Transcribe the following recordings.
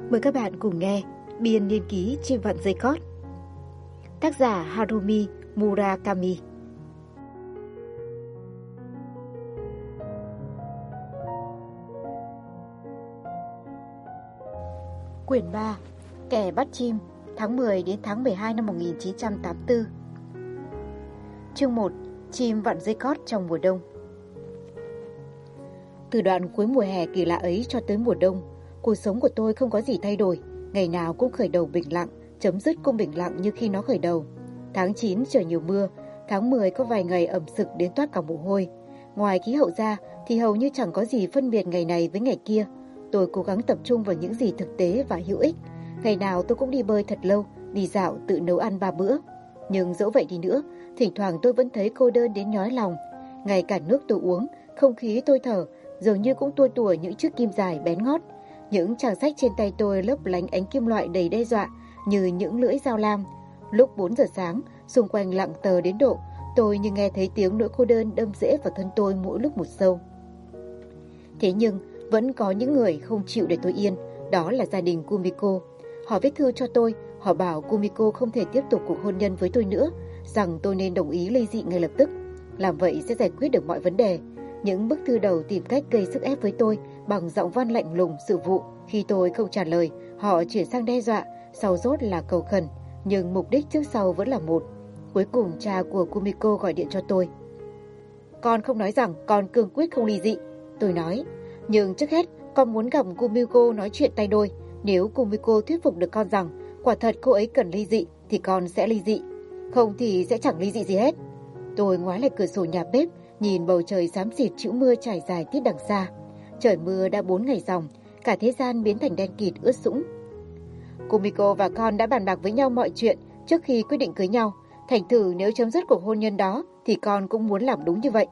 Mời các bạn cùng nghe Biên niên ký chim vặn dây cót. Tác giả Harumi Murakami. Quyển 3. Kẻ bắt chim, tháng 10 đến tháng 12 năm 1984. Chương 1. Chim vặn dây cót trong mùa đông. Từ đoạn cuối mùa hè kỳ lạ ấy cho tới mùa đông, cuộc sống của tôi không có gì thay đổi. Ngày nào cũng khởi đầu bình lặng, chấm dứt cũng bình lặng như khi nó khởi đầu. Tháng 9 trời nhiều mưa, tháng 10 có vài ngày ẩm sực đến toát cả mồ hôi. Ngoài khí hậu ra thì hầu như chẳng có gì phân biệt ngày này với ngày kia. Tôi cố gắng tập trung vào những gì thực tế và hữu ích. Ngày nào tôi cũng đi bơi thật lâu, đi dạo, tự nấu ăn 3 bữa. Nhưng dẫu vậy đi nữa, thỉnh thoảng tôi vẫn thấy cô đơn đến nhói lòng. Ngay cả nước tôi uống, không khí tôi thở, dường như cũng tua tủa những chiếc kim dài bén ngót. Những trang sách trên tay tôi lấp lánh ánh kim loại đầy đe dọa như những lưỡi dao lam. Lúc 4 giờ sáng, xung quanh lặng tờ đến độ tôi như nghe thấy tiếng nỗi cô đơn đâm rễ vào thân tôi mỗi lúc một sâu. Thế nhưng vẫn có những người không chịu để tôi yên, đó là gia đình Kumiko. Họ viết thư cho tôi, họ bảo Kumiko không thể tiếp tục cuộc hôn nhân với tôi nữa, rằng tôi nên đồng ý ly dị ngay lập tức. Làm vậy sẽ giải quyết được mọi vấn đề. Những bức thư đầu tìm cách gây sức ép với tôi bằng giọng văn lạnh lùng sự vụ. Khi tôi không trả lời, họ chuyển sang đe dọa, sau rốt là cầu khẩn, nhưng mục đích trước sau vẫn là một. Cuối cùng cha của Kumiko gọi điện cho tôi. Con không nói rằng con cương quyết không ly dị, tôi nói. Nhưng trước hết con muốn gặp Kumiko nói chuyện tay đôi. Nếu Kumiko thuyết phục được con rằng quả thật cô ấy cần ly dị thì con sẽ ly dị, không thì sẽ chẳng ly dị gì hết. Tôi ngoái lại cửa sổ nhà bếp, nhìn bầu trời xám xịt chữ mưa trải dài tít đằng xa. Trời mưa đã 4 ngày dòng, cả thế gian biến thành đen kịt ướt sũng. Kumiko và con đã bàn bạc với nhau mọi chuyện trước khi quyết định cưới nhau. Thành thử nếu chấm dứt cuộc hôn nhân đó thì con cũng muốn làm đúng như vậy.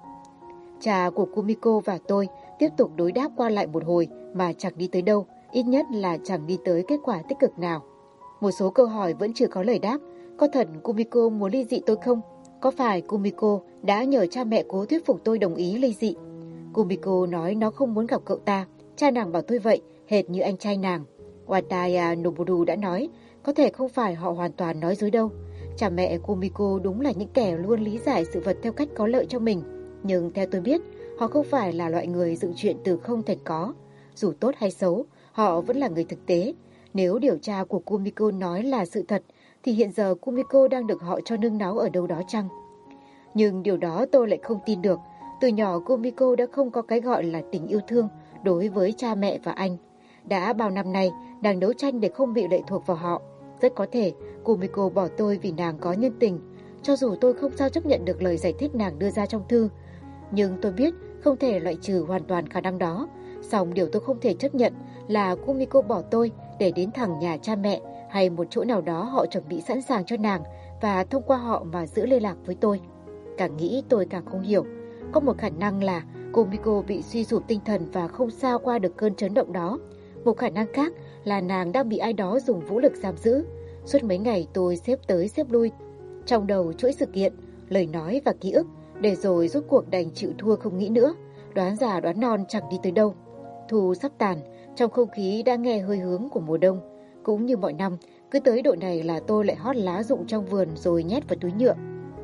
Cha của Kumiko và tôi tiếp tục đối đáp qua lại một hồi mà chẳng đi tới đâu, ít nhất là chẳng đi tới kết quả tích cực nào. Một số câu hỏi vẫn chưa có lời đáp. Có thật Kumiko muốn ly dị tôi không? Có phải Kumiko đã nhờ cha mẹ cố thuyết phục tôi đồng ý ly dị? Kumiko nói nó không muốn gặp cậu ta. Cha nàng bảo tôi vậy, hệt như anh trai nàng. Wataya Noboru đã nói, có thể không phải họ hoàn toàn nói dối đâu. Cha mẹ Kumiko đúng là những kẻ luôn lý giải sự vật theo cách có lợi cho mình. Nhưng theo tôi biết, họ không phải là loại người dựng chuyện từ không thành có. Dù tốt hay xấu, họ vẫn là người thực tế. Nếu điều tra của Kumiko nói là sự thật, thì hiện giờ Kumiko đang được họ cho nương náu ở đâu đó chăng? Nhưng điều đó tôi lại không tin được. Từ nhỏ Kumiko đã không có cái gọi là tình yêu thương đối với cha mẹ và anh. Đã bao năm nay đang đấu tranh để không bị lệ thuộc vào họ. Rất có thể Kumiko bỏ tôi vì nàng có nhân tình. Cho dù tôi không sao chấp nhận được lời giải thích nàng đưa ra trong thư, nhưng tôi biết không thể loại trừ hoàn toàn khả năng đó. Song điều tôi không thể chấp nhận là Kumiko bỏ tôi để đến thẳng nhà cha mẹ hay một chỗ nào đó họ chuẩn bị sẵn sàng cho nàng và thông qua họ mà giữ liên lạc với tôi. Càng nghĩ tôi càng không hiểu. Có một khả năng là Kumiko bị suy sụp tinh thần và không sao qua được cơn chấn động đó. Một khả năng khác là nàng đang bị ai đó dùng vũ lực giam giữ. Suốt mấy ngày tôi xếp tới xếp lui trong đầu chuỗi sự kiện, lời nói và ký ức, để rồi rốt cuộc đành chịu thua không nghĩ nữa. Đoán già đoán non chẳng đi tới đâu. Thu sắp tàn, trong không khí đã nghe hơi hướng của mùa đông. Cũng như mọi năm, cứ tới độ này là tôi lại hót lá rụng trong vườn rồi nhét vào túi nhựa.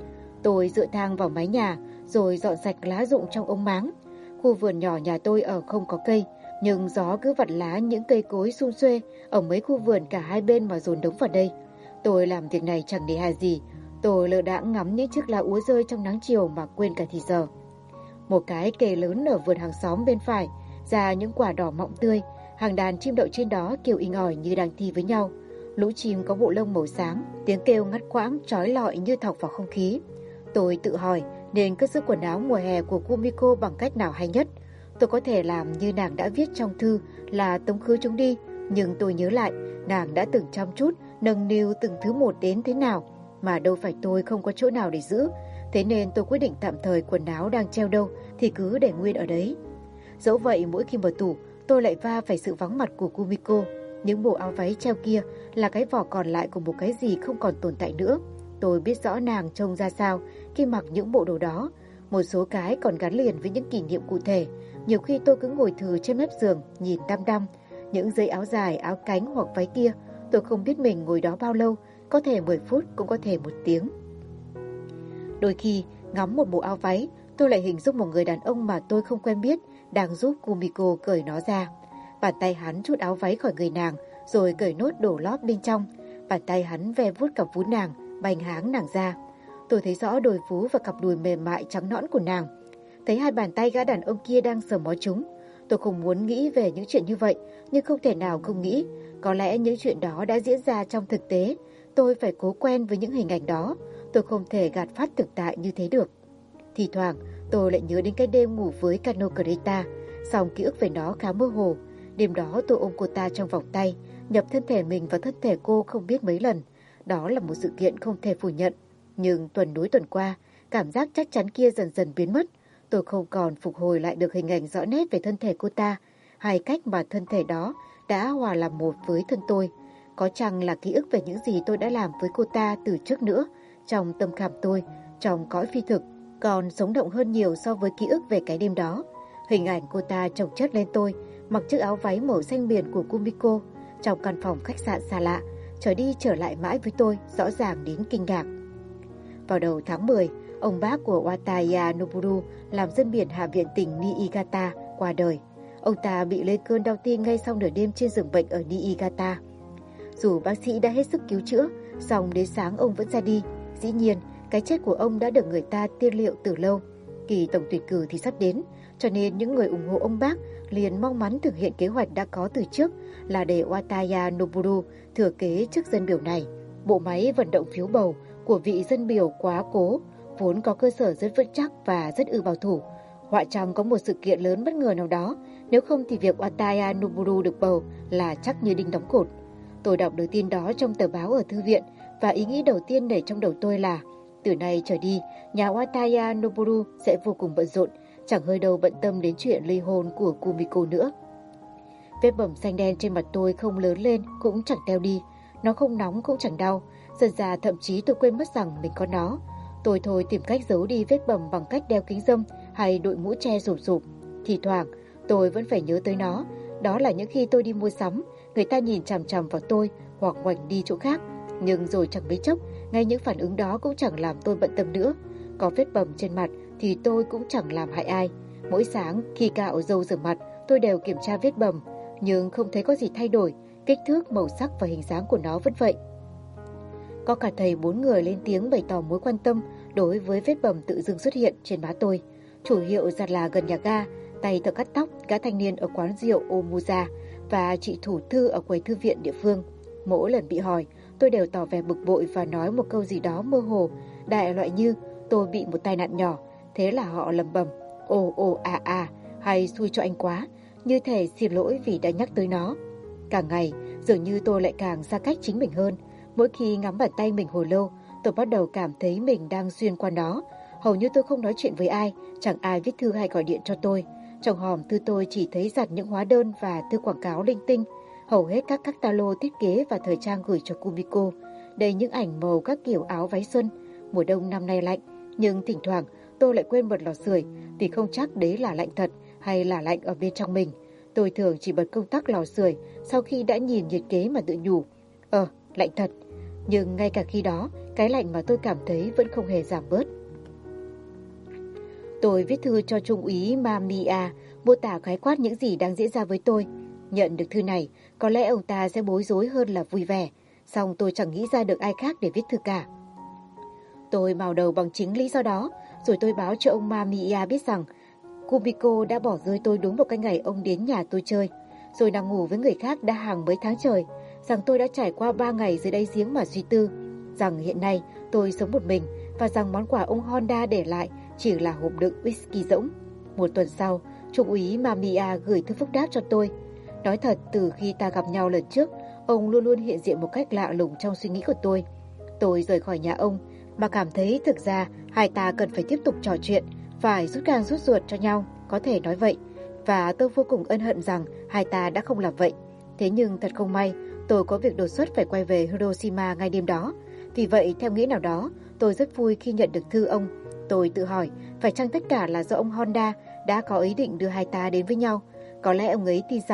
Tôi dựa thang vào mái nhà rồi dọn sạch lá rụng trong ống máng. Khu vườn nhỏ nhà tôi ở không có cây, nhưng gió cứ vặt lá những cây cối sum xuê ở mấy khu vườn cả hai bên mà dồn đống vào đây. Tôi làm việc này chẳng để hà gì. Tôi lơ đãng ngắm những chiếc lá úa rơi trong nắng chiều mà quên cả thì giờ. Một cái kề lớn ở vườn hàng xóm bên phải ra những quả đỏ mọng tươi. Hàng đàn chim đậu trên đó kêu inh ỏi như đang thi với nhau. Lũ chim có bộ lông màu sáng, tiếng kêu ngắt quãng trói lọi như thọc vào không khí. Tôi tự hỏi nên cất giữ quần áo mùa hè của Kumiko bằng cách nào hay nhất. Tôi có thể làm như nàng đã viết trong thư là tống khứ chúng đi, nhưng tôi nhớ lại nàng đã từng chăm chút nâng niu từng thứ một đến thế nào, mà đâu phải tôi không có chỗ nào để giữ. Thế nên tôi quyết định tạm thời quần áo đang treo đâu thì cứ để nguyên ở đấy. Dẫu vậy mỗi khi mở tủ, tôi lại va phải sự vắng mặt của Kumiko. Những bộ áo váy treo kia là cái vỏ còn lại của một cái gì không còn tồn tại nữa. Tôi biết rõ nàng trông ra sao khi mặc những bộ đồ đó. Một số cái còn gắn liền với những kỷ niệm cụ thể. Nhiều khi tôi cứ ngồi thừ trên mép giường, nhìn đăm đăm. những dây áo dài, áo cánh hoặc váy kia. Tôi không biết mình ngồi đó bao lâu, có thể 10 phút cũng có thể 1 tiếng. Đôi khi, ngắm một bộ áo váy, tôi lại hình dung một người đàn ông mà tôi không quen biết đang giúp Kumiko cởi nó ra. Bàn tay hắn trút áo váy khỏi người nàng, rồi cởi nốt đổ lót bên trong. Bàn tay hắn ve vuốt cặp vú nàng, bành háng nàng ra. Tôi thấy rõ đồi vú và cặp đùi mềm mại trắng nõn của nàng. Thấy hai bàn tay gã đàn ông kia đang sờ mó chúng. Tôi không muốn nghĩ về những chuyện như vậy, nhưng không thể nào không nghĩ. Có lẽ những chuyện đó đã diễn ra trong thực tế. Tôi phải cố quen với những hình ảnh đó. Tôi không thể gạt phát thực tại như thế được. Thì thoảng, tôi lại nhớ đến cái đêm ngủ với Kano Greta. Song ký ức về nó khá mơ hồ. Đêm đó tôi ôm cô ta trong vòng tay, nhập thân thể mình vào thân thể cô không biết mấy lần. Đó là một sự kiện không thể phủ nhận. Nhưng tuần nối tuần qua, cảm giác chắc chắn kia dần dần biến mất. Tôi không còn phục hồi lại được hình ảnh rõ nét về thân thể cô ta, hay cách mà thân thể đó đã hòa làm một với thân tôi. Có chăng là ký ức về những gì tôi đã làm với cô ta từ trước nữa, trong tâm khảm tôi, trong cõi phi thực, còn sống động hơn nhiều so với ký ức về cái đêm đó. Hình ảnh cô ta chồng chất lên tôi, mặc chiếc áo váy màu xanh biển của Kumiko, trong căn phòng khách sạn xa lạ, trở đi trở lại mãi với tôi, rõ ràng đến kinh ngạc. Vào đầu tháng 10, ông bác của Wataya Noburu làm dân biển Hạ viện tỉnh Niigata qua đời. Ông ta bị lên cơn đau tim ngay sau nửa đêm trên giường bệnh ở Niigata. Dù bác sĩ đã hết sức cứu chữa, song đến sáng ông vẫn ra đi. Dĩ nhiên, cái chết của ông đã được người ta tiên liệu từ lâu. Kỳ tổng tuyển cử thì sắp đến, cho nên những người ủng hộ ông bác liền mong mắn thực hiện kế hoạch đã có từ trước là để Wataya Noburu thừa kế chức dân biểu này. Bộ máy vận động phiếu bầu của vị dân biểu quá cố, vốn có cơ sở rất vững chắc và rất bảo thủ. Họa trong có một sự kiện lớn bất ngờ nào đó, nếu không thì việc Wataya Noburu được bầu là chắc như đinh đóng cột. Tôi đọc được tin đó trong tờ báo ở thư viện, và ý nghĩ đầu tiên nảy trong đầu tôi là từ nay trở đi, nhà Wataya Noburu sẽ vô cùng bận rộn, chẳng hơi đâu bận tâm đến chuyện ly hôn của Kumiko nữa. Vết bầm xanh đen trên mặt tôi không lớn lên cũng chẳng teo đi, nó không nóng cũng chẳng đau, dần dà thậm chí tôi quên mất rằng mình có nó. Tôi thôi tìm cách giấu đi vết bầm bằng cách đeo kính râm hay đội mũ che rụp rụp. Thì thoảng tôi vẫn phải nhớ tới nó, đó là những khi tôi đi mua sắm, người ta nhìn chằm chằm vào tôi hoặc ngoảnh đi chỗ khác, nhưng rồi chẳng mấy chốc, ngay những phản ứng đó cũng chẳng làm tôi bận tâm nữa. Có vết bầm trên mặt thì tôi cũng chẳng làm hại ai. Mỗi sáng khi cạo râu rửa mặt, tôi đều kiểm tra vết bầm, nhưng không thấy có gì thay đổi, kích thước, màu sắc và hình dáng của nó vẫn vậy. Có cả thầy 4 người lên tiếng bày tỏ mối quan tâm đối với vết bầm tự dưng xuất hiện trên má tôi. Chủ hiệu giặt là gần nhà ga, tay thợ cắt tóc, gã thanh niên ở quán rượu Omuza và chị thủ thư ở quầy thư viện địa phương. Mỗi lần bị hỏi, tôi đều tỏ vẻ bực bội và nói một câu gì đó mơ hồ, đại loại như tôi bị một tai nạn nhỏ. Thế là họ lẩm bẩm ồ hay xui cho anh quá, như thể xin lỗi vì đã nhắc tới nó. Càng ngày, dường như tôi lại càng xa cách chính mình hơn. Mỗi khi ngắm bàn tay mình hồi lâu, tôi bắt đầu cảm thấy mình đang xuyên qua nó. Hầu như tôi không nói chuyện với ai, chẳng ai viết thư hay gọi điện cho tôi. Trong hòm thư tôi chỉ thấy dạt những hóa đơn và thư quảng cáo linh tinh. Hầu hết các catalog thiết kế và thời trang gửi cho Kumiko, đầy những ảnh màu các kiểu áo váy xuân. Mùa đông năm nay lạnh, nhưng thỉnh thoảng tôi lại quên bật lò sưởi vì không chắc đấy là lạnh thật hay là lạnh ở bên trong mình. Tôi thường chỉ bật công tắc lò sưởi sau khi đã nhìn nhiệt kế mà tự nhủ, lạnh thật. Nhưng ngay cả khi đó, cái lạnh mà tôi cảm thấy vẫn không hề giảm bớt. Tôi viết thư cho Trung úy Mamiya, mô tả khái quát những gì đang diễn ra với tôi. Nhận được thư này, có lẽ ông ta sẽ bối rối hơn là vui vẻ, song tôi chẳng nghĩ ra được ai khác để viết thư cả. Tôi mào đầu bằng chính lý do đó, rồi tôi báo cho ông Mamiya biết rằng Kumiko đã bỏ rơi tôi đúng một cái ngày ông đến nhà tôi chơi, rồi nằm ngủ với người khác đã hàng mấy tháng trời, rằng tôi đã trải qua 3 ngày dưới đáy giếng mà suy tư, rằng hiện nay tôi sống một mình và rằng món quà ông Honda để lại chỉ là hộp đựng whisky rỗng. Một tuần sau, Trung úy Mamiya gửi thư phúc đáp cho tôi. Nói thật, từ khi ta gặp nhau lần trước, ông luôn luôn hiện diện một cách lạ lùng trong suy nghĩ của tôi. Tôi rời khỏi nhà ông mà cảm thấy thực ra hai ta cần phải tiếp tục trò chuyện, phải rút gan rút ruột cho nhau, có thể nói vậy. Và tôi vô cùng ân hận rằng hai ta đã không làm vậy. Thế nhưng thật không may, tôi có việc đột xuất phải quay về Hiroshima ngay đêm đó. Vì vậy, theo nghĩa nào đó, tôi rất vui khi nhận được thư ông. Tôi tự hỏi, phải chăng tất cả là do ông Honda đã có ý định đưa hai ta đến với nhau? Có lẽ ông ấy tin rằng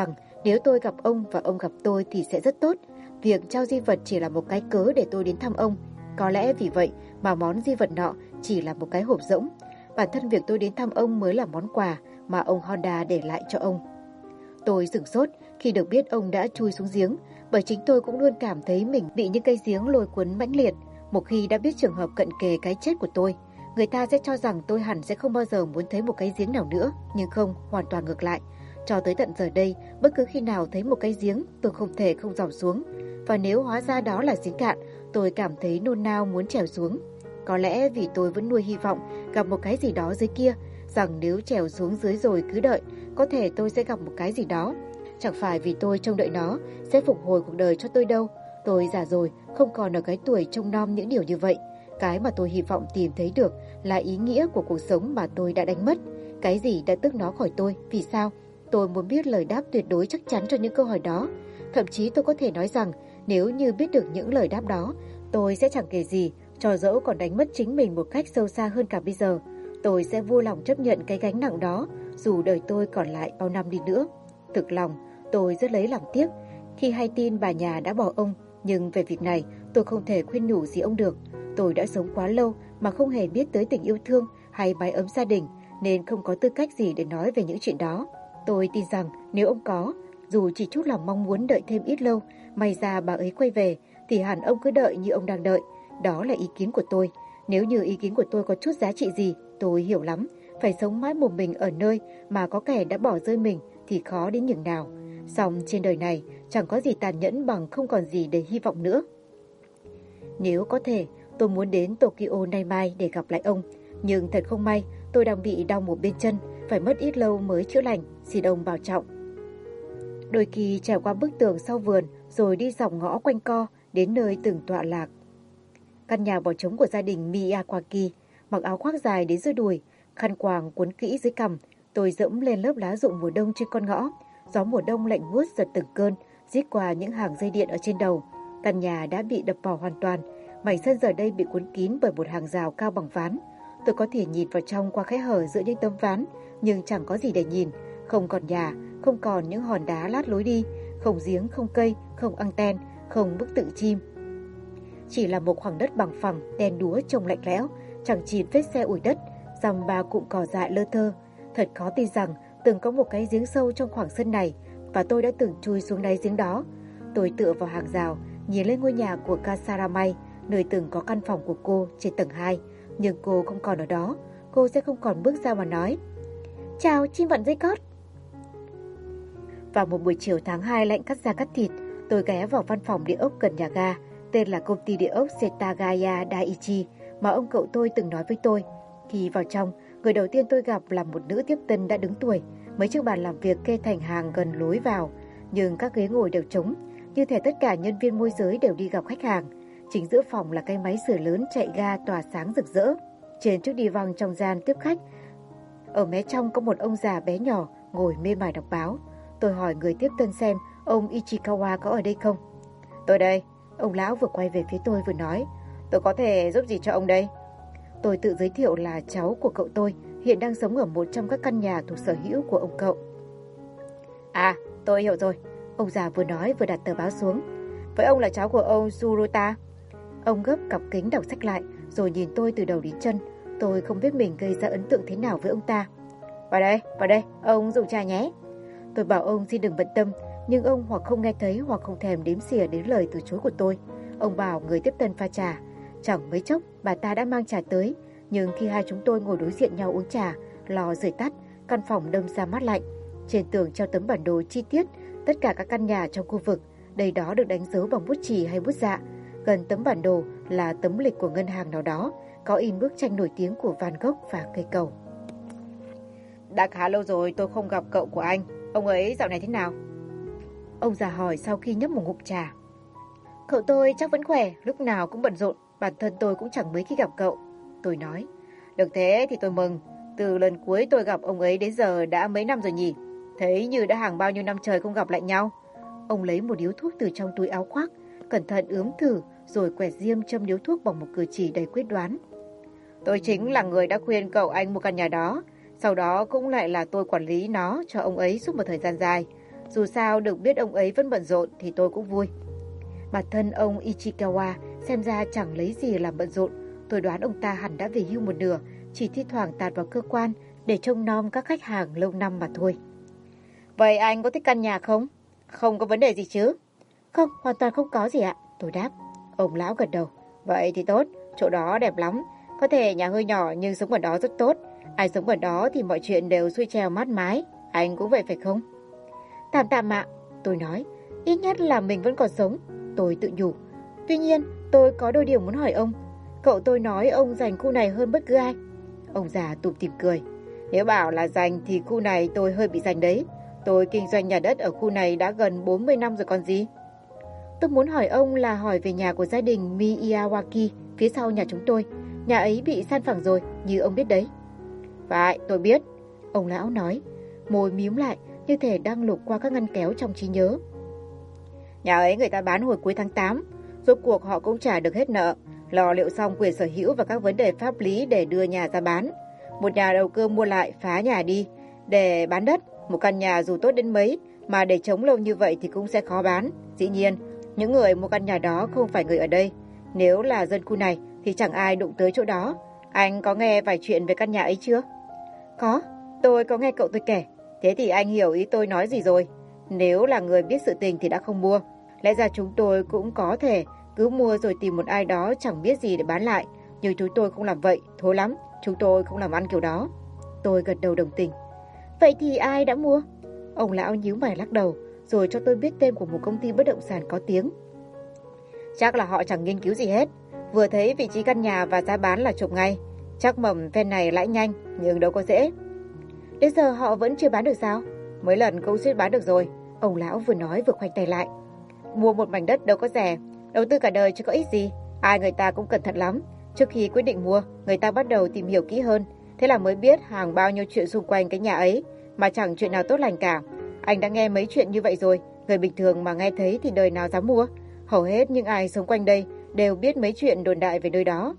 Nếu tôi gặp ông và ông gặp tôi thì sẽ rất tốt. Việc trao di vật chỉ là một cái cớ để tôi đến thăm ông. Có lẽ vì vậy mà món di vật nọ chỉ là một cái hộp rỗng. Bản thân việc tôi đến thăm ông mới là món quà mà ông Honda để lại cho ông. Tôi sửng sốt khi được biết ông đã chui xuống giếng, bởi chính tôi cũng luôn cảm thấy mình bị những cây giếng lôi cuốn mãnh liệt. Một khi đã biết trường hợp cận kề cái chết của tôi, người ta sẽ cho rằng tôi hẳn sẽ không bao giờ muốn thấy một cái giếng nào nữa, nhưng không, hoàn toàn ngược lại. Cho tới tận giờ đây, bất cứ khi nào thấy một cái giếng, tôi không thể không dòm xuống. Và nếu hóa ra đó là giếng cạn, tôi cảm thấy nôn nao muốn trèo xuống. Có lẽ vì tôi vẫn nuôi hy vọng gặp một cái gì đó dưới kia, rằng nếu trèo xuống dưới rồi cứ đợi, có thể tôi sẽ gặp một cái gì đó. Chẳng phải vì tôi trông đợi nó sẽ phục hồi cuộc đời cho tôi đâu. Tôi già rồi, không còn ở cái tuổi trông nom những điều như vậy. Cái mà tôi hy vọng tìm thấy được là ý nghĩa của cuộc sống mà tôi đã đánh mất. Cái gì đã tước nó khỏi tôi? Vì sao? Tôi muốn biết lời đáp tuyệt đối chắc chắn cho những câu hỏi đó. Thậm chí tôi có thể nói rằng nếu như biết được những lời đáp đó, tôi sẽ chẳng kể gì, cho dẫu còn đánh mất chính mình một cách sâu xa hơn cả bây giờ. Tôi sẽ vui lòng chấp nhận cái gánh nặng đó, dù đời tôi còn lại bao năm đi nữa. Thực lòng, tôi rất lấy làm tiếc khi hay tin bà nhà đã bỏ ông, nhưng về việc này tôi không thể khuyên nhủ gì ông được. Tôi đã sống quá lâu mà không hề biết tới tình yêu thương hay mái ấm gia đình, nên không có tư cách gì để nói về những chuyện đó. Tôi tin rằng nếu ông có, dù chỉ chút lòng mong muốn đợi thêm ít lâu, may ra bà ấy quay về, thì hẳn ông cứ đợi như ông đang đợi. Đó là ý kiến của tôi. Nếu như ý kiến của tôi có chút giá trị gì, tôi hiểu lắm. Phải sống mãi một mình ở nơi mà có kẻ đã bỏ rơi mình thì khó đến nhường nào. Song trên đời này chẳng có gì tàn nhẫn bằng không còn gì để hy vọng nữa. Nếu có thể, tôi muốn đến Tokyo nay mai để gặp lại ông. Nhưng thật không may, tôi đang bị đau một bên chân, phải mất ít lâu mới chữa lành, xin ông bảo trọng. Đôi khi trèo qua bức tường sau vườn, rồi đi dọc ngõ quanh co đến nơi từng tọa lạc. Căn nhà bỏ trống của gia đình Miyawaki, mặc áo khoác dài đến dưới đùi, khăn quàng cuốn kỹ dưới cằm, tôi dẫm lên lớp lá rụng mùa đông trên con ngõ. Gió mùa đông lạnh buốt giật từng cơn, rít qua những hàng dây điện ở trên đầu. Căn nhà đã bị đập bỏ hoàn toàn, mảnh sân giờ đây bị cuốn kín bởi một hàng rào cao bằng ván. Tôi có thể nhìn vào trong qua kẽ hở giữa những tấm ván, nhưng chẳng có gì để nhìn. Không còn nhà, không còn những hòn đá lát lối đi, không giếng, không cây, không anten, không bức tượng chim. Chỉ là một khoảng đất bằng phẳng, đen đúa trông lạnh lẽo, chẳng chịt vết xe ủi đất, dằm ba cụm cỏ dại lơ thơ. Thật khó tin rằng từng có một cái giếng sâu trong khoảng sân này, và tôi đã từng chui xuống đáy giếng đó. Tôi tựa vào hàng rào, nhìn lên ngôi nhà của Kasaramai, nơi từng có căn phòng của cô trên tầng 2. Nhưng cô không còn ở đó, cô sẽ không còn bước ra mà nói: "Chào chim vặn dây cót." Vào một buổi chiều tháng 2 lạnh cắt da cắt thịt, tôi ghé vào văn phòng địa ốc gần nhà ga, tên là công ty địa ốc Setagaya Daiichi mà ông cậu tôi từng nói với tôi. Khi vào trong, người đầu tiên tôi gặp là một nữ tiếp tân đã đứng tuổi. Mấy chiếc bàn làm việc kê thành hàng gần lối vào, nhưng các ghế ngồi đều trống, như thể tất cả nhân viên môi giới đều đi gặp khách hàng. Chính giữa phòng là cái máy sưởi lớn chạy ga tỏa sáng rực rỡ. Trên chiếc đi văng trong gian tiếp khách, ở mé trong có một ông già bé nhỏ ngồi mê mải đọc báo. Tôi hỏi người tiếp tân xem ông Ichikawa có ở đây không. "Tôi đây." Ông lão vừa quay về phía tôi vừa nói. "Tôi có thể giúp gì cho ông đây?" Tôi tự giới thiệu là cháu của cậu tôi, hiện đang sống ở một trong các căn nhà thuộc sở hữu của ông cậu. "À, tôi hiểu rồi." Ông già vừa nói vừa đặt tờ báo xuống. "Vậy ông là cháu của ông Suruta?" Ông gấp cặp kính đọc sách lại, rồi nhìn tôi từ đầu đến chân. Tôi không biết mình gây ra ấn tượng thế nào với ông ta. Vào đây, ông dùng trà nhé." Tôi bảo ông xin đừng bận tâm, nhưng ông hoặc không nghe thấy hoặc không thèm đếm xỉa đến lời từ chối của tôi. Ông bảo người tiếp tân pha trà. Chẳng mấy chốc, bà ta đã mang trà tới, nhưng khi hai chúng tôi ngồi đối diện nhau uống trà, lò sưởi tắt, căn phòng đâm ra mát lạnh. Trên tường treo tấm bản đồ chi tiết tất cả các căn nhà trong khu vực, đây đó được đánh dấu bằng bút chì hay bút dạ. Gần tấm bản đồ là tấm lịch của ngân hàng nào đó, có in bức tranh nổi tiếng của Van Gogh và cây cầu. "Đã khá lâu rồi tôi không gặp cậu của anh. Ông ấy dạo này thế nào?" Ông già hỏi sau khi nhấp một ngụm trà. "Cậu tôi chắc vẫn khỏe, lúc nào cũng bận rộn. Bản thân tôi cũng chẳng mấy khi gặp cậu." Tôi nói. "Được thế thì tôi mừng. Từ lần cuối tôi gặp ông ấy đến giờ đã mấy năm rồi nhỉ? Thấy như đã hàng bao nhiêu năm trời không gặp lại nhau." Ông lấy một điếu thuốc từ trong túi áo khoác, cẩn thận ướm thử, rồi quẹt diêm châm điếu thuốc bằng một cử chỉ đầy quyết đoán. "Tôi chính là người đã khuyên cậu anh mua căn nhà đó. Sau đó cũng lại là tôi quản lý nó cho ông ấy suốt một thời gian dài. Dù sao được biết ông ấy vẫn bận rộn thì tôi cũng vui. Bản thân ông Ichikawa xem ra chẳng lấy gì làm bận rộn. Tôi đoán ông ta hẳn đã về hưu một nửa, chỉ thi thoảng tạt vào cơ quan để trông nom các khách hàng lâu năm mà thôi. Vậy anh có thích căn nhà không? Không có vấn đề gì chứ? Không, hoàn toàn không có gì ạ, tôi đáp. Ông lão gật đầu. Vậy thì tốt, chỗ đó đẹp lắm. Có thể nhà hơi nhỏ nhưng sống ở đó rất tốt. Ai sống ở đó thì mọi chuyện đều xuôi trèo mát mái. Anh cũng vậy phải không? Tạm tạm ạ, tôi nói. Ít nhất là mình vẫn còn sống, tôi tự nhủ. Tuy nhiên, tôi có đôi điều muốn hỏi ông. Cậu tôi nói ông dành khu này hơn bất cứ ai. Ông già tủm tỉm cười. Nếu bảo là dành thì khu này tôi hơi bị dành đấy. Tôi kinh doanh nhà đất ở khu này đã gần 40 năm rồi còn gì. Tôi muốn hỏi ông là hỏi về nhà của gia đình Miyawaki phía sau nhà chúng tôi. Nhà ấy bị san phẳng rồi, như ông biết đấy. Phải, tôi biết. Ông lão nói, môi mím lại như thể đang lục qua các ngăn kéo trong trí nhớ. Nhà ấy người ta bán hồi cuối tháng 8. Rốt cuộc họ cũng trả được hết nợ, lo liệu xong quyền sở hữu và các vấn đề pháp lý để đưa nhà ra bán. Một nhà đầu cơ mua lại phá nhà đi để bán đất. Một căn nhà dù tốt đến mấy mà để trống lâu như vậy thì cũng sẽ khó bán. Dĩ nhiên, những người mua căn nhà đó không phải người ở đây. Nếu là dân khu này thì chẳng ai đụng tới chỗ đó. Anh có nghe vài chuyện về căn nhà ấy chưa? Có, tôi có nghe cậu tôi kể. Thế thì anh hiểu ý tôi nói gì rồi. Nếu là người biết sự tình thì đã không mua. Lẽ ra chúng tôi cũng có thể cứ mua rồi tìm một ai đó chẳng biết gì để bán lại. Nhưng chúng tôi không làm vậy, thối lắm. Chúng tôi không làm ăn kiểu đó. Tôi gật đầu đồng tình. Vậy thì ai đã mua? Ông lão nhíu mày lắc đầu, rồi cho tôi biết tên của một công ty bất động sản có tiếng. Chắc là họ chẳng nghiên cứu gì hết. Vừa thấy vị trí căn nhà và giá bán là chụp ngay. Chắc mầm phen này lãi nhanh, nhưng đâu có dễ. Đến giờ họ vẫn chưa bán được sao? Mấy lần cũng suýt bán được rồi. Ông lão vừa nói vừa khoanh tay lại. Mua một mảnh đất đâu có rẻ, đầu tư cả đời chứ có ích gì. Ai người ta cũng cẩn thận lắm. Trước khi quyết định mua, người ta bắt đầu tìm hiểu kỹ hơn. Thế là mới biết hàng bao nhiêu chuyện xung quanh cái nhà ấy, mà chẳng chuyện nào tốt lành cả. Anh đã nghe mấy chuyện như vậy rồi. Người bình thường mà nghe thấy thì đời nào dám mua. Hầu hết những ai sống quanh đây đều biết mấy chuyện đồn đại về nơi đó.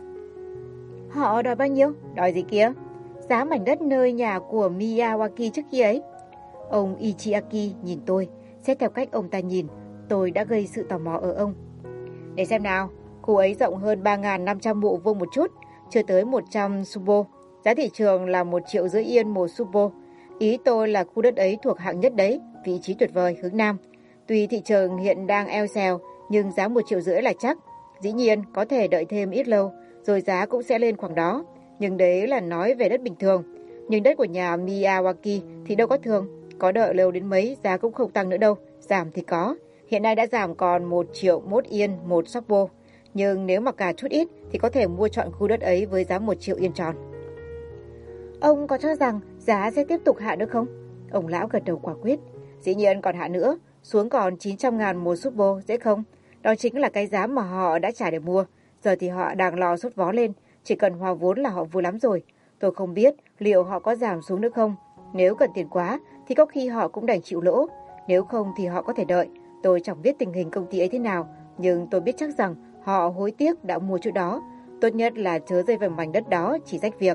Họ đòi bao nhiêu? Đòi gì kia? Giá mảnh đất nơi nhà của Miyawaki trước kia ấy. Ông Ichiaki nhìn tôi. Xét theo cách ông ta nhìn, tôi đã gây sự tò mò ở ông. Để xem nào. Khu ấy rộng hơn 3.500 mụ vuông một chút, chưa tới 100 subo. Giá thị trường là 1,5 triệu yên một subo. Ý tôi là khu đất ấy thuộc hạng nhất đấy, vị trí tuyệt vời hướng Nam. Tuy thị trường hiện đang eo xèo, nhưng giá 1,5 triệu là chắc. Dĩ nhiên, có thể đợi thêm ít lâu, rồi giá cũng sẽ lên khoảng đó. Nhưng đấy là nói về đất bình thường. Nhưng đất của nhà Miyawaki thì đâu có thường. Có đợi lâu đến mấy, giá cũng không tăng nữa đâu. Giảm thì có. Hiện nay đã giảm còn 1,1 triệu yên một subo. Nhưng nếu mà cả chút ít thì có thể mua trọn khu đất ấy với giá 1 triệu yên tròn. Ông có cho rằng giá sẽ tiếp tục hạ nữa không? Ông lão gật đầu quả quyết. Dĩ nhiên còn hạ nữa, xuống còn 900.000 một subo, dễ không? Đó chính là cái giá mà họ đã trả để mua. Giờ thì họ đang lo sốt vó lên, chỉ cần hòa vốn là họ vui lắm rồi. Tôi không biết liệu họ có giảm xuống nữa không. Nếu cần tiền quá thì có khi họ cũng đành chịu lỗ. Nếu không thì họ có thể đợi. Tôi chẳng biết tình hình công ty ấy thế nào, nhưng tôi biết chắc rằng họ hối tiếc đã mua chỗ đó. Tốt nhất là chớ dây vào mảnh đất đó, chỉ rách việc.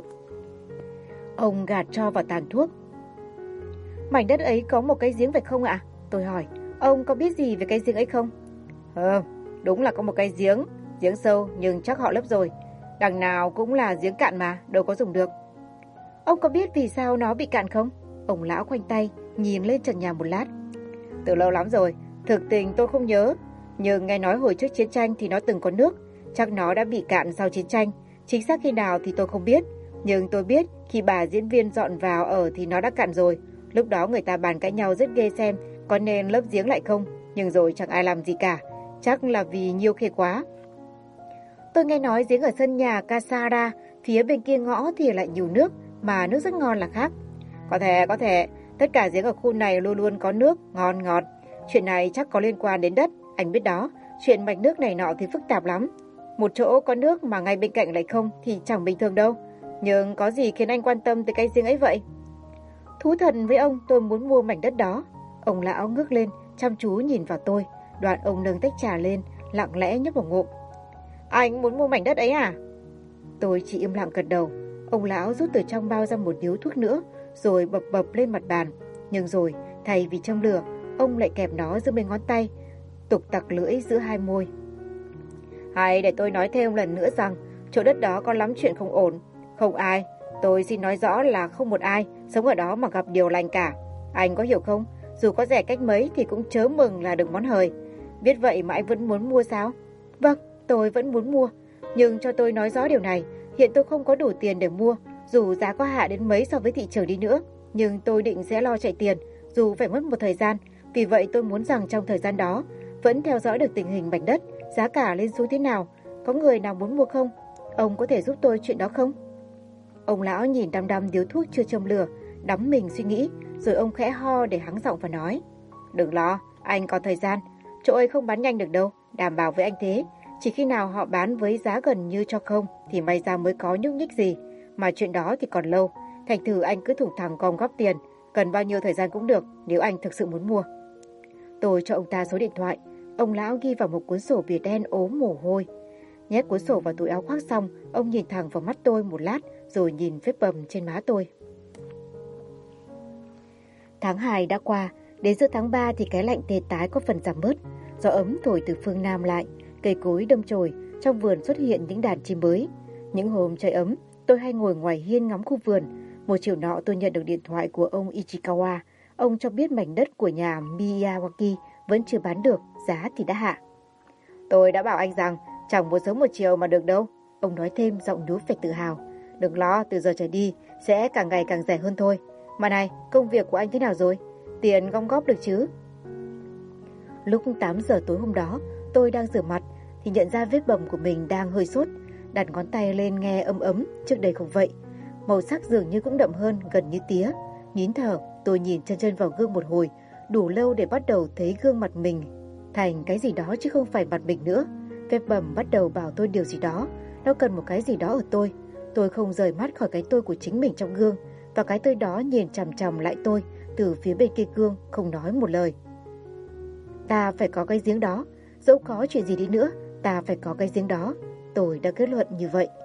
Ông gạt cho vào tàn thuốc. Mảnh đất ấy có một cái giếng phải không ạ? Tôi hỏi. Ông có biết gì về cái giếng ấy không? Đúng là có một cái giếng. Giếng sâu nhưng chắc họ lấp rồi. Đằng nào cũng là giếng cạn mà, đâu có dùng được. Ông có biết vì sao nó bị cạn không? Ông lão khoanh tay, nhìn lên trần nhà một lát. Từ lâu lắm rồi, thực tình tôi không nhớ. Nhưng nghe nói hồi trước chiến tranh thì nó từng có nước. Chắc nó đã bị cạn sau chiến tranh. Chính xác khi nào thì tôi không biết. Nhưng tôi biết khi bà diễn viên dọn vào ở thì nó đã cạn rồi. Lúc đó người ta bàn cãi nhau rất ghê xem có nên lấp giếng lại không. Nhưng rồi chẳng ai làm gì cả. Chắc là vì nhiêu khê quá. Tôi nghe nói giếng ở sân nhà Kasara, phía bên kia ngõ thì lại nhiều nước, mà nước rất ngon là khác. Có thể. Tất cả giếng ở khu này luôn luôn có nước, ngon ngọt. Chuyện này chắc có liên quan đến đất, anh biết đó. Chuyện mạch nước này nọ thì phức tạp lắm. Một chỗ có nước mà ngay bên cạnh lại không thì chẳng bình thường đâu. Nhưng có gì khiến anh quan tâm tới cái giếng ấy vậy? Thú thật với ông, tôi muốn mua mảnh đất đó. Ông lão ngước lên, chăm chú nhìn vào tôi. Đoạn ông nâng tách trà lên, lặng lẽ nhấp một ngụm. Anh muốn mua mảnh đất ấy à? Tôi chỉ im lặng gật đầu. Ông lão rút từ trong bao ra một điếu thuốc nữa, rồi bập bập lên mặt bàn. Nhưng rồi Thay vì châm lửa, ông lại kẹp nó giữa mấy ngón tay, tục tặc lưỡi giữa hai môi. Hay để tôi nói thêm lần nữa rằng chỗ đất đó có lắm chuyện không ổn. Không ai, tôi xin nói rõ là không một ai sống ở đó mà gặp điều lành cả. Anh có hiểu không? Dù có rẻ cách mấy thì cũng chớ mừng là được món hời. Biết vậy mà anh vẫn muốn mua sao? Vâng, tôi vẫn muốn mua. Nhưng cho tôi nói rõ điều này, hiện tôi không có đủ tiền để mua, dù giá có hạ đến mấy so với thị trường đi nữa. Nhưng tôi định sẽ lo chạy tiền, dù phải mất một thời gian. Vì vậy tôi muốn rằng trong thời gian đó, vẫn theo dõi được tình hình mảnh đất, giá cả lên xuống thế nào. Có người nào muốn mua không? Ông có thể giúp tôi chuyện đó không? Ông lão nhìn đăm đăm điếu thuốc chưa châm lửa, đắm mình suy nghĩ, rồi ông khẽ ho để hắng giọng và nói. Đừng lo, anh còn thời gian. Chỗ ấy không bán nhanh được đâu, đảm bảo với anh thế. Chỉ khi nào họ bán với giá gần như cho không thì may ra mới có nhúc nhích gì. Mà chuyện đó thì còn lâu. Thành thử anh cứ thủng thẳng gom góp tiền, cần bao nhiêu thời gian cũng được nếu anh thực sự muốn mua. Tôi cho ông ta số điện thoại. Ông lão ghi vào một cuốn sổ bìa đen ốm mồ hôi. Nhét cuốn sổ vào túi áo khoác xong, ông nhìn thẳng vào mắt tôi một lát rồi nhìn vết bầm trên má tôi. Tháng 2 đã qua, đến giữa tháng 3 thì cái lạnh tê tái có phần giảm bớt. Gió ấm thổi từ phương Nam lại, cây cối đâm chồi, trong vườn xuất hiện những đàn chim bới. Những hôm trời ấm, tôi hay ngồi ngoài hiên ngắm khu vườn. Một chiều nọ tôi nhận được điện thoại của ông Ichikawa. Ông cho biết mảnh đất của nhà Miyawaki vẫn chưa bán được, giá thì đã hạ. Tôi đã bảo anh rằng chẳng một sớm một chiều mà được đâu. Ông nói thêm giọng nhú phệch tự hào. Đừng lo, từ giờ trở đi sẽ càng ngày càng rẻ hơn thôi. Mà này, công việc của anh thế nào rồi? Tiền gom góp được chứ? Lúc 8 giờ tối hôm đó, tôi đang rửa mặt thì nhận ra vết bầm của mình đang hơi sốt. Đặt ngón tay lên nghe ấm ấm, trước đây không vậy. Màu sắc dường như cũng đậm hơn, gần như tía. Nín thở, tôi nhìn chân chân vào gương một hồi, đủ lâu để bắt đầu thấy gương mặt mình thành cái gì đó chứ không phải mặt mình nữa. Vết bầm bắt đầu bảo tôi điều gì đó, nó cần một cái gì đó ở tôi. Tôi không rời mắt khỏi cái tôi của chính mình trong gương, và cái tôi đó nhìn chằm chằm lại tôi từ phía bên kia gương, không nói một lời. Ta phải có cái giếng đó, dẫu có chuyện gì đi nữa, ta phải có cái giếng đó. Tôi đã kết luận như vậy.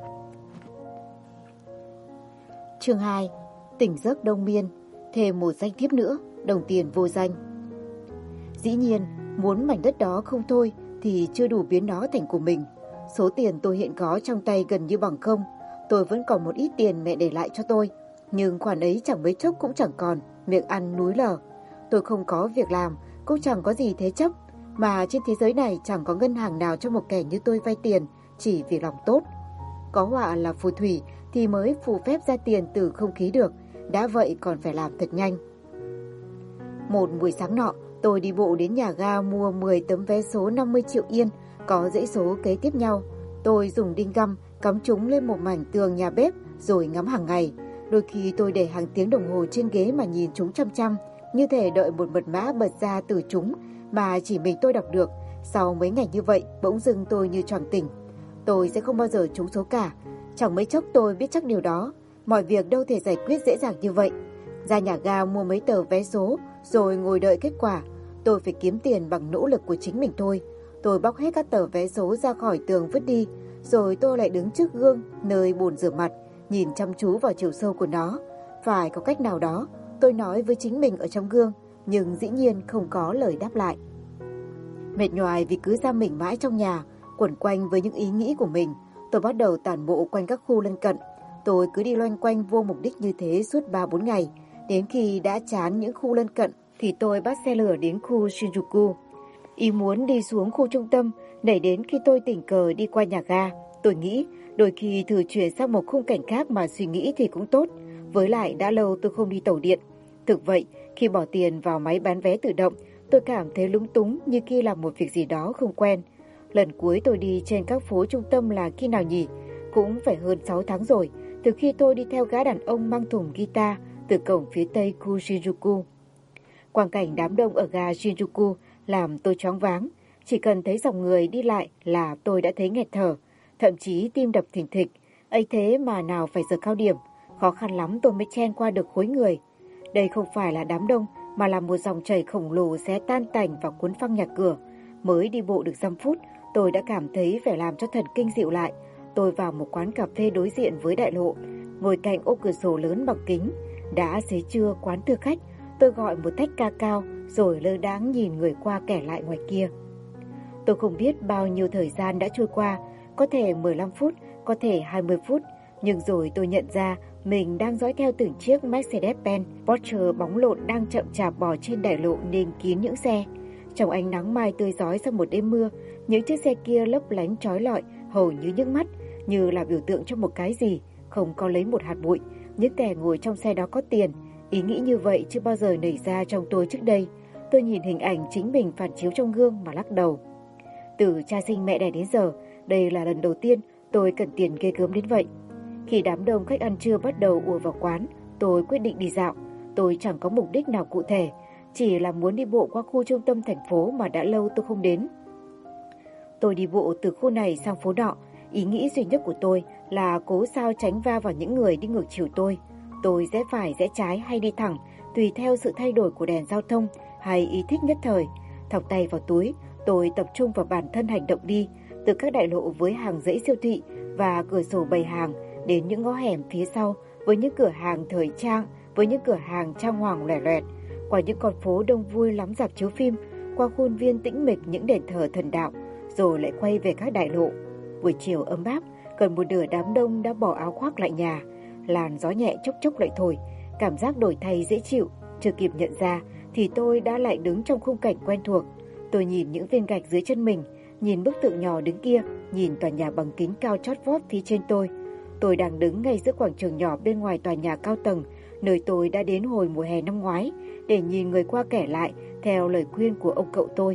Chương 2. Tỉnh giấc Đông Miên. Thêm một danh thiếp nữa, đồng tiền vô danh. Dĩ nhiên, muốn mảnh đất đó không thôi thì chưa đủ biến nó thành của mình. Số tiền tôi hiện có trong tay gần như bằng không. Tôi vẫn còn một ít tiền mẹ để lại cho tôi, nhưng khoản ấy chẳng mấy chốc cũng chẳng còn, miệng ăn núi lở. Tôi không có việc làm, cũng chẳng có gì thế chấp, mà trên thế giới này chẳng có ngân hàng nào cho một kẻ như tôi vay tiền chỉ vì lòng tốt. Có họa là phù thủy thì mới phù phép ra tiền từ không khí được, đã vậy còn phải làm thật nhanh. Một buổi sáng nọ, tôi đi bộ đến nhà ga mua 10 tấm vé số 50 triệu yên, có dãy số kế tiếp nhau. Tôi dùng đinh găm cắm chúng lên một mảnh tường nhà bếp rồi ngắm hàng ngày. Đôi khi tôi để hàng tiếng đồng hồ trên ghế mà nhìn chúng chăm chăm, như thể đợi một mật mã bật ra từ chúng mà chỉ mình tôi đọc được. Sau mấy ngày như vậy, bỗng dưng tôi như choàng tỉnh. Tôi sẽ không bao giờ trúng số cả. Chẳng mấy chốc tôi biết chắc điều đó. Mọi việc đâu thể giải quyết dễ dàng như vậy. Ra nhà ga mua mấy tờ vé số rồi ngồi đợi kết quả. Tôi phải kiếm tiền bằng nỗ lực của chính mình thôi. Tôi bóc hết các tờ vé số ra khỏi tường vứt đi. Rồi tôi lại đứng trước gương nơi bồn rửa mặt, nhìn chăm chú vào chiều sâu của nó. Phải có cách nào đó, tôi nói với chính mình ở trong gương, nhưng dĩ nhiên không có lời đáp lại. Mệt nhoài vì cứ giam mình mãi trong nhà, quẩn quanh với những ý nghĩ của mình, tôi bắt đầu tản bộ quanh các khu lân cận. Tôi cứ đi loanh quanh vô mục đích như thế suốt 3-4 ngày. Đến khi đã chán những khu lân cận thì tôi bắt xe lửa đến khu Shinjuku. Ý muốn đi xuống khu trung tâm, đẩy đến khi tôi tình cờ đi qua nhà ga. Tôi nghĩ đôi khi thử chuyển sang một khung cảnh khác mà suy nghĩ thì cũng tốt. Với lại đã lâu tôi không đi tàu điện. Thực vậy, khi bỏ tiền vào máy bán vé tự động, tôi cảm thấy lúng túng như khi làm một việc gì đó không quen. Lần cuối tôi đi trên các phố trung tâm là khi nào nhỉ? Cũng phải hơn 6 tháng rồi, từ khi tôi đi theo gã đàn ông mang thùng guitar từ cổng phía tây khu Shinjuku. Quang cảnh đám đông ở ga Shinjuku làm tôi choáng váng. Chỉ cần thấy dòng người đi lại là tôi đã thấy nghẹt thở, thậm chí tim đập thình thịch. Ấy thế mà nào phải giờ cao điểm, khó khăn lắm tôi mới chen qua được khối người. Đây không phải là đám đông mà là một dòng chảy khổng lồ xé tan tành và cuốn phăng nhà cửa. Mới đi bộ được 5 phút, tôi đã cảm thấy phải làm cho thần kinh dịu lại. Tôi vào một quán cà phê đối diện với đại lộ, ngồi cạnh ô cửa sổ lớn bằng kính. Đã xế trưa, quán thưa khách, Tôi gọi một tách ca cao rồi lơ đãng nhìn người qua kẻ lại ngoài kia. Tôi không biết bao nhiêu thời gian đã trôi qua, có thể 15 phút, có thể 20 phút, nhưng rồi tôi nhận ra mình đang dõi theo từng chiếc Mercedes-Benz Porsche bóng lộn đang chậm chạp bò trên đại lộ nền kín những xe. Trong ánh nắng mai tươi rói sau một đêm mưa, những chiếc xe kia lấp lánh chói lọi, hầu như nhức mắt, như là biểu tượng cho một cái gì, không có lấy một hạt bụi. Những kẻ ngồi trong xe đó có tiền. Ý nghĩ như vậy chưa bao giờ nảy ra trong tôi trước đây. Tôi nhìn hình ảnh chính mình phản chiếu trong gương mà lắc đầu. Từ cha sinh mẹ đẻ đến giờ, đây là lần đầu tiên tôi cần tiền ghê gớm đến vậy. Khi đám đông khách ăn trưa bắt đầu ùa vào quán, tôi quyết định đi dạo. Tôi chẳng có mục đích nào cụ thể, chỉ là muốn đi bộ qua khu trung tâm thành phố mà đã lâu tôi không đến. Tôi đi bộ từ khu này sang phố nọ, ý nghĩ duy nhất của tôi là cố sao tránh va vào những người đi ngược chiều tôi. Tôi rẽ phải rẽ trái hay đi thẳng, tùy theo sự thay đổi của đèn giao thông hay ý thích nhất thời. Thọc tay vào túi, tôi tập trung vào bản thân hành động đi, từ các đại lộ với hàng dãy siêu thị và cửa sổ bày hàng đến những ngõ hẻm phía sau với những cửa hàng thời trang, với những cửa hàng trang hoàng lòe loẹt, qua những con phố đông vui lắm rạp chiếu phim, qua khuôn viên tĩnh mịch những đền thờ thần đạo, rồi lại quay về các đại lộ. Buổi chiều ấm áp, gần một nửa đám đông đã bỏ áo khoác lại nhà, làn gió nhẹ chốc chốc lại thổi, cảm giác đổi thay dễ chịu. Chưa kịp nhận ra thì tôi đã lại đứng trong khung cảnh quen thuộc. Tôi nhìn những viên gạch dưới chân mình, nhìn bức tượng nhỏ đứng kia, nhìn tòa nhà bằng kính cao chót vót phía trên tôi. Tôi đang đứng ngay giữa quảng trường nhỏ bên ngoài tòa nhà cao tầng, nơi tôi đã đến hồi mùa hè năm ngoái, để nhìn người qua kẻ lại theo lời khuyên của ông cậu tôi.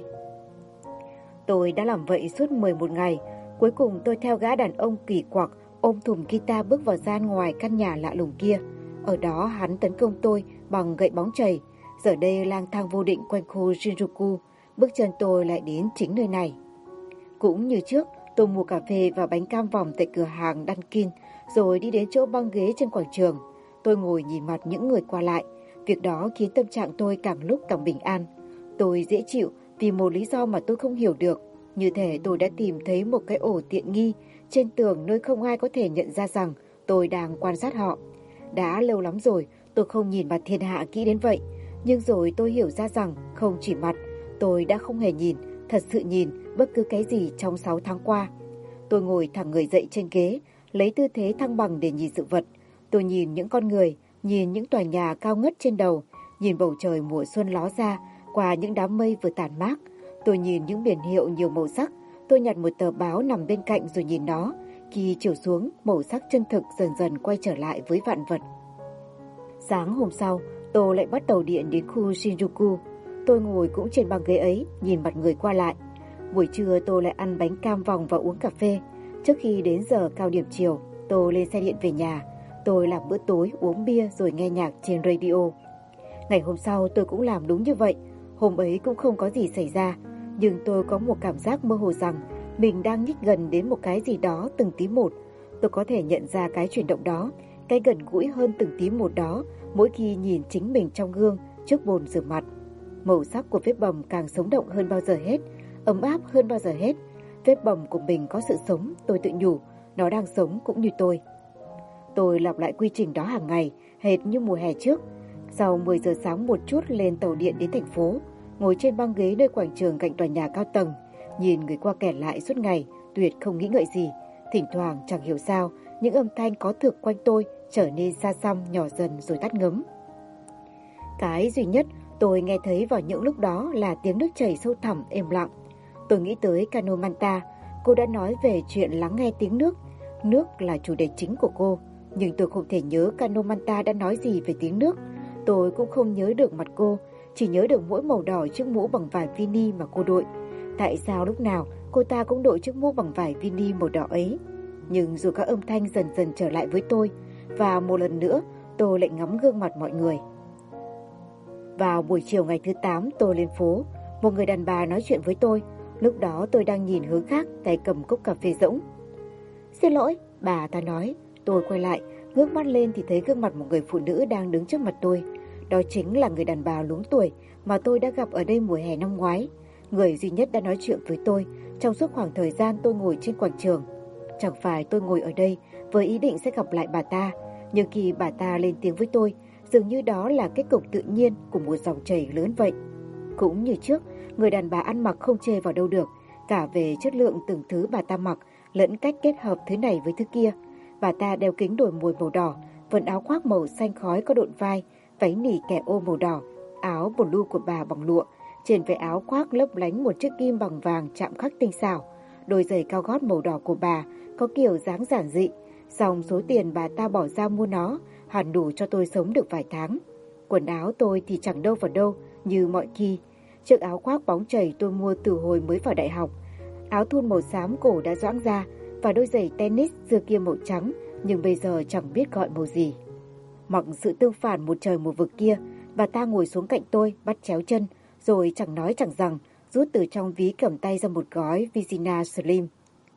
Tôi đã làm vậy suốt 11 ngày. Cuối cùng tôi theo gã đàn ông kỳ quặc ôm thùng guitar bước vào gian ngoài căn nhà lạ lùng kia. Ở đó hắn tấn công tôi bằng gậy bóng chày. Giờ đây lang thang vô định quanh khu Shinjuku, bước chân tôi lại đến chính nơi này. Cũng như trước, tôi mua cà phê và bánh cam vòng tại cửa hàng Dunkin, rồi đi đến chỗ băng ghế trên quảng trường. Tôi ngồi nhìn mặt những người qua lại. Việc đó khiến tâm trạng tôi càng lúc càng bình an. Tôi dễ chịu vì một lý do mà tôi không hiểu được. Như thể tôi đã tìm thấy một cái ổ tiện nghi trên tường nơi không ai có thể nhận ra rằng tôi đang quan sát họ. Đã lâu lắm rồi tôi không nhìn mặt thiên hạ kỹ đến vậy. Nhưng rồi tôi hiểu ra rằng không chỉ mặt, tôi đã không hề nhìn, thật sự nhìn bất cứ cái gì trong 6 tháng qua. Tôi ngồi thẳng người dậy trên ghế, lấy tư thế thăng bằng để nhìn sự vật. Tôi nhìn những con người, nhìn những tòa nhà cao ngất trên đầu, nhìn bầu trời mùa xuân ló ra qua những đám mây vừa tản mát. Tôi nhìn những biển hiệu nhiều màu sắc. Tôi nhặt một tờ báo nằm bên cạnh rồi nhìn nó. Khi chiều xuống, màu sắc chân thực dần dần quay trở lại với vạn vật. Sáng hôm sau, tôi lại bắt tàu điện đến khu Shinjuku. Tôi ngồi cũng trên băng ghế ấy, nhìn mặt người qua lại. Buổi trưa tôi lại ăn bánh cam vòng và uống cà phê. Trước khi đến giờ cao điểm chiều, tôi lên xe điện về nhà. Tôi làm bữa tối, uống bia rồi nghe nhạc trên radio. Ngày hôm sau tôi cũng làm đúng như vậy. Hôm ấy cũng không có gì xảy ra, nhưng tôi có một cảm giác mơ hồ rằng mình đang nhích gần đến một cái gì đó từng tí một. Tôi có thể nhận ra cái chuyển động đó, cái gần gũi hơn từng tí một đó mỗi khi nhìn chính mình trong gương trước bồn rửa mặt. Màu sắc của vết bầm càng sống động hơn bao giờ hết, ấm áp hơn bao giờ hết. Vết bầm của mình có sự sống, tôi tự nhủ, nó đang sống cũng như tôi. Tôi lặp lại quy trình đó hàng ngày, hệt như mùa hè trước. Sau 10 giờ sáng một chút lên tàu điện đến thành phố, ngồi trên băng ghế nơi quảng trường cạnh tòa nhà cao tầng, nhìn người qua kẻ lại suốt ngày, tuyệt không nghĩ ngợi gì. Thỉnh thoảng chẳng hiểu sao, những âm thanh có thực quanh tôi trở nên xa xăm, nhỏ dần rồi tắt ngấm. Cái duy nhất tôi nghe thấy vào những lúc đó là tiếng nước chảy sâu thẳm êm lặng. Tôi nghĩ tới Kano Manta, cô đã nói về chuyện lắng nghe tiếng nước. Nước là chủ đề chính của cô, nhưng tôi không thể nhớ Kano Manta đã nói gì về tiếng nước. Tôi cũng không nhớ được mặt cô, chỉ nhớ được mỗi màu đỏ chiếc mũ bằng vải vini mà cô đội. Tại sao lúc nào cô ta cũng đội chiếc mũ bằng vải vini màu đỏ ấy? Nhưng rồi các âm thanh dần dần trở lại với tôi, và một lần nữa tôi lại ngắm gương mặt mọi người. Vào buổi chiều ngày thứ 8 tôi lên phố, một người đàn bà nói chuyện với tôi. Lúc đó tôi đang nhìn hướng khác, tay cầm cốc cà phê rỗng. Xin lỗi, bà ta nói. Tôi quay lại, ngước mắt lên thì thấy gương mặt một người phụ nữ đang đứng trước mặt tôi. Đó chính là người đàn bà luống tuổi mà tôi đã gặp ở đây mùa hè năm ngoái. Người duy nhất đã nói chuyện với tôi trong suốt khoảng thời gian tôi ngồi trên quảng trường. Chẳng phải tôi ngồi ở đây với ý định sẽ gặp lại bà ta, nhưng khi bà ta lên tiếng với tôi Dường như đó là kết cục tự nhiên của một dòng chảy lớn vậy. Cũng như trước, người đàn bà ăn mặc không chê vào đâu được, cả về chất lượng từng thứ bà ta mặc lẫn cách kết hợp thứ này với thứ kia. Bà ta đeo kính đồi mồi màu đỏ, vận áo khoác màu xanh khói có độn vai, váy nỉ kẻ ô màu đỏ, áo blue của bà bằng lụa. Trên váy áo khoác lấp lánh một chiếc kim bằng vàng chạm khắc tinh xảo. Đôi giày cao gót màu đỏ của bà có kiểu dáng giản dị, song số tiền bà ta bỏ ra mua nó hẳn đủ cho tôi sống được vài tháng. Quần áo tôi thì chẳng đâu vào đâu như mọi khi. Chiếc áo khoác bóng chảy tôi mua từ hồi mới vào đại học. Áo thun màu xám cổ đã giãng ra và đôi giày tennis xưa kia màu trắng nhưng bây giờ chẳng biết gọi màu gì. Mặc sự tương phản một trời một vực kia, bà ta ngồi xuống cạnh tôi bắt chéo chân rồi chẳng nói chẳng rằng rút từ trong ví cầm tay ra một gói Virginia Slim.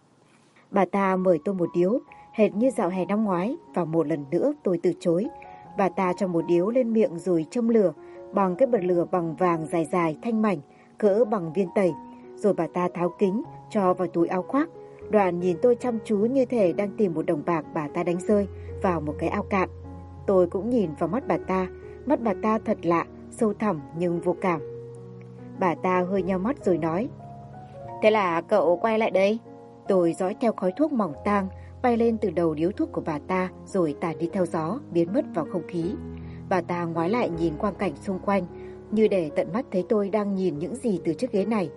Bà ta mời tôi một điếu, hệt như dạo hè năm ngoái, và một lần nữa tôi từ chối. Bà ta cho một điếu lên miệng rồi châm lửa bằng cái bật lửa bằng vàng dài dài thanh mảnh, cỡ bằng viên tẩy. Rồi bà ta tháo kính, cho vào túi áo khoác. Đoạn nhìn tôi chăm chú như thể đang tìm một đồng bạc bà ta đánh rơi vào một cái ao cạn. Tôi cũng nhìn vào mắt bà ta thật lạ, sâu thẳm nhưng vô cảm. Bà ta hơi nheo mắt rồi nói: "Thế là cậu quay lại đây?" Tôi dõi theo khói thuốc mỏng tang bay lên từ đầu điếu thuốc của bà ta rồi tản đi theo gió, biến mất vào không khí. Bà ta ngoái lại nhìn quang cảnh xung quanh, như để tận mắt thấy tôi đang nhìn những gì từ chiếc ghế này.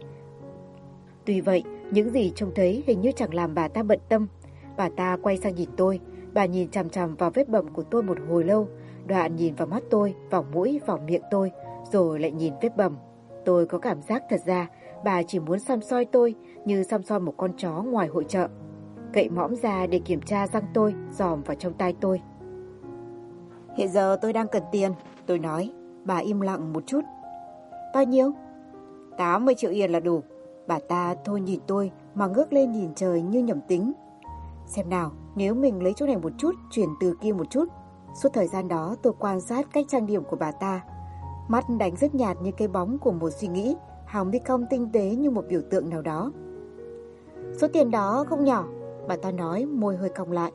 Tuy vậy, những gì trông thấy hình như chẳng làm bà ta bận tâm. Bà ta quay sang nhìn tôi, bà nhìn chằm chằm vào vết bầm của tôi một hồi lâu, đoạn nhìn vào mắt tôi, vào mũi, vào miệng tôi, rồi lại nhìn vết bầm. Tôi có cảm giác thật ra bà chỉ muốn săm soi tôi như săm soi một con chó ngoài hội chợ. Cậy mõm ra để kiểm tra răng tôi, dòm vào trong tai tôi. "Hiện giờ tôi đang cần tiền," tôi nói. Bà im lặng một chút. "Bao nhiêu?" 80 triệu yên là đủ." Bà ta thôi nhìn tôi mà ngước lên nhìn trời như nhẩm tính. "Xem nào, nếu mình lấy chỗ này một chút, chuyển từ kia một chút." Suốt thời gian đó tôi quan sát cách trang điểm của bà ta. Mắt đánh rất nhạt như cái bóng của một suy nghĩ, hòng đi cong tinh tế như một biểu tượng nào đó. "Số tiền đó không nhỏ," bà ta nói, môi hơi cong lại.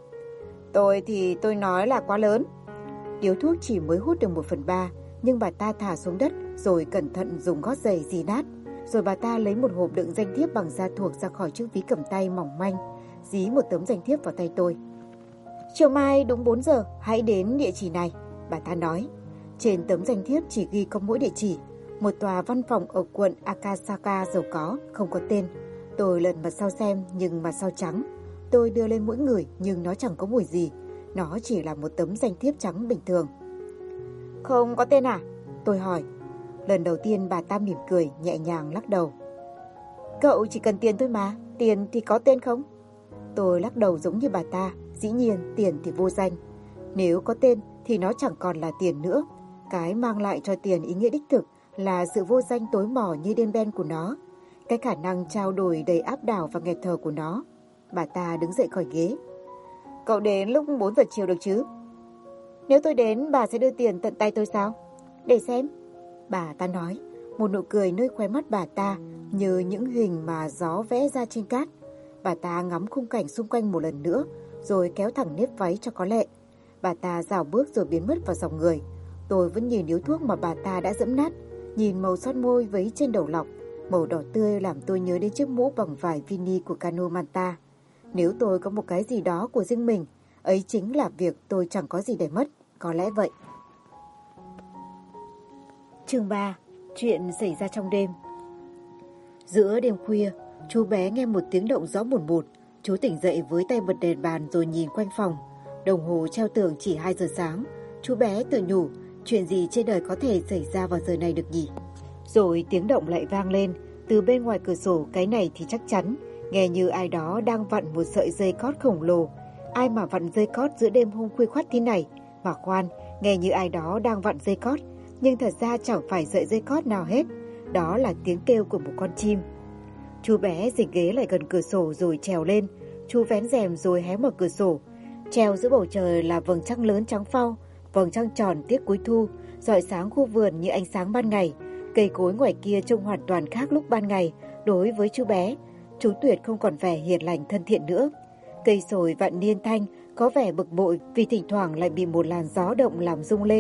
Tôi nói là quá lớn." Điếu thuốc chỉ mới hút được 1/3, nhưng bà ta thả xuống đất rồi cẩn thận dùng gót giày dì nát. Rồi bà ta lấy một hộp đựng danh thiếp bằng da thuộc ra khỏi chiếc ví cầm tay mỏng manh, dí một tấm danh thiếp vào tay tôi. "Chiều mai đúng 4 giờ, hãy đến địa chỉ này," bà ta nói. Trên tấm danh thiếp chỉ ghi có mỗi địa chỉ, một tòa văn phòng ở quận Akasaka giàu có, không có tên. Tôi lần mặt sau xem nhưng mặt sau trắng. Tôi đưa lên mũi ngửi nhưng nó chẳng có mùi gì. Nó chỉ là một tấm danh thiếp trắng bình thường. "Không có tên à?" tôi hỏi. Lần đầu tiên bà ta mỉm cười, nhẹ nhàng lắc đầu. "Cậu chỉ cần tiền thôi mà, tiền thì có tên không?" Tôi lắc đầu giống như bà ta, dĩ nhiên tiền thì vô danh. Nếu có tên thì nó chẳng còn là tiền nữa. Cái mang lại cho tiền ý nghĩa đích thực là sự vô danh tối mỏ như đêm đen của nó, cái khả năng trao đổi đầy áp đảo và nghẹt thở của nó. Bà ta đứng dậy khỏi ghế. "Cậu đến lúc 4 giờ chiều được chứ?" "Nếu tôi đến, bà sẽ đưa tiền tận tay tôi sao?" "Để xem," bà ta nói, một nụ cười nơi khóe mắt bà ta như những hình mà gió vẽ ra trên cát. Bà ta ngắm khung cảnh xung quanh một lần nữa, rồi kéo thẳng nếp váy cho có lệ. Bà ta rảo bước rồi biến mất vào dòng người. Tôi vẫn nhìn điếu thuốc mà bà ta đã giẫm nát, nhìn màu son môi vấy trên đầu lọc, màu đỏ tươi làm tôi nhớ đến chiếc mũ bằng vải vini của Cano Manta. Nếu tôi có một cái gì đó của riêng mình, ấy chính là việc tôi chẳng có gì để mất, có lẽ vậy. Chương 3. Chuyện xảy ra trong đêm. Giữa đêm khuya, chú bé nghe một tiếng động rõ một một. Chú tỉnh dậy với tay bật đèn bàn rồi nhìn quanh phòng. Đồng hồ treo tường chỉ 2 giờ sáng. Chú bé tự nhủ, chuyện gì trên đời có thể xảy ra vào giờ này được nhỉ? Rồi tiếng động lại vang lên. Từ bên ngoài cửa sổ, cái này thì chắc chắn, nghe như ai đó đang vặn một sợi dây cót khổng lồ. Ai mà vặn dây cót giữa đêm hôm khuya khoắt thế này? Mà khoan, nghe như ai đó đang vặn dây cót, nhưng thật ra chẳng phải sợi dây cót nào hết. Đó là tiếng kêu của một con chim. Chú bé dịch ghế lại gần cửa sổ rồi trèo lên. Chú vén rèm rồi hé mở cửa sổ. Treo giữa bầu trời là vầng trăng lớn trắng phau, vầng trăng tròn tiết cuối thu, rọi sáng khu vườn như ánh sáng ban ngày. Cây cối ngoài kia trông hoàn toàn khác lúc ban ngày. Đối với chú bé, chú Tuyệt không còn vẻ hiền lành thân thiện nữa. Cây sồi vạn niên thanh có vẻ bực bội vì thỉnh thoảng lại bị một làn gió động làm rung lên.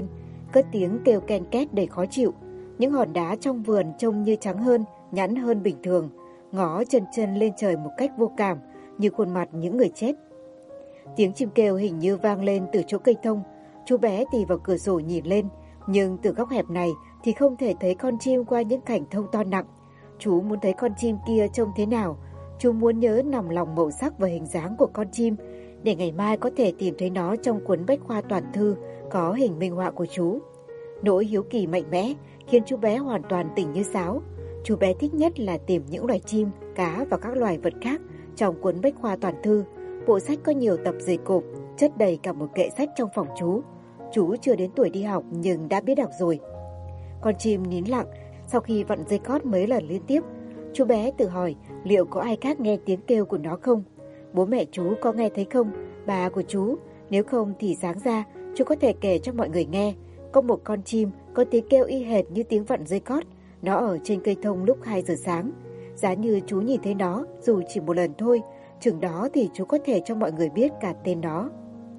cất tiếng kêu ken két đầy khó chịu. Những hòn đá trong vườn trông như trắng hơn, nhẵn hơn bình thường, ngó chân chân lên trời một cách vô cảm, như khuôn mặt những người chết. Tiếng chim kêu hình như vang lên từ chỗ cây thông. Chú bé tì vào cửa sổ nhìn lên, nhưng từ góc hẹp này thì không thể thấy con chim qua những cành thông to nặng. Chú muốn thấy con chim kia trông thế nào. Chú muốn nhớ nằm lòng màu sắc và hình dáng của con chim, để ngày mai có thể tìm thấy nó trong cuốn bách khoa toàn thư có hình minh họa của chú. Nỗi hiếu kỳ mạnh mẽ khiến chú bé hoàn toàn tỉnh như sáo. Chú bé thích nhất là tìm những loài chim, cá và các loài vật khác trong cuốn bách khoa toàn thư. Bộ sách có nhiều tập dày cộp, chất đầy cả một kệ sách trong phòng chú. Chú chưa đến tuổi đi học nhưng đã biết đọc rồi. Con chim nín lặng sau khi vặn dây cót mấy lần liên tiếp. Chú bé tự hỏi liệu có ai khác nghe tiếng kêu của nó không? Bố mẹ chú có nghe thấy không? Bà của chú? Nếu không thì sáng ra chú có thể kể cho mọi người nghe. Có một con chim có tiếng kêu y hệt như tiếng vặn dây cót. Nó ở trên cây thông lúc 2 giờ sáng. Giá như chú nhìn thấy nó dù chỉ một lần thôi, chừng đó thì chú có thể cho mọi người biết cả tên nó.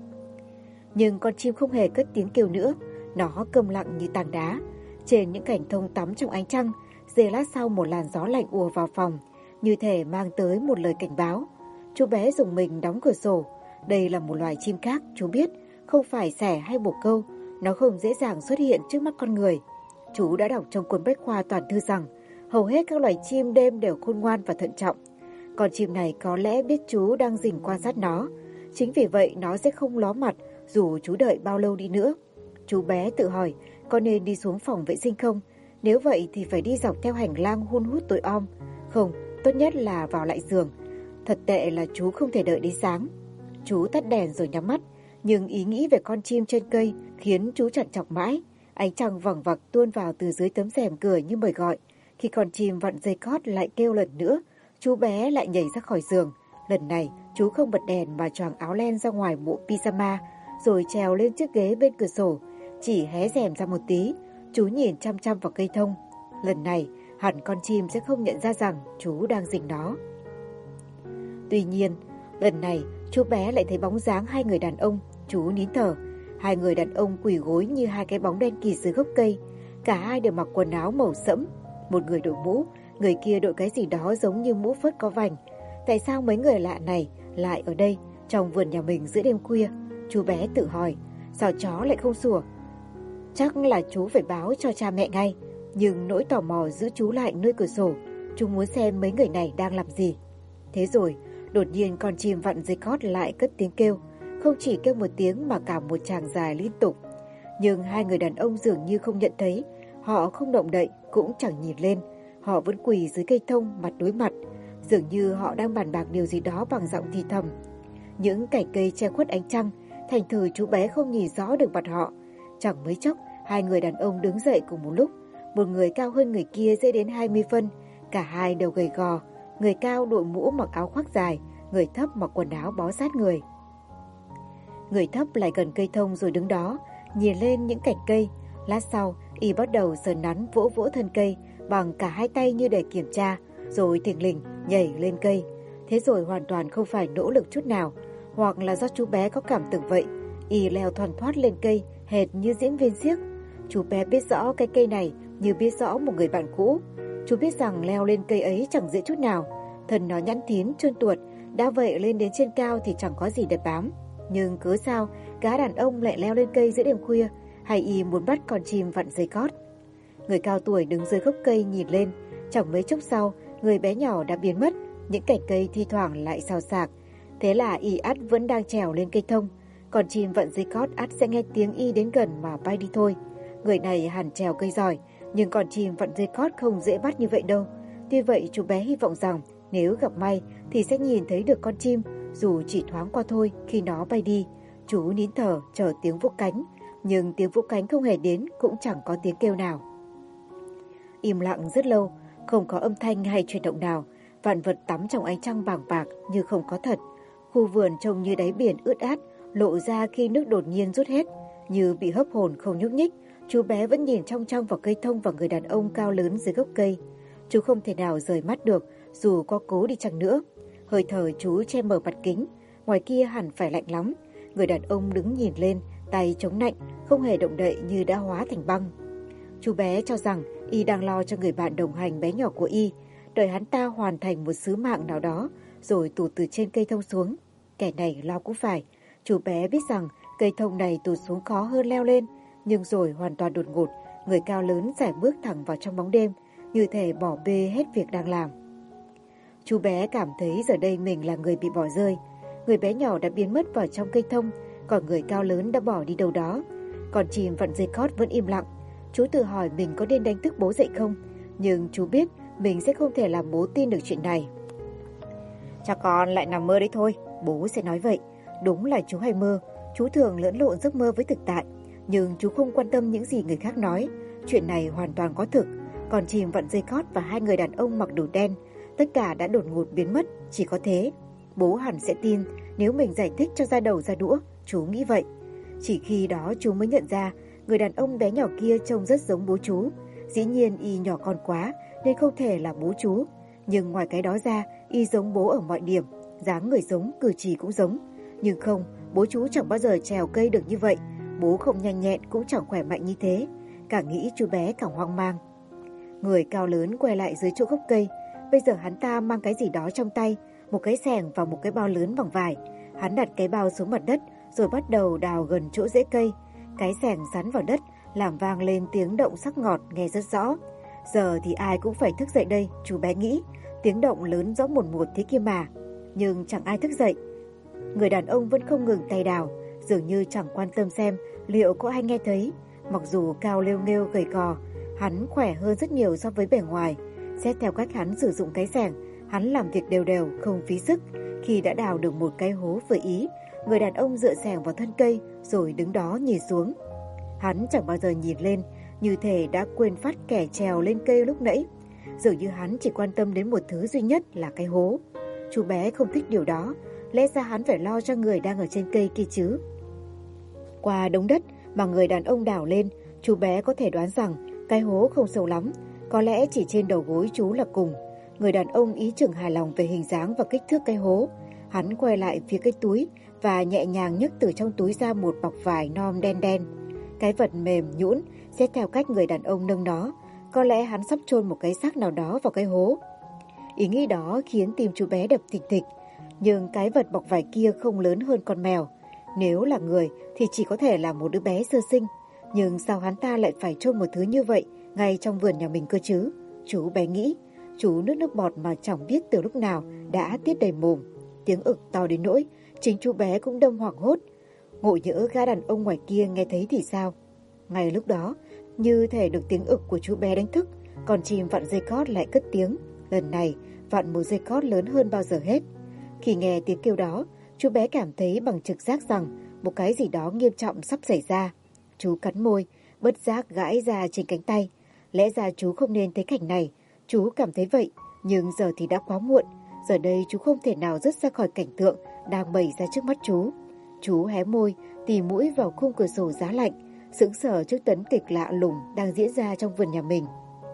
Nhưng con chim không hề cất tiếng kêu nữa. Nó câm lặng như tảng đá. Trên những cành thông tắm trong ánh trăng, giây lát sau một làn gió lạnh ùa vào phòng, như thể mang tới một lời cảnh báo. Chú bé dùng mình đóng cửa sổ. Đây là một loài chim khác, chú biết, không phải sẻ hay bồ câu. Nó không dễ dàng xuất hiện trước mắt con người. Chú đã đọc trong cuốn bách khoa toàn thư rằng hầu hết các loài chim đêm đều khôn ngoan và thận trọng. Con chim này có lẽ biết chú đang rình quan sát nó. Chính vì vậy nó sẽ không ló mặt dù chú đợi bao lâu đi nữa. Chú bé tự hỏi có nên đi xuống phòng vệ sinh không? Nếu vậy thì phải đi dọc theo hành lang hun hút tối om. Không, tốt nhất là vào lại giường. Thật tệ là chú không thể đợi đến sáng. Chú tắt đèn rồi nhắm mắt. Nhưng ý nghĩ về con chim trên cây khiến chú trằn trọc mãi. Ánh trăng vằng vặc tuôn vào từ dưới tấm rèm cửa như mời gọi. Khi con chim vặn dây cót lại kêu lần nữa, chú bé lại nhảy ra khỏi giường. Lần này chú không bật đèn mà choàng áo len ra ngoài bộ pyjama, rồi trèo lên chiếc ghế bên cửa sổ. Chỉ hé rèm ra một tí, chú nhìn chăm chăm vào cây thông. Lần này hẳn con chim sẽ không nhận ra rằng chú đang rình nó. Tuy nhiên, lần này chú bé lại thấy bóng dáng 2 người đàn ông. Chú nín thở. 2 người đàn ông quỳ gối như 2 cái bóng đen kịt dưới gốc cây. Cả hai đều mặc quần áo màu sẫm. Một người đội mũ, người kia đội cái gì đó giống như mũ phớt có vành. Tại sao mấy người lạ này lại ở đây, trong vườn nhà mình giữa đêm khuya? Chú bé tự hỏi. Sao chó lại không sủa? Chắc là chú phải báo cho cha mẹ ngay. Nhưng nỗi tò mò giữ chú lại nơi cửa sổ. Chú muốn xem mấy người này đang làm gì. Thế rồi, đột nhiên con chim vặn dây cót lại cất tiếng kêu. Không chỉ kêu một tiếng mà cả một tràng dài liên tục. Nhưng 2 người đàn ông dường như không nhận thấy. Họ không động đậy, cũng chẳng nhìn lên. Họ vẫn quỳ dưới cây thông mặt đối mặt. Dường như họ đang bàn bạc điều gì đó bằng giọng thì thầm. Những cành cây che khuất ánh trăng, thành thử chú bé không nhìn rõ được mặt họ. Chẳng mấy chốc, 2 người đàn ông đứng dậy cùng một lúc. Một người cao hơn người kia dễ đến 20 phân. Cả hai đều gầy gò. Người cao đội mũ mặc áo khoác dài, người thấp mặc quần áo bó sát người. Người thấp lại gần cây thông rồi đứng đó, nhìn lên những cành cây. Lát sau, y bắt đầu sờ nắn vỗ vỗ thân cây bằng cả 2 tay như để kiểm tra, rồi thình lình nhảy lên cây. Thế rồi hoàn toàn không phải nỗ lực chút nào, hoặc là do chú bé có cảm tưởng vậy. Y leo thoăn thoắt lên cây, hệt như diễn viên xiếc. Chú bé biết rõ cái cây này như biết rõ một người bạn cũ. Chú biết rằng leo lên cây ấy chẳng dễ chút nào. Thân nó nhẵn thín, trơn tuột, đã vậy lên đến trên cao thì chẳng có gì để bám. Nhưng cớ sao gã đàn ông lại leo lên cây giữa đêm khuya? Hay y muốn bắt con chim vặn dây cót? Người cao tuổi đứng dưới gốc cây nhìn lên. Chẳng mấy chốc sau, người bé nhỏ đã biến mất. Những cành cây thi thoảng lại xào xạc. Thế là y ắt vẫn đang trèo lên cây thông. Con chim vặn dây cót ắt sẽ nghe tiếng y đến gần mà bay đi thôi. Người này hẳn trèo cây giỏi, nhưng con chim vặn dây cót không dễ bắt như vậy đâu. Tuy vậy chú bé hy vọng rằng nếu gặp may thì sẽ nhìn thấy được con chim, dù chỉ thoáng qua thôi khi nó bay đi. Chú nín thở chờ tiếng vỗ cánh, nhưng tiếng vỗ cánh không hề đến, cũng chẳng có tiếng kêu nào. Im lặng rất lâu, không có âm thanh hay chuyển động nào. Vạn vật tắm trong ánh trăng bàng bạc như không có thật. Khu vườn trông như đáy biển ướt át, lộ ra khi nước đột nhiên rút hết. Như bị hấp hồn không nhúc nhích, chú bé vẫn nhìn trong trong vào cây thông và người đàn ông cao lớn dưới gốc cây. Chú không thể nào rời mắt được, dù có cố đi chăng nữa. Hơi thở chú che mở mặt kính, ngoài kia hẳn phải lạnh lắm. Người đàn ông đứng nhìn lên, tay chống nạnh, không hề động đậy như đã hóa thành băng. Chú bé cho rằng y đang lo cho người bạn đồng hành bé nhỏ của y, đợi hắn ta hoàn thành một sứ mạng nào đó, rồi tụt từ trên cây thông xuống. Kẻ này lo cũng phải, chú bé biết rằng cây thông này tụt xuống khó hơn leo lên, nhưng rồi hoàn toàn đột ngột, người cao lớn sải bước thẳng vào trong bóng đêm, như thể bỏ bê hết việc đang làm. Chú bé cảm thấy giờ đây mình là người bị bỏ rơi. Người bé nhỏ đã biến mất vào trong cây thông, còn người cao lớn đã bỏ đi đâu đó. Con chim vặn dây cót vẫn im lặng. Chú tự hỏi mình có nên đánh thức bố dậy không, nhưng chú biết mình sẽ không thể làm bố tin được chuyện này. Chắc con lại nằm mơ đấy thôi, bố sẽ nói vậy. Đúng là chú hay mơ, chú thường lẫn lộn giấc mơ với thực tại, nhưng chú không quan tâm những gì người khác nói. Chuyện này hoàn toàn có thực. Con chim vặn dây cót và hai người đàn ông mặc đồ đen, tất cả đã đột ngột biến mất, chỉ có thế. Bố hẳn sẽ tin nếu mình giải thích cho ra đầu ra đũa, chú nghĩ vậy. Chỉ khi đó chú mới nhận ra người đàn ông bé nhỏ kia trông rất giống bố chú. Dĩ nhiên y nhỏ con quá nên không thể là bố chú, nhưng ngoài cái đó ra y giống bố ở mọi điểm, dáng người giống, cử chỉ cũng giống. Nhưng không, bố chú chẳng bao giờ trèo cây được như vậy, bố không nhanh nhẹn cũng chẳng khỏe mạnh như thế. Càng nghĩ chú bé càng hoang mang. Người cao lớn quay lại dưới chỗ gốc cây. Bây giờ hắn ta mang cái gì đó trong tay, một cái xẻng và một cái bao lớn bằng vải. Hắn đặt cái bao xuống mặt đất rồi bắt đầu đào gần chỗ rễ cây. Cái xẻng sắn vào đất làm vang lên tiếng động sắc ngọt nghe rất rõ. Giờ thì ai cũng phải thức dậy đây, chú bé nghĩ. Tiếng động lớn rõ một một thế kia mà. Nhưng chẳng ai thức dậy. Người đàn ông vẫn không ngừng tay đào, dường như chẳng quan tâm xem liệu có ai nghe thấy. Mặc dù cao lêu nghêu gầy gò, hắn khỏe hơn rất nhiều so với bề ngoài. Xét theo cách hắn sử dụng cái xẻng, hắn làm việc đều đều, không phí sức. Khi đã đào được một cái hố vừa ý, người đàn ông dựa xẻng vào thân cây rồi đứng đó nhìn xuống. Hắn chẳng bao giờ nhìn lên, như thể đã quên phát kẻ trèo lên cây lúc nãy. Dường như hắn chỉ quan tâm đến một thứ duy nhất là cái hố. Chú bé không thích điều đó, lẽ ra hắn phải lo cho người đang ở trên cây kia chứ. Qua đống đất mà người đàn ông đào lên, chú bé có thể đoán rằng cái hố không sâu lắm, có lẽ chỉ trên đầu gối chú là cùng. Người đàn ông ý chừng hài lòng về hình dáng và kích thước cái hố. Hắn quay lại phía cái túi và nhẹ nhàng nhấc từ trong túi ra một bọc vải non đen đen. Cái vật mềm nhũn, xét theo cách người đàn ông nâng nó, có lẽ hắn sắp chôn một cái xác nào đó vào cái hố. Ý nghĩ đó khiến tim chú bé đập thình thịch. Nhưng cái vật bọc vải kia không lớn hơn con mèo. Nếu là người thì chỉ có thể là một đứa bé sơ sinh. Nhưng sao hắn ta lại phải chôn một thứ như vậy ngay trong vườn nhà mình cơ chứ? Chú bé nghĩ. Chú nuốt nước bọt mà chẳng biết từ lúc nào đã tiết đầy mồm. Tiếng ực to đến nỗi chính chú bé cũng đâm hoảng hốt. Ngộ nhỡ gã đàn ông ngoài kia nghe thấy thì sao? Ngay lúc đó, như thể được tiếng ực của chú bé đánh thức, con chim vặn dây cót lại cất tiếng. Lần này vặn một dây cót lớn hơn bao giờ hết. Khi nghe tiếng kêu đó, chú bé cảm thấy bằng trực giác rằng một cái gì đó nghiêm trọng sắp xảy ra. Chú cắn môi, bất giác gãi ra trên cánh tay. Lẽ ra chú không nên thấy cảnh này. Chú cảm thấy vậy, nhưng giờ thì đã quá muộn. Giờ đây chú không thể nào dứt ra khỏi cảnh tượng đang bày ra trước mắt chú. Chú hé môi, tì mũi vào khung cửa sổ giá lạnh, sững sờ trước tấn kịch lạ lùng đang diễn ra trong vườn nhà mình.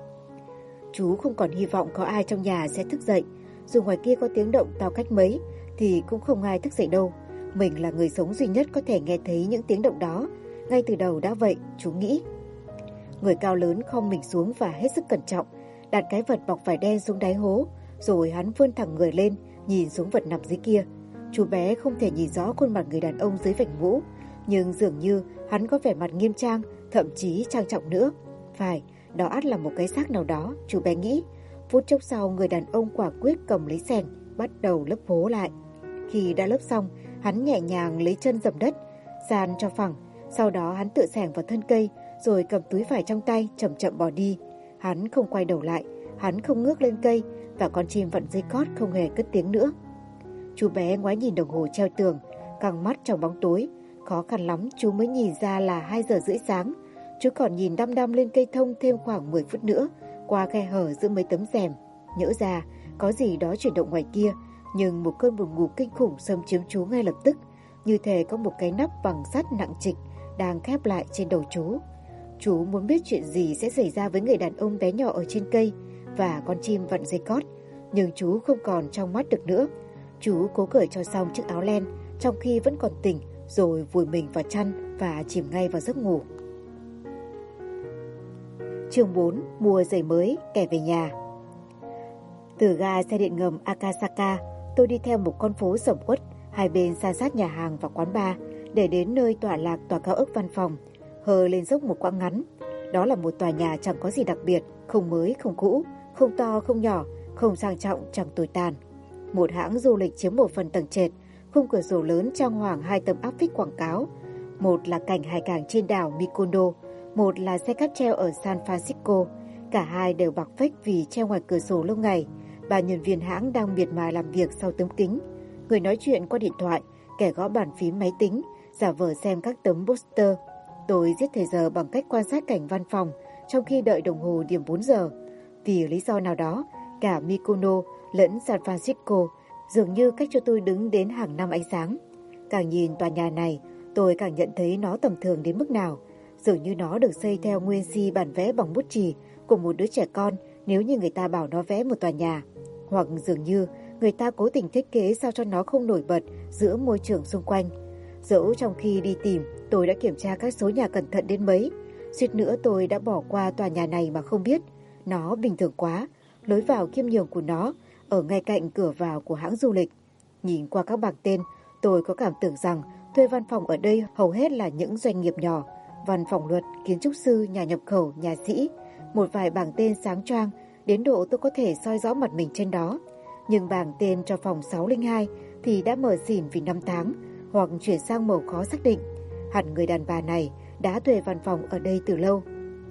Chú không còn hy vọng có ai trong nhà sẽ thức dậy. Dù ngoài kia có tiếng động to cách mấy thì cũng không ai thức dậy đâu. Mình là người sống duy nhất có thể nghe thấy những tiếng động đó. Ngay từ đầu đã vậy, chú nghĩ. Người cao lớn khom mình xuống và hết sức cẩn trọng, đặt cái vật bọc vải đen xuống đáy hố, rồi hắn vươn thẳng người lên, nhìn xuống vật nằm dưới kia. Chú bé không thể nhìn rõ khuôn mặt người đàn ông dưới vành mũ, nhưng dường như hắn có vẻ mặt nghiêm trang, thậm chí trang trọng nữa. Phải, đó ắt là một cái xác nào đó, chú bé nghĩ. Phút chốc sau, người đàn ông quả quyết cầm lấy xẻng, bắt đầu lấp hố lại. Khi đã lấp xong, hắn nhẹ nhàng lấy chân dầm đất, san cho phẳng. Sau đó hắn tựa xẻng vào thân cây, rồi cầm túi vải trong tay, chậm chậm bỏ đi. Hắn không quay đầu lại, hắn không ngước lên cây, và con chim vặn dây cót không hề cất tiếng nữa. Chú bé ngoái nhìn đồng hồ treo tường, căng mắt trong bóng tối. Khó khăn lắm chú mới nhìn ra là 2 giờ rưỡi sáng. Chú còn nhìn đăm đăm lên cây thông thêm khoảng 10 phút nữa, qua khe hở giữa mấy tấm rèm. Nhỡ ra có gì đó chuyển động ngoài kia, nhưng một cơn buồn ngủ kinh khủng xâm chiếm chú ngay lập tức, như thể có một cái nắp bằng sắt nặng trịch đang khép lại trên đầu chú. Chú muốn biết chuyện gì sẽ xảy ra với người đàn ông bé nhỏ ở trên cây và con chim vặn dây cót, nhưng chú không còn trong mắt được nữa. Chú cố cởi cho xong chiếc áo len trong khi vẫn còn tỉnh, rồi vùi mình vào chăn và chìm ngay vào giấc ngủ. Chương 4. Mua giày mới, kẻ về nhà. Từ ga xe điện ngầm Akasaka, tôi đi theo một con phố sầm uất, hai bên san sát nhà hàng và quán bar để đến nơi tọa lạc tòa cao ốc văn phòng, hờ lên dốc một quãng ngắn. Đó là một tòa nhà chẳng có gì đặc biệt, không mới không cũ, không to không nhỏ, không sang trọng chẳng tồi tàn. Một hãng du lịch chiếm một phần tầng trệt, khung cửa sổ lớn trang hoàng hai tấm áp phích quảng cáo. Một là cảnh hải cảng trên đảo Mikono, một là xe cáp treo ở San Francisco. Cả hai đều bạc phách vì treo ngoài cửa sổ lâu ngày. Ba nhân viên hãng đang miệt mài làm việc sau tấm kính. Người nói chuyện qua điện thoại, kẻ gõ bàn phím máy tính, giả vờ xem các tấm poster. Tôi giết thời giờ bằng cách quan sát cảnh văn phòng trong khi đợi đồng hồ điểm 4 giờ. Vì lý do nào đó, cả Mikono lẫn San Francisco dường như cách cho tôi đứng đến hàng năm ánh sáng. Càng nhìn tòa nhà này, tôi càng nhận thấy nó tầm thường đến mức nào. Dường như nó được xây theo nguyên si bản vẽ bằng bút chì của một đứa trẻ con nếu như người ta bảo nó vẽ một tòa nhà. Hoặc dường như người ta cố tình thiết kế sao cho nó không nổi bật giữa môi trường xung quanh. Dẫu trong khi đi tìm, tôi đã kiểm tra các số nhà cẩn thận đến mấy. Suýt nữa tôi đã bỏ qua tòa nhà này mà không biết. Nó bình thường quá, lối vào khiêm nhường của nó ở ngay cạnh cửa vào của hãng du lịch. Nhìn qua các bảng tên, tôi có cảm tưởng rằng thuê văn phòng ở đây hầu hết là những doanh nghiệp nhỏ. Văn phòng luật, kiến trúc sư, nhà nhập khẩu, nhà sĩ. Một vài bảng tên sáng choang, đến độ tôi có thể soi rõ mặt mình trên đó. Nhưng bảng tên cho phòng 602 thì đã mờ xỉn vì năm tháng, hoặc chuyển sang màu khó xác định. Hẳn người đàn bà này đã thuê văn phòng ở đây từ lâu.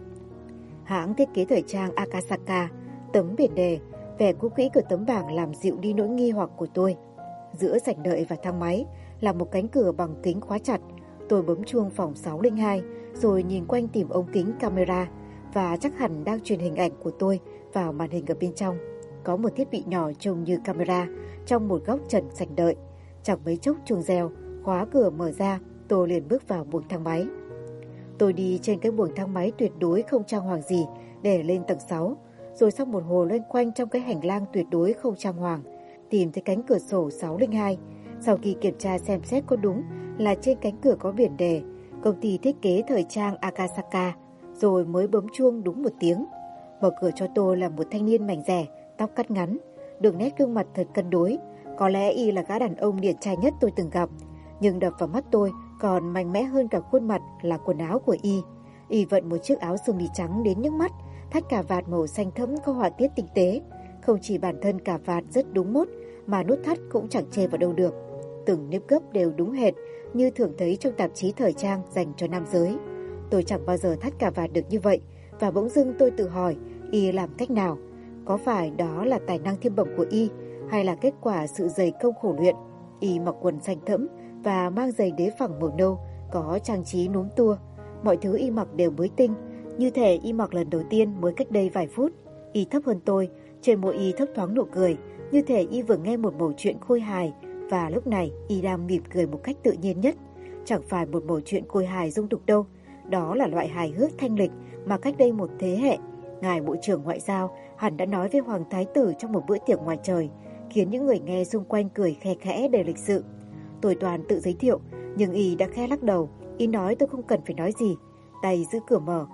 Hãng thiết kế thời trang Akasaka, tấm biển đề, vẻ cũ kỹ của tấm bảng làm dịu đi nỗi nghi hoặc của tôi. Giữa sảnh đợi và thang máy là một cánh cửa bằng kính khóa chặt. Tôi bấm chuông phòng 602 rồi nhìn quanh tìm ống kính camera và chắc hẳn đang truyền hình ảnh của tôi vào màn hình ở bên trong. Có một thiết bị nhỏ trông như camera trong một góc trần sảnh đợi. Chẳng mấy chốc chuông reo, khóa cửa mở ra, tôi liền bước vào buồng thang máy. Tôi đi trên cái buồng thang máy tuyệt đối không trang hoàng gì để lên tầng 6, rồi sau một hồi loanh quanh trong cái hành lang tuyệt đối không trang hoàng, tìm thấy cánh cửa sổ 602. Sau khi kiểm tra xem xét có đúng là trên cánh cửa có biển đề công ty thiết kế thời trang Akasaka, rồi mới bấm chuông đúng 1 tiếng. Mở cửa cho tôi là một thanh niên mảnh rẻ, tóc cắt ngắn, đường nét gương mặt thật cân đối. Có lẽ y là gã đàn ông điển trai nhất tôi từng gặp, nhưng đập vào mắt tôi còn mạnh mẽ hơn cả khuôn mặt là quần áo của y. Y vận một chiếc áo sơ mi trắng đến nhức mắt, thắt cà vạt màu xanh thẫm có họa tiết tinh tế. Không chỉ bản thân cà vạt rất đúng mốt, mà nút thắt cũng chẳng chê vào đâu được. Từng nếp gấp đều đúng hệt như thường thấy trong tạp chí thời trang dành cho nam giới. Tôi chẳng bao giờ thắt cà vạt được như vậy, và bỗng dưng tôi tự hỏi y làm cách nào. Có phải đó là tài năng thiên bẩm của y, hay là kết quả sự dày công khổ luyện? Y mặc quần xanh thẫm và mang giày đế phẳng màu nâu, có trang trí núm tua. Mọi thứ y mặc đều mới tinh, như thể y mặc lần đầu tiên mới cách đây vài phút. Y thấp hơn tôi, trên môi y thấp thoáng nụ cười, như thể y vừa nghe một mẩu chuyện khôi hài, và lúc này y đang mỉm cười một cách tự nhiên nhất. Chẳng phải một mẩu chuyện khôi hài dung tục đâu, đó là loại hài hước thanh lịch mà cách đây một thế hệ ngài Bộ trưởng Ngoại giao hẳn đã nói với Hoàng Thái tử trong một bữa tiệc ngoài trời, khiến những người nghe xung quanh cười khe khẽ đầy lịch sự. Tôi toàn tự giới thiệu, nhưng y đã khẽ lắc đầu. Y nói tôi không cần phải nói gì, tay giữ cửa mở.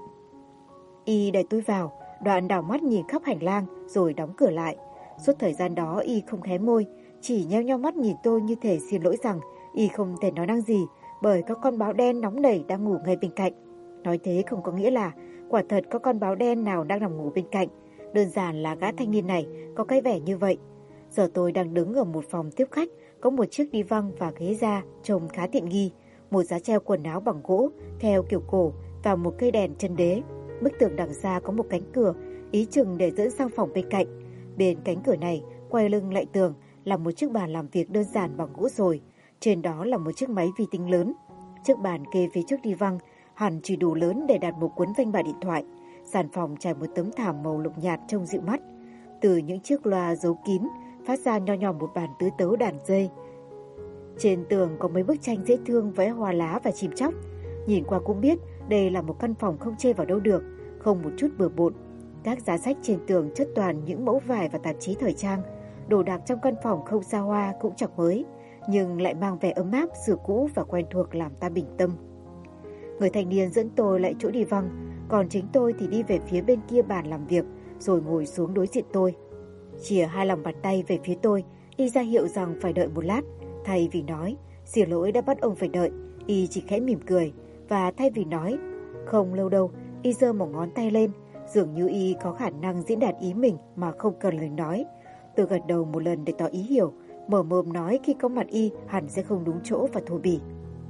Y đẩy tôi vào, đoạn đảo mắt nhìn khắp hành lang rồi đóng cửa lại. Suốt thời gian đó y không hé môi, chỉ nheo nheo mắt nhìn tôi như thể xin lỗi rằng y không thể nói năng gì bởi có con báo đen nóng nảy đang ngủ ngay bên cạnh. Nói thế không có nghĩa là quả thật có con báo đen nào đang nằm ngủ bên cạnh, đơn giản là gã thanh niên này có cái vẻ như vậy. Giờ tôi đang đứng ở một phòng tiếp khách, có một chiếc đi văng và ghế da trông khá tiện nghi, một giá treo quần áo bằng gỗ theo kiểu cổ và một cây đèn chân đế. Bức tường đằng xa có một cánh cửa, ý chừng để dẫn sang phòng bên cạnh. Bên cánh cửa này, quay lưng lại tường là một chiếc bàn làm việc đơn giản bằng gỗ rồi. Trên đó là một chiếc máy vi tính lớn. Chiếc bàn kê phía trước đi văng hẳn chỉ đủ lớn để đặt một cuốn phanh bạ điện thoại. Sàn phòng trải một tấm thảm màu lục nhạt trông dịu mắt. Từ những chiếc loa giấu kín phát ra nho nhỏ một bàn tứ tấu đàn dây. Trên tường có mấy bức tranh dễ thương vẽ hoa lá và chim chóc. Nhìn qua cũng biết đây là một căn phòng không chê vào đâu được, không một chút bừa bộn. Các giá sách trên tường chất toàn những mẫu vải và tạp chí thời trang. Đồ đạc trong căn phòng không xa hoa cũng chẳng mới. nhưng lại mang vẻ ấm áp, xưa cũ và quen thuộc làm ta bình tâm. Người thanh niên dẫn tôi lại chỗ đi văng, còn chính tôi thì đi về phía bên kia bàn làm việc, rồi ngồi xuống đối diện tôi. Chìa hai lòng bàn tay về phía tôi, y ra hiệu rằng phải đợi một lát. Thay vì nói, xin lỗi đã bắt ông phải đợi, y chỉ khẽ mỉm cười, và thay vì nói, không lâu đâu, y giơ một ngón tay lên, dường như y có khả năng diễn đạt ý mình mà không cần lời nói. Tôi gật đầu một lần để tỏ ý hiểu, mở mồm nói khi có mặt y hẳn sẽ không đúng chỗ và thô bỉ.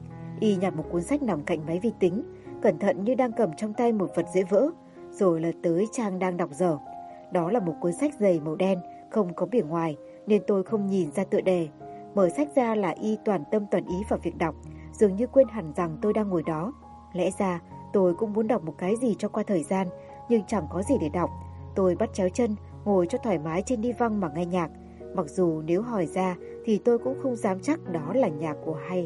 Y nhặt một cuốn sách nằm cạnh máy vi tính, cẩn thận như đang cầm trong tay một vật dễ vỡ, rồi lật tới trang đang đọc dở. Đó là một cuốn sách dày màu đen, không có bìa ngoài, nên tôi không nhìn ra tựa đề. Mở sách ra là y toàn tâm toàn ý vào việc đọc, dường như quên hẳn rằng tôi đang ngồi đó. Lẽ ra tôi cũng muốn đọc một cái gì cho qua thời gian, nhưng chẳng có gì để đọc. Tôi bắt chéo chân, ngồi cho thoải mái trên đi văng mà nghe nhạc. Mặc dù nếu hỏi ra thì tôi cũng không dám chắc đó là nhạc của hay.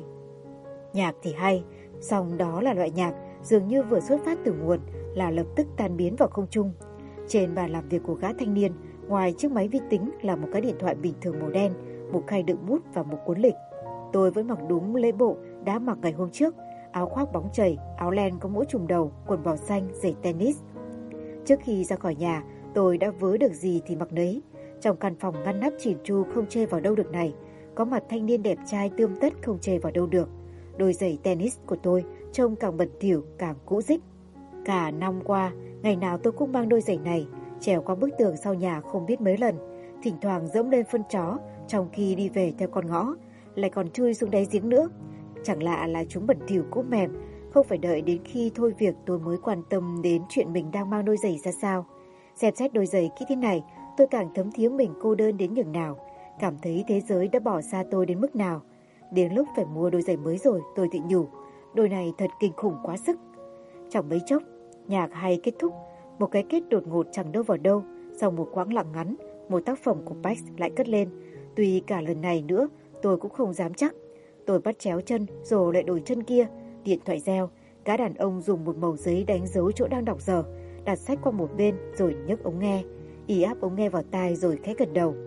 Nhạc thì hay, song đó là loại nhạc dường như vừa xuất phát từ nguồn là lập tức tan biến vào không trung. Trên bàn làm việc của gã thanh niên, ngoài chiếc máy vi tính là một cái điện thoại bình thường màu đen, một khay đựng bút và một cuốn lịch. Tôi vẫn mặc đúng lễ bộ đã mặc ngày hôm trước, áo khoác bóng chảy, áo len có mũ trùm đầu, quần bò xanh, giày tennis. Trước khi ra khỏi nhà, tôi đã vớ được gì thì mặc nấy. Trong căn phòng ngăn nắp chỉn chu không chê vào đâu được này, có mặt thanh niên đẹp trai tươm tất không chê vào đâu được. Đôi giày tennis của tôi trông càng bẩn thỉu, càng cũ rích. Cả năm qua, ngày nào tôi cũng mang đôi giày này, trèo qua bức tường sau nhà không biết mấy lần, thỉnh thoảng dẫm lên phân chó trong khi đi về theo con ngõ, lại còn chui xuống đáy giếng nữa. Chẳng lạ là chúng bẩn thỉu cũ mềm, không phải đợi đến khi thôi việc tôi mới quan tâm đến chuyện mình đang mang đôi giày ra sao. Xem xét đôi giày kỹ thế này, tôi càng thấm thía mình cô đơn đến nhường nào, cảm thấy thế giới đã bỏ xa tôi đến mức nào. Đến lúc phải mua đôi giày mới rồi, tôi tự nhủ, đôi này thật kinh khủng quá sức. Chẳng mấy chốc, nhạc hay kết thúc, một cái kết đột ngột chẳng đâu vào đâu. Sau một quãng lặng ngắn, một tác phẩm của Bex lại cất lên. Tuy cả lần này nữa, tôi cũng không dám chắc. Tôi bắt chéo chân rồi lại đổi chân kia, điện thoại reo. Gã đàn ông dùng một mẩu giấy đánh dấu chỗ đang đọc dở, đặt sách qua một bên rồi nhấc ống nghe. Y áp ống nghe vào tai rồi khẽ gật đầu.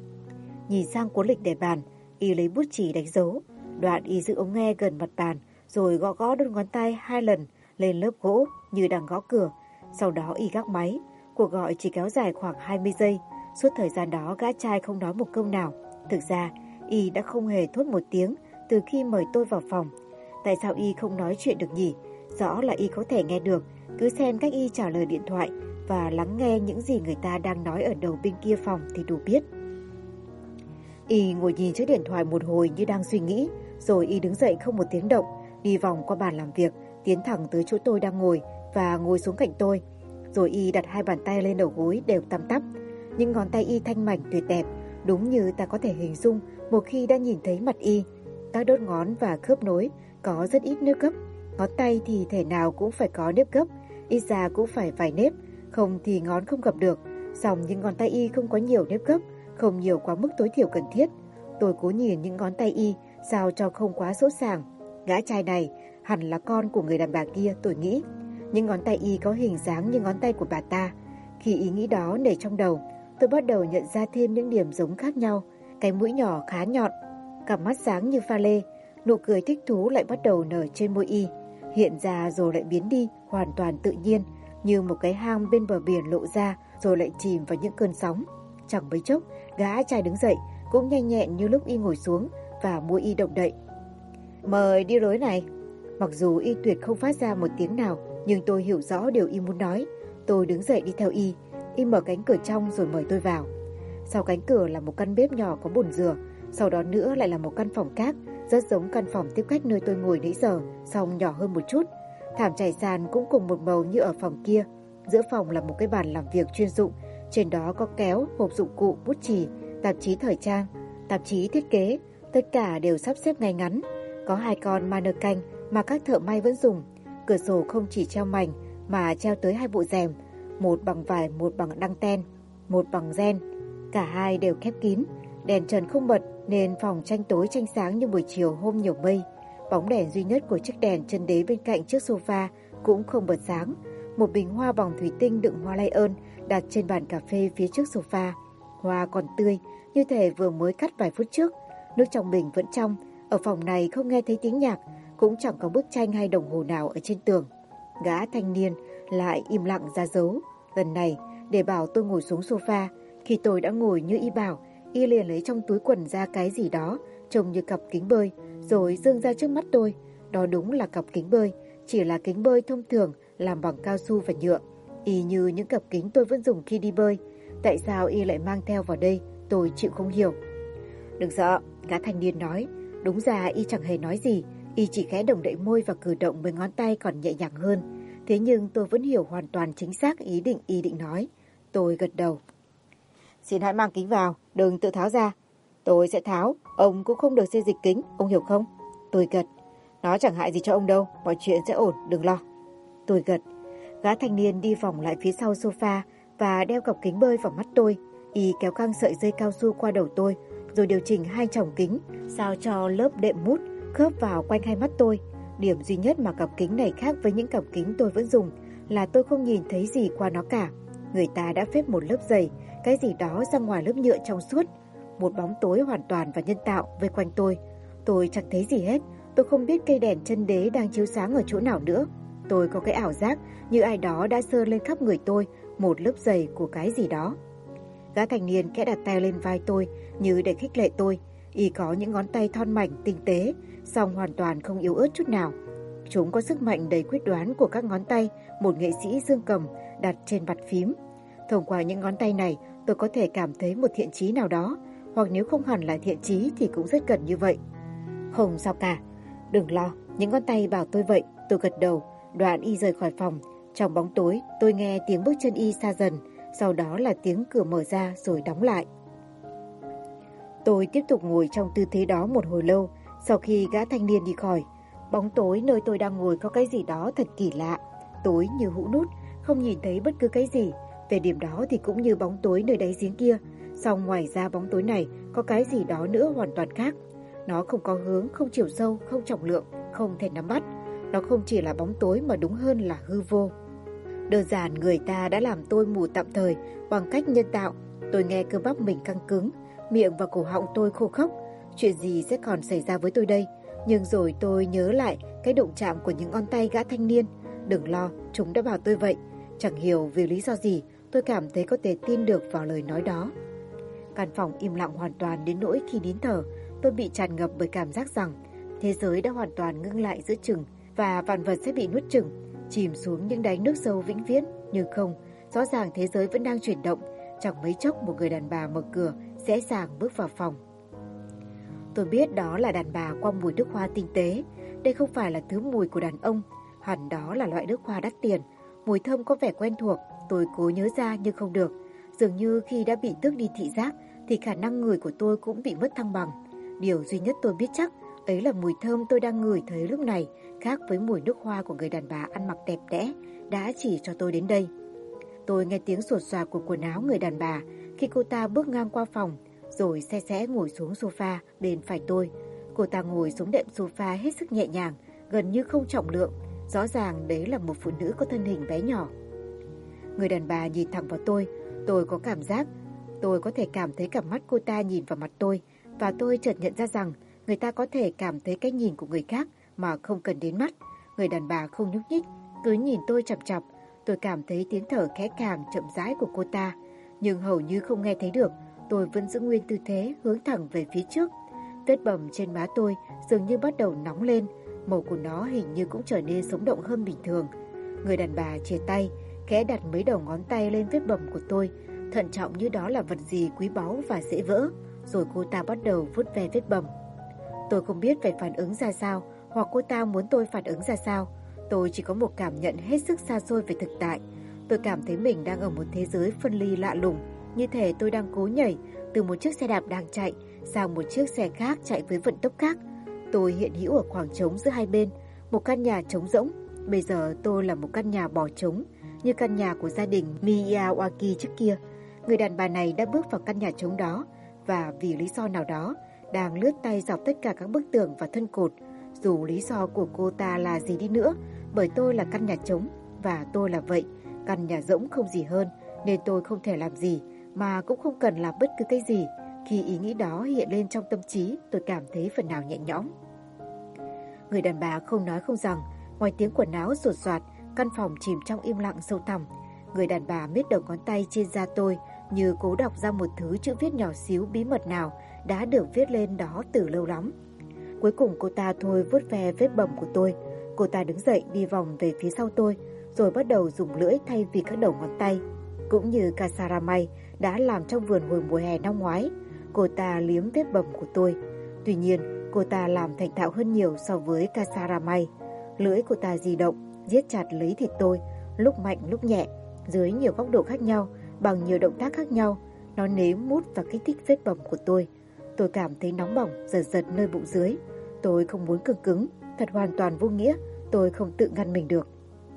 Nhìn sang cuốn lịch để bàn, y lấy bút chì đánh dấu. Đoạn y giữ ống nghe gần mặt bàn, rồi gõ gõ đốt ngón tay 2 lần lên lớp gỗ như đang gõ cửa. Sau đó y gác máy. Cuộc gọi chỉ kéo dài khoảng 20 giây. Suốt thời gian đó gã trai không nói một câu nào. Thực ra y đã không hề thốt một tiếng từ khi mời tôi vào phòng. Tại sao y không nói chuyện được nhỉ? Rõ là y có thể nghe được. Cứ xem cách y trả lời điện thoại và lắng nghe những gì người ta đang nói ở đầu bên kia phòng thì đủ biết. Y ngồi nhìn chiếc điện thoại một hồi như đang suy nghĩ, rồi y đứng dậy không một tiếng động, đi vòng qua bàn làm việc, tiến thẳng tới chỗ tôi đang ngồi và ngồi xuống cạnh tôi. Rồi y đặt 2 bàn tay lên đầu gối đều tăm tắp. Những ngón tay y thanh mảnh tuyệt đẹp, đúng như ta có thể hình dung một khi đã nhìn thấy mặt y. Các đốt ngón và khớp nối có rất ít nếp gấp, ngón tay thì thể nào cũng phải có nếp gấp, ít ra cũng phải vài nếp, không thì ngón không gặp được. Song những ngón tay y không có nhiều nếp gấp, không nhiều quá mức tối thiểu cần thiết. Tôi cố nhìn những ngón tay y sao cho không quá sỗ sàng. Gã trai này hẳn là con của người đàn bà kia, tôi nghĩ. Những ngón tay y có hình dáng như ngón tay của bà ta. Khi ý nghĩ đó nảy trong đầu, tôi bắt đầu nhận ra thêm những điểm giống khác nhau. Cái mũi nhỏ khá nhọn, cặp mắt sáng như pha lê, nụ cười thích thú lại bắt đầu nở trên môi y, hiện ra rồi lại biến đi hoàn toàn tự nhiên, như một cái hang bên bờ biển lộ ra rồi lại chìm vào những cơn sóng. Chẳng mấy chốc, gã trai đứng dậy, cũng nhanh nhẹn như lúc y ngồi xuống, và môi y động đậy. Mời đi lối này. Mặc dù y tuyệt không phát ra một tiếng nào, nhưng tôi hiểu rõ điều y muốn nói. Tôi đứng dậy đi theo y. Y mở cánh cửa trong rồi mời tôi vào. Sau cánh cửa là một căn bếp nhỏ có bồn rửa, sau đó nữa lại là một căn phòng khác, rất giống căn phòng tiếp khách nơi tôi ngồi nãy giờ, song nhỏ hơn một chút. Thảm trải sàn cũng cùng một màu như ở phòng kia. Giữa phòng là một cái bàn làm việc chuyên dụng, trên đó có kéo, hộp dụng cụ, bút chì, tạp chí thời trang, tạp chí thiết kế, tất cả đều sắp xếp ngay ngắn. Có 2 con mannequin mà các thợ may vẫn dùng. Cửa sổ không chỉ treo mảnh mà treo tới 2 bộ rèm, một bằng vải, một bằng đăng ten, một bằng ren. Cả hai đều khép kín. Đèn trần không bật nên phòng tranh tối tranh sáng như buổi chiều hôm nhiều mây. Bóng đèn duy nhất của chiếc đèn chân đế bên cạnh chiếc sofa cũng không bật sáng. Một bình hoa bằng thủy tinh đựng hoa lay ơn đặt trên bàn cà phê phía trước sofa. Hoa còn tươi, như thể vừa mới cắt vài phút trước. Nước trong bình vẫn trong, ở phòng này không nghe thấy tiếng nhạc, cũng chẳng có bức tranh hay đồng hồ nào ở trên tường. Gã thanh niên lại im lặng ra dấu. Lần này, để bảo tôi ngồi xuống sofa, khi tôi đã ngồi như y bảo, y liền lấy trong túi quần ra cái gì đó, trông như cặp kính bơi, rồi giương ra trước mắt tôi. Đó đúng là cặp kính bơi, chỉ là kính bơi thông thường làm bằng cao su và nhựa, y như những cặp kính tôi vẫn dùng khi đi bơi. Tại sao y lại mang theo vào đây, tôi chịu không hiểu. Đừng sợ, gã thanh niên nói. Đúng ra y chẳng hề nói gì, y chỉ khẽ động đậy môi và cử động với ngón tay còn nhẹ nhàng hơn. Thế nhưng tôi vẫn hiểu hoàn toàn chính xác ý định y định nói. Tôi gật đầu. Xin hãy mang kính vào, đừng tự tháo ra. Tôi sẽ tháo, ông cũng không được xê dịch kính, ông hiểu không? Tôi gật. Nó chẳng hại gì cho ông đâu, mọi chuyện sẽ ổn, đừng lo. Tôi gật. Gã thanh niên đi vòng lại phía sau sofa và đeo cặp kính bơi vào mắt tôi. Y kéo căng sợi dây cao su qua đầu tôi, rồi điều chỉnh hai tròng kính, sao cho lớp đệm mút khớp vào quanh hai mắt tôi. Điểm duy nhất mà cặp kính này khác với những cặp kính tôi vẫn dùng là tôi không nhìn thấy gì qua nó cả. Người ta đã phết một lớp dày, cái gì đó ra ngoài lớp nhựa trong suốt. Một bóng tối hoàn toàn và nhân tạo vây quanh tôi. Tôi chẳng thấy gì hết. Tôi không biết cây đèn chân đế đang chiếu sáng ở chỗ nào nữa. Tôi có cái ảo giác như ai đó đã sơ lên khắp người tôi một lớp dày của cái gì đó. Gã thanh niên khẽ đặt tay lên vai tôi như để khích lệ tôi. Y có những ngón tay thon mảnh tinh tế, song hoàn toàn không yếu ớt chút nào. Chúng có sức mạnh đầy quyết đoán của các ngón tay một nghệ sĩ dương cầm đặt trên bạt phím. Thông qua những ngón tay này, tôi có thể cảm thấy một thiện chí nào đó, hoặc nếu không hẳn là thiện chí thì cũng rất gần như vậy. Không sao cả, đừng lo, những ngón tay bảo tôi vậy. Tôi gật đầu. Đoạn y rời khỏi phòng. Trong bóng tối, tôi nghe tiếng bước chân y xa dần, sau đó là tiếng cửa mở ra rồi đóng lại. Tôi tiếp tục ngồi trong tư thế đó một hồi lâu. Sau khi gã thanh niên đi khỏi, bóng tối nơi tôi đang ngồi có cái gì đó thật kỳ lạ. Tối như hũ nút, không nhìn thấy bất cứ cái gì. Về điểm đó thì cũng như bóng tối nơi đáy giếng kia, song ngoài ra bóng tối này có cái gì đó nữa hoàn toàn khác. Nó không có hướng, không chiều sâu, không trọng lượng, không thể nắm bắt. Nó không chỉ là bóng tối mà đúng hơn là hư vô. Đơn giản người ta đã làm tôi mù tạm thời bằng cách nhân tạo. Tôi nghe cơ bắp mình căng cứng, miệng và cổ họng tôi khô khốc. Chuyện gì sẽ còn xảy ra với tôi đây? Nhưng rồi tôi nhớ lại cái đụng chạm của những ngón tay gã thanh niên. Đừng lo, chúng đã bảo tôi vậy. Chẳng hiểu vì lý do gì, tôi cảm thấy có thể tin được vào lời nói đó. Căn phòng im lặng hoàn toàn đến nỗi khi nín thở, tôi bị tràn ngập bởi cảm giác rằng thế giới đã hoàn toàn ngưng lại giữa chừng và vạn vật sẽ bị nuốt chửng, chìm xuống những đáy nước sâu vĩnh viễn. Nhưng không, rõ ràng thế giới vẫn đang chuyển động. Chẳng mấy chốc một người đàn bà mở cửa, dễ dàng bước vào phòng. Tôi biết đó là đàn bà qua mùi nước hoa tinh tế. Đây không phải là thứ mùi của đàn ông, hẳn đó là loại nước hoa đắt tiền. Mùi thơm có vẻ quen thuộc, tôi cố nhớ ra nhưng không được. Dường như khi đã bị tước đi thị giác thì khả năng ngửi của tôi cũng bị mất thăng bằng. Điều duy nhất tôi biết chắc ấy là mùi thơm tôi đang ngửi thấy lúc này khác với mùi nước hoa của người đàn bà ăn mặc đẹp đẽ đã chỉ cho tôi đến đây. Tôi nghe tiếng xột xoạc của quần áo người đàn bà khi cô ta bước ngang qua phòng, rồi xe xẽ ngồi xuống sofa bên phải tôi. Cô ta ngồi xuống đệm sofa hết sức nhẹ nhàng, gần như không trọng lượng. Rõ ràng đấy là một phụ nữ có thân hình bé nhỏ. Người đàn bà nhìn thẳng vào tôi có cảm giác, tôi có thể cảm thấy cặp mắt cô ta nhìn vào mặt tôi, và tôi chợt nhận ra rằng người ta có thể cảm thấy cái nhìn của người khác mà không cần đến mắt. Người đàn bà không nhúc nhích, cứ nhìn tôi chằm chằm. Tôi cảm thấy tiếng thở khẽ khàng chậm rãi của cô ta, nhưng hầu như không nghe thấy được. Tôi vẫn giữ nguyên tư thế hướng thẳng về phía trước. Vết bầm trên má tôi dường như bắt đầu nóng lên, màu của nó hình như cũng trở nên sống động hơn bình thường. Người đàn bà chia tay, khẽ đặt mấy đầu ngón tay lên vết bầm của tôi, thận trọng như đó là vật gì quý báu và dễ vỡ. Rồi cô ta bắt đầu vuốt ve vết bầm. Tôi không biết phải phản ứng ra sao, hoặc cô ta muốn tôi phản ứng ra sao. Tôi chỉ có một cảm nhận hết sức xa xôi về thực tại. Tôi cảm thấy mình đang ở một thế giới phân ly lạ lùng, như thể tôi đang cố nhảy từ một chiếc xe đạp đang chạy sang một chiếc xe khác chạy với vận tốc khác. Tôi hiện hữu ở khoảng trống giữa hai bên, một căn nhà trống rỗng. Bây giờ tôi là một căn nhà bỏ trống, như căn nhà của gia đình Miyawaki trước kia. Người đàn bà này đã bước vào căn nhà trống đó, và vì lý do nào đó đang lướt tay dọc tất cả các bức tường và thân cột. Dù lý do của cô ta là gì đi nữa, bởi tôi là căn nhà trống và tôi là vậy, căn nhà rỗng không gì hơn, nên tôi không thể làm gì mà cũng không cần làm bất cứ cái gì. Khi ý nghĩ đó hiện lên trong tâm trí, tôi cảm thấy phần nào nhẹ nhõm. Người đàn bà không nói không rằng, ngoài tiếng quần áo sột soạt, căn phòng chìm trong im lặng sâu thẳm. Người đàn bà miết đầu ngón tay trên da tôi như cố đọc ra một thứ chữ viết nhỏ xíu bí mật nào đã được viết lên đó từ lâu lắm. Cuối cùng cô ta thôi vuốt ve vết bầm của tôi. Cô ta đứng dậy đi vòng về phía sau tôi, rồi bắt đầu dùng lưỡi thay vì các đầu ngón tay. Cũng như Kasaramay đã làm trong vườn hồi mùa hè năm ngoái, cô ta liếm vết bầm của tôi. Tuy nhiên, cô ta làm thành thạo hơn nhiều so với Kasaramay. Lưỡi cô ta di động, giết chặt lấy thịt tôi, lúc mạnh lúc nhẹ, dưới nhiều góc độ khác nhau, bằng nhiều động tác khác nhau. Nó nếm mút và kích thích vết bầm của tôi. Tôi cảm thấy nóng bỏng, giật giật nơi bụng dưới. Tôi không muốn cứng cứng, thật hoàn toàn vô nghĩa, tôi không tự ngăn mình được.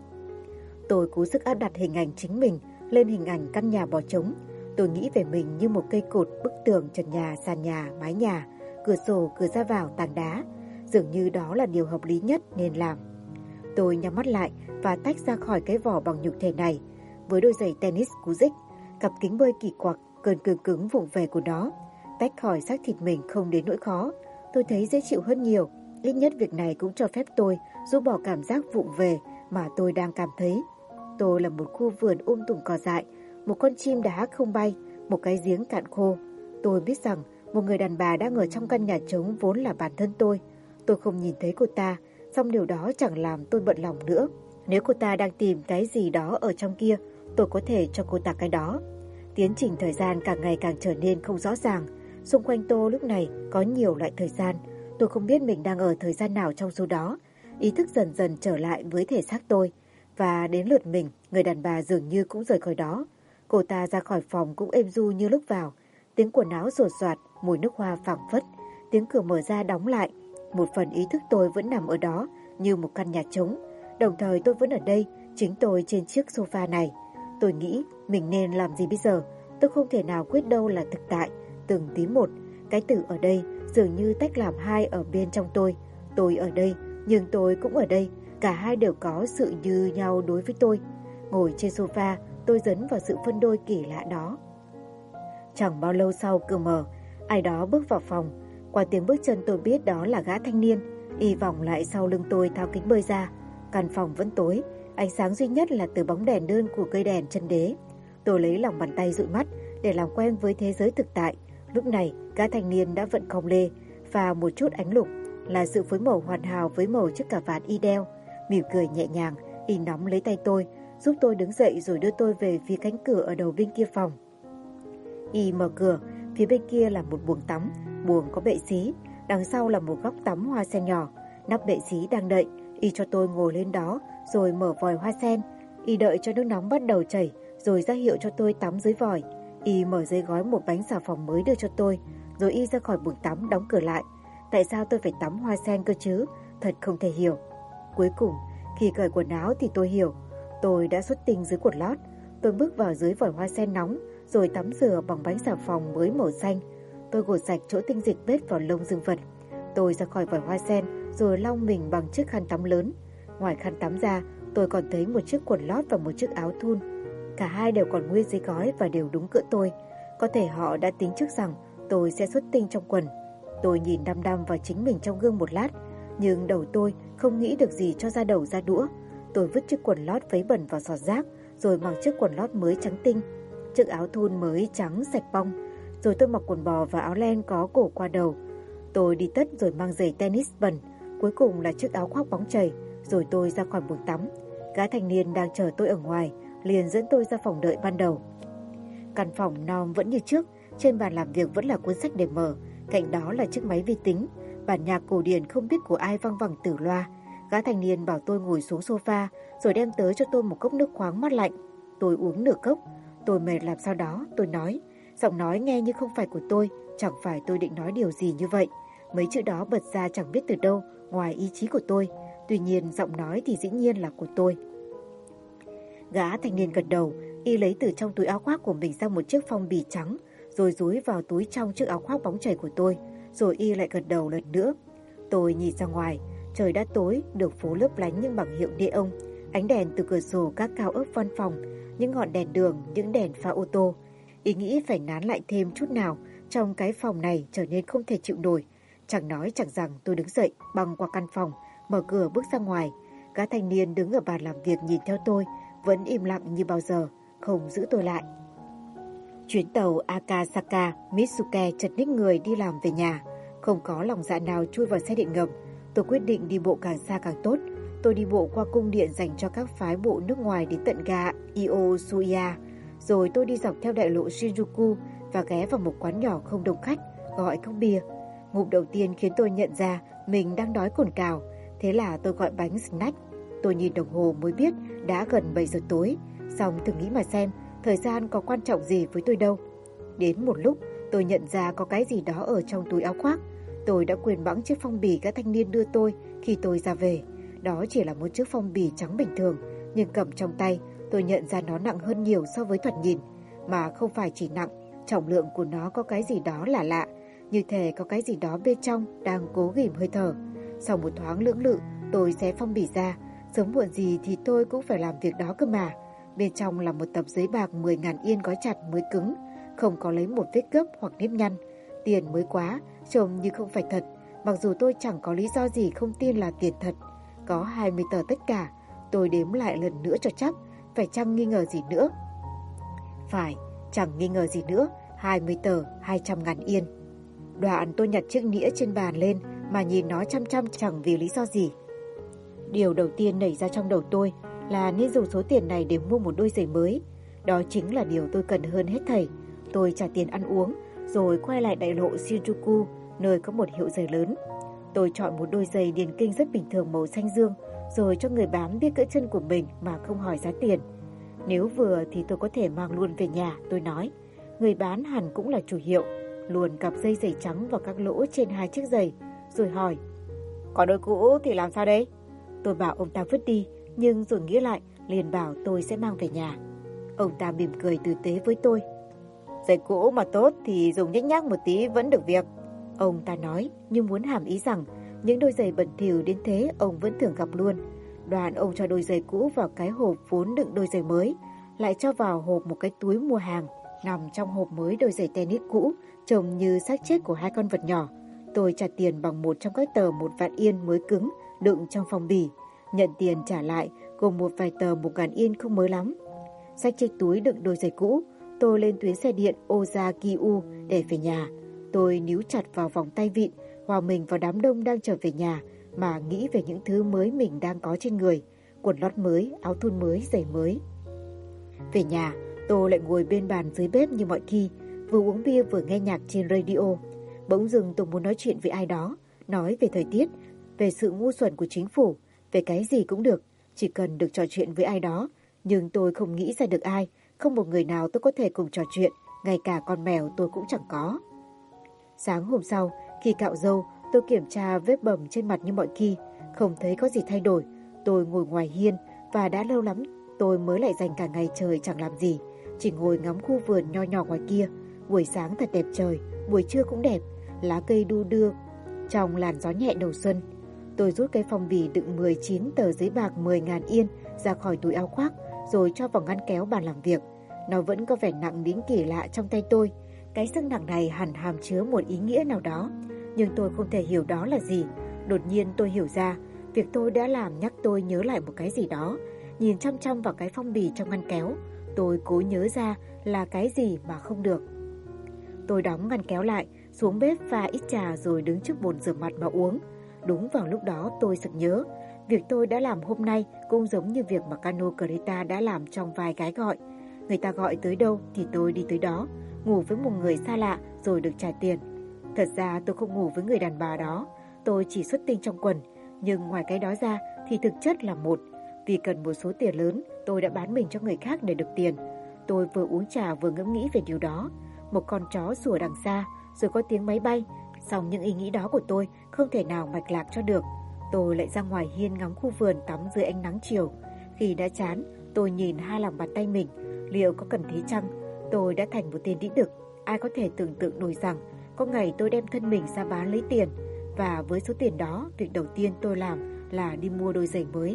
Tôi cố sức áp đặt hình ảnh chính mình lên hình ảnh căn nhà bỏ trống. Tôi nghĩ về mình như một cây cột, bức tường, trần nhà, sàn nhà, mái nhà, cửa sổ, cửa ra vào, tảng đá. Dường như đó là điều hợp lý nhất nên làm. Tôi nhắm mắt lại và tách ra khỏi cái vỏ bằng nhục thể này. Với đôi giày tennis cú dích, cặp kính bơi kỳ quặc, cơn cứng cứng vụng về của nó, tách khỏi xác thịt mình không đến nỗi khó. Tôi thấy dễ chịu hơn nhiều. Ít nhất việc này cũng cho phép tôi rũ bỏ cảm giác vụng về mà tôi đang cảm thấy. Tôi là một khu vườn tùm cỏ dại, một con chim đá không bay, một cái giếng cạn khô. Tôi biết rằng một người đàn bà đang ở trong căn nhà trống vốn là bản thân tôi. Tôi không nhìn thấy cô ta, song điều đó chẳng làm tôi bận lòng nữa. Nếu cô ta đang tìm cái gì đó ở trong kia, tôi có thể cho cô ta cái đó. Tiến trình thời gian càng ngày càng trở nên không rõ ràng. Xung quanh tôi lúc này có nhiều loại thời gian. Tôi không biết mình đang ở thời gian nào trong số đó. Ý thức dần dần trở lại với thể xác tôi. Và đến lượt mình, người đàn bà dường như cũng rời khỏi đó. Cô ta ra khỏi phòng cũng êm du như lúc vào. Tiếng quần áo rột soạt, mùi nước hoa phảng phất. Tiếng cửa mở ra đóng lại. Một phần ý thức tôi vẫn nằm ở đó như một căn nhà trống. Đồng thời tôi vẫn ở đây, chính tôi trên chiếc sofa này. Tôi nghĩ mình nên làm gì bây giờ. Tôi không thể nào quyết đâu là thực tại. Từng tí một, cái từ ở đây dường như tách làm hai ở bên trong tôi. Tôi ở đây, nhưng tôi cũng ở đây. Cả hai đều có sự như nhau đối với tôi. Ngồi trên sofa, tôi dấn vào sự phân đôi kỳ lạ đó. Chẳng bao lâu sau cửa mở, ai đó bước vào phòng. Qua tiếng bước chân tôi biết đó là gã thanh niên. Y vòng lại sau lưng tôi tháo kính bơi ra. Căn phòng vẫn tối, ánh sáng duy nhất là từ bóng đèn đơn của cây đèn chân đế. Tôi lấy lòng bàn tay dụi mắt để làm quen với thế giới thực tại. Lúc này, gã thanh niên đã vận cong lê và một chút ánh lục là sự phối màu hoàn hảo với màu chiếc cà vạt y đeo. Mỉm cười nhẹ nhàng, y nắm lấy tay tôi, giúp tôi đứng dậy rồi đưa tôi về phía cánh cửa ở đầu bên kia phòng. Y mở cửa, phía bên kia là một buồng tắm, buồng có bệ xí, đằng sau là một góc tắm hoa sen nhỏ, nắp bệ xí đang đậy. Y cho tôi ngồi lên đó rồi mở vòi hoa sen. Y đợi cho nước nóng bắt đầu chảy rồi ra hiệu cho tôi tắm dưới vòi. Y mở giấy gói một bánh xà phòng mới đưa cho tôi, rồi y ra khỏi buồng tắm đóng cửa lại. Tại sao tôi phải tắm hoa sen cơ chứ? Thật không thể hiểu. Cuối cùng, khi cởi quần áo thì tôi hiểu. Tôi đã xuất tinh dưới quần lót. Tôi bước vào dưới vòi hoa sen nóng, rồi tắm rửa bằng bánh xà phòng mới màu xanh. Tôi gột sạch chỗ tinh dịch bết vào lông dương vật. Tôi ra khỏi vòi hoa sen, rồi lau mình bằng chiếc khăn tắm lớn. Ngoài khăn tắm ra, tôi còn thấy một chiếc quần lót và một chiếc áo thun. Cả hai đều còn nguyên giấy gói và đều đúng cỡ tôi. Có thể họ đã tính trước rằng tôi sẽ xuất tinh trong quần. Tôi nhìn đăm đăm vào chính mình trong gương một lát, nhưng đầu tôi không nghĩ được gì cho ra đầu ra đũa. Tôi vứt chiếc quần lót vấy bẩn vào sọt rác, rồi mặc chiếc quần lót mới trắng tinh, chiếc áo thun mới trắng sạch bong, rồi tôi mặc quần bò và áo len có cổ qua đầu. Tôi đi tất rồi mang giày tennis bẩn, cuối cùng là chiếc áo khoác bóng chảy, rồi tôi ra khỏi buồng tắm. Gã thanh niên đang chờ tôi ở ngoài, liền dẫn tôi ra phòng đợi ban đầu. Căn phòng non vẫn như trước, trên bàn làm việc vẫn là cuốn sách để mở, cạnh đó là chiếc máy vi tính, bản nhạc cổ điển không biết của ai vang vẳng từ loa. Gã thanh niên bảo tôi ngồi xuống sofa, rồi đem tới cho tôi một cốc nước khoáng mát lạnh. Tôi uống nửa cốc, tôi mệt làm sao đó, tôi nói. Giọng nói nghe như không phải của tôi, chẳng phải tôi định nói điều gì như vậy. Mấy chữ đó bật ra chẳng biết từ đâu, ngoài ý chí của tôi. Tuy nhiên giọng nói thì dĩ nhiên là của tôi. Gã thanh niên gật đầu, y lấy từ trong túi áo khoác của mình ra một chiếc phong bì trắng, rồi dúi vào túi trong chiếc áo khoác bóng chảy của tôi, rồi y lại gật đầu lần nữa. Tôi nhìn ra ngoài, trời đã tối, đường phố lấp lánh những bảng hiệu neon, ánh đèn từ cửa sổ các cao ốc văn phòng, những ngọn đèn đường, những đèn pha ô tô. Y nghĩ phải nán lại thêm chút nào, trong cái phòng này trở nên không thể chịu nổi. Chẳng nói chẳng rằng tôi đứng dậy, băng qua căn phòng, mở cửa bước ra ngoài. Gã thanh niên đứng ở bàn làm việc nhìn theo tôi, vẫn im lặng như bao giờ, không giữ tôi lại. Chuyến tàu Akasaka Mitsuke chật ních người đi làm về nhà. Không có lòng dạ nào chui vào xe điện ngầm. Tôi quyết định đi bộ càng xa càng tốt. Tôi đi bộ qua cung điện dành cho các phái bộ nước ngoài đến tận ga Iosuya. Rồi tôi đi dọc theo đại lộ Shinjuku và ghé vào một quán nhỏ không đông khách, gọi cốc bia. Ngụm đầu tiên khiến tôi nhận ra mình đang đói cồn cào. Thế là tôi gọi bánh snack. Tôi nhìn đồng hồ mới biết đã gần 7 giờ tối. Xong thử nghĩ mà xem, thời gian có quan trọng gì với tôi đâu. Đến một lúc, tôi nhận ra có cái gì đó ở trong túi áo khoác. Tôi đã quên bẵng chiếc phong bì các thanh niên đưa tôi khi tôi ra về. Đó chỉ là một chiếc phong bì trắng bình thường, nhưng cầm trong tay, tôi nhận ra nó nặng hơn nhiều so với thoạt nhìn. Mà không phải chỉ nặng, trọng lượng của nó có cái gì đó lạ lạ, như thể có cái gì đó bên trong đang cố ghim hơi thở. Sau một thoáng lưỡng lự, tôi xé phong bì ra. Sớm muộn gì thì tôi cũng phải làm việc đó cơ mà. Bên trong là một tập giấy bạc 10.000 yên gói chặt mới cứng, không có lấy một vết gấp hoặc nếp nhăn. Tiền mới quá, trông như không phải thật, mặc dù tôi chẳng có lý do gì không tin là tiền thật. Có 20 tờ tất cả. Tôi đếm lại lần nữa cho chắc, phải chăng nghi ngờ gì nữa? Phải, chẳng nghi ngờ gì nữa, 20 tờ 200.000 yên. Đoạn tôi nhặt chiếc nĩa trên bàn lên mà nhìn nó chăm chăm chẳng vì lý do gì. Điều đầu tiên nảy ra trong đầu tôi là nên dùng số tiền này để mua một đôi giày mới. Đó chính là điều tôi cần hơn hết thảy. Tôi trả tiền ăn uống, rồi quay lại đại lộ Shinjuku, nơi có một hiệu giày lớn. Tôi chọn một đôi giày điền kinh rất bình thường màu xanh dương, rồi cho người bán biết cỡ chân của mình mà không hỏi giá tiền. Nếu vừa thì tôi có thể mang luôn về nhà, tôi nói. Người bán hẳn cũng là chủ hiệu, luồn cặp dây giày trắng vào các lỗ trên hai chiếc giày, rồi hỏi: "Còn đôi cũ thì làm sao đây?" Tôi bảo ông ta vứt đi, nhưng rồi nghĩ lại, liền bảo tôi sẽ mang về nhà. Ông ta mỉm cười tử tế với tôi. "Giày cũ mà tốt thì dùng nhếch nhác một tí vẫn được việc." Ông ta nói, nhưng muốn hàm ý rằng những đôi giày bẩn thỉu đến thế ông vẫn thường gặp luôn. Đoạn ông cho đôi giày cũ vào cái hộp vốn đựng đôi giày mới, lại cho vào hộp một cái túi mua hàng. Nằm trong hộp mới đôi giày tennis cũ, trông như xác chết của hai con vật nhỏ. Tôi trả tiền bằng một trong các tờ 1.000 yên mới cứng đựng trong phong bì. Nhận tiền trả lại gồm một vài tờ 1.000 yên không mới lắm. Xách chiếc túi đựng đôi giày cũ, tôi lên tuyến xe điện Ozakyu để về nhà. Tôi níu chặt vào vòng tay vịn, hòa mình vào đám đông đang trở về nhà mà nghĩ về những thứ mới mình đang có trên người: quần lót mới, áo thun mới, giày mới. Về nhà, tôi lại ngồi bên bàn dưới bếp như mọi khi, vừa uống bia vừa nghe nhạc trên radio. Bỗng dưng tôi muốn nói chuyện với ai đó, nói về thời tiết, về sự ngu xuẩn của chính phủ, về cái gì cũng được, chỉ cần được trò chuyện với ai đó. Nhưng tôi không nghĩ ra được ai, không một người nào tôi có thể cùng trò chuyện, ngay cả con mèo tôi cũng chẳng có. Sáng hôm sau, khi cạo râu, tôi kiểm tra vết bầm trên mặt như mọi khi, không thấy có gì thay đổi. Tôi ngồi ngoài hiên và đã lâu lắm tôi mới lại dành cả ngày trời chẳng làm gì, chỉ ngồi ngắm khu vườn nho nhỏ ngoài kia. Buổi sáng thật đẹp trời, buổi trưa cũng đẹp, lá cây đu đưa trong làn gió nhẹ đầu xuân. Tôi rút cái phong bì đựng 19 tờ giấy bạc 10.000 yên ra khỏi túi áo khoác, rồi cho vào ngăn kéo bàn làm việc. Nó vẫn có vẻ nặng đến kỳ lạ trong tay tôi. Cái sức nặng này hẳn hàm chứa một ý nghĩa nào đó, nhưng tôi không thể hiểu đó là gì. Đột nhiên tôi hiểu ra, việc tôi đã làm nhắc tôi nhớ lại một cái gì đó. Nhìn chăm chăm vào cái phong bì trong ngăn kéo, tôi cố nhớ ra là cái gì mà không được. Tôi đóng ngăn kéo lại, xuống bếp pha ít trà rồi đứng trước bồn rửa mặt mà uống. Đúng vào lúc đó tôi sực nhớ, việc tôi đã làm hôm nay cũng giống như việc mà Kano Kurita đã làm trong vai gái gọi. Người ta gọi tới đâu thì tôi đi tới đó, ngủ với một người xa lạ rồi được trả tiền. Thật ra tôi không ngủ với người đàn bà đó, tôi chỉ xuất tinh trong quần. Nhưng ngoài cái đó ra thì thực chất là một. Vì cần một số tiền lớn, tôi đã bán mình cho người khác để được tiền. Tôi vừa uống trà vừa ngẫm nghĩ về điều đó. Một con chó sủa đằng xa, rồi có tiếng máy bay. Song những ý nghĩ đó của tôi không thể nào mạch lạc cho được. Tôi lại ra ngoài hiên ngắm khu vườn tắm dưới ánh nắng chiều. Khi đã chán, tôi nhìn hai lòng bàn tay mình. Liệu có cần thế chăng? Tôi đã thành một tên đĩ đực. Ai có thể tưởng tượng nổi rằng có ngày tôi đem thân mình ra bán lấy tiền. Và với số tiền đó, việc đầu tiên tôi làm là đi mua đôi giày mới.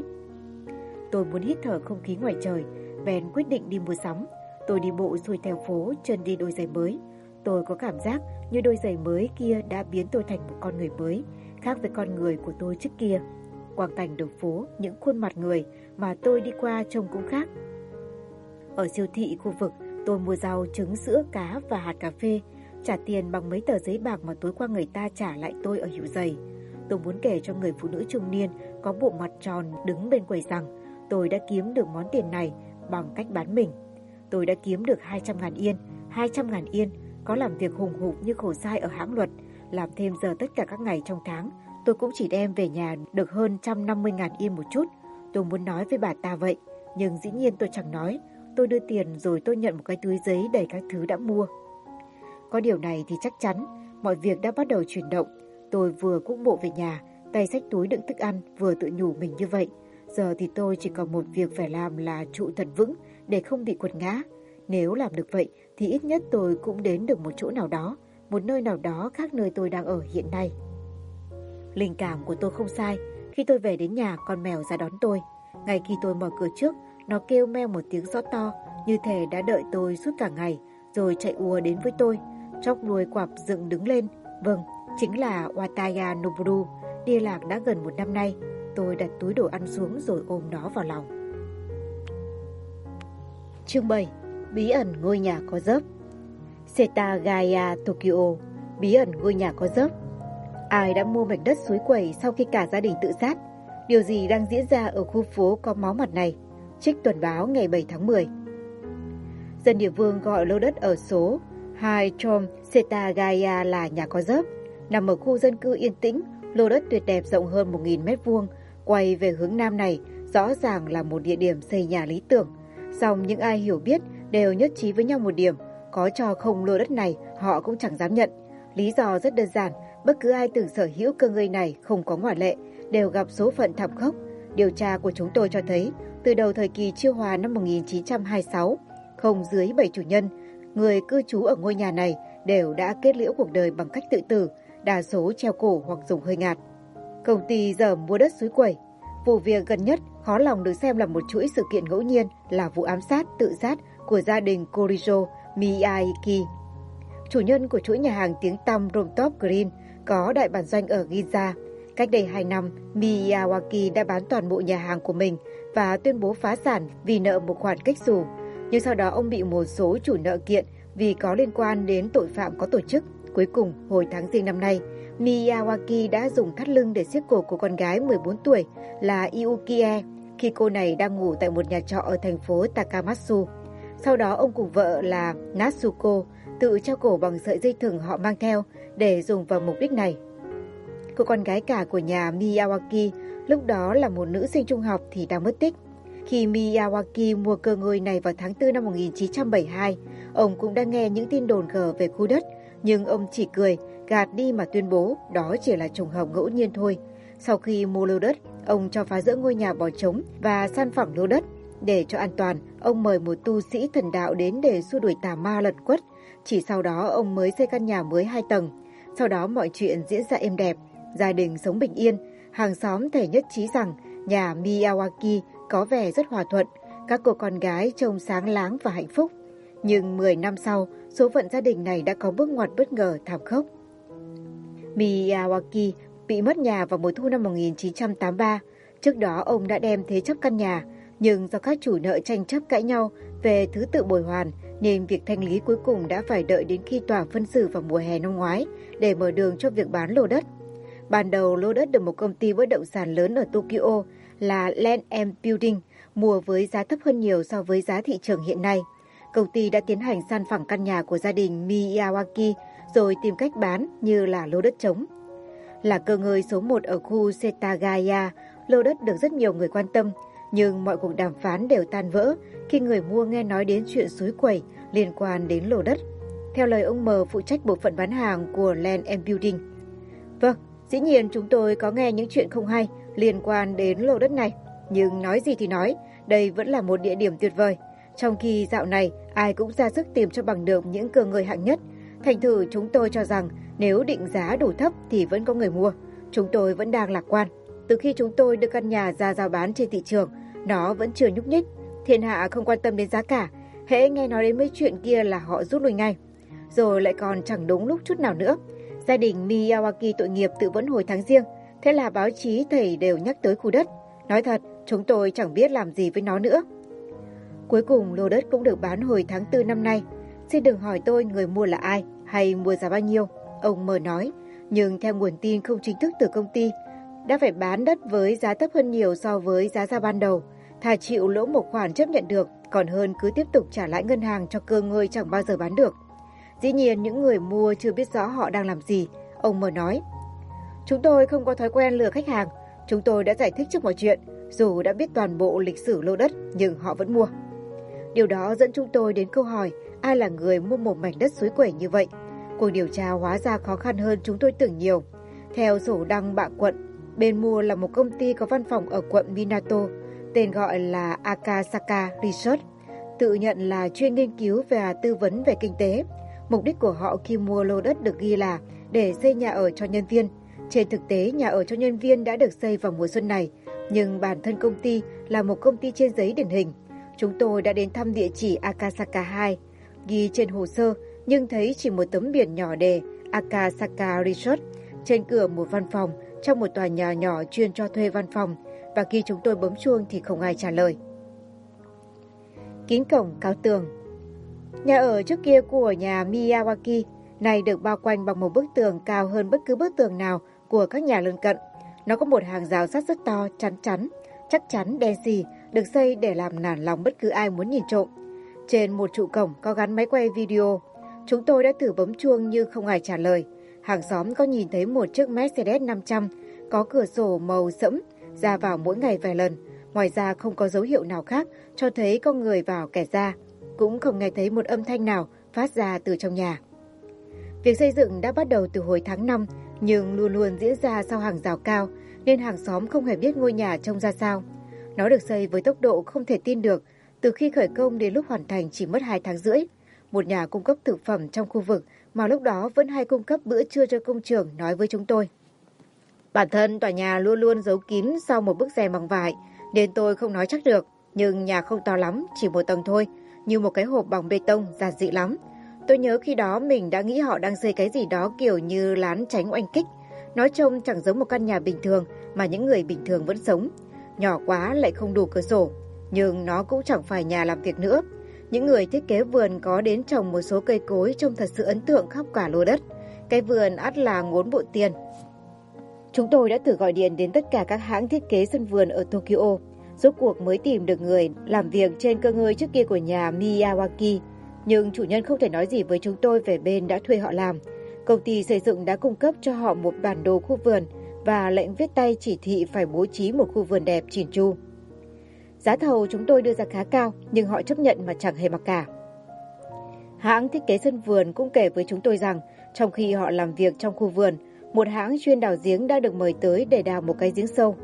Tôi muốn hít thở không khí ngoài trời, bèn quyết định đi mua sắm. Tôi đi bộ xuôi theo phố, chân đi đôi giày mới. Tôi có cảm giác như đôi giày mới kia đã biến tôi thành một con người mới, khác với con người của tôi trước kia. Quang cảnh đường phố, những khuôn mặt người mà tôi đi qua trông cũng khác. Ở siêu thị khu vực, tôi mua rau, trứng, sữa, cá và hạt cà phê, trả tiền bằng mấy tờ giấy bạc mà tối qua người ta trả lại tôi ở hiệu giày. Tôi muốn kể cho người phụ nữ trung niên có bộ mặt tròn đứng bên quầy rằng tôi đã kiếm được món tiền này bằng cách bán mình. Tôi đã kiếm được 200.000 yên. 200.000 yên, có làm việc hùng hục như khổ sai ở hãng luật, làm thêm giờ tất cả các ngày trong tháng, tôi cũng chỉ đem về nhà được hơn 150.000 yên một chút. Tôi muốn nói với bà ta vậy, nhưng dĩ nhiên tôi chẳng nói. Tôi đưa tiền rồi tôi nhận một cái túi giấy đầy các thứ đã mua. Có điều này thì chắc chắn, mọi việc đã bắt đầu chuyển động. Tôi vừa cũng bộ về nhà, tay xách túi đựng thức ăn, vừa tự nhủ mình như vậy. Giờ thì tôi chỉ còn một việc phải làm là trụ thật vững để không bị quật ngã. Nếu làm được vậy thì ít nhất tôi cũng đến được một chỗ nào đó, một nơi nào đó khác nơi tôi đang ở hiện nay. Linh cảm của tôi không sai. Khi tôi về đến nhà, con mèo ra đón tôi. Ngay khi tôi mở cửa trước, nó kêu meo một tiếng rõ to, như thể đã đợi tôi suốt cả ngày, rồi chạy ùa đến với tôi. Chóc đuôi quặp dựng đứng lên. Vâng, chính là Wataya Noboru, đi lạc đã gần 1 năm nay. Tôi đặt túi đồ ăn xuống rồi ôm nó vào lòng. Chương 7. Bí ẩn ngôi nhà có dớp. Setagaya, Tokyo. Bí ẩn ngôi nhà có dớp. Ai đã mua mảnh đất suối quẩy sau khi cả gia đình tự sát? Điều gì đang diễn ra ở khu phố có máu mặt này? Trích Tuần báo ngày 7 tháng 10. Dân địa phương gọi lô đất ở số 2 Trom Setagaya là nhà có dớp. Nằm ở khu dân cư yên tĩnh, lô đất tuyệt đẹp rộng hơn 1.000 m², quay về hướng nam này rõ ràng là một địa điểm xây nhà lý tưởng. Song những ai hiểu biết đều nhất trí với nhau một điểm, có cho không lô đất này họ cũng chẳng dám nhận. Lý do rất đơn giản, bất cứ ai từng sở hữu cơ ngơi này không có ngoại lệ, đều gặp số phận thảm khốc. Điều tra của chúng tôi cho thấy, từ đầu thời kỳ Chiêu Hòa năm 1926, không dưới 7 chủ nhân, người cư trú ở ngôi nhà này đều đã kết liễu cuộc đời bằng cách tự tử, đa số treo cổ hoặc dùng hơi ngạt. Công ty giờ mua đất suối quẩy. Vụ việc gần nhất khó lòng được xem là một chuỗi sự kiện ngẫu nhiên là vụ ám sát tự sát của gia đình Korijo Miyake. Chủ nhân của chuỗi nhà hàng tiếng tăm Rooftop Green có đại bản doanh ở Ginza. Cách đây 2 năm, Miyawaki đã bán toàn bộ nhà hàng của mình và tuyên bố phá sản vì nợ một khoản kếch xù. Nhưng sau đó ông bị một số chủ nợ kiện vì có liên quan đến tội phạm có tổ chức. Cuối cùng, hồi tháng Giêng năm nay, Miyawaki đã dùng thắt lưng để siết cổ của con gái 14 tuổi là Yukie khi cô này đang ngủ tại một nhà trọ ở thành phố Takamatsu. Sau đó ông cùng vợ là Natsuko tự treo cổ bằng sợi dây thừng họ mang theo để dùng vào mục đích này. Cô con gái cả của nhà Miyawaki lúc đó là một nữ sinh trung học thì đang mất tích. Khi Miyawaki mua cơ ngơi này vào tháng 4 năm 1972, ông cũng đã nghe những tin đồn gở về khu đất, nhưng ông chỉ cười, gạt đi mà tuyên bố đó chỉ là trùng hợp ngẫu nhiên thôi. Sau khi mua lô đất, ông cho phá rỡ ngôi nhà bỏ trống và san phẳng lô đất. Để cho an toàn, ông mời một tu sĩ thần đạo đến để xua đuổi tà ma lẩn quất. Chỉ sau đó ông mới xây căn nhà mới 2 tầng. Sau đó mọi chuyện diễn ra êm đẹp, gia đình sống bình yên. Hàng xóm thể nhất trí rằng nhà Miyawaki có vẻ rất hòa thuận, các cô con gái trông sáng láng và hạnh phúc. Nhưng 10 năm sau, số phận gia đình này đã có bước ngoặt bất ngờ thảm khốc. Miyawaki bị mất nhà vào mùa thu năm 1983. Trước đó ông đã đem thế chấp căn nhà, nhưng do các chủ nợ tranh chấp cãi nhau về thứ tự bồi hoàn nên việc thanh lý cuối cùng đã phải đợi đến khi tòa phân xử vào mùa hè năm ngoái để mở đường cho việc bán lô đất. Ban đầu lô đất được một công ty bất động sản lớn ở Tokyo là Land and Building mua với giá thấp hơn nhiều so với giá thị trường hiện nay. Công ty đã tiến hành san phẳng căn nhà của gia đình Miyawaki rồi tìm cách bán như là lô đất trống. Là cơ ngơi số 1 ở khu Setagaya, lô đất được rất nhiều người quan tâm, nhưng mọi cuộc đàm phán đều tan vỡ khi người mua nghe nói đến chuyện suối quẩy liên quan đến lô đất. Theo lời ông M, phụ trách bộ phận bán hàng của Land and Building. Vâng, dĩ nhiên chúng tôi có nghe những chuyện không hay liên quan đến lô đất này, nhưng nói gì thì nói, đây vẫn là một địa điểm tuyệt vời. Trong khi dạo này ai cũng ra sức tìm cho bằng được những cơ ngơi hạng nhất. Thành thử chúng tôi cho rằng nếu định giá đủ thấp thì vẫn có người mua. Chúng tôi vẫn đang lạc quan. Từ khi chúng tôi đưa căn nhà ra rao bán trên thị trường, nó vẫn chưa nhúc nhích. Thiên hạ không quan tâm đến giá cả, hễ nghe nói đến mấy chuyện kia là họ rút lui ngay. rồi lại còn chẳng đúng lúc chút nào nữa. Gia đình Miyawaki tội nghiệp tự vẫn hồi tháng riêng, thế là báo chí thầy đều nhắc tới khu đất. Nói thật, chúng tôi chẳng biết làm gì với nó nữa. Cuối cùng lô đất cũng được bán hồi tháng 4 năm nay. Xin đừng hỏi tôi người mua là ai hay mua giá bao nhiêu, ông M nói. Nhưng theo nguồn tin không chính thức từ công ty, đã phải bán đất với giá thấp hơn nhiều so với giá ra ban đầu. Thà chịu lỗ một khoản chấp nhận được, còn hơn cứ tiếp tục trả lãi ngân hàng cho cơ ngơi chẳng bao giờ bán được. Dĩ nhiên những người mua chưa biết rõ họ đang làm gì, ông M nói. Chúng tôi không có thói quen lừa khách hàng. Chúng tôi đã giải thích trước mọi chuyện, dù đã biết toàn bộ lịch sử lô đất nhưng họ vẫn mua. Điều đó dẫn chúng tôi đến câu hỏi ai là người mua một mảnh đất suối quẩy như vậy. Cuộc điều tra hóa ra khó khăn hơn chúng tôi tưởng nhiều. Theo sổ đăng bạ quận, bên mua là một công ty có văn phòng ở quận Minato, tên gọi là Akasaka Research, tự nhận là chuyên nghiên cứu và tư vấn về kinh tế. Mục đích của họ khi mua lô đất được ghi là để xây nhà ở cho nhân viên. Trên thực tế, nhà ở cho nhân viên đã được xây vào mùa xuân này, nhưng bản thân công ty là một công ty trên giấy điển hình. Chúng tôi đã đến thăm địa chỉ Akasaka 2, ghi trên hồ sơ, nhưng thấy chỉ một tấm biển nhỏ đề Akasaka Research trên cửa một văn phòng trong một tòa nhà nhỏ chuyên cho thuê văn phòng, và khi chúng tôi bấm chuông thì không ai trả lời. Kín cổng cao tường. Nhà ở trước kia của nhà Miyawaki này được bao quanh bằng một bức tường cao hơn bất cứ bức tường nào của các nhà lân cận. Nó có một hàng rào sắt rất to, chắc chắn đen xì, được xây để làm nản lòng bất cứ ai muốn nhìn trộm. Trên một trụ cổng có gắn máy quay video. Chúng tôi đã thử bấm chuông nhưng không ai trả lời. Hàng xóm có nhìn thấy một chiếc Mercedes 500 có cửa sổ màu sẫm ra vào mỗi ngày vài lần. Ngoài ra không có dấu hiệu nào khác cho thấy có người vào kẻ ra. Cũng không nghe thấy một âm thanh nào phát ra từ trong nhà. Việc xây dựng đã bắt đầu từ hồi tháng 5 nhưng luôn luôn diễn ra sau hàng rào cao nên hàng xóm không hề biết ngôi nhà trông ra sao. Nó được xây với tốc độ không thể tin được. Từ khi khởi công đến lúc hoàn thành chỉ mất 2 tháng rưỡi. Một nhà cung cấp thực phẩm trong khu vực mà lúc đó vẫn hay cung cấp bữa trưa cho công trường nói với chúng tôi. Bản thân tòa nhà luôn luôn giấu kín sau một bức rèm bằng vải nên tôi không nói chắc được. Nhưng nhà không to lắm, chỉ một tầng thôi, như một cái hộp bằng bê tông, giản dị lắm. Tôi nhớ khi đó mình đã nghĩ họ đang xây cái gì đó kiểu như lán tránh oanh kích. Nói trông chẳng giống một căn nhà bình thường mà những người bình thường vẫn sống. Nhỏ quá lại không đủ cửa sổ, nhưng nó cũng chẳng phải nhà làm việc nữa. Những người thiết kế vườn có đến trồng một số cây cối trông thật sự ấn tượng khắp cả lô đất. Cái vườn ắt là ngốn bộ tiền. Chúng tôi đã thử gọi điện đến tất cả các hãng thiết kế sân vườn ở Tokyo. Rốt cuộc mới tìm được người làm việc trên cơ ngơi trước kia của nhà Miyawaki. Nhưng chủ nhân không thể nói gì với chúng tôi về bên đã thuê họ làm. Công ty xây dựng đã cung cấp cho họ một bản đồ khu vườn và lệnh viết tay chỉ thị phải bố trí một khu vườn đẹp chỉn chu. Giá thầu chúng tôi đưa ra khá cao nhưng họ chấp nhận mà chẳng hề mặc cả. Hãng thiết kế sân vườn cũng kể với chúng tôi rằng trong khi họ làm việc trong khu vườn, một hãng chuyên đào giếng đã được mời tới để đào một cái giếng sâu.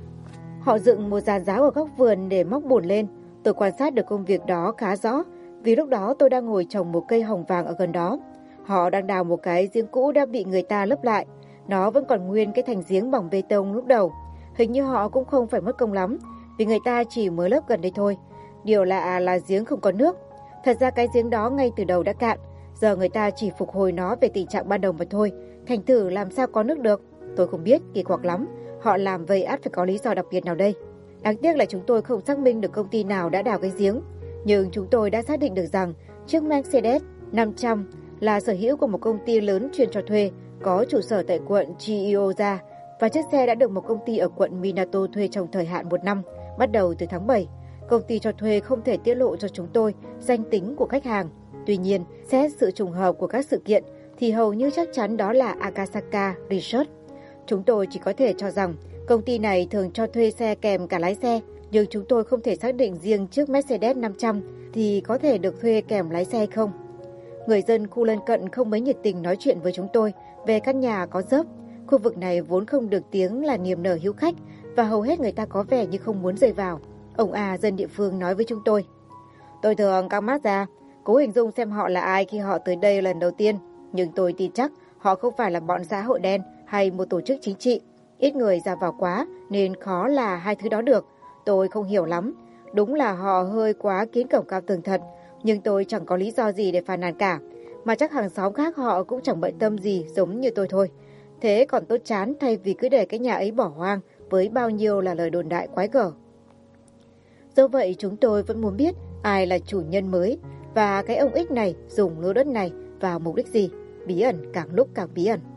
Họ dựng một giàn giáo ở góc vườn để móc bùn lên. Tôi quan sát được công việc đó khá rõ vì lúc đó tôi đang ngồi trồng một cây hồng vàng ở gần đó. Họ đang đào một cái giếng cũ đã bị người ta lấp lại. Nó vẫn còn nguyên cái thành giếng bằng bê tông lúc đầu. Hình như họ cũng không phải mất công lắm vì người ta chỉ mới lấp gần đây thôi. Điều lạ là giếng không có nước. Thật ra cái giếng đó ngay từ đầu đã cạn. Giờ người ta chỉ phục hồi nó về tình trạng ban đầu mà thôi. Thành thử làm sao có nước được? Tôi không biết, kỳ quặc lắm. Họ làm vậy ắt phải có lý do đặc biệt nào đây. Đáng tiếc là chúng tôi không xác minh được công ty nào đã đào cái giếng. Nhưng chúng tôi đã xác định được rằng chiếc Mercedes 500 là sở hữu của một công ty lớn chuyên cho thuê có trụ sở tại quận Chiyoda và chiếc xe đã được một công ty ở quận Minato thuê trong thời hạn 1 năm, bắt đầu từ tháng 7. Công ty cho thuê không thể tiết lộ cho chúng tôi danh tính của khách hàng. Tuy nhiên, xét sự trùng hợp của các sự kiện thì hầu như chắc chắn đó là Akasaka Research. Chúng tôi chỉ có thể cho rằng công ty này thường cho thuê xe kèm cả lái xe, nhưng chúng tôi không thể xác định riêng chiếc Mercedes 500 thì có thể được thuê kèm lái xe hay không. Người dân khu lân cận không mấy nhiệt tình nói chuyện với chúng tôi về căn nhà có dớp. Khu vực này vốn không được tiếng là niềm nở hữu khách và hầu hết người ta có vẻ như không muốn rời vào. Ông A, dân địa phương nói với chúng tôi. Tôi thường căng mắt ra, cố hình dung xem họ là ai khi họ tới đây lần đầu tiên. Nhưng tôi tin chắc họ không phải là bọn xã hội đen hay một tổ chức chính trị. Ít người ra vào quá nên khó là hai thứ đó được. Tôi không hiểu lắm. Đúng là họ hơi quá kiến cổng cao tường thật. Nhưng tôi chẳng có lý do gì để phàn nàn cả. Mà chắc hàng xóm khác họ cũng chẳng bận tâm gì giống như tôi thôi. Thế còn tốt chán thay vì cứ để cái nhà ấy bỏ hoang với bao nhiêu là lời đồn đại quái gở. Do vậy chúng tôi vẫn muốn biết ai là chủ nhân mới và cái ông X này dùng lô đất này vào mục đích gì. Bí ẩn càng lúc càng bí ẩn.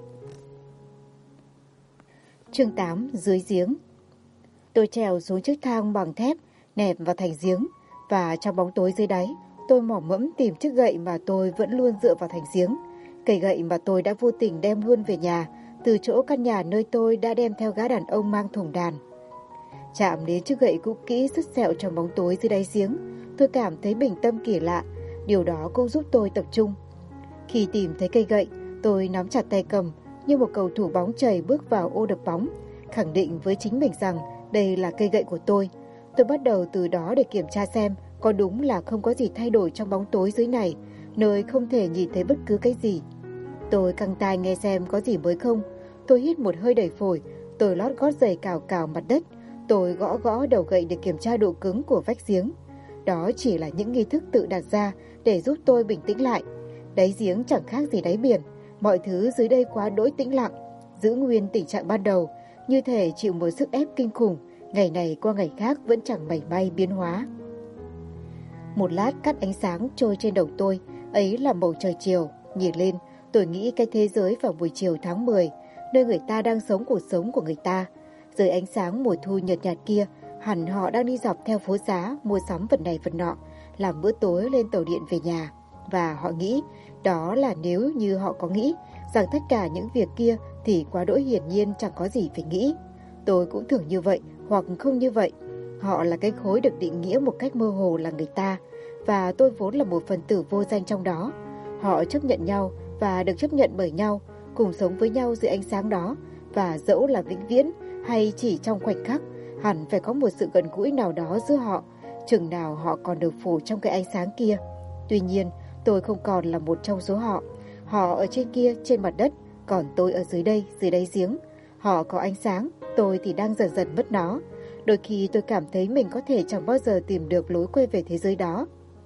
Chương 8. Dưới giếng. Tôi trèo xuống chiếc thang bằng thép nẹp vào thành giếng và trong bóng tối dưới đáy tôi mò mẫm tìm chiếc gậy mà tôi vẫn luôn dựa vào thành giếng. Cây gậy mà tôi đã vô tình đem luôn về nhà từ chỗ căn nhà nơi tôi đã đem theo gã đàn ông mang thùng đàn. Chạm đến chiếc gậy cũ kỹ sứt sẹo trong bóng tối dưới đáy giếng, tôi cảm thấy bình tâm kỳ lạ. Điều đó cũng giúp tôi tập trung. Khi tìm thấy cây gậy, tôi nắm chặt tay cầm như một cầu thủ bóng chày bước vào ô đập bóng, khẳng định với chính mình rằng đây là cây gậy của tôi. Tôi bắt đầu từ đó để kiểm tra xem có đúng là không có gì thay đổi trong bóng tối dưới này, nơi không thể nhìn thấy bất cứ cái gì. Tôi căng tai nghe xem có gì mới không. Tôi hít một hơi đầy phổi, tôi lót gót giày cào cào mặt đất. Tôi gõ gõ đầu gậy để kiểm tra độ cứng của vách giếng. Đó chỉ là những nghi thức tự đặt ra để giúp tôi bình tĩnh lại. Đáy giếng chẳng khác gì đáy biển. Mọi thứ dưới đây quá đỗi tĩnh lặng, giữ nguyên tình trạng ban đầu, như thể chịu một sức ép kinh khủng, ngày này qua ngày khác vẫn chẳng mảy may biến hóa. Một lát cắt ánh sáng trôi trên đầu tôi, ấy là bầu trời chiều. Nhìn lên, tôi nghĩ cái thế giới vào buổi chiều tháng 10, nơi người ta đang sống cuộc sống của người ta. Dưới ánh sáng mùa thu nhợt nhạt kia, hẳn họ đang đi dọc theo phố xá mua sắm vật này vật nọ, làm bữa tối lên tàu điện về nhà. Và họ nghĩ, đó là nếu như họ có nghĩ rằng tất cả những việc kia thì quá đỗi hiển nhiên chẳng có gì phải nghĩ. Tôi cũng thường như vậy hoặc không như vậy. Họ là cái khối được định nghĩa một cách mơ hồ là người ta, và tôi vốn là một phần tử vô danh trong đó. Họ chấp nhận nhau và được chấp nhận bởi nhau, cùng sống với nhau dưới ánh sáng đó, và dẫu là vĩnh viễn hay chỉ trong khoảnh khắc, hẳn phải có một sự gần gũi nào đó giữa họ, chừng nào họ còn được phủ trong cái ánh sáng kia. Tuy nhiên, tôi không còn là một trong số họ. Họ ở trên kia, trên mặt đất, còn tôi ở dưới đây, dưới đáy giếng. Họ có ánh sáng, tôi thì đang dần dần mất nó. Đôi khi tôi cảm thấy mình có thể chẳng bao giờ tìm được lối quay về thế giới đó.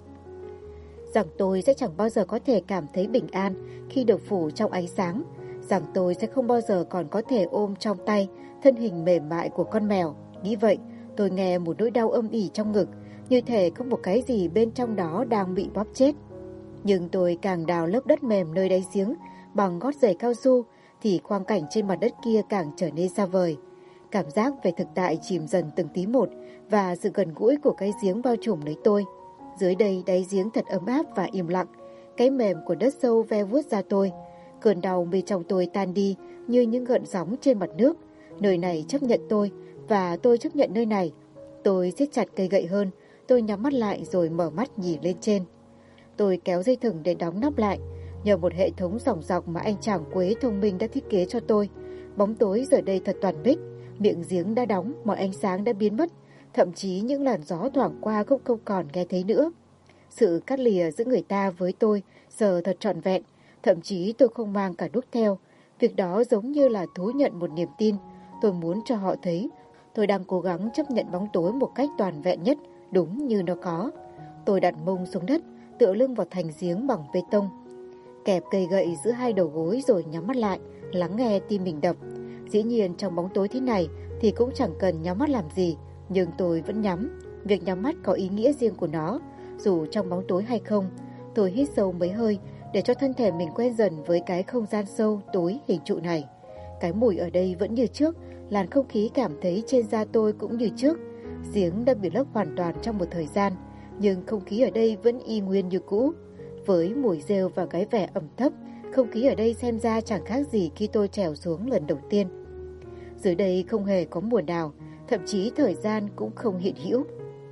Rằng tôi sẽ chẳng bao giờ có thể cảm thấy bình an khi được phủ trong ánh sáng. Rằng tôi sẽ không bao giờ còn có thể ôm trong tay thân hình mềm mại của con mèo. Nghĩ vậy, tôi nghe một nỗi đau âm ỉ trong ngực, như thể có một cái gì bên trong đó đang bị bóp chết. Nhưng tôi càng đào lớp đất mềm nơi đáy giếng bằng gót giày cao su, thì quang cảnh trên mặt đất kia càng trở nên xa vời. Cảm giác về thực tại chìm dần từng tí một, và sự gần gũi của cái giếng bao trùm lấy tôi. Dưới đây đáy giếng thật ấm áp và im lặng. Cái mềm của đất sâu ve vuốt ra tôi. Cơn đau bên trong tôi tan đi như những gợn sóng trên mặt nước. Nơi này chấp nhận tôi, và tôi chấp nhận nơi này. Tôi siết chặt cây gậy hơn. Tôi nhắm mắt lại rồi mở mắt nhìn lên trên. Tôi kéo dây thừng để đóng nắp lại. Nhờ một hệ thống dòng dọc mà anh chàng Quế thông minh đã thiết kế cho tôi, bóng tối giờ đây thật toàn bích. Miệng giếng đã đóng, mọi ánh sáng đã biến mất, thậm chí những làn gió thoảng qua cũng không còn nghe thấy nữa. Sự cắt lìa giữa người ta với tôi giờ thật trọn vẹn, thậm chí tôi không mang cả đúc theo. Việc đó giống như là thú nhận một niềm tin. Tôi muốn cho họ thấy tôi đang cố gắng chấp nhận bóng tối một cách toàn vẹn nhất, đúng như nó có. Tôi đặt mông xuống đất, tựa lưng vào thành giếng bằng bê tông, kẹp cây gậy giữa hai đầu gối rồi nhắm mắt lại, lắng nghe tim mình đập. Dĩ nhiên trong bóng tối thế này thì cũng chẳng cần nhắm mắt làm gì, nhưng tôi vẫn nhắm. Việc nhắm mắt có ý nghĩa riêng của nó, dù trong bóng tối hay không. Tôi hít sâu mấy hơi để cho thân thể mình quen dần với cái không gian sâu tối hình trụ này. Cái mùi ở đây vẫn như trước, làn không khí cảm thấy trên da tôi cũng như trước. Giếng đã bị lấp hoàn toàn trong một thời gian, nhưng không khí ở đây vẫn y nguyên như cũ. Với mùi rêu và cái vẻ ẩm thấp, không khí ở đây xem ra chẳng khác gì khi tôi trèo xuống lần đầu tiên. Dưới đây không hề có mùa nào, thậm chí thời gian cũng không hiện hữu.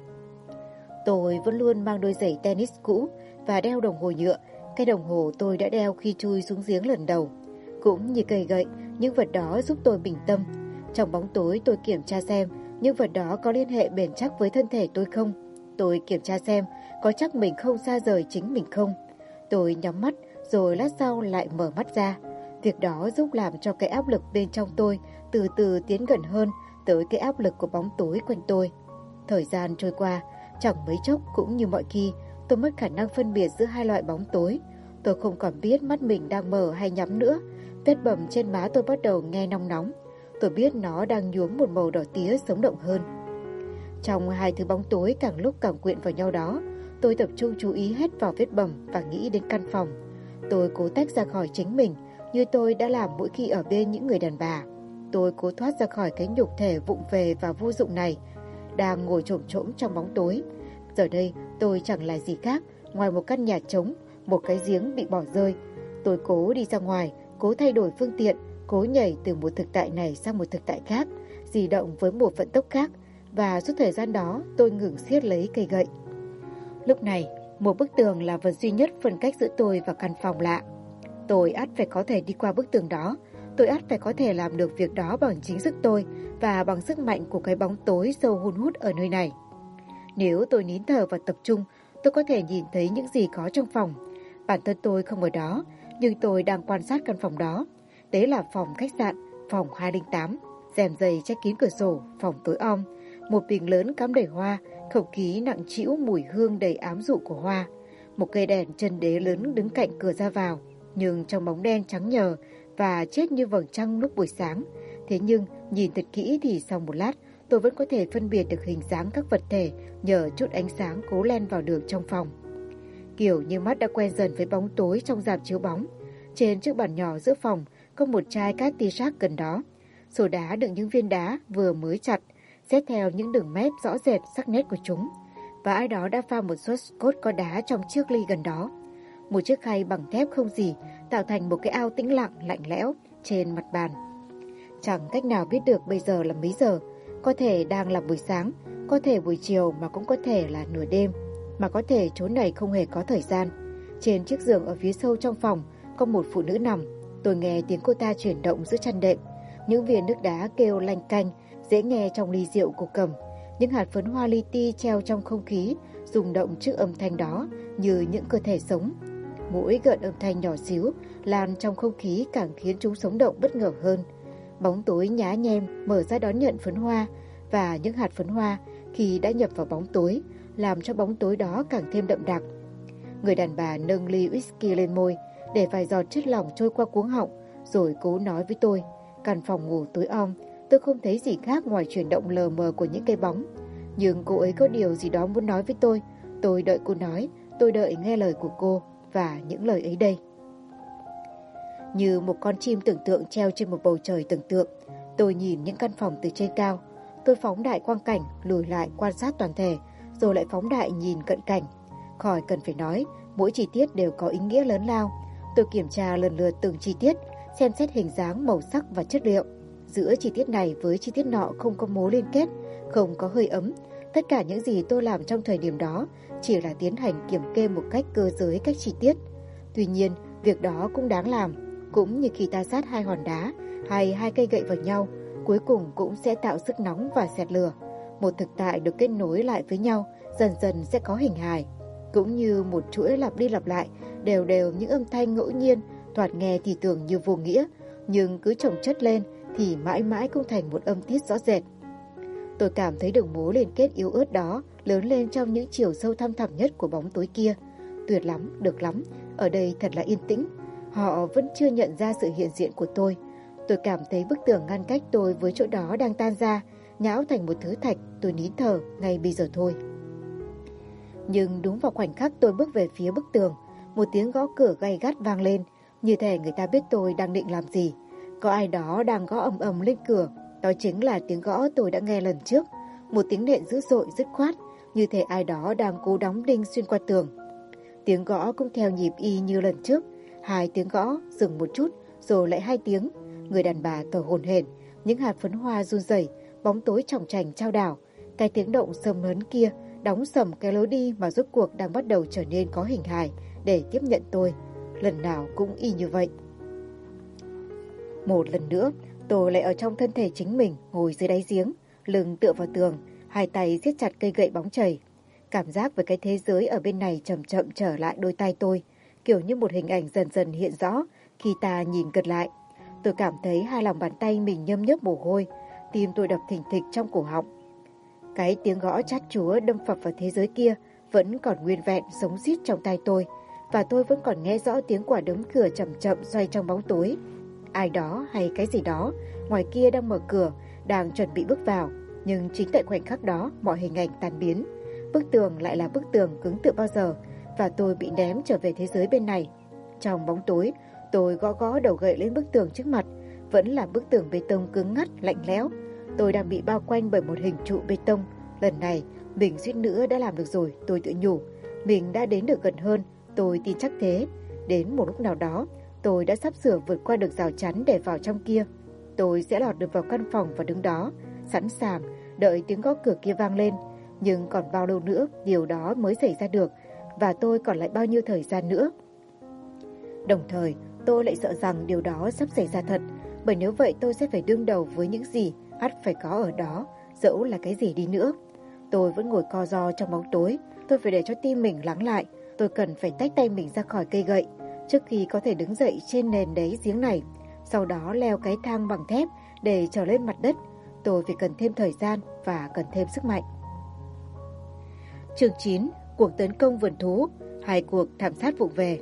Tôi vẫn luôn mang đôi giày tennis cũ và đeo đồng hồ nhựa, cái đồng hồ tôi đã đeo khi chui xuống giếng lần đầu. Cũng như cây gậy, những vật đó giúp tôi bình tâm. Trong bóng tối tôi kiểm tra xem những vật đó có liên hệ bền chắc với thân thể tôi không. Tôi kiểm tra xem có chắc mình không xa rời chính mình không. Tôi nhắm mắt rồi lát sau lại mở mắt ra. Việc đó giúp làm cho cái áp lực bên trong tôi từ từ tiến gần hơn tới cái áp lực của bóng tối quanh tôi. Thời gian trôi qua, chẳng mấy chốc cũng như mọi khi, tôi mất khả năng phân biệt giữa hai loại bóng tối. Tôi không còn biết mắt mình đang mở hay nhắm nữa. Vết bầm trên má tôi bắt đầu nghe nóng nóng. Tôi biết nó đang nhuốm một màu đỏ tía sống động hơn. Trong hai thứ bóng tối càng lúc càng quyện vào nhau đó, tôi tập trung chú ý hết vào vết bầm và nghĩ đến căn phòng. Tôi cố tách ra khỏi chính mình, như tôi đã làm mỗi khi ở bên những người đàn bà. Tôi cố thoát ra khỏi cái nhục thể vụng về và vô dụng này, đang ngồi chồm chỗm trong bóng tối. Giờ đây tôi chẳng là gì khác ngoài một căn nhà trống, một cái giếng bị bỏ rơi. Tôi cố đi ra ngoài, cố thay đổi phương tiện, cố nhảy từ một thực tại này sang một thực tại khác, di động với một vận tốc khác, và suốt thời gian đó tôi ngừng siết lấy cây gậy. Lúc này, một bức tường là vật duy nhất phân cách giữa tôi và căn phòng lạ. Tôi ắt phải có thể đi qua bức tường đó, tôi ắt phải có thể làm được việc đó bằng chính sức tôi và bằng sức mạnh của cái bóng tối sâu hun hút ở nơi này. Nếu tôi nín thở và tập trung, tôi có thể nhìn thấy những gì có trong phòng. Bản thân tôi không ở đó, nhưng tôi đang quan sát căn phòng đó. Đấy là phòng khách sạn, phòng 208, rèm dày che kín cửa sổ, phòng tối om, một bình lớn cắm đầy hoa, không khí nặng trĩu mùi hương đầy ám dụ của hoa. Một cây đèn chân đế lớn đứng cạnh cửa ra vào, nhưng trong bóng đen trắng nhờ và chết như vầng trăng lúc buổi sáng. Thế nhưng nhìn thật kỹ thì sau một lát tôi vẫn có thể phân biệt được hình dáng các vật thể nhờ chút ánh sáng cố len vào được trong phòng. Kiểu như mắt đã quen dần với bóng tối trong rạp chiếu bóng. Trên chiếc bàn nhỏ giữa phòng có một chai cát ti sác gần đó. Sổ đá đựng những viên đá vừa mới chặt, xét theo những đường mép rõ rệt sắc nét của chúng. Và ai đó đã pha một suất cốt có đá trong chiếc ly gần đó. Một chiếc khay bằng thép không gì tạo thành một cái ao tĩnh lặng lạnh lẽo trên mặt bàn. Chẳng cách nào biết được bây giờ là mấy giờ. Có thể đang là buổi sáng, có thể buổi chiều, mà cũng có thể là nửa đêm, mà có thể chỗ này không hề có thời gian. Trên chiếc giường ở phía sâu trong phòng có một phụ nữ nằm. Tôi nghe tiếng cô ta chuyển động giữa chăn đệm. Những viên nước đá kêu lanh canh, dễ nghe trong ly rượu cô cầm. Những hạt phấn hoa li ti treo trong không khí, rung động trước âm thanh đó như những cơ thể sống. Mỗi gợn âm thanh nhỏ xíu lan trong không khí càng khiến chúng sống động bất ngờ hơn. Bóng tối nhá nhem mở ra đón nhận phấn hoa, và những hạt phấn hoa khi đã nhập vào bóng tối làm cho bóng tối đó càng thêm đậm đặc. Người đàn bà nâng ly whisky lên môi để vài giọt chất lỏng trôi qua cuống họng, rồi cố nói với tôi. Căn phòng ngủ tối om, tôi không thấy gì khác ngoài chuyển động lờ mờ của những cái bóng. Nhưng cô ấy có điều gì đó muốn nói với tôi. Tôi đợi cô nói, tôi đợi nghe lời của cô, và những lời ấy đây. Như một con chim tưởng tượng treo trên một bầu trời tưởng tượng, tôi nhìn những căn phòng từ trên cao. Tôi phóng đại quang cảnh, lùi lại quan sát toàn thể, rồi lại phóng đại nhìn cận cảnh. Khỏi cần phải nói, mỗi chi tiết đều có ý nghĩa lớn lao. Tôi kiểm tra lần lượt từng chi tiết, xem xét hình dáng, màu sắc và chất liệu. Giữa chi tiết này với chi tiết nọ không có mối liên kết, không có hơi ấm. Tất cả những gì tôi làm trong thời điểm đó chỉ là tiến hành kiểm kê một cách cơ giới các chi tiết. Tuy nhiên, việc đó cũng đáng làm. Cũng như khi ta sát hai hòn đá hay hai cây gậy vào nhau, cuối cùng cũng sẽ tạo sức nóng và xẹt lửa. Một thực tại được kết nối lại với nhau dần dần sẽ có hình hài. Cũng như một chuỗi lặp đi lặp lại, đều đều những âm thanh ngẫu nhiên, thoạt nghe thì tưởng như vô nghĩa, nhưng cứ chồng chất lên thì mãi mãi cũng thành một âm tiết rõ rệt. Tôi cảm thấy được mối liên kết yếu ớt đó lớn lên trong những chiều sâu thăm thẳm nhất của bóng tối kia. Tuyệt lắm, được lắm, ở đây thật là yên tĩnh. Họ vẫn chưa nhận ra sự hiện diện của tôi. Tôi cảm thấy bức tường ngăn cách tôi với chỗ đó đang tan ra, nhão thành một thứ thạch. Tôi nín thở ngay bây giờ thôi. Nhưng đúng vào khoảnh khắc tôi bước về phía bức tường, một tiếng gõ cửa gay gắt vang lên, như thể người ta biết tôi đang định làm gì. Có ai đó đang gõ ầm ầm lên cửa. Đó chính là tiếng gõ tôi đã nghe lần trước, một tiếng nện dữ dội dứt khoát, như thể ai đó đang cố đóng đinh xuyên qua tường. Tiếng gõ cũng theo nhịp y như lần trước. Hai tiếng gõ, dừng một chút, rồi lại hai tiếng. Người đàn bà thở hổn hển, những hạt phấn hoa run rẩy, bóng tối chòng chành chao đảo. Cái tiếng động sầm lớn kia đóng sầm cái lối đi mà rốt cuộc đang bắt đầu trở nên có hình hài để tiếp nhận tôi. Lần nào cũng y như vậy. Một lần nữa, tôi lại ở trong thân thể chính mình, ngồi dưới đáy giếng, lưng tựa vào tường, hai tay siết chặt cây gậy bóng chảy. Cảm giác về cái thế giới ở bên này chậm chậm trở lại đôi tai tôi, kiểu như một hình ảnh dần dần hiện rõ khi ta nhìn gần lại. Tôi cảm thấy hai lòng bàn tay mình nhâm nhớp mồ hôi, tim tôi đập thình thịch trong cổ họng. Cái tiếng gõ chát chúa đâm phập vào thế giới kia vẫn còn nguyên vẹn sống rít trong tai tôi, và tôi vẫn còn nghe rõ tiếng quả đấm cửa chậm chậm xoay trong bóng tối. Ai đó hay cái gì đó ngoài kia đang mở cửa, đang chuẩn bị bước vào, nhưng chính tại khoảnh khắc đó mọi hình ảnh tan biến. Bức tường lại là bức tường cứng tựa bao giờ, và tôi bị ném trở về thế giới bên này. Trong bóng tối, tôi gõ gõ đầu gậy lên bức tường trước mặt, vẫn là bức tường bê tông cứng ngắt, lạnh lẽo. Tôi đang bị bao quanh bởi một hình trụ bê tông. Lần này, mình suýt nữa đã làm được rồi, tôi tự nhủ. Mình đã đến được gần hơn, tôi tin chắc thế. Đến một lúc nào đó, tôi đã sắp sửa vượt qua được rào chắn để vào trong kia. Tôi sẽ lọt được vào căn phòng và đứng đó, sẵn sàng, đợi tiếng gõ cửa kia vang lên. Nhưng còn bao lâu nữa điều đó mới xảy ra được, và tôi còn lại bao nhiêu thời gian nữa? Đồng thời, tôi lại sợ rằng điều đó sắp xảy ra thật, bởi nếu vậy tôi sẽ phải đương đầu với những gì ắt phải có ở đó, dẫu là cái gì đi nữa. Tôi vẫn ngồi co ro trong bóng tối, tôi phải để cho tim mình lắng lại, tôi cần phải tách tay mình ra khỏi cây gậy trước khi có thể đứng dậy trên nền đáy giếng này, sau đó leo cái thang bằng thép để trở lên mặt đất. Tôi phải cần thêm thời gian và cần thêm sức mạnh. Chương 9. Cuộc tấn công vườn thú, hai cuộc thảm sát vụng về.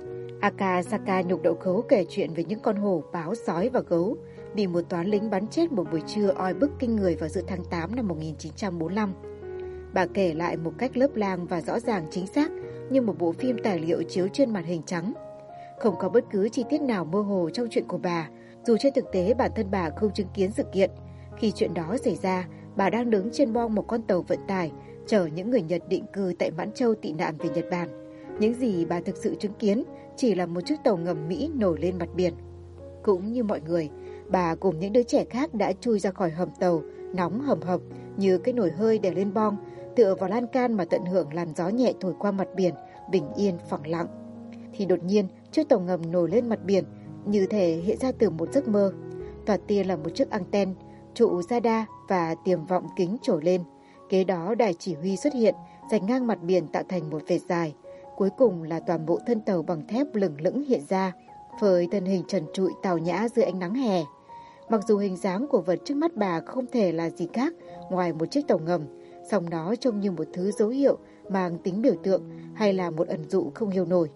Akasaka nhục đậu khấu kể chuyện về những con hổ, báo, sói và gấu bị một toán lính bắn chết một buổi trưa oi bức kinh người vào giữa tháng 8 năm 1945. Bà kể lại một cách lớp lang và rõ ràng chính xác như một bộ phim tài liệu chiếu trên màn hình trắng. Không có bất cứ chi tiết nào mơ hồ trong chuyện của bà, dù trên thực tế bản thân bà không chứng kiến sự kiện. Khi chuyện đó xảy ra, bà đang đứng trên boong một con tàu vận tải chở những người Nhật định cư tại Mãn Châu tị nạn về Nhật Bản. Những gì bà thực sự chứng kiến chỉ là một chiếc tàu ngầm Mỹ nổi lên mặt biển. Cũng như mọi người, bà cùng những đứa trẻ khác đã chui ra khỏi hầm tàu, nóng hầm hập như cái nồi hơi để lên boong, tựa vào lan can mà tận hưởng làn gió nhẹ thổi qua mặt biển, bình yên phẳng lặng. Thì đột nhiên, chiếc tàu ngầm nổi lên mặt biển, như thể hiện ra từ một giấc mơ. Thoạt tiên là một chiếc anten, trụ radar và tiềm vọng kính trồi lên. Kế đó đài chỉ huy xuất hiện, rạch ngang mặt biển tạo thành một vệt dài. Cuối cùng là toàn bộ thân tàu bằng thép lửng lững hiện ra, với thân hình trần trụi tào nhã dưới ánh nắng hè. Mặc dù hình dáng của vật trước mắt bà không thể là gì khác ngoài một chiếc tàu ngầm, song nó trông như một thứ dấu hiệu mang tính biểu tượng hay là một ẩn dụ không hiểu nổi.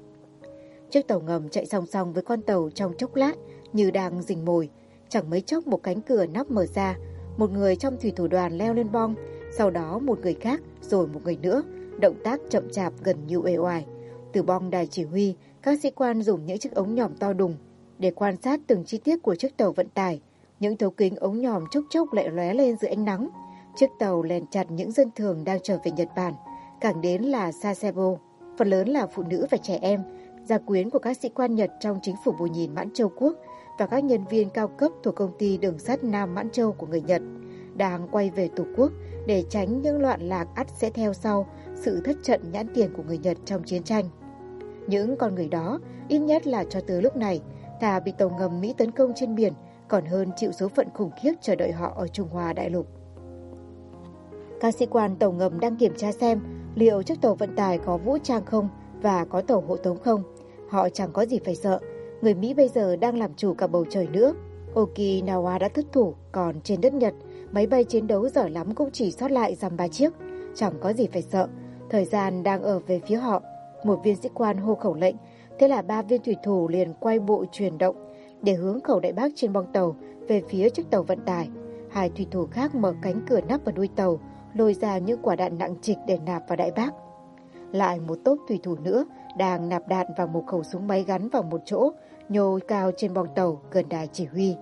Chiếc tàu ngầm chạy song song với con tàu trong chốc lát như đang rình mồi. Chẳng mấy chốc một cánh cửa nắp mở ra, một người trong thủy thủ đoàn leo lên boong, sau đó một người khác, rồi một người nữa, động tác chậm chạp gần như uể oải. Từ boong đài chỉ huy, các sĩ quan dùng những chiếc ống nhòm to đùng để quan sát từng chi tiết của chiếc tàu vận tải. Những thấu kính ống nhòm chốc chốc lại lóe lên dưới ánh nắng. Chiếc tàu lèn chặt những dân thường đang trở về Nhật Bản. Cảng đến là Sasebo, phần lớn là phụ nữ và trẻ em, gia quyến của các sĩ quan Nhật trong chính phủ Bù Nhìn Mãn Châu Quốc và các nhân viên cao cấp thuộc công ty đường sắt Nam Mãn Châu của người Nhật, đang quay về Tổ quốc để tránh những loạn lạc ắt sẽ theo sau sự thất trận nhãn tiền của người Nhật trong chiến tranh. Những con người đó, ít nhất là cho tới lúc này, thà bị tàu ngầm Mỹ tấn công trên biển, còn hơn chịu số phận khủng khiếp chờ đợi họ ở Trung Hoa đại lục. Các sĩ quan tàu ngầm đang kiểm tra xem liệu chiếc tàu vận tải có vũ trang không và có tàu hộ tống không. Họ chẳng có gì phải sợ. Người Mỹ bây giờ đang làm chủ cả bầu trời nữa. Okinawa đã thất thủ, còn trên đất Nhật, máy bay chiến đấu giỏi lắm cũng chỉ sót lại dăm ba chiếc. Chẳng có gì phải sợ. Thời gian đang ở về phía họ. Một viên sĩ quan hô khẩu lệnh. Thế là 3 viên thủy thủ liền quay bộ chuyển động để hướng khẩu đại bác trên boong tàu về phía chiếc tàu vận tải. 2 thủy thủ khác mở cánh cửa nắp vào đuôi tàu, lôi ra những quả đạn nặng trịch để nạp vào đại bác. Lại một tốp thủy thủ nữa đang nạp đạn vào một khẩu súng máy gắn vào một chỗ nhô cao trên boong tàu gần đài chỉ huy.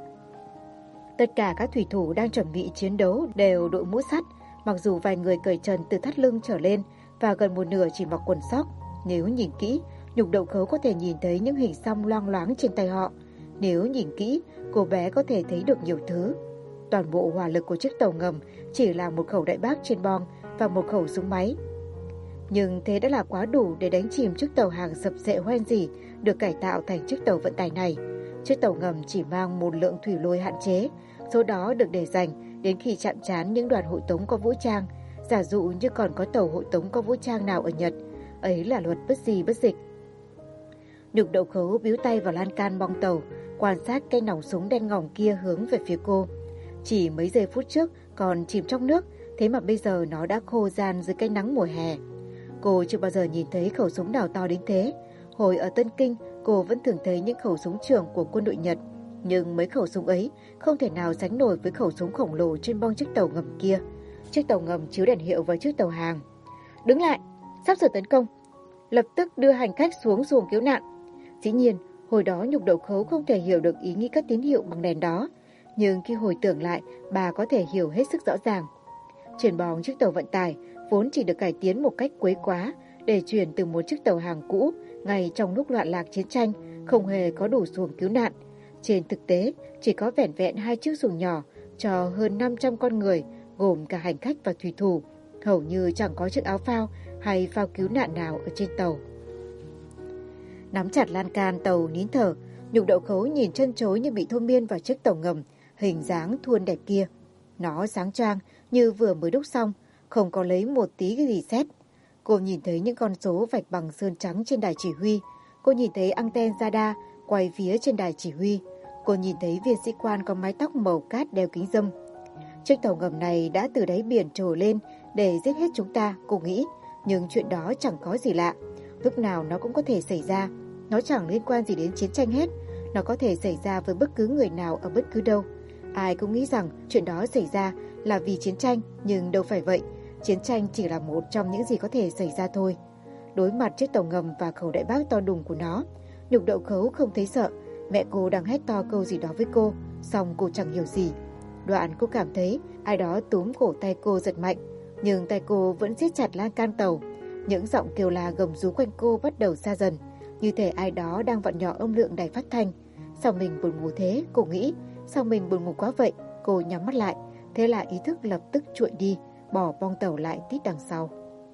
Tất cả các thủy thủ đang chuẩn bị chiến đấu đều đội mũ sắt, mặc dù vài người cởi trần từ thắt lưng trở lên và gần một nửa chỉ mặc quần sóc. Nếu nhìn kỹ, nhục đậu khấu có thể nhìn thấy những hình xăm loang loáng trên tay họ. Nếu nhìn kỹ, cô bé có thể thấy được nhiều thứ. Toàn bộ hỏa lực của chiếc tàu ngầm chỉ là một khẩu đại bác trên boong và một khẩu súng máy. Nhưng thế đã là quá đủ để đánh chìm chiếc tàu hàng sập sệ hoen dỉ được cải tạo thành chiếc tàu vận tải này. Chiếc tàu ngầm chỉ mang một lượng thủy lôi hạn chế, số đó được để dành đến khi chạm trán những đoàn hộ tống có vũ trang. Giả dụ như còn có tàu hộ tống có vũ trang nào ở Nhật, ấy là luật bất di bất dịch. Nhục đậu khấu bíu tay vào lan can boong tàu, quan sát cây nòng súng đen ngòm kia hướng về phía cô. Chỉ mấy giây phút trước còn chìm trong nước, thế mà bây giờ nó đã khô ran dưới cái nắng mùa hè. Cô chưa bao giờ nhìn thấy khẩu súng nào to đến thế. Hồi ở Tân Kinh, cô vẫn thường thấy những khẩu súng trường của quân đội Nhật. Nhưng mấy khẩu súng ấy không thể nào sánh nổi với khẩu súng khổng lồ trên bong chiếc tàu ngầm kia. Chiếc tàu ngầm chiếu đèn hiệu vào chiếc tàu hàng. Đứng lại, sắp sửa tấn công. Lập tức đưa hành khách xuống xuồng cứu nạn. Dĩ nhiên, hồi đó Nhục Đậu Khấu không thể hiểu được ý nghĩa các tín hiệu bằng đèn đó. Nhưng khi hồi tưởng lại, bà có thể hiểu hết sức rõ ràng. Trên bong chiếc tàu vận tải vốn chỉ được cải tiến một cách quấy quá để chuyển từ một chiếc tàu hàng cũ ngay trong lúc loạn lạc chiến tranh, không hề có đủ xuồng cứu nạn. Trên thực tế, chỉ có vẻn vẹn 2 chiếc xuồng nhỏ cho hơn 500 con người, gồm cả hành khách và thủy thủ. Hầu như chẳng có chiếc áo phao hay phao cứu nạn nào ở trên tàu. Nắm chặt lan can tàu nín thở, Nhục Đậu Khấu nhìn chân chối như bị thôi miên vào chiếc tàu ngầm, hình dáng thuôn đẹp kia. Nó sáng choang như vừa mới đúc xong, không có lấy một tí gì sét. Cô nhìn thấy những con số vạch bằng sơn trắng trên đài chỉ huy. Cô nhìn thấy anten radar quay phía trên đài chỉ huy. Cô nhìn thấy viên sĩ quan có mái tóc màu cát đeo kính râm. Chiếc tàu ngầm này đã từ đáy biển trồi lên để giết hết chúng ta, cô nghĩ. Nhưng chuyện đó chẳng có gì lạ. Lúc nào nó cũng có thể xảy ra. Nó chẳng liên quan gì đến chiến tranh hết. Nó có thể xảy ra với bất cứ người nào ở bất cứ đâu. Ai cũng nghĩ rằng chuyện đó xảy ra là vì chiến tranh, nhưng đâu phải vậy. Chiến tranh chỉ là một trong những gì có thể xảy ra thôi. Đối mặt chiếc tàu ngầm và khẩu đại bác to đùng của nó, Nhục Đậu Khấu không thấy sợ. Mẹ cô đang hét to câu gì đó với cô, song cô chẳng hiểu gì. Đoạn cô cảm thấy ai đó túm cổ tay cô giật mạnh, nhưng tay cô vẫn siết chặt lan can tàu. Những giọng kêu la gầm rú quanh cô bắt đầu xa dần, như thể ai đó đang vặn nhỏ âm lượng đài phát thanh. Sao mình buồn ngủ thế, cô nghĩ. Sao mình buồn ngủ quá vậy? Cô nhắm mắt lại. Thế là ý thức lập tức trụi đi, bỏ bong tàu lại tít đằng sau.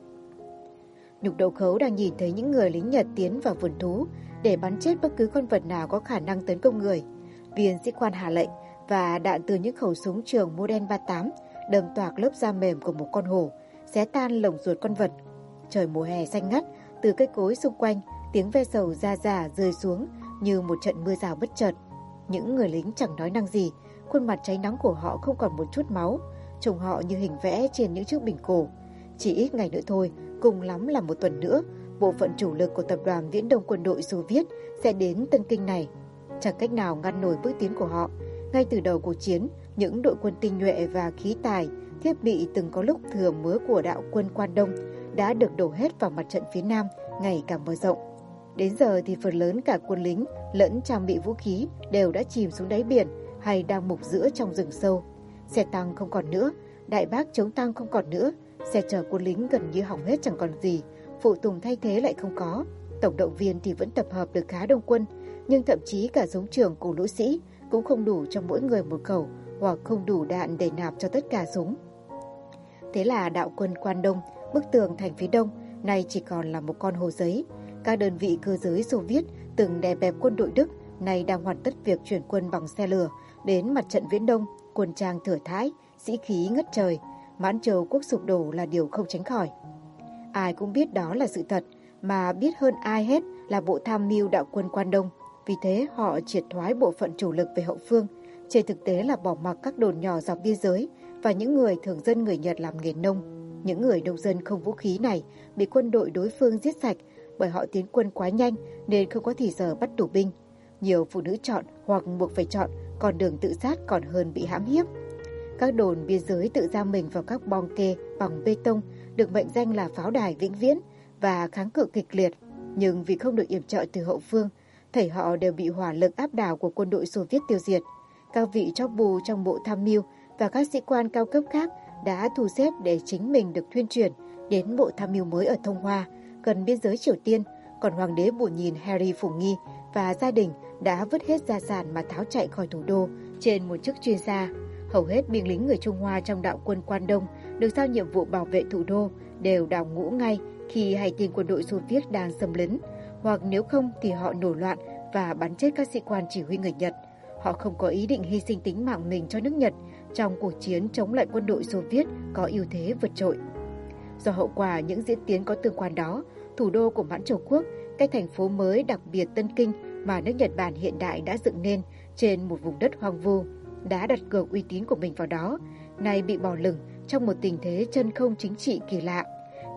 Nhục Đậu Khấu đang nhìn thấy những người lính Nhật tiến vào vườn thú để bắn chết bất cứ con vật nào có khả năng tấn công người. Viên sĩ quan hạ lệnh và đạn từ những khẩu súng trường Model 38 đâm toạc lớp da mềm của một con hổ, xé tan lồng ruột con vật. Trời mùa hè xanh ngắt, từ cây cối xung quanh, tiếng ve sầu ra rả rơi xuống như một trận mưa rào bất chợt. Những người lính chẳng nói năng gì, khuôn mặt cháy nắng của họ không còn một chút máu, trông họ như hình vẽ trên những chiếc bình cổ. Chỉ ít ngày nữa thôi, cùng lắm là một tuần nữa, bộ phận chủ lực của tập đoàn Viễn Đông quân đội Xô Viết sẽ đến Tân Kinh này. Chẳng cách nào ngăn nổi bước tiến của họ. Ngay từ đầu cuộc chiến, những đội quân tinh nhuệ và khí tài, thiết bị từng có lúc thừa mứa của đạo quân Quan Đông đã được đổ hết vào mặt trận phía Nam ngày càng mở rộng. Đến giờ thì phần lớn cả quân lính lẫn trang bị vũ khí đều đã chìm xuống đáy biển hay đang mục giữa trong rừng sâu. Xe tăng không còn nữa, đại bác chống tăng không còn nữa, xe chở quân lính gần như hỏng hết chẳng còn gì, phụ tùng thay thế lại không có. Tổng động viên thì vẫn tập hợp được khá đông quân, nhưng thậm chí cả súng trường của lũ sĩ cũng không đủ cho mỗi người một khẩu hoặc không đủ đạn để nạp cho tất cả súng. Thế là đạo quân Quan Đông, bức tường thành phía đông, nay chỉ còn là một con hồ giấy. Các đơn vị cơ giới Xô Viết từng đè bẹp quân đội Đức nay đang hoàn tất việc chuyển quân bằng xe lửa đến mặt trận Viễn Đông, quân trang thừa thãi, sĩ khí ngất trời. Mãn Châu quốc sụp đổ là điều không tránh khỏi. Ai cũng biết đó là sự thật, mà biết hơn ai hết là bộ tham mưu đạo quân Quan Đông. Vì thế họ triệt thoái bộ phận chủ lực về hậu phương, trên thực tế là bỏ mặc các đồn nhỏ dọc biên giới và những người thường dân người Nhật làm nghề nông. Những người nông dân không vũ khí này bị quân đội đối phương giết sạch bởi họ tiến quân quá nhanh nên không có thì giờ bắt tù binh. Nhiều phụ nữ chọn hoặc buộc phải chọn con đường tự sát còn hơn bị hãm hiếp. Các đồn biên giới tự giam mình vào các bong kê bằng bê tông được mệnh danh là pháo đài vĩnh viễn và kháng cự kịch liệt. Nhưng vì không được yểm trợ từ hậu phương, thảy họ đều bị hỏa lực áp đảo của quân đội Xô Viết tiêu diệt. Các vị chóp bù trong bộ tham mưu và các sĩ quan cao cấp khác đã thu xếp để chính mình được thuyên chuyển đến bộ tham mưu mới ở Thông Hoa, gần biên giới Triều Tiên. Còn hoàng đế bù nhìn Harry Phổ Nghi và gia đình đã vứt hết gia sản mà tháo chạy khỏi thủ đô trên một chiếc chuyên gia. Hầu hết binh lính người Trung Hoa trong đạo quân Quan Đông được giao nhiệm vụ bảo vệ thủ đô đều đào ngũ ngay khi hay tin quân đội Xô Viết đang xâm lấn, hoặc nếu không thì họ nổi loạn và bắn chết các sĩ quan chỉ huy người Nhật. Họ không có ý định hy sinh tính mạng mình cho nước Nhật trong cuộc chiến chống lại quân đội Xô Viết có ưu thế vượt trội. Do hậu quả những diễn tiến có tương quan đó, thủ đô của Mãn Châu Quốc, cái thành phố mới đặc biệt Tân Kinh mà nước Nhật Bản hiện đại đã dựng nên trên một vùng đất hoang vu, đã đặt cược uy tín của mình vào đó, nay bị bỏ lửng trong một tình thế chân không chính trị kỳ lạ.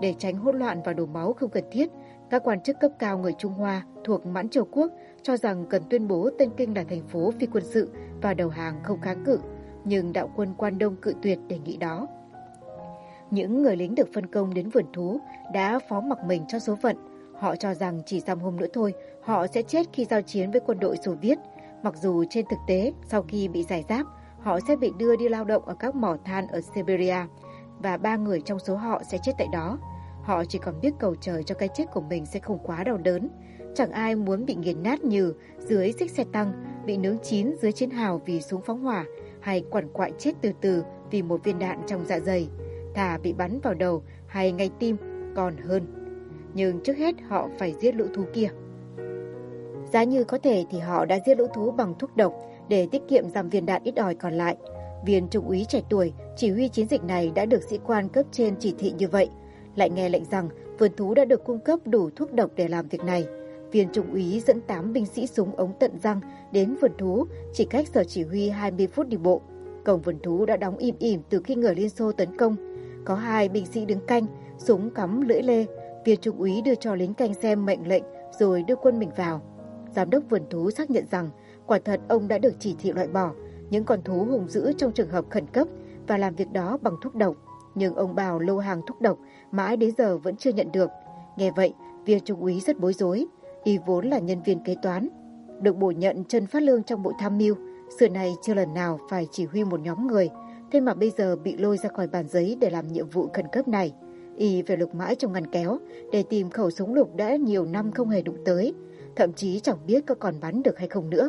Để tránh hỗn loạn và đổ máu không cần thiết, các quan chức cấp cao người Trung Hoa thuộc Mãn Châu Quốc cho rằng cần tuyên bố Tân Kinh là thành phố phi quân sự và đầu hàng không kháng cự, nhưng đạo quân Quan Đông cự tuyệt đề nghị đó. Những người lính được phân công đến vườn thú đã phó mặc mình cho số phận. Họ cho rằng chỉ dăm hôm nữa thôi, họ sẽ chết khi giao chiến với quân đội Xô Viết. Mặc dù trên thực tế, sau khi bị giải giáp, họ sẽ bị đưa đi lao động ở các mỏ than ở Siberia, và 3 người trong số họ sẽ chết tại đó. Họ chỉ còn biết cầu trời cho cái chết của mình sẽ không quá đau đớn. Chẳng ai muốn bị nghiền nát như dưới xích xe tăng, bị nướng chín dưới chiến hào vì súng phóng hỏa, hay quằn quại chết từ từ vì một viên đạn trong dạ dày. Thà bị bắn vào đầu hay ngay tim còn hơn. Nhưng trước hết họ phải giết lũ thú kia. Giá như có thể thì họ đã giết lũ thú bằng thuốc độc để tiết kiệm dăm viên đạn ít ỏi còn lại. Viên trung úy trẻ tuổi chỉ huy chiến dịch này đã được sĩ quan cấp trên chỉ thị như vậy. Lại nghe lệnh rằng vườn thú đã được cung cấp đủ thuốc độc để làm việc này. Viên trung úy dẫn 8 binh sĩ súng ống tận răng đến vườn thú, chỉ cách sở chỉ huy 20 phút đi bộ. Cổng vườn thú đã đóng im ỉm từ khi người Liên Xô tấn công. Có 2 binh sĩ đứng canh, súng cắm lưỡi lê. Viên trung úy đưa cho lính canh xem mệnh lệnh rồi đưa quân mình vào. Giám đốc vườn thú xác nhận rằng quả thật ông đã được chỉ thị loại bỏ những con thú hung dữ trong trường hợp khẩn cấp và làm việc đó bằng thuốc độc. Nhưng ông bảo lô hàng thuốc độc mãi đến giờ vẫn chưa nhận được. Nghe vậy, viên trung úy rất bối rối. Y vốn là nhân viên kế toán, được bổ nhận chân phát lương trong bộ tham mưu, xưa này chưa lần nào phải chỉ huy một nhóm người. Thế mà bây giờ bị lôi ra khỏi bàn giấy để làm nhiệm vụ khẩn cấp này. Y phải lục mãi trong ngăn kéo để tìm khẩu súng lục đã nhiều năm không hề đụng tới, thậm chí chẳng biết có còn bắn được hay không nữa.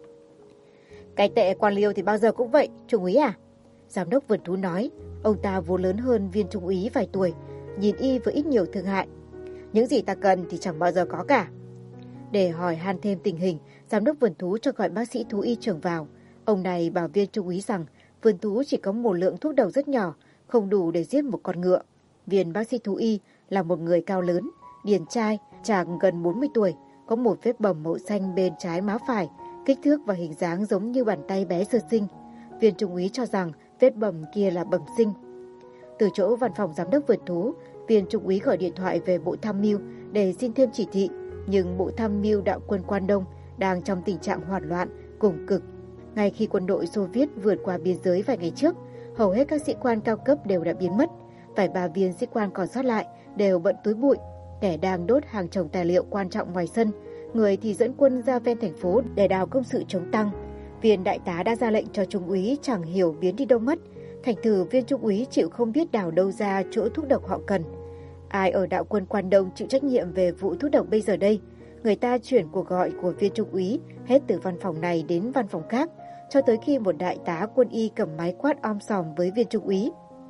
Cái tệ quan liêu thì bao giờ cũng vậy, trung úy à? Giám đốc vườn thú nói. Ông ta vốn lớn hơn viên trung úy vài tuổi, nhìn Y với ít nhiều thương hại. Những gì ta cần thì chẳng bao giờ có cả. Để hỏi han thêm tình hình, giám đốc vườn thú cho gọi bác sĩ thú y trưởng vào. Ông này bảo viên trung úy rằng vườn thú chỉ có một lượng thuốc độc rất nhỏ, không đủ để giết một con ngựa. Viên bác sĩ thú y là một người cao lớn, điển trai, chàng gần 40 tuổi, có một vết bầm màu xanh bên trái má phải, kích thước và hình dáng giống như bàn tay bé sơ sinh. Viên trung úy cho rằng vết bầm kia là bẩm sinh. Từ chỗ văn phòng giám đốc vườn thú, viên trung úy gọi điện thoại về bộ tham mưu để xin thêm chỉ thị. Nhưng bộ tham mưu đạo quân Quan Đông đang trong tình trạng hoảng loạn, cùng cực. Ngay khi quân đội Xô Viết vượt qua biên giới vài ngày trước, hầu hết các sĩ quan cao cấp đều đã biến mất. Vài ba viên sĩ quan còn sót lại đều bận túi bụi, kẻ đang đốt hàng chồng tài liệu quan trọng ngoài sân, người thì dẫn quân ra ven thành phố để đào công sự chống tăng. Viên đại tá đã ra lệnh cho trung úy chẳng hiểu biến đi đâu mất. Thành thử viên trung úy chịu không biết đào đâu ra chỗ thuốc độc họ cần. Ai ở đạo quân Quan Đông chịu trách nhiệm về vụ thuốc độc bây giờ đây? Người ta chuyển cuộc gọi của viên trung úy hết từ văn phòng này đến văn phòng khác, cho tới khi một đại tá quân y cầm máy quát om sòm với viên trung úy.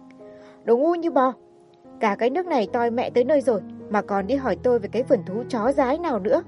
Đồ ngu như bò! Cả cái nước này toi mẹ tới nơi rồi, mà còn đi hỏi tôi về cái vườn thú chó dái nào nữa.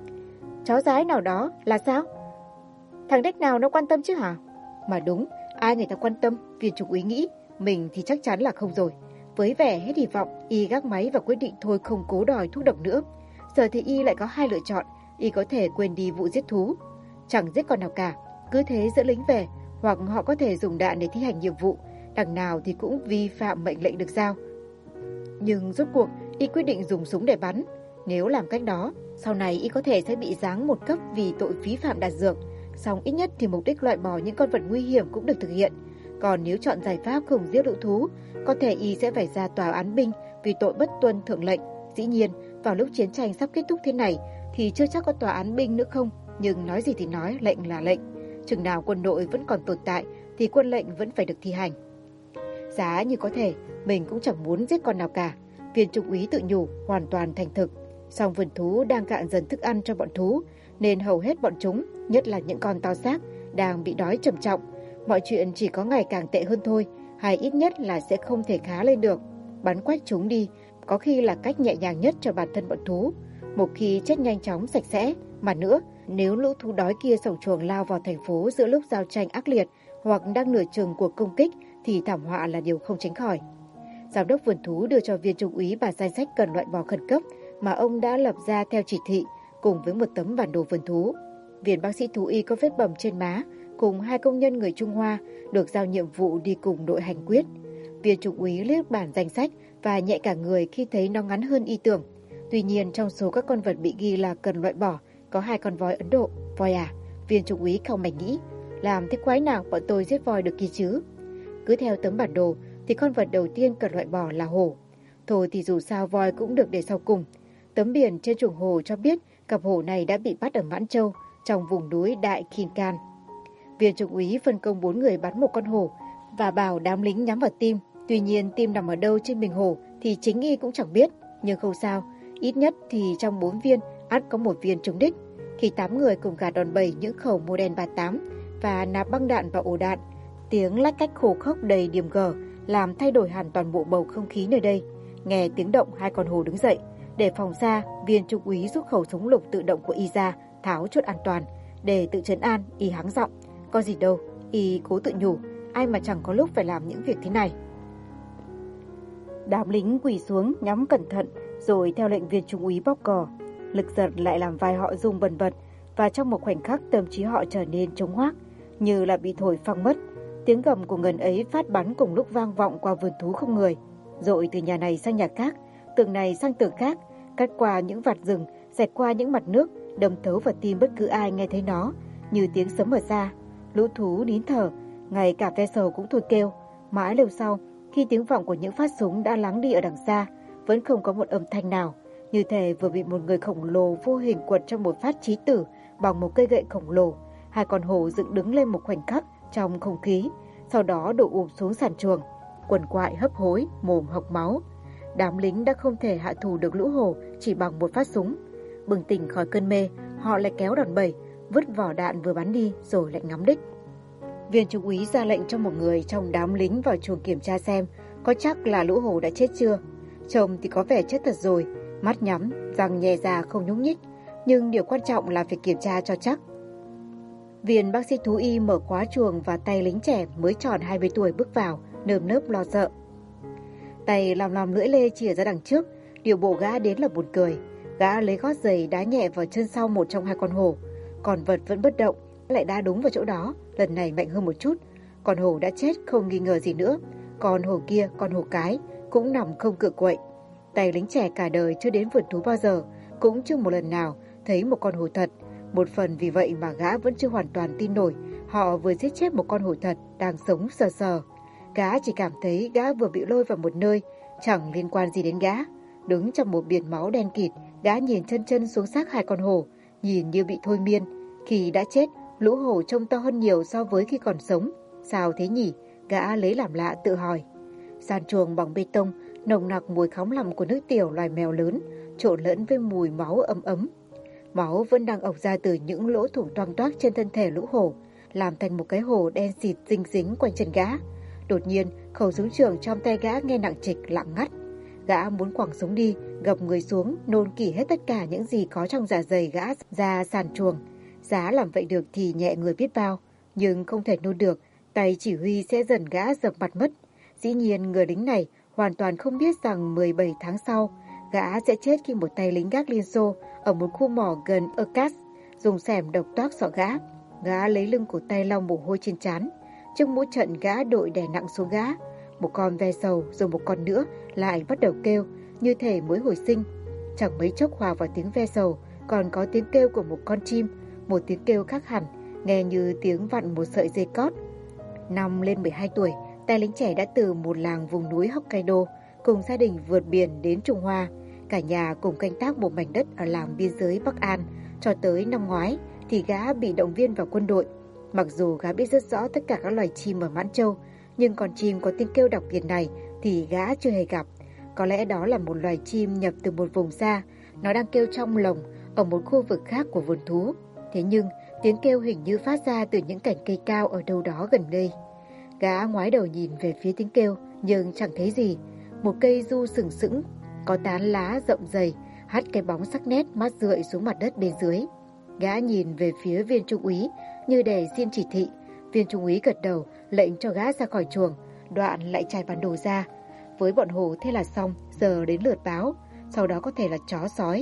Chó dái nào đó là sao? Thằng đếch nào nó quan tâm chứ hả? Mà đúng, ai người ta quan tâm, viên trung úy nghĩ. Mình thì chắc chắn là không rồi. Với vẻ hết hy vọng, Y gác máy và quyết định thôi không cố đòi thuốc độc nữa. Giờ thì Y lại có hai lựa chọn. Y có thể quên đi vụ giết thú, chẳng giết con nào cả, cứ thế dẫn lính về, hoặc họ có thể dùng đạn để thi hành nhiệm vụ, đằng nào thì cũng vi phạm mệnh lệnh được giao. Nhưng rốt cuộc Y quyết định dùng súng để bắn. Nếu làm cách đó, sau này Y có thể sẽ bị giáng một cấp vì tội phí phạm đạn dược. Song ít nhất thì mục đích loại bỏ những con vật nguy hiểm cũng được thực hiện. Còn nếu chọn giải pháp không giết lũ thú, có thể Y sẽ phải ra tòa án binh vì tội bất tuân thượng lệnh. Dĩ nhiên, vào lúc chiến tranh sắp kết thúc thế này thì chưa chắc có tòa án binh nữa không, nhưng nói gì thì nói, lệnh là lệnh. Chừng nào quân đội vẫn còn tồn tại thì quân lệnh vẫn phải được thi hành. Giá như có thể, mình cũng chẳng muốn giết con nào cả, viên trung úy tự nhủ hoàn toàn thành thực. Song vườn thú đang cạn dần thức ăn cho bọn thú, nên hầu hết bọn chúng, nhất là những con to xác, đang bị đói trầm trọng. Mọi chuyện chỉ có ngày càng tệ hơn thôi, hay ít nhất là sẽ không thể khá lên được. Bắn quách chúng đi, có khi là cách nhẹ nhàng nhất cho bản thân bọn thú. Một khi chết nhanh chóng sạch sẽ, mà nữa, nếu lũ thú đói kia sổng chuồng lao vào thành phố giữa lúc giao tranh ác liệt hoặc đang nửa chừng cuộc công kích thì thảm họa là điều không tránh khỏi. Giám đốc vườn thú đưa cho viên trung úy bản danh sách cần loại bỏ khẩn cấp mà ông đã lập ra theo chỉ thị, cùng với một tấm bản đồ vườn thú. Viên bác sĩ thú y có vết bầm trên má cùng 2 công nhân người Trung Hoa được giao nhiệm vụ đi cùng đội hành quyết. Viên trung úy liếc bản danh sách và nhẹ cả người khi thấy nó ngắn hơn y tưởng. Tuy nhiên trong số các con vật bị ghi là cần loại bỏ, có 2 con voi Ấn Độ. Voi à? Viên trung úy cau mày nghĩ, làm thế quái nào bọn tôi giết voi được kia chứ? Cứ theo tấm bản đồ thì con vật đầu tiên cần loại bỏ là hổ. Thôi thì dù sao voi cũng được để sau cùng. Tấm biển trên chuồng hổ cho biết cặp hổ này đã bị bắt ở Mãn Châu, trong vùng núi Đại Khinkan. Viên trung úy phân công 4 người bắn một con hổ và bảo đám lính nhắm vào tim. Tuy nhiên tim nằm ở đâu trên mình hổ thì chính y cũng chẳng biết. Nhưng không sao, ít nhất thì trong 4 viên ắt có 1 viên trúng đích. Khi 8 người cùng gạt đòn bẩy những khẩu Model 38 và nạp băng đạn vào ổ đạn, tiếng lách cách khô khốc đầy điềm gở làm thay đổi hẳn toàn bộ bầu không khí nơi đây. Nghe tiếng động, 2 con hổ đứng dậy. Để phòng xa, viên trung úy rút khẩu súng lục tự động của y ra, tháo chốt an toàn. Để tự trấn an, y hắng giọng, có gì đâu, y cố tự nhủ, ai mà chẳng có lúc phải làm những việc thế này. Đám lính quỳ xuống nhắm cẩn thận rồi theo lệnh viên trung úy bóp cò. Lực giật lại làm vai họ rung bần bật và trong một khoảnh khắc tâm trí họ trở nên trống hoác, như là bị thổi phăng mất. Tiếng gầm của ngần ấy phát bắn cùng lúc vang vọng qua vườn thú không người, dội từ nhà này sang nhà khác, tường này sang tường khác, cắt qua những vạt rừng, xẹt qua những mặt nước, đâm thấu vào tim bất cứ ai nghe thấy nó, như tiếng sấm ở xa. Lũ thú nín thở, ngay cả ve sầu cũng thôi kêu. Mãi lâu sau, khi tiếng vọng của những phát súng đã lắng đi ở đằng xa, vẫn không có một âm thanh nào, như thể vừa bị một người khổng lồ vô hình quật trong một phát chí tử bằng một cây gậy khổng lồ. 2 con hổ dựng đứng lên một khoảnh khắc trong không khí, sau đó đổ ụp xuống sàn chuồng, quần quại hấp hối, mồm hộc máu. Đám lính đã không thể hạ thủ được lũ hổ chỉ bằng một phát súng. Bừng tỉnh khỏi cơn mê, họ lại kéo đòn bẩy, vứt vỏ đạn vừa bắn đi rồi lại ngắm đích. Viên trung úy ra lệnh cho một người trong đám lính vào chuồng kiểm tra xem có chắc là lũ hổ đã chết chưa. Trông thì có vẻ chết thật rồi, mắt nhắm, răng nhè ra không nhúc nhích, nhưng điều quan trọng là phải kiểm tra cho chắc. Viên bác sĩ thú y mở khóa chuồng và tay lính trẻ mới tròn 20 tuổi bước vào, nơm nớp lo sợ. Tay lòm lưỡi lê chìa ra đằng trước, điều bộ gã đến là buồn cười. Gã lấy gót giày đá nhẹ vào chân sau một trong 2 con hổ. Còn vật vẫn bất động, lại đá đúng vào chỗ đó, lần này mạnh hơn một chút. Con hổ đã chết không nghi ngờ gì nữa. Còn hổ kia, con hổ cái, cũng nằm không cựa quậy. Tay lính trẻ cả đời chưa đến vườn thú bao giờ, cũng chưa một lần nào thấy một con hổ thật. Một phần vì vậy mà gã vẫn chưa hoàn toàn tin nổi họ vừa giết chết một con hổ thật đang sống sờ sờ. Gã chỉ cảm thấy gã vừa bị lôi vào một nơi chẳng liên quan gì đến gã. Đứng trong một biển máu đen kịt, gã nhìn chân chân xuống xác 2 con hổ, nhìn như bị thôi miên. Khi đã chết, lũ hổ trông to hơn nhiều so với khi còn sống. Sao thế nhỉ? Gã lấy làm lạ tự hỏi. Sàn chuồng bằng bê tông, nồng nặc mùi khóng lằm của nước tiểu loài mèo lớn, trộn lẫn với mùi máu ấm ấm. Máu vẫn đang ọc ra từ những lỗ thủng toang toác trên thân thể lũ hổ, làm thành một cái hồ đen xịt dính dính quanh chân gã. Đột nhiên, khẩu súng trường trong tay gã nghe nặng trịch lặng ngắt. Gã muốn quẳng súng đi, gập người xuống, nôn kỹ hết tất cả những gì có trong dạ dày gã ra sàn chuồng. Giá làm vậy được thì nhẹ người biết bao, nhưng không thể nôn được, tay chỉ huy sẽ dần gã dập mặt mất. Dĩ nhiên người lính này hoàn toàn không biết rằng 17 tháng sau, gã sẽ chết khi một tay lính gác Liên Xô ở một khu mỏ gần Urkas dùng xẻm độc toác xỏ gã. Gã lấy lưng cổ tay lau mồ hôi trên trán. Trước mỗi trận gã đội đè nặng xuống gã. Một con ve sầu rồi một con nữa lại bắt đầu kêu như thể mới hồi sinh. Chẳng mấy chốc hòa vào tiếng ve sầu còn có tiếng kêu của một con chim, một tiếng kêu khác hẳn, nghe như tiếng vặn một sợi dây cót. Năm lên 12 tuổi, tay lính trẻ đã từ một làng vùng núi Hokkaido cùng gia đình vượt biển đến Trung Hoa. Cả nhà cùng canh tác một mảnh đất ở làng biên giới Bắc An. Cho tới năm ngoái thì gã bị động viên vào quân đội. Mặc dù gã biết rất rõ tất cả các loài chim ở Mãn Châu, nhưng con chim có tiếng kêu đặc biệt này thì gã chưa hề gặp. Có lẽ đó là một loài chim nhập từ một vùng xa, nó đang kêu trong lồng ở một khu vực khác của vườn thú. Thế nhưng tiếng kêu hình như phát ra từ những cành cây cao ở đâu đó gần đây. Gã ngoái đầu nhìn về phía tiếng kêu nhưng chẳng thấy gì. Một cây du sừng sững, có tán lá rộng dày, hắt cái bóng sắc nét mát rượi xuống mặt đất bên dưới. Gã nhìn về phía viên trung úy như để xin chỉ thị. Viên trung úy gật đầu, lệnh cho gã ra khỏi chuồng, đoạn lại trải bản đồ ra. Với bọn hổ thế là xong, giờ đến lượt báo, sau đó có thể là chó sói.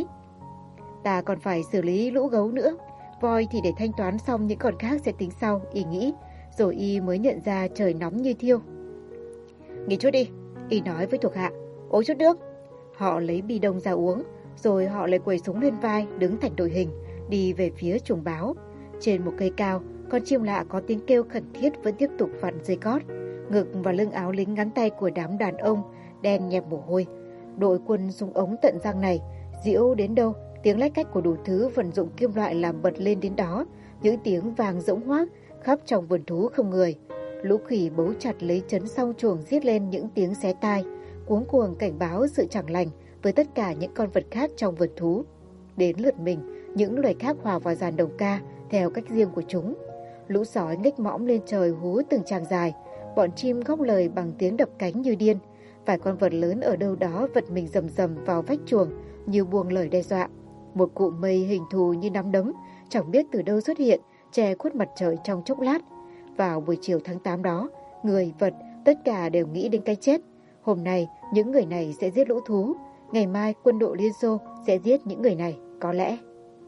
Ta còn phải xử lý lũ gấu nữa, voi thì để thanh toán xong những con khác sẽ tính sau, y nghĩ, rồi y mới nhận ra trời nóng như thiêu. Nghỉ chút đi, y nói với thuộc hạ, Uống chút nước. Họ lấy bi đông ra uống, rồi họ lại quầy súng lên vai, đứng thành đội hình, đi về phía chuồng báo. Trên một cây cao, con chim lạ có tiếng kêu khẩn thiết vẫn tiếp tục vặn dây cót. Ngực và lưng áo lính ngắn tay của đám đàn ông đen nhẹp mồ hôi. Đội quân súng ống tận răng này, diễu đến đâu, tiếng lách cách của đủ thứ vận dụng kim loại làm bật lên đến đó. Những tiếng vàng rỗng hoác khắp trong vườn thú không người. Lũ khỉ bấu chặt lấy trấn sau chuồng giết lên những tiếng xé tai, cuống cuồng cảnh báo sự chẳng lành với tất cả những con vật khác trong vườn thú. Đến lượt mình, những loài khác hòa vào dàn đồng ca theo cách riêng của chúng. Lũ sói nghếch mõm lên trời hú từng tràng dài, bọn chim góp lời bằng tiếng đập cánh như điên. Vài con vật lớn ở đâu đó vật mình rầm rầm vào vách chuồng như buông lời đe dọa. Một cụm mây hình thù như nắm đấm, chẳng biết từ đâu xuất hiện, che khuất mặt trời trong chốc lát. Vào buổi chiều tháng 8 đó, người, vật, tất cả đều nghĩ đến cái chết. Hôm nay, những người này sẽ giết lũ thú. Ngày mai, quân đội Liên Xô sẽ giết những người này, có lẽ.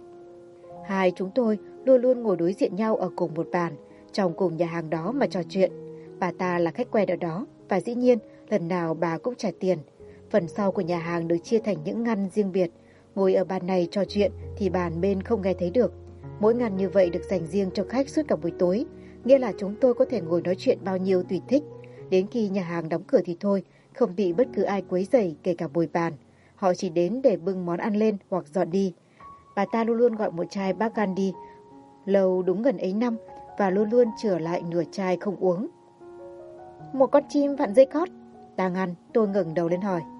Hai chúng tôi luôn luôn ngồi đối diện nhau ở cùng một bàn, trong cùng nhà hàng đó mà trò chuyện. Bà ta là khách quen ở đó, và dĩ nhiên, lần nào bà cũng trả tiền. Phần sau của nhà hàng được chia thành những ngăn riêng biệt. Ngồi ở bàn này trò chuyện thì bàn bên không nghe thấy được. Mỗi ngăn như vậy được dành riêng cho khách suốt cả buổi tối, nghĩa là chúng tôi có thể ngồi nói chuyện bao nhiêu tùy thích. Đến khi nhà hàng đóng cửa thì thôi, không bị bất cứ ai quấy rầy, kể cả bồi bàn. Họ chỉ đến để bưng món ăn lên hoặc dọn đi. Bà ta luôn luôn gọi một chai Burgundy, lâu đúng gần ấy năm, và luôn luôn chừa lại nửa chai không uống. Một con chim vặn dây cót. Đang ăn, tôi ngẩng đầu lên hỏi.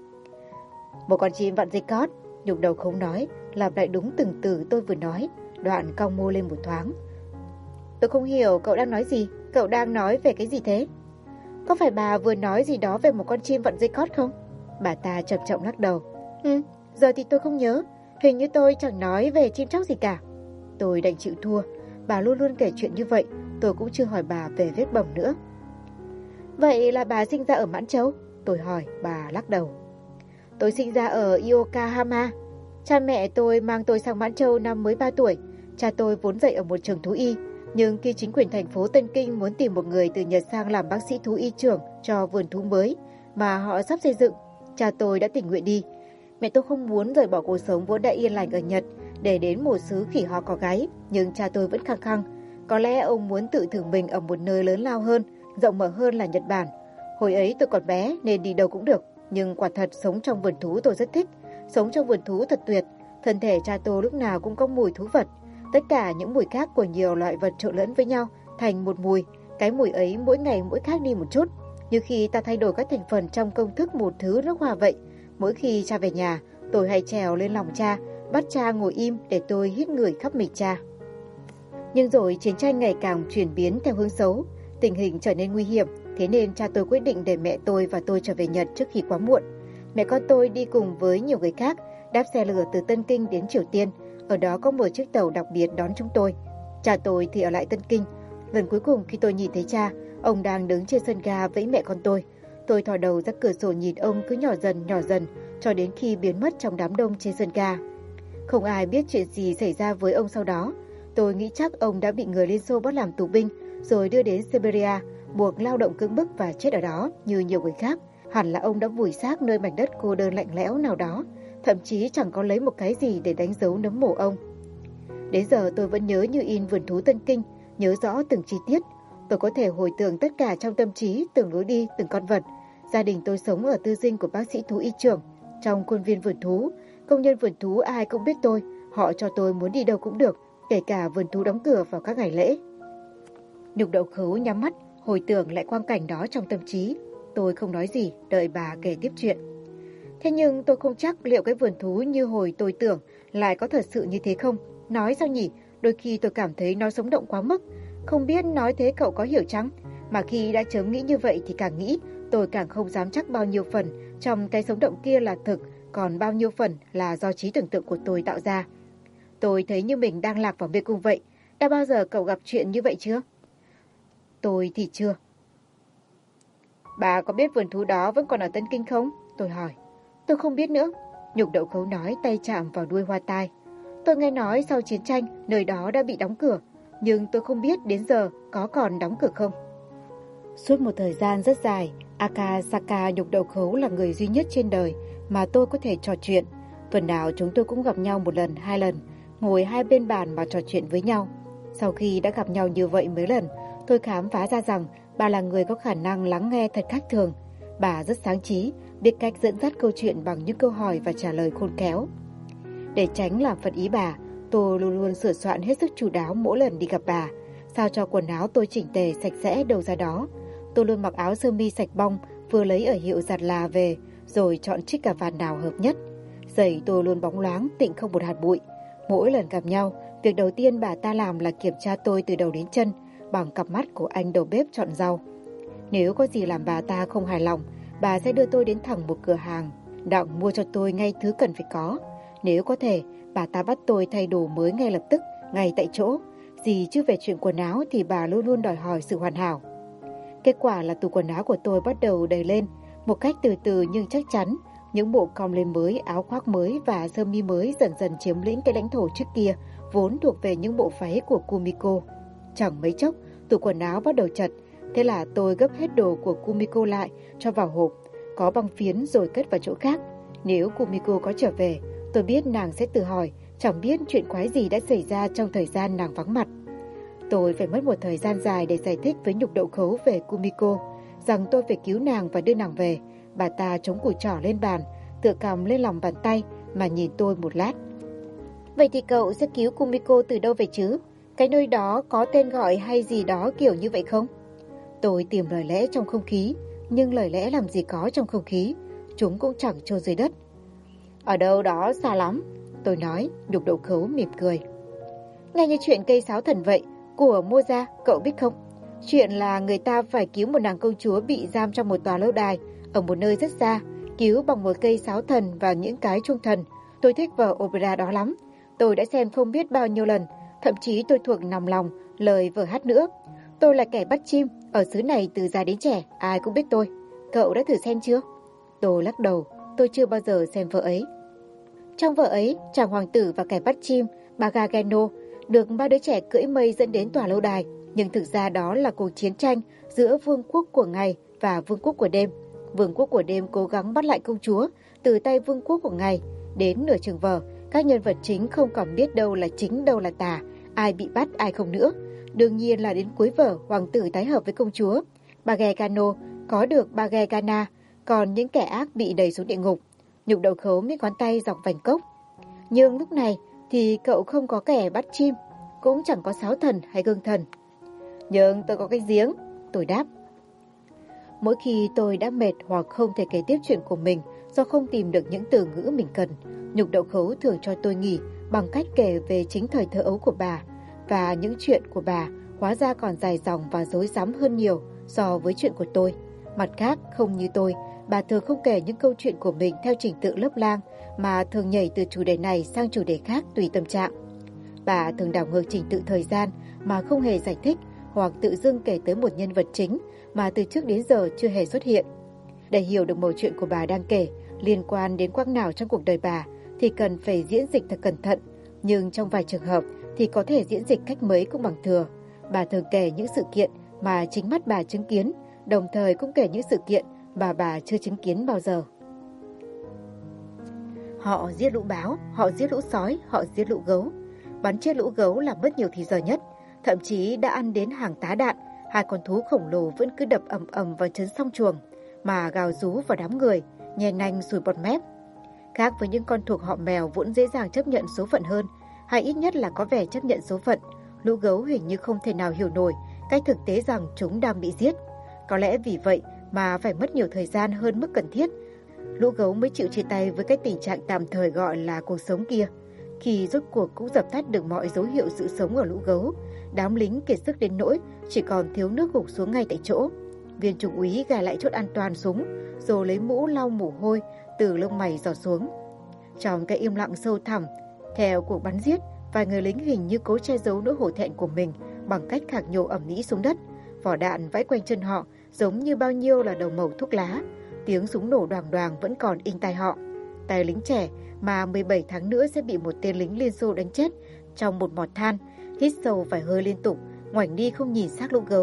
Một con chim vặn dây cót, Nhục Đầu Khấu nói, lặp lại đúng từng từ tôi vừa nói, đoạn cong môi lên một thoáng. Tôi không hiểu cậu đang nói gì, cậu đang nói về cái gì thế? Có phải bà vừa nói gì đó về một con chim vặn dây cót không? Bà ta chậm chậm lắc đầu. Giờ thì tôi không nhớ, hình như tôi chẳng nói về chim chóc gì cả. Tôi đành chịu thua, bà luôn luôn kể chuyện như vậy, tôi cũng chưa hỏi bà về vết bầm nữa. Vậy là bà sinh ra ở Mãn Châu? Tôi hỏi, bà lắc đầu. Tôi sinh ra ở Yokohama. Cha mẹ tôi mang tôi sang Mãn Châu năm mới 3 tuổi. Cha tôi vốn dạy ở một trường thú y, nhưng khi chính quyền thành phố Tân Kinh muốn tìm một người từ Nhật sang làm bác sĩ thú y trưởng cho vườn thú mới mà họ sắp xây dựng, cha tôi đã tình nguyện đi. Mẹ tôi không muốn rời bỏ cuộc sống vốn đã yên lành ở Nhật để đến một xứ khỉ ho có gáy, nhưng cha tôi vẫn khăng khăng. Có lẽ ông muốn tự thử mình ở một nơi lớn lao hơn, rộng mở hơn là Nhật Bản. Hồi ấy tôi còn bé nên đi đâu cũng được, nhưng quả thật sống trong vườn thú tôi rất thích. Sống trong vườn thú thật tuyệt. Thân thể cha tôi lúc nào cũng có mùi thú vật. Tất cả những mùi khác của nhiều loại vật trộn lẫn với nhau thành một mùi. Cái mùi ấy mỗi ngày mỗi khác đi một chút, như khi ta thay đổi các thành phần trong công thức một thứ nước hoa vậy. Mỗi khi cha về nhà, tôi hay trèo lên lòng cha, bắt cha ngồi im để tôi hít ngửi khắp mình cha. Nhưng rồi chiến tranh ngày càng chuyển biến theo hướng xấu, tình hình trở nên nguy hiểm, thế nên cha tôi quyết định để mẹ tôi và tôi trở về Nhật trước khi quá muộn. Mẹ con tôi đi cùng với nhiều người khác, đáp xe lửa từ Tân Kinh đến Triều Tiên. Ở đó có một chiếc tàu đặc biệt đón chúng tôi. Cha tôi thì ở lại Tân Kinh. Lần cuối cùng khi tôi nhìn thấy cha, ông đang đứng trên sân ga với mẹ con tôi. Tôi thò đầu ra cửa sổ nhìn ông cứ nhỏ dần, cho đến khi biến mất trong đám đông trên sân ga. Không ai biết chuyện gì xảy ra với ông sau đó. Tôi nghĩ chắc ông đã bị người Liên Xô bắt làm tù binh, rồi đưa đến Siberia, buộc lao động cưỡng bức và chết ở đó như nhiều người khác. Hẳn là ông đã vùi xác nơi mảnh đất cô đơn lạnh lẽo nào đó, thậm chí chẳng có lấy một cái gì để đánh dấu nấm mồ ông. Đến giờ tôi vẫn nhớ như in vườn thú Tân Kinh, nhớ rõ từng chi tiết. Tôi có thể hồi tưởng tất cả trong tâm trí, từng lối đi, từng con vật. Gia đình tôi sống ở tư dinh của bác sĩ thú y trưởng. Trong khuôn viên vườn thú, công nhân vườn thú ai cũng biết tôi, họ cho tôi muốn đi đâu cũng được, kể cả vườn thú đóng cửa vào các ngày lễ. Nhục Đậu Khấu nhắm mắt, hồi tưởng lại quang cảnh đó trong tâm trí. Tôi không nói gì, đợi bà kể tiếp chuyện. Thế nhưng tôi không chắc liệu cái vườn thú như hồi tôi tưởng lại có thật sự như thế không. Nói sao nhỉ, đôi khi tôi cảm thấy nó sống động quá mức. Không biết nói thế cậu có hiểu chăng? Mà khi đã chớm nghĩ như vậy thì càng nghĩ, tôi càng không dám chắc bao nhiêu phần trong cái sống động kia là thực, còn bao nhiêu phần là do trí tưởng tượng của tôi tạo ra. Tôi thấy như mình đang lạc vào mê cung vậy. Đã bao giờ cậu gặp chuyện như vậy chưa? Tôi thì chưa. Bà có biết vườn thú đó vẫn còn ở Tân Kinh không? Tôi hỏi. Tôi không biết nữa. Nhục Đậu Khấu nói, tay chạm vào đuôi hoa tai. Tôi nghe nói sau chiến tranh, nơi đó đã bị đóng cửa, nhưng tôi không biết đến giờ có còn đóng cửa không. Suốt một thời gian rất dài, Akasaka nhục đầu khấu là người duy nhất trên đời mà tôi có thể trò chuyện. Tuần nào chúng tôi cũng gặp nhau 1 lần, 2 lần, ngồi hai bên bàn mà trò chuyện với nhau. Sau khi đã gặp nhau như vậy mấy lần, tôi khám phá ra rằng bà là người có khả năng lắng nghe thật khác thường. Bà rất sáng trí, biết cách dẫn dắt câu chuyện bằng những câu hỏi và trả lời khôn khéo. Để tránh làm phật ý bà, tôi luôn luôn sửa soạn hết sức chu đáo mỗi lần đi gặp bà, sao cho quần áo tôi chỉnh tề sạch sẽ đâu ra đó. Tôi luôn mặc áo sơ mi sạch bong, vừa lấy ở hiệu giặt là về, rồi chọn chiếc cà vạt nào hợp nhất. Giày tôi luôn bóng loáng, tịnh không một hạt bụi. Mỗi lần gặp nhau, việc đầu tiên bà ta làm là kiểm tra tôi từ đầu đến chân bằng cặp mắt của anh đầu bếp chọn rau. Nếu có gì làm bà ta không hài lòng, bà sẽ đưa tôi đến thẳng một cửa hàng, đặng mua cho tôi ngay thứ cần phải có. Nếu có thể, bà ta bắt tôi thay đồ mới ngay lập tức, ngay tại chỗ. Gì chứ về chuyện quần áo thì bà luôn luôn đòi hỏi sự hoàn hảo. Kết quả là tủ quần áo của tôi bắt đầu đầy lên, một cách từ từ nhưng chắc chắn. Những bộ cong lên mới, áo khoác mới và sơ mi mới dần dần chiếm lĩnh cái lãnh thổ trước kia, vốn thuộc về những bộ váy của Kumiko. Chẳng mấy chốc, tủ quần áo bắt đầu chật. Thế là tôi gấp hết đồ của Kumiko lại, cho vào hộp, có băng phiến rồi cất vào chỗ khác. Nếu Kumiko có trở về, tôi biết nàng sẽ tự hỏi, chẳng biết chuyện quái gì đã xảy ra trong thời gian nàng vắng mặt. Tôi phải mất một thời gian dài để giải thích với nhục đậu khấu về Kumiko, rằng tôi phải cứu nàng và đưa nàng về. Bà ta chống cùi trỏ lên bàn, tựa cằm lên lòng bàn tay mà nhìn tôi một lát. Vậy thì cậu sẽ cứu Kumiko từ đâu về chứ? Cái nơi đó có tên gọi hay gì đó kiểu như vậy không? Tôi tìm lời lẽ trong không khí, nhưng lời lẽ làm gì có trong không khí, chúng cũng chẳng trôi dưới đất. Ở đâu đó xa lắm, tôi nói. Nhục đậu khấu mỉm cười. Nghe như chuyện cây sáo thần vậy, của Moza, cậu biết không? Chuyện là người ta phải cứu một nàng công chúa bị giam trong một tòa lâu đài ở một nơi rất xa, cứu bằng một cây sáo thần và những cái chuông thần. Tôi thích vở opera đó lắm. Tôi đã xem không biết bao nhiêu lần, thậm chí tôi thuộc nằm lòng lời vở hát nữa. Tôi là kẻ bắt chim, ở xứ này từ già đến trẻ, ai cũng biết tôi. Cậu đã thử xem chưa? Tôi lắc đầu, tôi chưa bao giờ xem vở ấy. Trong vở ấy, chàng hoàng tử và kẻ bắt chim, Bagageno, được 3 đứa trẻ cưỡi mây dẫn đến tòa lâu đài. Nhưng thực ra đó là cuộc chiến tranh giữa vương quốc của ngày và vương quốc của đêm. Vương quốc của đêm cố gắng bắt lại công chúa từ tay vương quốc của ngày. Đến nửa chừng vở, các nhân vật chính không còn biết đâu là chính đâu là tà, ai bị bắt ai không nữa. Đương nhiên là đến cuối vở, hoàng tử tái hợp với công chúa Bagegano có được Bagegana, còn những kẻ ác bị đẩy xuống địa ngục. Nhục đầu khấu mấy ngón tay dọc vành cốc. Nhưng lúc này thì cậu không có kẻ bắt chim, cũng chẳng có sáo thần hay gương thần. Nhưng tôi có cái giếng, tôi đáp. Mỗi khi tôi đã mệt hoặc không thể kể tiếp chuyện của mình do không tìm được những từ ngữ mình cần, nhục đậu khấu thường cho tôi nghỉ bằng cách kể về chính thời thơ ấu của bà. Và những chuyện của bà hóa ra còn dài dòng và rối rắm hơn nhiều so với chuyện của tôi. Mặt khác, không như tôi, bà thường không kể những câu chuyện của mình theo trình tự lớp lang, mà thường nhảy từ chủ đề này sang chủ đề khác tùy tâm trạng. Bà thường đảo ngược trình tự thời gian mà không hề giải thích, hoặc tự dưng kể tới một nhân vật chính mà từ trước đến giờ chưa hề xuất hiện. Để hiểu được mẩu chuyện của bà đang kể liên quan đến quãng nào trong cuộc đời bà thì cần phải diễn dịch thật cẩn thận, nhưng trong vài trường hợp thì có thể diễn dịch cách mấy cũng bằng thừa. Bà thường kể những sự kiện mà chính mắt bà chứng kiến, đồng thời cũng kể những sự kiện mà bà chưa chứng kiến bao giờ. Họ giết lũ báo, họ giết lũ sói, họ giết lũ gấu. Bắn chết lũ gấu là mất nhiều thì giờ nhất, thậm chí đã ăn đến hàng tá đạn. 2 con thú khổng lồ vẫn cứ đập ầm ầm vào trấn song chuồng mà gào rú vào đám người, nhè nanh sùi bọt mép. Khác với những con thuộc họ mèo vốn dễ dàng chấp nhận số phận hơn, hay ít nhất là có vẻ chấp nhận số phận, lũ gấu hình như không thể nào hiểu nổi cách thực tế rằng chúng đang bị giết. Có lẽ vì vậy mà phải mất nhiều thời gian hơn mức cần thiết, lũ gấu mới chịu chia tay với cái tình trạng tạm thời gọi là cuộc sống kia. Khi rốt cuộc cũng dập tắt được mọi dấu hiệu sự sống ở lũ gấu, đám lính kiệt sức đến nỗi chỉ còn thiếu nước gục xuống ngay tại chỗ. Viên trung úy gài lại chốt an toàn súng, rồi lấy mũ lau mồ hôi từ lông mày giọt xuống. Trong cái im lặng sâu thẳm theo cuộc bắn giết, vài người lính hình như cố che giấu nỗi hổ thẹn của mình bằng cách khạc nhổ ầm ĩ xuống đất. Vỏ đạn vãi quanh chân họ giống như bao nhiêu là đầu mẩu thuốc lá. Tiếng súng nổ đoàng đoàng vẫn còn inh tai họ. Tay lính trẻ mà 17 tháng nữa sẽ bị một tên lính Liên Xô đánh chết trong một mỏ than, hít sâu vài hơi liên tục, ngoảnh đi không nhìn xác lũ gấu.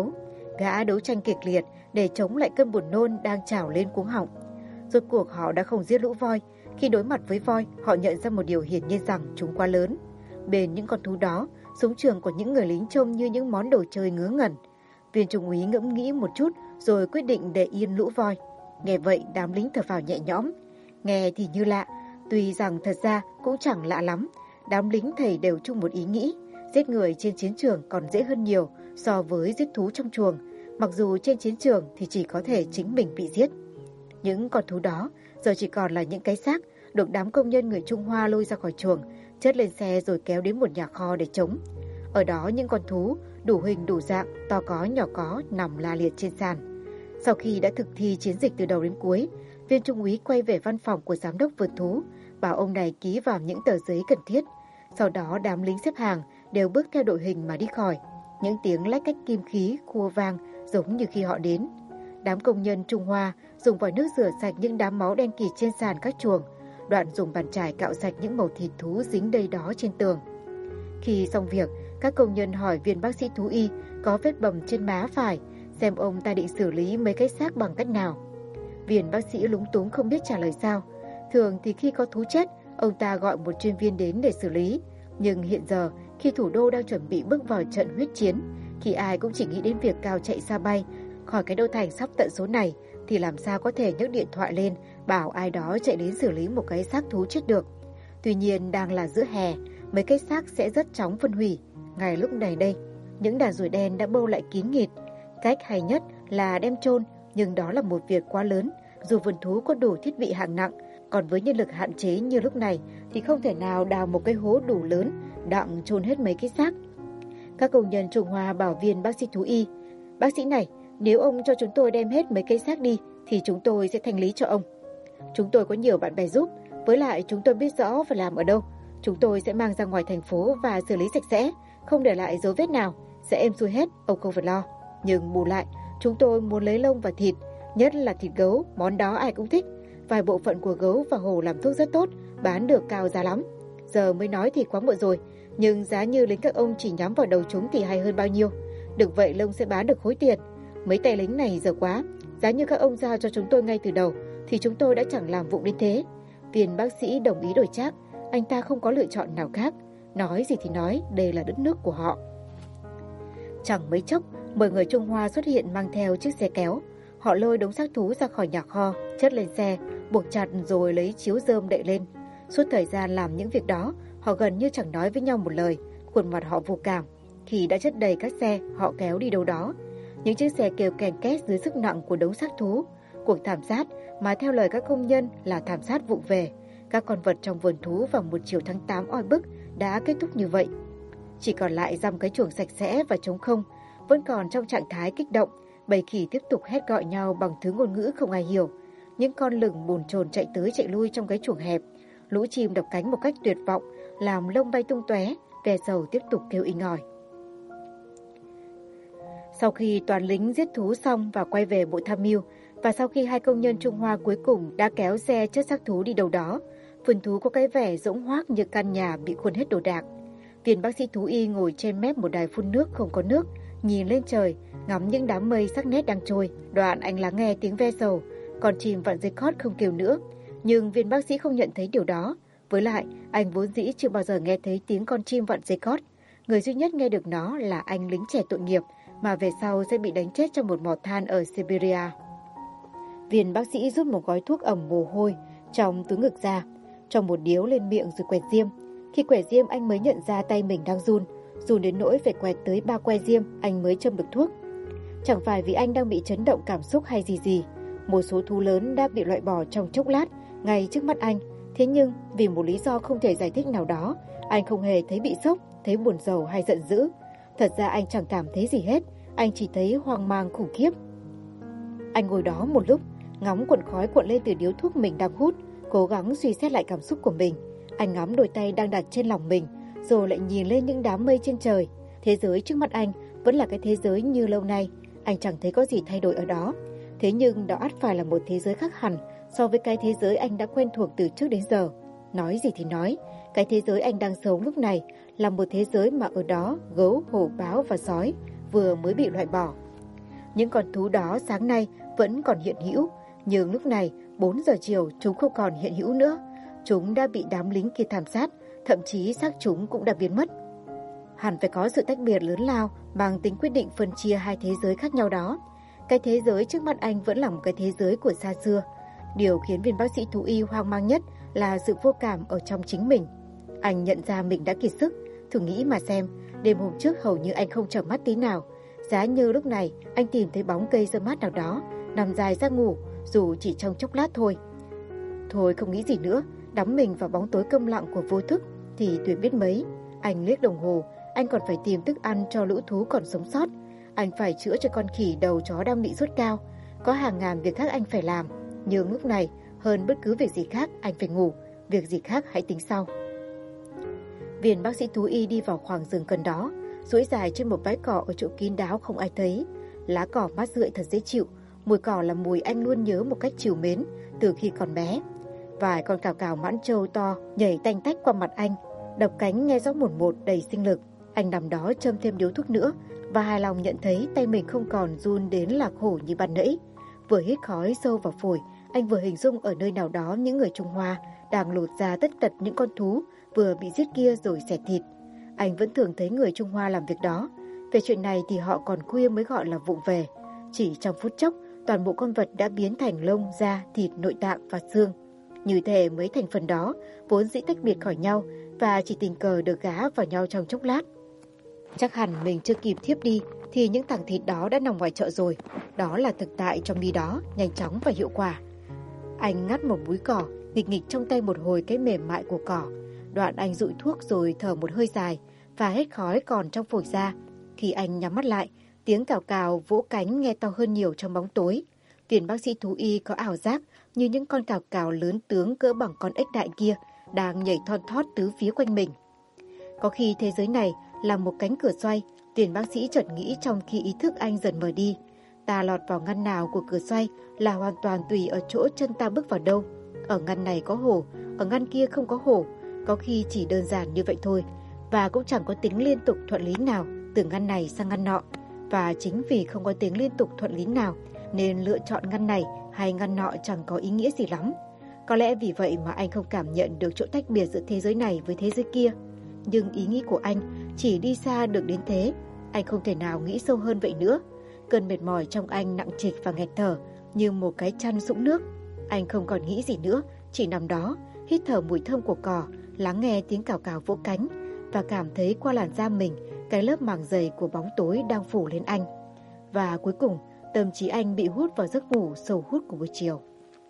Gã đấu tranh kịch liệt để chống lại cơn buồn nôn đang trào lên cuống họng. Rốt cuộc họ đã không giết lũ voi. Khi đối mặt với voi, họ nhận ra một điều hiển nhiên rằng chúng quá lớn. Bên những con thú đó, súng trường của những người lính trông như những món đồ chơi ngớ ngẩn. Viên trung úy ngẫm nghĩ một chút rồi quyết định để yên lũ voi. Nghe vậy, đám lính thở phào nhẹ nhõm. Nghe thì như lạ, tuy rằng thật ra cũng chẳng lạ lắm. Đám lính thầy đều chung một ý nghĩ, giết người trên chiến trường còn dễ hơn nhiều so với giết thú trong chuồng, mặc dù trên chiến trường thì chỉ có thể chính mình bị giết. Những con thú đó giờ chỉ còn là những cái xác được đám công nhân người Trung Hoa lôi ra khỏi chuồng, chất lên xe rồi kéo đến một nhà kho để trống. Ở đó những con thú đủ hình đủ dạng, to có nhỏ có nằm la liệt trên sàn. Sau khi đã thực thi chiến dịch từ đầu đến cuối, viên trung úy quay về văn phòng của giám đốc vườn thú, bảo ông này ký vào những tờ giấy cần thiết. Sau đó đám lính xếp hàng đều bước theo đội hình mà đi khỏi. Những tiếng lách cách kim khí khua vang giống như khi họ đến. Đám công nhân Trung Hoa dùng vòi nước rửa sạch những đám máu đen kịt trên sàn các chuồng, đoạn dùng bàn chải cạo sạch những mẩu thịt thú dính đầy đó trên tường. Khi xong việc, các công nhân hỏi viên bác sĩ thú y có vết bầm trên má phải, xem ông ta định xử lý mấy cái xác bằng cách nào. Viên bác sĩ lúng túng không biết trả lời sao. Thường thì khi có thú chết, ông ta gọi một chuyên viên đến để xử lý. Nhưng hiện giờ, khi thủ đô đang chuẩn bị bước vào trận huyết chiến, khi ai cũng chỉ nghĩ đến việc cao chạy xa bay khỏi cái đô thành sắp tận số này, thì làm sao có thể nhấc điện thoại lên bảo ai đó chạy đến xử lý một cái xác thú chết được. Tuy nhiên đang là giữa hè, mấy cái xác sẽ rất chóng phân hủy. Ngay lúc này đây, những đàn ruồi đen đã bâu lại kín nghịt. Cách hay nhất là đem chôn, nhưng đó là một việc quá lớn, dù vườn thú có đủ thiết bị hạng nặng, còn với nhân lực hạn chế như lúc này thì không thể nào đào một cái hố đủ lớn đặng chôn hết mấy cái xác. Các công nhân Trung Hoa bảo viên bác sĩ thú y, bác sĩ này, nếu ông cho chúng tôi đem hết mấy cái xác đi thì chúng tôi sẽ thanh lý cho ông. Chúng tôi có nhiều bạn bè giúp, với lại chúng tôi biết rõ phải làm ở đâu. Chúng tôi sẽ mang ra ngoài thành phố và xử lý sạch sẽ, không để lại dấu vết nào, sẽ êm xuôi hết, ông không phải lo. Nhưng bù lại, chúng tôi muốn lấy lông và thịt, nhất là thịt gấu, món đó ai cũng thích. Vài bộ phận của gấu và hổ làm thuốc rất tốt, bán được cao giá lắm. Giờ mới nói thì quá muộn rồi, nhưng giá như lính các ông chỉ nhắm vào đầu chúng thì hay hơn bao nhiêu. Được vậy lông sẽ bán được khối tiền. Mấy tay lính này giờ quá, giá như các ông giao cho chúng tôi ngay từ đầu thì chúng tôi đã chẳng làm vụng đến thế. Viên bác sĩ đồng ý đổi trác, anh ta không có lựa chọn nào khác. Nói gì thì nói, đây là đất nước của họ. Chẳng mấy chốc, 10 người Trung Hoa xuất hiện mang theo chiếc xe kéo. Họ lôi đống xác thú ra khỏi nhà kho, chất lên xe, buộc chặt rồi lấy chiếu rơm đậy lên. Suốt thời gian làm những việc đó, họ gần như chẳng nói với nhau một lời, khuôn mặt họ vô cảm. Khi đã chất đầy các xe, họ kéo đi đâu đó. Những chiếc xe kêu kèn két dưới sức nặng của đống xác thú. Cuộc thảm sát mà theo lời các công nhân là thảm sát vụng về. Các con vật trong vườn thú vào một chiều tháng 8 oi bức đã kết thúc như vậy. Chỉ còn lại dăm cái chuồng sạch sẽ và trống không, vẫn còn trong trạng thái kích động. Bầy khỉ tiếp tục hét gọi nhau bằng thứ ngôn ngữ không ai hiểu. Những con lửng bồn chồn chạy tới chạy lui trong cái chuồng hẹp. Lũ chim đập cánh một cách tuyệt vọng, làm lông bay tung tóe. Ve sầu tiếp tục kêu inh ỏi. Sau khi toàn lính giết thú xong và quay về bộ tham mưu, và sau khi hai công nhân Trung Hoa cuối cùng đã kéo xe chất xác thú đi đâu đó, vườn thú có cái vẻ rỗng hoác như căn nhà bị khuân hết đồ đạc. Viên bác sĩ thú y ngồi trên mép một đài phun nước không có nước, nhìn lên trời, ngắm những đám mây sắc nét đang trôi. Đoạn anh lắng nghe tiếng ve sầu, con chim vặn dây cót không kêu nữa. Nhưng viên bác sĩ không nhận thấy điều đó. Với lại, anh vốn dĩ chưa bao giờ nghe thấy tiếng con chim vặn dây cót. Người duy nhất nghe được nó là anh lính trẻ tội nghiệp, mà về sau sẽ bị đánh chết trong một mỏ than ở Siberia. Viên bác sĩ rút một gói thuốc ẩm mồ hôi trong túi ngực ra, cho một điếu lên miệng rồi quẹt diêm. Khi quẹt diêm anh mới nhận ra tay mình đang run đến nỗi phải quẹt tới 3 que diêm anh mới châm được thuốc. Chẳng phải vì anh đang bị chấn động cảm xúc hay gì. Một số thú lớn đã bị loại bỏ trong chốc lát ngay trước mắt anh. Thế nhưng vì một lý do không thể giải thích nào đó, anh không hề thấy bị sốc, thấy buồn rầu hay giận dữ. Thật ra anh chẳng cảm thấy gì hết, anh chỉ thấy hoang mang khủng khiếp. Anh ngồi đó một lúc, ngóng cuộn khói cuộn lên từ điếu thuốc mình đang hút, cố gắng suy xét lại cảm xúc của mình. Anh ngắm đôi tay đang đặt trên lòng mình, rồi lại nhìn lên những đám mây trên trời. Thế giới trước mắt anh vẫn là cái thế giới như lâu nay, anh chẳng thấy có gì thay đổi ở đó. Thế nhưng đó ắt phải là một thế giới khác hẳn so với cái thế giới anh đã quen thuộc từ trước đến giờ. Nói gì thì nói, cái thế giới anh đang sống lúc này là một thế giới mà ở đó gấu, hổ, báo và sói vừa mới bị loại bỏ. Những con thú đó sáng nay vẫn còn hiện hữu, nhưng lúc này 4 giờ chiều chúng không còn hiện hữu nữa. Chúng đã bị đám lính kia thảm sát, thậm chí xác chúng cũng đã biến mất. Hẳn phải có sự tách biệt lớn lao mang tính quyết định phân chia hai thế giới khác nhau đó. Cái thế giới trước mắt anh vẫn là một cái thế giới của xa xưa. Điều khiến viên bác sĩ thú y hoang mang nhất là sự vô cảm ở trong chính mình. Anh nhận ra mình đã kiệt sức. Thử nghĩ mà xem, đêm hôm trước hầu như anh không chợp mắt tí nào. Giá như lúc này anh tìm thấy bóng cây rơm mát nào đó, nằm dài ra ngủ, dù chỉ trong chốc lát thôi. Thôi không nghĩ gì nữa, đắm mình vào bóng tối câm lặng của vô thức thì tuyệt biết mấy. Anh liếc đồng hồ, anh còn phải tìm thức ăn cho lũ thú còn sống sót. Anh phải chữa cho con khỉ đầu chó đang bị sốt cao. Có hàng ngàn việc khác anh phải làm. Nhưng lúc này, hơn bất cứ việc gì khác, anh phải ngủ. Việc gì khác hãy tính sau. Viên bác sĩ thú y đi vào khoảng rừng gần đó, duỗi dài trên một bãi cỏ ở chỗ kín đáo không ai thấy. Lá cỏ mát rượi thật dễ chịu. Mùi cỏ là mùi anh luôn nhớ một cách trìu mến từ khi còn bé. Vài con cào cào mãn trâu to nhảy tanh tách qua mặt anh, đập cánh nghe rõ một đầy sinh lực. Anh nằm đó châm thêm điếu thuốc nữa và hài lòng nhận thấy tay mình không còn run đến lạc hổ như ban nãy. Vừa hít khói sâu vào phổi, anh vừa hình dung ở nơi nào đó những người Trung Hoa đang lột ra tất tật những con thú vừa bị giết kia rồi xẻ thịt. Anh vẫn thường thấy người Trung Hoa làm việc đó. Về chuyện này thì họ còn khuya mới gọi là vụng về. Chỉ trong phút chốc, toàn bộ con vật đã biến thành lông, da, thịt, nội tạng và xương. Như thể mấy thành phần đó vốn dĩ tách biệt khỏi nhau và chỉ tình cờ được gá vào nhau trong chốc lát. Chắc hẳn mình chưa kịp thiếp đi thì những tảng thịt đó đã nằm ngoài chợ rồi. Đó là thực tại trong ly đó, nhanh chóng và hiệu quả. Anh ngắt một búi cỏ, nghịch nghịch trong tay một hồi cái mềm mại của cỏ. Đoạn anh dụi thuốc rồi thở một hơi dài và hết khói còn trong phổi ra. Khi anh nhắm mắt lại, tiếng cào cào vỗ cánh nghe to hơn nhiều trong bóng tối. Viên bác sĩ thú y có ảo giác như những con cào cào lớn tướng cỡ bằng con ếch đại kia đang nhảy thon thót tứ phía quanh mình. Có khi thế giới này là một cánh cửa xoay, viên bác sĩ chợt nghĩ trong khi ý thức anh dần mờ đi. Ta lọt vào ngăn nào của cửa xoay là hoàn toàn tùy ở chỗ chân ta bước vào đâu. Ở ngăn này có hổ, ở ngăn kia không có hổ, có khi chỉ đơn giản như vậy thôi. Và cũng chẳng có tính liên tục thuận lý nào từ ngăn này sang ngăn nọ. Và chính vì không có tính liên tục thuận lý nào nên lựa chọn ngăn này hay ngăn nọ chẳng có ý nghĩa gì lắm. Có lẽ vì vậy mà anh không cảm nhận được chỗ tách biệt giữa thế giới này với thế giới kia. Nhưng ý nghĩ của anh chỉ đi xa được đến thế. Anh không thể nào nghĩ sâu hơn vậy nữa. Cơn mệt mỏi trong anh nặng trịch và nghẹt thở như một cái chăn sũng nước. Anh không còn nghĩ gì nữa, chỉ nằm đó, hít thở mùi thơm của cỏ, lắng nghe tiếng cào cào vỗ cánh và cảm thấy qua làn da mình cái lớp màng dày của bóng tối đang phủ lên anh. Và cuối cùng, tâm trí anh bị hút vào giấc ngủ sâu hút của buổi chiều.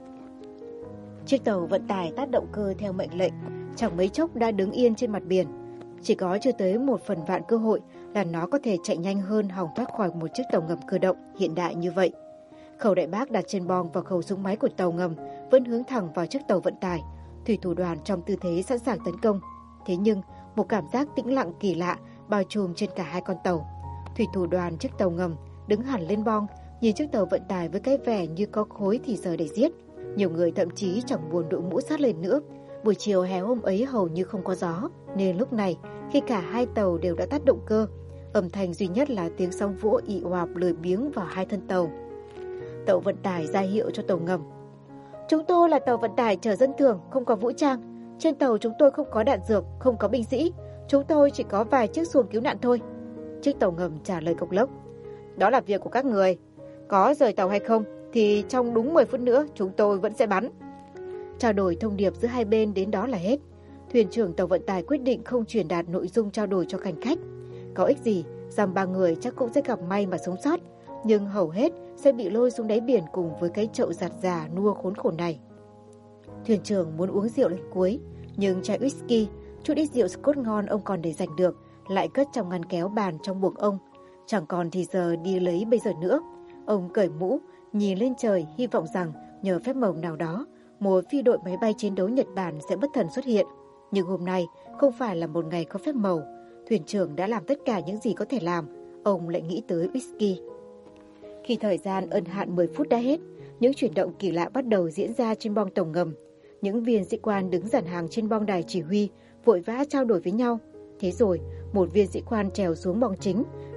Chiếc tàu vận tải tát động cơ theo mệnh lệnh, chẳng mấy chốc đã đứng yên trên mặt biển. Chỉ có chưa tới 1/1000 cơ hội là nó có thể chạy nhanh hơn hòng thoát khỏi một chiếc tàu ngầm cơ động hiện đại như vậy. Khẩu đại bác đặt trên bong và khẩu súng máy của tàu ngầm vẫn hướng thẳng vào chiếc tàu vận tải, thủy thủ đoàn trong tư thế sẵn sàng tấn công. Thế nhưng, một cảm giác tĩnh lặng kỳ lạ bao trùm trên cả hai con tàu. Thủy thủ đoàn chiếc tàu ngầm đứng hẳn lên bong, nhìn chiếc tàu vận tải với cái vẻ như có khối thì giờ để giết. Nhiều người thậm chí chẳng buồn đội mũ sát lên nữa. Buổi chiều hè hôm ấy hầu như không có gió, nên lúc này khi cả hai tàu đều đã tắt động cơ, âm thanh duy nhất là tiếng sóng vỗ ì oạp lười biếng vào hai thân tàu. Tàu vận tải ra hiệu cho tàu ngầm. Chúng tôi là tàu vận tải chở dân thường, không có vũ trang. Trên tàu chúng tôi không có đạn dược, không có binh sĩ. Chúng tôi chỉ có vài chiếc xuồng cứu nạn thôi. Chiếc tàu ngầm trả lời cộc lốc. Đó là việc của các người. Có rời tàu hay không thì trong đúng 10 phút nữa chúng tôi vẫn sẽ bắn. Trao đổi thông điệp giữa hai bên đến đó là hết. Thuyền trưởng tàu vận tải quyết định không truyền đạt nội dung trao đổi cho hành khách. Có ích gì, dăm ba người chắc cũng sẽ gặp may mà sống sót, nhưng hầu hết sẽ bị lôi xuống đáy biển cùng với cái chậu giặt già nua khốn khổ này. Thuyền trưởng muốn uống rượu lần cuối, nhưng chai whisky, chút ít rượu Scotch ngon ông còn để dành được, lại cất trong ngăn kéo bàn trong buồng ông. Chẳng còn thì giờ đi lấy bây giờ nữa. Ông cởi mũ, nhìn lên trời, hy vọng rằng nhờ phép màu nào đó, một phi đội máy bay chiến đấu Nhật Bản sẽ bất thần xuất hiện. Nhưng hôm nay không phải là một ngày có phép màu. Thuyền trưởng đã làm tất cả những gì có thể làm. Ông lại nghĩ tới whisky. Khi thời gian ân hạn 10 phút đã hết, những chuyển động kỳ lạ bắt đầu diễn ra trên bong tàu ngầm. Những viên sĩ quan đứng dàn hàng trên bong đài chỉ huy vội vã trao đổi với nhau. Thế rồi, một viên sĩ quan trèo xuống bong chính,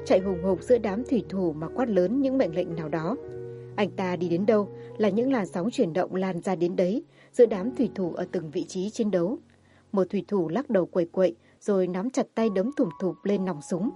chạy hùng hục giữa đám thủy thủ mà quát lớn những mệnh lệnh nào đó. Anh ta đi đến đâu là những làn sóng chuyển động lan ra đến đấy giữa đám thủy thủ ở từng vị trí chiến đấu. Một thủy thủ lắc đầu quẩy quậy rồi nắm chặt tay đấm thùm thụp lên nòng súng.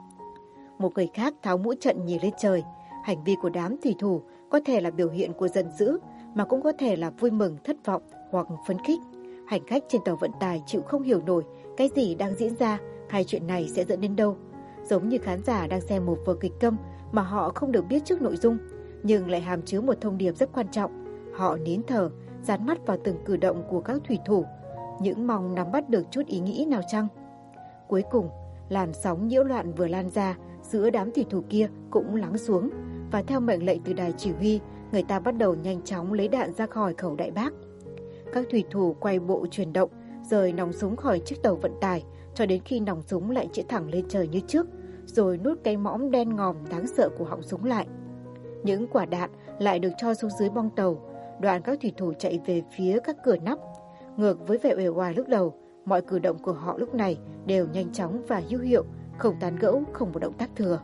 Một người khác tháo mũ trận nhìn lên trời. Hành vi của đám thủy thủ có thể là biểu hiện của giận dữ, mà cũng có thể là vui mừng, thất vọng hoặc phấn khích. Hành khách trên tàu vận tải chịu không hiểu nổi cái gì đang diễn ra hay chuyện này sẽ dẫn đến đâu. Giống như khán giả đang xem một vở kịch câm mà họ không được biết trước nội dung, nhưng lại hàm chứa một thông điệp rất quan trọng. Họ nín thở, dán mắt vào từng cử động của các thủy thủ, những mong nắm bắt được chút ý nghĩ nào chăng. Cuối cùng, làn sóng nhiễu loạn vừa lan ra giữa đám thủy thủ kia cũng lắng xuống, và theo mệnh lệnh từ đài chỉ huy, người ta bắt đầu nhanh chóng lấy đạn ra khỏi khẩu Đại Bác. Các thủy thủ quay bộ chuyển động, rời nòng súng khỏi chiếc tàu vận tải cho đến khi nòng súng lại chĩa thẳng lên trời như trước, rồi nuốt cái mõm đen ngòm đáng sợ của họng súng lại. Những quả đạn lại được cho xuống dưới bong tàu. Đoàn các thủy thủ chạy về phía các cửa nắp. Ngược với vẻ uể oải lúc đầu, mọi cử động của họ lúc này đều nhanh chóng và hữu hiệu, không tán gẫu, không một động tác thừa.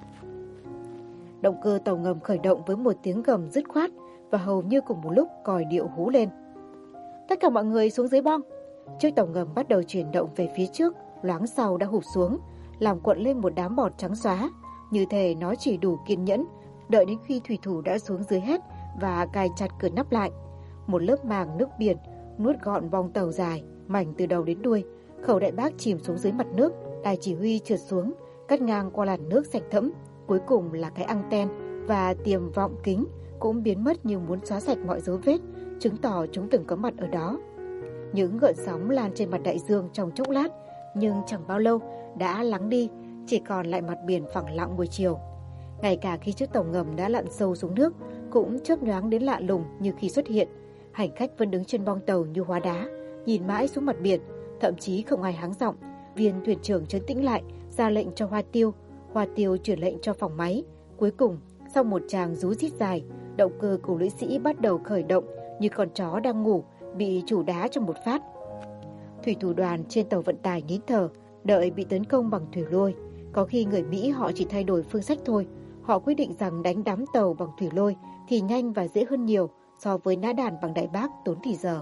Động cơ tàu ngầm khởi động với một tiếng gầm dứt khoát, và hầu như cùng một lúc còi điệu hú lên. Tất cả mọi người xuống dưới bong. Chiếc tàu ngầm bắt đầu chuyển động về phía trước, loáng sau đã hụt xuống, làm cuộn lên một đám bọt trắng xóa, như thể nó chỉ đủ kiên nhẫn đợi đến khi thủy thủ đã xuống dưới hết và cài chặt cửa nắp lại. Một lớp màng nước biển nuốt gọn bong tàu dài, mảnh từ đầu đến đuôi. Khẩu Đại Bác chìm xuống dưới mặt nước, đài chỉ huy trượt xuống, cắt ngang qua làn nước sạch thẫm. Cuối cùng là cái anten và tiềm vọng kính cũng biến mất như muốn xóa sạch mọi dấu vết, chứng tỏ chúng từng có mặt ở đó. Những gợn sóng lan trên mặt đại dương trong chốc lát, nhưng chẳng bao lâu đã lắng đi, chỉ còn lại mặt biển phẳng lặng buổi chiều. Ngay cả khi chiếc tàu ngầm đã lặn sâu xuống nước, cũng chớp nhoáng đến lạ lùng như khi xuất hiện. Hành khách vẫn đứng trên bong tàu như hóa đá, nhìn mãi xuống mặt biển, thậm chí không ai hắng giọng. Viên thuyền trưởng trấn tĩnh lại, ra lệnh cho Hoa Tiêu chuyển lệnh cho phòng máy. Cuối cùng, sau một tràng rú rít dài, động cơ của lũy sĩ bắt đầu khởi động như con chó đang ngủ bị chủ đá trong một phát. Thủy thủ đoàn trên tàu vận tải nín thở, đợi bị tấn công bằng thủy lôi. Có khi người Mỹ họ chỉ thay đổi phương sách thôi. Họ quyết định rằng đánh đắm tàu bằng thủy lôi thì nhanh và dễ hơn nhiều so với nã đạn bằng Đại Bác tốn thì giờ.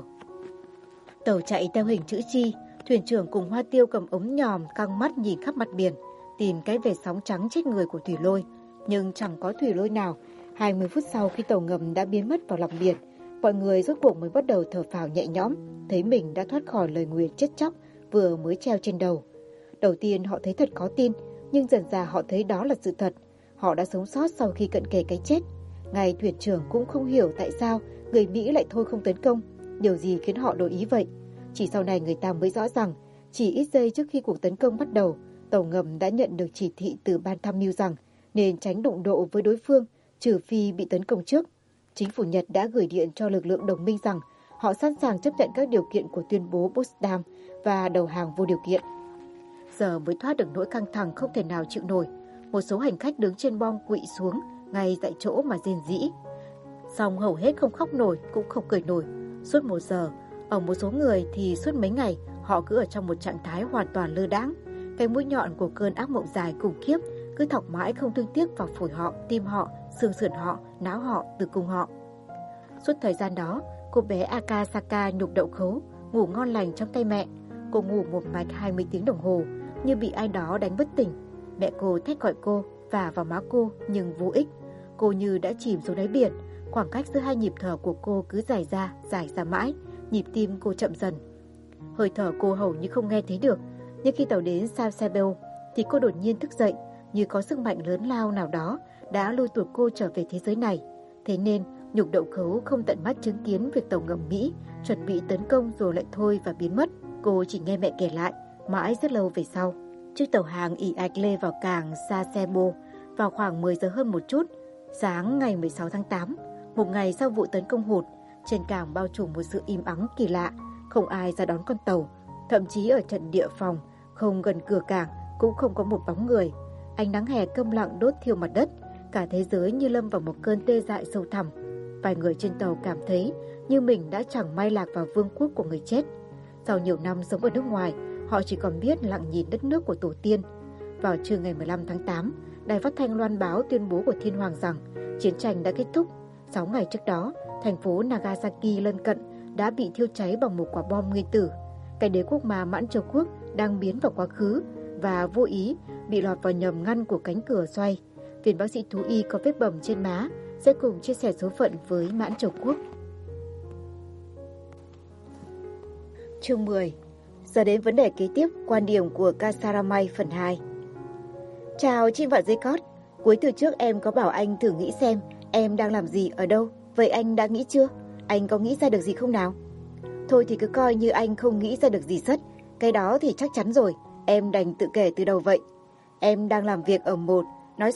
Tàu chạy theo hình chữ chi, thuyền trưởng cùng Hoa Tiêu cầm ống nhòm căng mắt nhìn khắp mặt biển, tìm cái vệt sóng trắng chết người của thủy lôi. Nhưng chẳng có thủy lôi nào. 20 phút sau khi tàu ngầm đã biến mất vào lòng biển, mọi người rốt cuộc mới bắt đầu thở phào nhẹ nhõm, thấy mình đã thoát khỏi lời nguyền chết chóc vừa mới treo trên đầu. Đầu tiên họ thấy thật khó tin, nhưng dần dà họ thấy đó là sự thật. Họ đã sống sót sau khi cận kề cái chết. Ngay thuyền trưởng cũng không hiểu tại sao người Mỹ lại thôi không tấn công, điều gì khiến họ đổi ý vậy. Chỉ sau này người ta mới rõ rằng, chỉ ít giây trước khi cuộc tấn công bắt đầu, tàu ngầm đã nhận được chỉ thị từ ban tham mưu rằng nên tránh đụng độ với đối phương, trừ phi bị tấn công trước. Chính phủ Nhật đã gửi điện cho lực lượng đồng minh rằng họ sẵn sàng chấp nhận các điều kiện của tuyên bố Potsdam và đầu hàng vô điều kiện. Giờ mới thoát được nỗi căng thẳng không thể nào chịu nổi. Một số hành khách đứng trên bong quỵ xuống ngay tại chỗ mà rên rỉ. Song hầu hết không khóc nổi cũng không cười nổi. Suốt 1 giờ, ở một số người thì suốt mấy ngày, họ cứ ở trong một trạng thái hoàn toàn lơ đãng. Cái mũi nhọn của cơn ác mộng dài khủng khiếp cứ thọc mãi không thương tiếc vào phổi họ, tim họ, xương sườn họ, não họ, tử cung họ. Suốt thời gian đó, cô bé Akasaka nhục đậu khấu, ngủ ngon lành trong tay mẹ. Cô ngủ một mạch 20 tiếng đồng hồ, như bị ai đó đánh bất tỉnh. Mẹ cô thét gọi cô, vả vào má cô nhưng vô ích. Cô như đã chìm xuống đáy biển. Khoảng cách giữa hai nhịp thở của cô cứ dài ra mãi. Nhịp tim cô chậm dần. Hơi thở cô hầu như không nghe thấy được. Nhưng khi tàu đến Sasebo thì cô đột nhiên thức dậy, như có sức mạnh lớn lao nào đó đã lôi tuột cô trở về thế giới này. Thế nên nhục đậu khấu không tận mắt chứng kiến việc tàu ngầm Mỹ chuẩn bị tấn công rồi lại thôi và biến mất. Cô chỉ nghe mẹ kể lại mãi rất lâu về sau. Chiếc tàu hàng ì ạch lê vào cảng Sasebo vào khoảng 10 giờ hơn một chút, sáng ngày 16 tháng 8, một ngày sau vụ tấn công hụt. Trên cảng bao trùm một sự im ắng kỳ lạ, không ai ra đón con tàu. Thậm chí ở trận địa phòng, không gần cửa cảng cũng không có một bóng người. Ánh nắng hè câm lặng đốt thiêu mặt đất, cả thế giới như lâm vào một cơn tê dại sâu thẳm. Vài người trên tàu cảm thấy như mình đã chẳng may lạc vào vương quốc của người chết. Sau nhiều năm sống ở nước ngoài, họ chỉ còn biết lặng nhìn đất nước của tổ tiên. Vào trưa ngày 15 tháng 8, đài phát thanh loan báo tuyên bố của thiên hoàng rằng chiến tranh đã kết thúc. 6 ngày trước đó, thành phố Nagasaki lân cận đã bị thiêu cháy bằng một quả bom nguyên tử. Cái đế quốc mà Mãn Châu Quốc đang biến vào quá khứ và vô ý bị lọt vào nhầm ngăn của cánh cửa xoay. Viên bác sĩ thú y có vết bầm trên má sẽ cùng chia sẻ số phận với Mãn Châu Quốc. Chương 10. Giờ đến vấn đề kế tiếp, quan điểm của Kasaramay phần 2. Chào chim vạn dây cót. Cuối từ trước em có bảo anh thử nghĩ xem em đang làm gì ở đâu. Vậy anh đã nghĩ chưa? Anh có nghĩ ra được gì không nào? Thôi thì cứ coi như anh không nghĩ ra được gì sất. Cái đó thì chắc chắn rồi. Em đành tự kể từ đầu vậy. Em đang làm việc ở một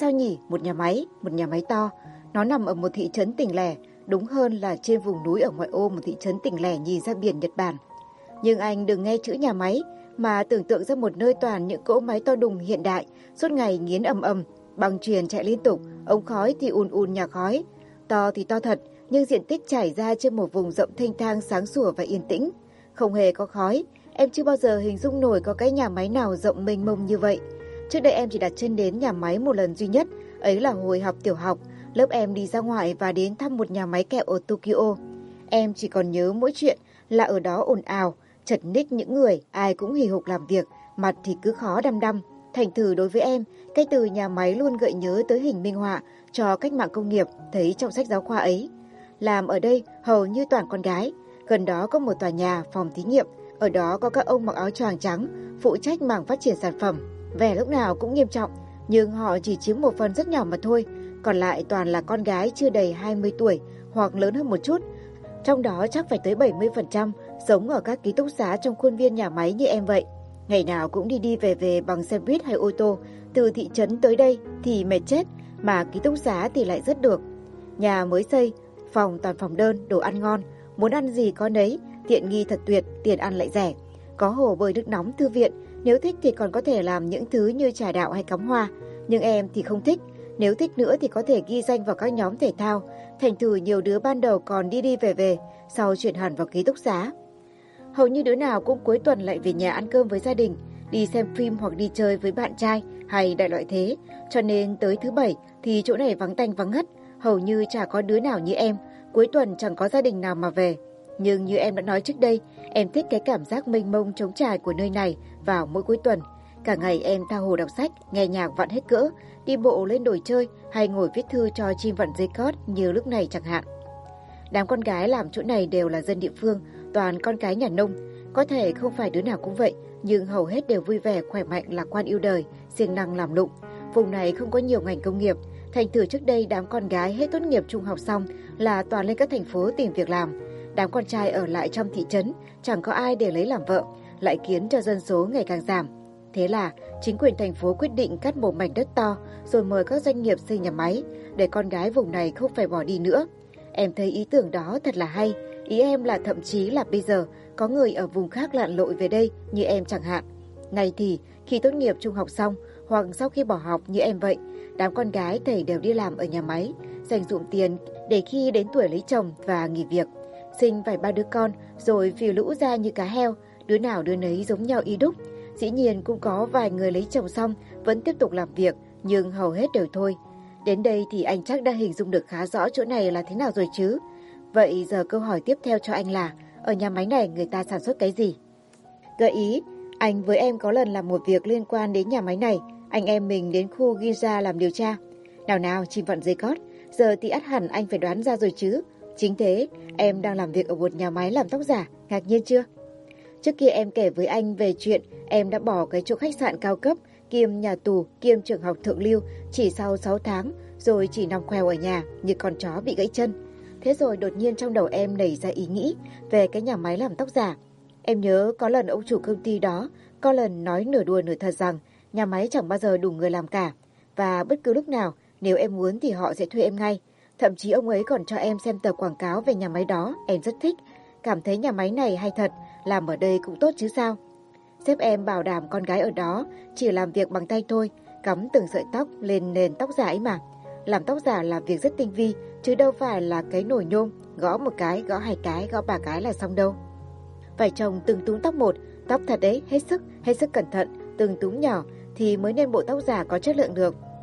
một nhà máy to. Nó nằm ở một thị trấn tỉnh lẻ, đúng hơn là trên vùng núi ở ngoại ô một thị trấn tỉnh lẻ nhìn ra biển Nhật Bản. Nhưng anh đừng nghe chữ nhà máy mà tưởng tượng ra một nơi toàn những cỗ máy to đùng hiện đại, suốt ngày nghiến ầm ầm, băng chuyền chạy liên tục, ống khói thì ùn ùn nhà khói. To thì to thật, nhưng diện tích trải ra trên một vùng rộng thênh thang sáng sủa và yên tĩnh. Không hề có khói, em chưa bao giờ hình dung nổi có cái nhà máy nào rộng mênh mông như vậy. Trước đây em chỉ đặt chân đến nhà máy một lần duy nhất, ấy là hồi học tiểu học, lớp em đi ra ngoại và đến thăm một nhà máy kẹo ở Tokyo. Em chỉ còn nhớ mỗi chuyện là ở đó ồn ào, chật ních những người, ai cũng hì hục làm việc, mặt thì cứ khó đăm đăm. Thành thử đối với em, cái từ nhà máy luôn gợi nhớ tới hình minh họa cho cách mạng công nghiệp thấy trong sách giáo khoa ấy. Làm ở đây hầu như toàn con gái, gần đó có một tòa nhà, phòng thí nghiệm, ở đó có các ông mặc áo choàng trắng, phụ trách mảng phát triển sản phẩm. Vẻ lúc nào cũng nghiêm trọng, nhưng họ chỉ chiếm một phần rất nhỏ mà thôi, còn lại toàn là con gái chưa đầy 20 tuổi hoặc lớn hơn một chút. Trong đó chắc phải tới 70% sống ở các ký túc xá trong khuôn viên nhà máy như em vậy. Ngày nào cũng đi đi về về bằng xe buýt hay ô tô, từ thị trấn tới đây thì mệt chết, mà ký túc xá thì lại rất được. Nhà mới xây, phòng toàn phòng đơn, đồ ăn ngon, muốn ăn gì có nấy, tiện nghi thật tuyệt, tiền ăn lại rẻ. Có hồ bơi nước nóng, thư viện, nếu thích thì còn có thể làm những thứ như trà đạo hay cắm hoa. Nhưng em thì không thích, nếu thích nữa thì có thể ghi danh vào các nhóm thể thao. Thành thử nhiều đứa ban đầu còn đi đi về về, sau chuyển hẳn vào ký túc xá. Hầu như đứa nào cũng cuối tuần lại về nhà ăn cơm với gia đình, đi xem phim hoặc đi chơi với bạn trai hay đại loại thế. Cho nên tới thứ Bảy thì chỗ này vắng tanh vắng ngắt, hầu như chả có đứa nào như em, cuối tuần chẳng có gia đình nào mà về. Nhưng như em đã nói trước đây, em thích cái cảm giác mênh mông trống trải của nơi này vào mỗi cuối tuần. Cả ngày em tha hồ đọc sách, nghe nhạc vặn hết cỡ, đi bộ lên đồi chơi hay ngồi viết thư cho chim vặn dây cót như lúc này chẳng hạn. Đám con gái làm chỗ này đều là dân địa phương, toàn con cái nhà nông. Có thể không phải đứa nào cũng vậy, nhưng hầu hết đều vui vẻ, khỏe mạnh, lạc quan yêu đời, siêng năng làm lụng. Vùng này không có nhiều ngành công nghiệp, thành thử trước đây đám con gái hết tốt nghiệp trung học xong là toàn lên các thành phố tìm việc làm. Đám con trai ở lại trong thị trấn, chẳng có ai để lấy làm vợ, lại khiến cho dân số ngày càng giảm. Thế là chính quyền thành phố quyết định cắt một mảnh đất to rồi mời các doanh nghiệp xây nhà máy để con gái vùng này không phải bỏ đi nữa. Em thấy ý tưởng đó thật là hay. Ý em là thậm chí là bây giờ có người ở vùng khác lặn lội về đây như em chẳng hạn. Ngày thì khi tốt nghiệp trung học xong hoặc sau khi bỏ học như em vậy, đám con gái thầy đều đi làm ở nhà máy, dành dụm tiền để khi đến tuổi lấy chồng và nghỉ việc, sinh vài ba đứa con rồi phì lũ ra như cá heo, đứa nào đứa nấy giống nhau y đúc. Dĩ nhiên cũng có vài người lấy chồng xong vẫn tiếp tục làm việc, nhưng hầu hết đều thôi. Đến đây thì anh chắc đã hình dung được khá rõ chỗ này là thế nào rồi chứ. Vậy giờ câu hỏi tiếp theo cho anh là, ở nhà máy này người ta sản xuất cái gì? Gợi ý, anh với em có lần làm một việc liên quan đến nhà máy này, anh em mình đến khu Ginza làm điều tra. Nào nào, chim vặn dây cót, giờ thì ắt hẳn anh phải đoán ra rồi chứ. Chính thế, em đang làm việc ở một nhà máy làm tóc giả, ngạc nhiên chưa? Trước kia em kể với anh về chuyện em đã bỏ cái chỗ khách sạn cao cấp, kiêm nhà tù, kiêm trường học thượng lưu chỉ sau 6 tháng, rồi chỉ nằm khoèo ở nhà như con chó bị gãy chân. Thế rồi đột nhiên trong đầu em nảy ra ý nghĩ về cái nhà máy làm tóc giả. Em nhớ có lần ông chủ công ty đó có lần nói nửa đùa nửa thật rằng nhà máy chẳng bao giờ đủ người làm cả, và bất cứ lúc nào nếu em muốn thì họ sẽ thuê em ngay. Thậm chí ông ấy còn cho em xem tờ quảng cáo về nhà máy đó, em rất thích, cảm thấy nhà máy này hay thật, làm ở đây cũng tốt chứ sao. Sếp em bảo đảm con gái ở đó chỉ làm việc bằng tay thôi, cắm từng sợi tóc lên nền tóc giả ấy mà. Làm tóc giả là việc rất tinh vi, chứ đâu phải là cái nồi nhôm, gõ một cái, gõ hai cái, gõ ba cái là xong đâu. Phải trồng từng túm tóc một, tóc thật đấy, hết sức cẩn thận, từng túm nhỏ thì mới nên bộ tóc giả có chất lượng được.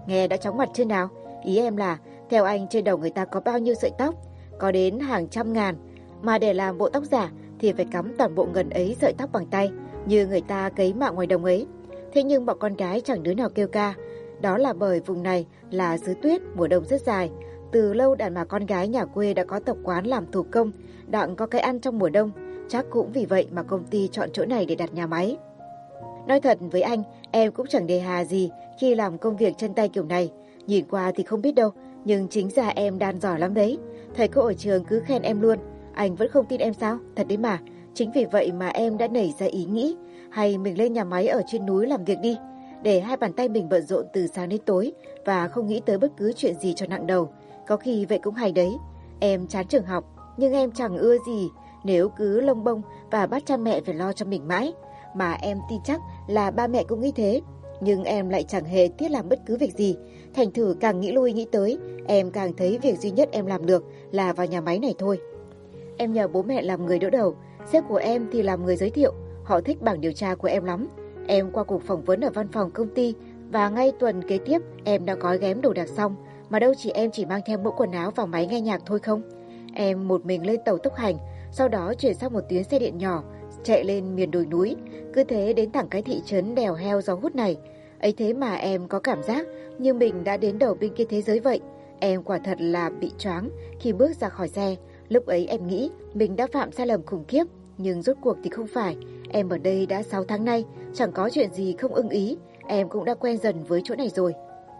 Nghe đã chóng mặt chưa nào? Ý em là, theo anh trên đầu người ta có bao nhiêu sợi tóc? Có đến hàng trăm ngàn. Mà để làm bộ tóc giả thì phải cắm toàn bộ ngần ấy sợi tóc bằng tay, như người ta cấy mạ ngoài đồng ấy. Thế nhưng bọn con gái chẳng đứa nào kêu ca. Đó là bởi vùng này là xứ tuyết, mùa đông rất dài. Từ lâu đàn bà con gái nhà quê đã có tập quán làm thủ công, đặng có cái ăn trong mùa đông. Chắc cũng vì vậy mà công ty chọn chỗ này để đặt nhà máy. Nói thật với anh, em cũng chẳng đề hà gì khi làm công việc chân tay kiểu này. Nhìn qua thì không biết đâu, nhưng chính ra em đan giỏi lắm đấy. Thầy cô ở trường cứ khen em luôn. Anh vẫn không tin em sao? Thật đấy mà. Chính vì vậy mà em đã nảy ra ý nghĩ, hay mình lên nhà máy ở trên núi làm việc đi, để hai bàn tay mình bận rộn từ sáng đến tối và không nghĩ tới bất cứ chuyện gì cho nặng đầu. Có khi vậy cũng hay đấy. Em chán trường học, nhưng em chẳng ưa gì nếu cứ lông bông và bắt cha mẹ phải lo cho mình mãi. Mà em tin chắc là ba mẹ cũng nghĩ thế. Nhưng em lại chẳng hề tiếc làm bất cứ việc gì. Thành thử càng nghĩ lui nghĩ tới, em càng thấy việc duy nhất em làm được là vào nhà máy này thôi. Em nhờ bố mẹ làm người đỡ đầu, sếp của em thì làm người giới thiệu. Họ thích bảng điều tra của em lắm. Em qua cuộc phỏng vấn ở văn phòng công ty và ngay tuần kế tiếp em đã gói ghém đồ đạc xong. Mà đâu em chỉ mang theo mẫu quần áo và máy nghe nhạc thôi không. Em một mình lên tàu tốc hành, sau đó chuyển sang một tuyến xe điện nhỏ chạy lên miền đồi núi, cứ thế đến thẳng cái thị trấn đèo heo gió hút này. Ấy thế mà em có cảm giác như mình đã đến đầu bên kia thế giới vậy. Em quả thật là bị choáng khi bước ra khỏi xe. Lúc ấy em nghĩ mình đã phạm sai lầm khủng khiếp, nhưng rốt cuộc thì không phải. Em ở đây đã 6 tháng nay, chẳng có chuyện gì không ưng ý. Em cũng đã quen dần với chỗ này rồi.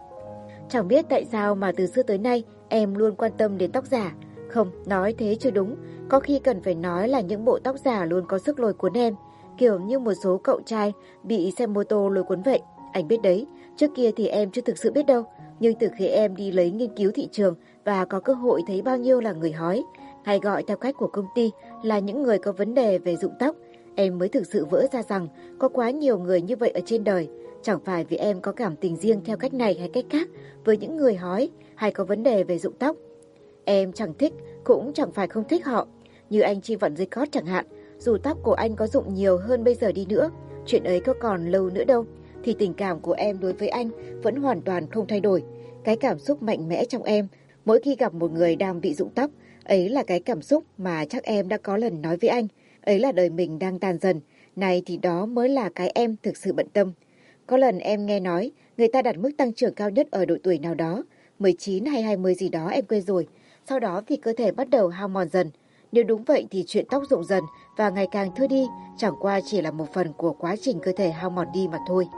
Chẳng biết tại sao mà từ xưa tới nay em luôn quan tâm đến tóc giả. Không, nói thế chưa đúng. Có khi cần phải nói là những bộ tóc giả luôn có sức lôi cuốn em, kiểu như một số cậu trai bị xe mô tô lôi cuốn vậy. Anh biết đấy, trước kia thì em chưa thực sự biết đâu. Nhưng từ khi em đi lấy nghiên cứu thị trường và có cơ hội thấy bao nhiêu là người hói, hay gọi theo cách của công ty là những người có vấn đề về rụng tóc, em mới thực sự vỡ ra rằng có quá nhiều người như vậy ở trên đời. Chẳng phải vì em có cảm tình riêng theo cách này hay cách khác với những người hói hay có vấn đề về rụng tóc. Em chẳng thích, cũng chẳng phải không thích họ. Như anh Chi Vận Dây Cót chẳng hạn, dù tóc của anh có rụng nhiều hơn bây giờ đi nữa, chuyện ấy có còn lâu nữa đâu, thì tình cảm của em đối với anh vẫn hoàn toàn không thay đổi. Cái cảm xúc mạnh mẽ trong em mỗi khi gặp một người đang bị rụng tóc, ấy là cái cảm xúc mà chắc em đã có lần nói với anh. Ấy là đời mình đang tàn dần, này thì đó mới là cái em thực sự bận tâm. Có lần em nghe nói người ta đặt mức tăng trưởng cao nhất ở độ tuổi nào đó, 19 hay 20 gì đó em quên rồi. Sau đó thì cơ thể bắt đầu hao mòn dần. Nếu đúng vậy thì chuyện tóc rụng dần và ngày càng thưa đi chẳng qua chỉ là một phần của quá trình cơ thể hao mòn đi mà thôi.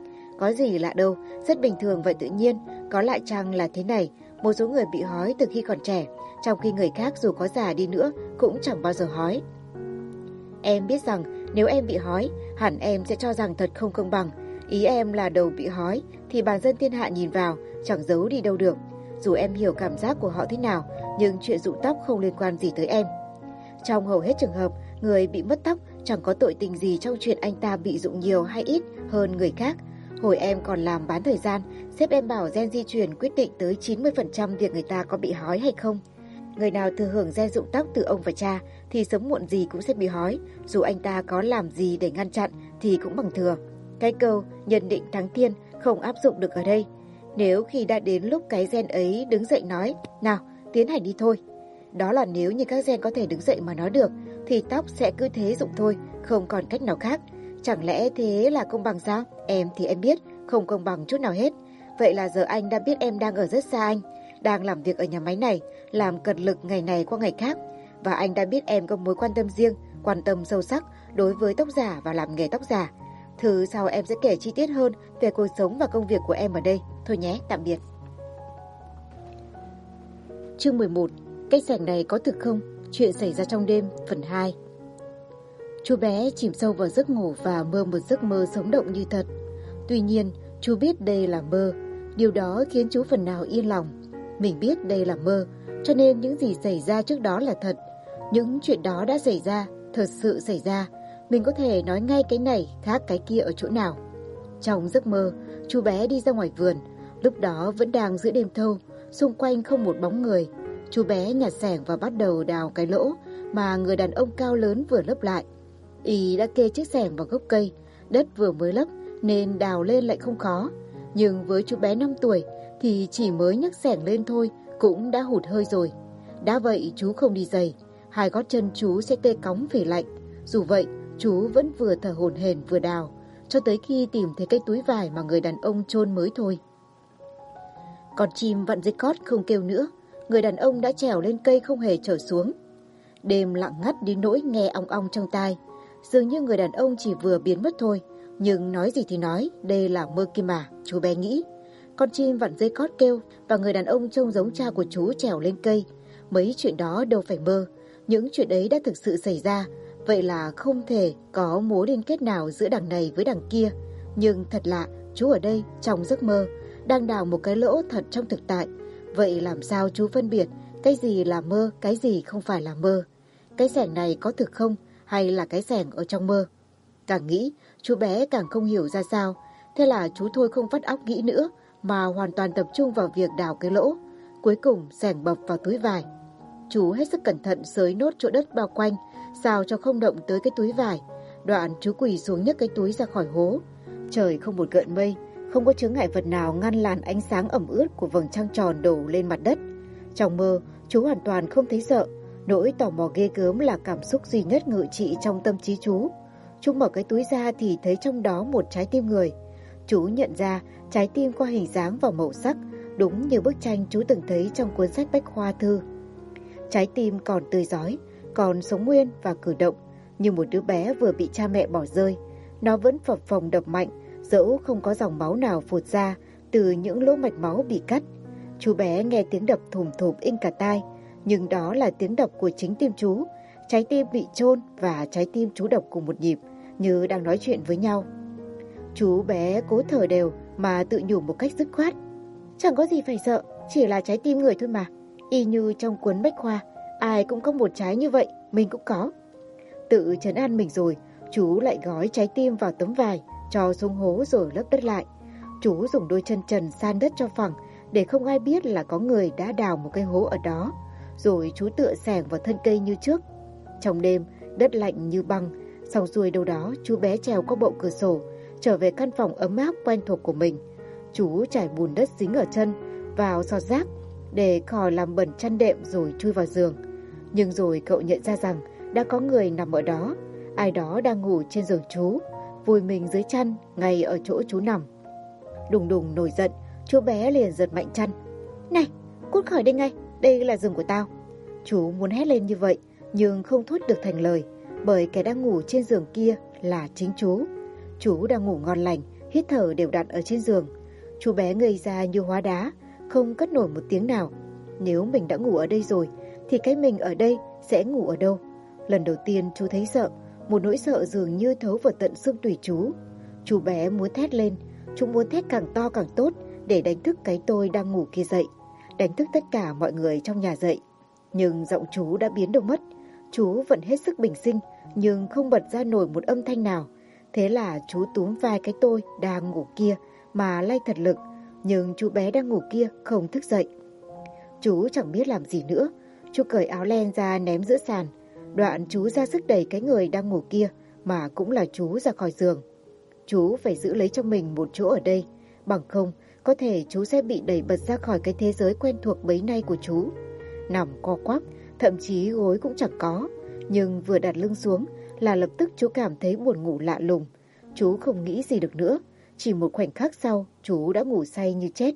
Có gì lạ đâu, rất bình thường vậy tự nhiên. Có lại chăng là thế này, một số người bị hói từ khi còn trẻ, trong khi người khác dù có già đi nữa cũng chẳng bao giờ hói. Em biết rằng nếu em bị hói, hẳn em sẽ cho rằng thật không công bằng. Ý em là đầu bị hói thì bàn dân thiên hạ nhìn vào chẳng giấu đi đâu được. Dù em hiểu cảm giác của họ thế nào, nhưng chuyện rụng tóc không liên quan gì tới em. Trong hầu hết trường hợp, người bị mất tóc chẳng có tội tình gì trong chuyện anh ta bị rụng nhiều hay ít hơn người khác. Hồi em còn làm bán thời gian, sếp em bảo gen di truyền quyết định tới 90% việc người ta có bị hói hay không. Người nào thừa hưởng gen rụng tóc từ ông và cha thì sớm muộn gì cũng sẽ bị hói, dù anh ta có làm gì để ngăn chặn thì cũng bằng thừa. Cái câu nhân định thắng thiên không áp dụng được ở đây. Nếu khi đã đến lúc cái gen ấy đứng dậy nói, nào, tiến hành đi thôi. Đó là nếu như các gen có thể đứng dậy mà nói được, thì tóc sẽ cứ thế rụng thôi, không còn cách nào khác. Chẳng lẽ thế là công bằng sao? Em thì em biết, không công bằng chút nào hết. Vậy là giờ anh đã biết em đang ở rất xa anh, đang làm việc ở nhà máy này, làm cật lực ngày này qua ngày khác. Và anh đã biết em có mối quan tâm riêng, quan tâm sâu sắc đối với tóc giả và làm nghề tóc giả. Thứ sau em sẽ kể chi tiết hơn về cuộc sống và công việc của em ở đây. Thôi nhé, tạm biệt. Chương 11. Cái sảnh này có thực không? Chuyện xảy ra trong đêm, phần 2. Chú bé chìm sâu vào giấc ngủ và mơ một giấc mơ sống động như thật. Tuy nhiên, chú biết đây là mơ. Điều đó khiến chú phần nào yên lòng. Mình biết đây là mơ, cho nên những gì xảy ra trước đó là thật. Những chuyện đó đã xảy ra, thật sự xảy ra. Mình có thể nói ngay cái này khác cái kia ở chỗ nào. Trong giấc mơ, chú bé đi ra ngoài vườn. Lúc đó vẫn đang giữa đêm thâu, xung quanh không một bóng người. Chú bé nhặt xẻng và bắt đầu đào cái lỗ mà người đàn ông cao lớn vừa lấp lại. Y đã kê chiếc xẻng vào gốc cây, đất vừa mới lấp nên đào lên lại không khó. Nhưng với chú bé 5 tuổi, thì chỉ mới nhấc xẻng lên thôi cũng đã hụt hơi rồi. Đã vậy chú không đi giày, hai gót chân chú sẽ tê cóng vì lạnh. Dù vậy, chú vẫn vừa thở hổn hển vừa đào, cho tới khi tìm thấy cái túi vải mà người đàn ông chôn mới thôi. Con chim vặn dây cót không kêu nữa, người đàn ông đã trèo lên cây không hề trở xuống. Đêm lặng ngắt đến nỗi nghe ong ong trong tai, dường như người đàn ông chỉ vừa biến mất thôi. Nhưng nói gì thì nói, đây là mơ kia mà, chú bé nghĩ. Con chim vặn dây cót kêu và người đàn ông trông giống cha của chú trèo lên cây. Mấy chuyện đó đâu phải mơ, những chuyện ấy đã thực sự xảy ra. Vậy là không thể có mối liên kết nào giữa đằng này với đằng kia. Nhưng thật lạ, chú ở đây trong giấc mơ, đang đào một cái lỗ thật trong thực tại. Vậy làm sao chú phân biệt cái gì là mơ, cái gì không phải là mơ? Cái xẻng này có thực không hay là cái xẻng ở trong mơ? Càng nghĩ, chú bé càng không hiểu ra sao. Thế là chú thôi không vắt óc nghĩ nữa, mà hoàn toàn tập trung vào việc đào cái lỗ. Cuối cùng xẻng bập vào túi vải. Chú hết sức cẩn thận xới nốt chỗ đất bao quanh, sao cho không động tới cái túi vải. Đoạn chú quỳ xuống nhấc cái túi ra khỏi hố. Trời không một gợn mây, không có chướng ngại vật nào ngăn làn ánh sáng ẩm ướt của vầng trăng tròn đổ lên mặt đất. Trong mơ, chú hoàn toàn không thấy sợ. Nỗi tò mò ghê gớm là cảm xúc duy nhất ngự trị trong tâm trí chú. Chú mở cái túi ra thì thấy trong đó một trái tim người. Chú nhận ra trái tim qua hình dáng và màu sắc, đúng như bức tranh chú từng thấy trong cuốn sách bách khoa thư. Trái tim còn tươi rói, còn sống nguyên và cử động, như một đứa bé vừa bị cha mẹ bỏ rơi. Nó vẫn phập phồng đập mạnh, dẫu không có dòng máu nào phụt ra từ những lỗ mạch máu bị cắt. Chú bé nghe tiếng đập thùm thụp inh cả tai, nhưng đó là tiếng đập của chính tim chú. Trái tim bị chôn và trái tim chú đập cùng một nhịp, như đang nói chuyện với nhau. Chú bé cố thở đều mà tự nhủ một cách dứt khoát. Chẳng có gì phải sợ, chỉ là trái tim người thôi mà. Y như trong cuốn bách khoa, ai cũng có một trái như vậy, mình cũng có. Tự trấn an mình rồi, chú lại gói trái tim vào tấm vải, cho xuống hố rồi lấp đất lại. Chú dùng đôi chân trần san đất cho phẳng, để không ai biết là có người đã đào một cái hố ở đó. Rồi chú tựa xẻng vào thân cây như trước. Trong đêm, đất lạnh như băng, xong xuôi đâu đó chú bé trèo qua bộ cửa sổ, trở về căn phòng ấm áp quen thuộc của mình. Chú trải bùn đất dính ở chân vào xọt rác để khỏi làm bẩn chăn đệm rồi chui vào giường. Nhưng rồi cậu nhận ra rằng đã có người nằm ở đó. Ai đó đang ngủ trên giường chú, vùi mình dưới chăn ngay ở chỗ chú nằm. Đùng đùng nổi giận, chú bé liền giật mạnh chăn. Này, cút khỏi đây ngay, đây là giường của tao. Chú muốn hét lên như vậy nhưng không thốt được thành lời, bởi kẻ đang ngủ trên giường kia là chính chú. Chú đang ngủ ngon lành, hít thở đều đặn ở trên giường. Chú bé ngây ra như hóa đá, không cất nổi một tiếng nào. Nếu mình đã ngủ ở đây rồi, thì cái mình ở đây sẽ ngủ ở đâu? Lần đầu tiên chú thấy sợ, một nỗi sợ dường như thấu vào tận xương tủy chú. Chú bé muốn thét lên, chú muốn thét càng to càng tốt để đánh thức cái tôi đang ngủ kia dậy, đánh thức tất cả mọi người trong nhà dậy. Nhưng giọng chú đã biến đâu mất. Chú vẫn hết sức bình sinh, nhưng không bật ra nổi một âm thanh nào. Thế là chú túm vai cái tôi đang ngủ kia mà lay thật lực, nhưng chú bé đang ngủ kia không thức dậy. Chú chẳng biết làm gì nữa. Chú cởi áo len ra ném giữa sàn. Đoạn chú ra sức đẩy cái người đang ngủ kia, mà cũng là chú, ra khỏi giường. Chú phải giữ lấy cho mình một chỗ ở đây, bằng không có thể chú sẽ bị đẩy bật ra khỏi cái thế giới quen thuộc bấy nay của chú. Nằm co quắp, thậm chí gối cũng chẳng có, nhưng vừa đặt lưng xuống là lập tức chú cảm thấy buồn ngủ lạ lùng. Chú không nghĩ gì được nữa, chỉ một khoảnh khắc sau chú đã ngủ say như chết.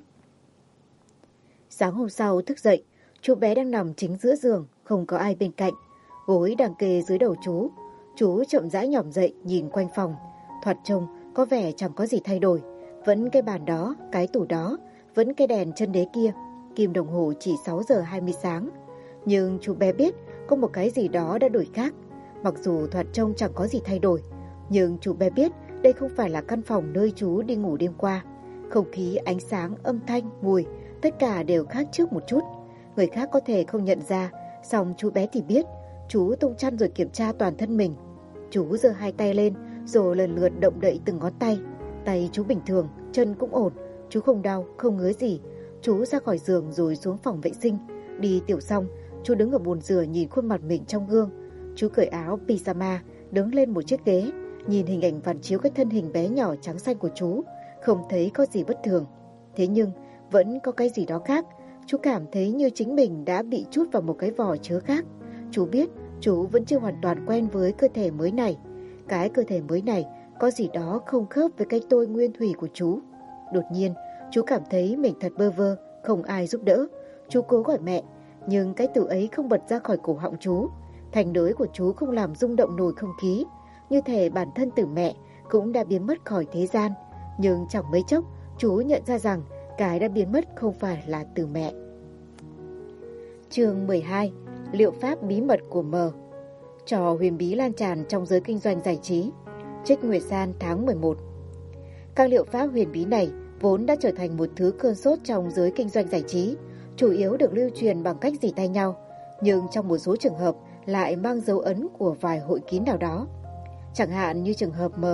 Sáng hôm sau thức dậy, chú bé đang nằm chính giữa giường, không có ai bên cạnh. Gối đang kê dưới đầu chú. Chú chậm rãi nhỏm dậy nhìn quanh phòng. Thoạt trông có vẻ chẳng có gì thay đổi. Vẫn cái bàn đó, cái tủ đó, vẫn cái đèn chân đế kia. Kim đồng hồ chỉ 6 giờ 20 sáng. Nhưng chú bé biết có một cái gì đó đã đổi khác. Mặc dù thoạt trông chẳng có gì thay đổi, nhưng chú bé biết đây không phải là căn phòng nơi chú đi ngủ đêm qua. Không khí, ánh sáng, âm thanh, mùi, tất cả đều khác trước một chút. Người khác có thể không nhận ra, song chú bé thì biết. Chú tung chăn rồi kiểm tra toàn thân mình. Chú giơ hai tay lên rồi lần lượt động đậy từng ngón tay. Tay chú bình thường, chân cũng ổn, chú không đau, không ngứa gì. Chú ra khỏi giường rồi xuống phòng vệ sinh. Đi tiểu xong, chú đứng ở bồn rửa nhìn khuôn mặt mình trong gương. Chú cởi áo pyjama, đứng lên một chiếc ghế, nhìn hình ảnh phản chiếu cái thân hình bé nhỏ trắng xanh của chú, không thấy có gì bất thường. Thế nhưng Vẫn có cái gì đó khác. Chú cảm thấy như chính mình đã bị trút vào một cái vỏ chứa khác. Chú biết chú vẫn chưa hoàn toàn quen với cơ thể mới này. Cái cơ thể mới này có gì đó không khớp với cái tôi nguyên thủy của chú. Đột nhiên, chú cảm thấy mình thật bơ vơ, không ai giúp đỡ. Chú cố gọi mẹ, nhưng cái từ ấy không bật ra khỏi cổ họng chú. Thành đối của chú không làm rung động nổi không khí. Như thể bản thân từ mẹ cũng đã biến mất khỏi thế gian. Nhưng chẳng mấy chốc, chú nhận ra rằng cái đã biến mất không phải là từ mẹ. Chương 12. Liệu pháp bí mật của M. Trò huyền bí lan tràn trong giới kinh doanh giải trí. Trích Nguyệt San tháng 11. Các liệu pháp huyền bí này vốn đã trở thành một thứ cơn sốt trong giới kinh doanh giải trí, chủ yếu được lưu truyền bằng cách rỉ tay nhau, nhưng trong một số trường hợp lại mang dấu ấn của vài hội kín nào đó. Chẳng hạn như trường hợp M,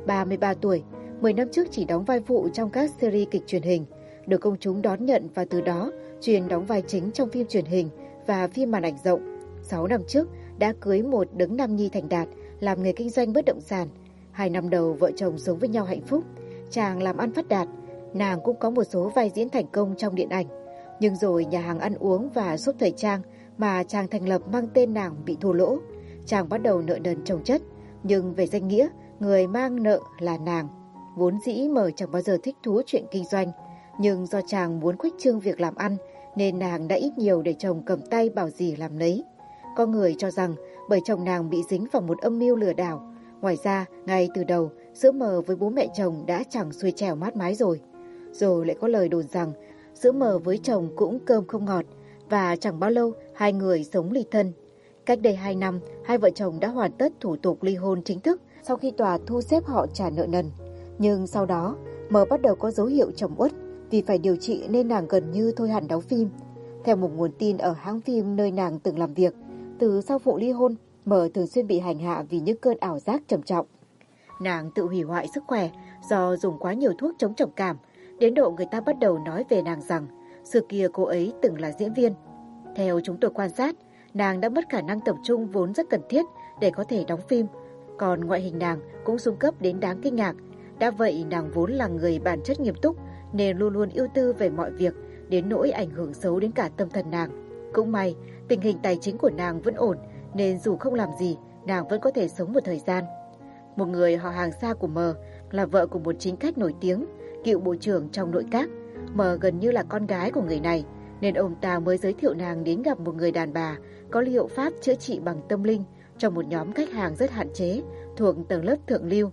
33 tuổi, 10 năm trước chỉ đóng vai phụ trong các series kịch truyền hình, được công chúng đón nhận và từ đó truyền đóng vai chính trong phim truyền hình và phim màn ảnh rộng. 6 năm trước đã cưới một đấng nam nhi thành đạt, làm nghề kinh doanh bất động sản. 2 năm đầu vợ chồng sống với nhau hạnh phúc. Chàng làm ăn phát đạt, nàng cũng có một số vai diễn thành công trong điện ảnh. Nhưng rồi nhà hàng ăn uống và shop thời trang mà chàng thành lập mang tên nàng bị thua lỗ. Chàng bắt đầu nợ nần chồng chất, nhưng về danh nghĩa, người mang nợ là nàng. Vốn dĩ M chẳng bao giờ thích thú chuyện kinh doanh, nhưng do chàng muốn khuếch trương việc làm ăn nên nàng đã ít nhiều để chồng cầm tay bảo gì làm nấy. Có người cho rằng bởi chồng nàng bị dính vào một âm mưu lừa đảo. Ngoài ra, ngay từ đầu, giữa M với bố mẹ chồng đã chẳng xuôi trèo mát mái rồi. Rồi lại có lời đồn rằng giữa M với chồng cũng cơm không ngọt, và chẳng bao lâu hai người sống ly thân. Cách đây 2 năm, hai vợ chồng đã hoàn tất thủ tục ly hôn chính thức sau khi tòa thu xếp họ trả nợ nần. Nhưng sau đó, M bắt đầu có dấu hiệu trầm uất, vì phải điều trị nên nàng gần như thôi hẳn đóng phim. Theo một nguồn tin ở hãng phim nơi nàng từng làm việc, từ sau vụ ly hôn, M thường xuyên bị hành hạ vì những cơn ảo giác trầm trọng. Nàng tự hủy hoại sức khỏe do dùng quá nhiều thuốc chống trầm cảm, đến độ người ta bắt đầu nói về nàng rằng xưa kia cô ấy từng là diễn viên. Theo chúng tôi quan sát, nàng đã mất khả năng tập trung vốn rất cần thiết để có thể đóng phim, còn ngoại hình nàng cũng xuống cấp đến đáng kinh ngạc. Đã vậy nàng vốn là người bản chất nghiêm túc nên luôn luôn ưu tư về mọi việc, đến nỗi ảnh hưởng xấu đến cả tâm thần nàng. Cũng may, tình hình tài chính của nàng vẫn ổn nên dù không làm gì, nàng vẫn có thể sống một thời gian. Một người họ hàng xa của M là vợ của một chính khách nổi tiếng, cựu bộ trưởng trong nội các. M gần như là con gái của người này, nên ông ta mới giới thiệu nàng đến gặp một người đàn bà có liệu pháp chữa trị bằng tâm linh trong một nhóm khách hàng rất hạn chế thuộc tầng lớp thượng lưu.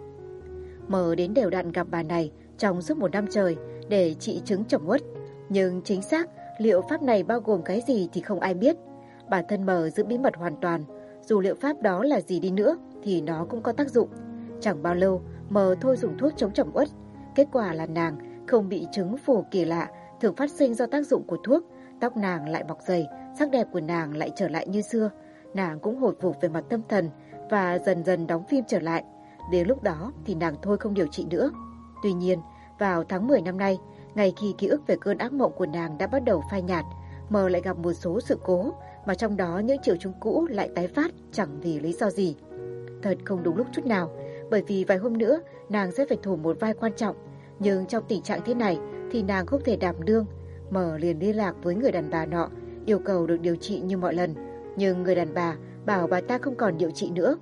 M đến đều đặn gặp bà này trong suốt 1 năm trời để trị chứng trầm uất. Nhưng chính xác liệu pháp này bao gồm cái gì thì không ai biết. Bản thân M giữ bí mật hoàn toàn. Dù liệu pháp đó là gì đi nữa thì nó cũng có tác dụng. Chẳng bao lâu M thôi dùng thuốc chống trầm uất. Kết quả là nàng không bị chứng phù kỳ lạ thường phát sinh do tác dụng của thuốc. Tóc nàng lại mọc dày, sắc đẹp của nàng lại trở lại như xưa. Nàng cũng hồi phục về mặt tâm thần và dần dần đóng phim trở lại. Đến lúc đó thì nàng thôi không điều trị nữa. Tuy nhiên, vào tháng 10 năm nay, ngay khi ký ức về cơn ác mộng của nàng đã bắt đầu phai nhạt, M lại gặp một số sự cố, mà trong đó những triệu chứng cũ lại tái phát chẳng vì lý do gì. Thật không đúng lúc chút nào, bởi vì vài hôm nữa nàng sẽ phải thủ một vai quan trọng, nhưng trong tình trạng thế này thì nàng không thể đảm đương. M liền liên lạc với người đàn bà nọ, yêu cầu được điều trị như mọi lần, nhưng người đàn bà bảo bà ta không còn điều trị nữa.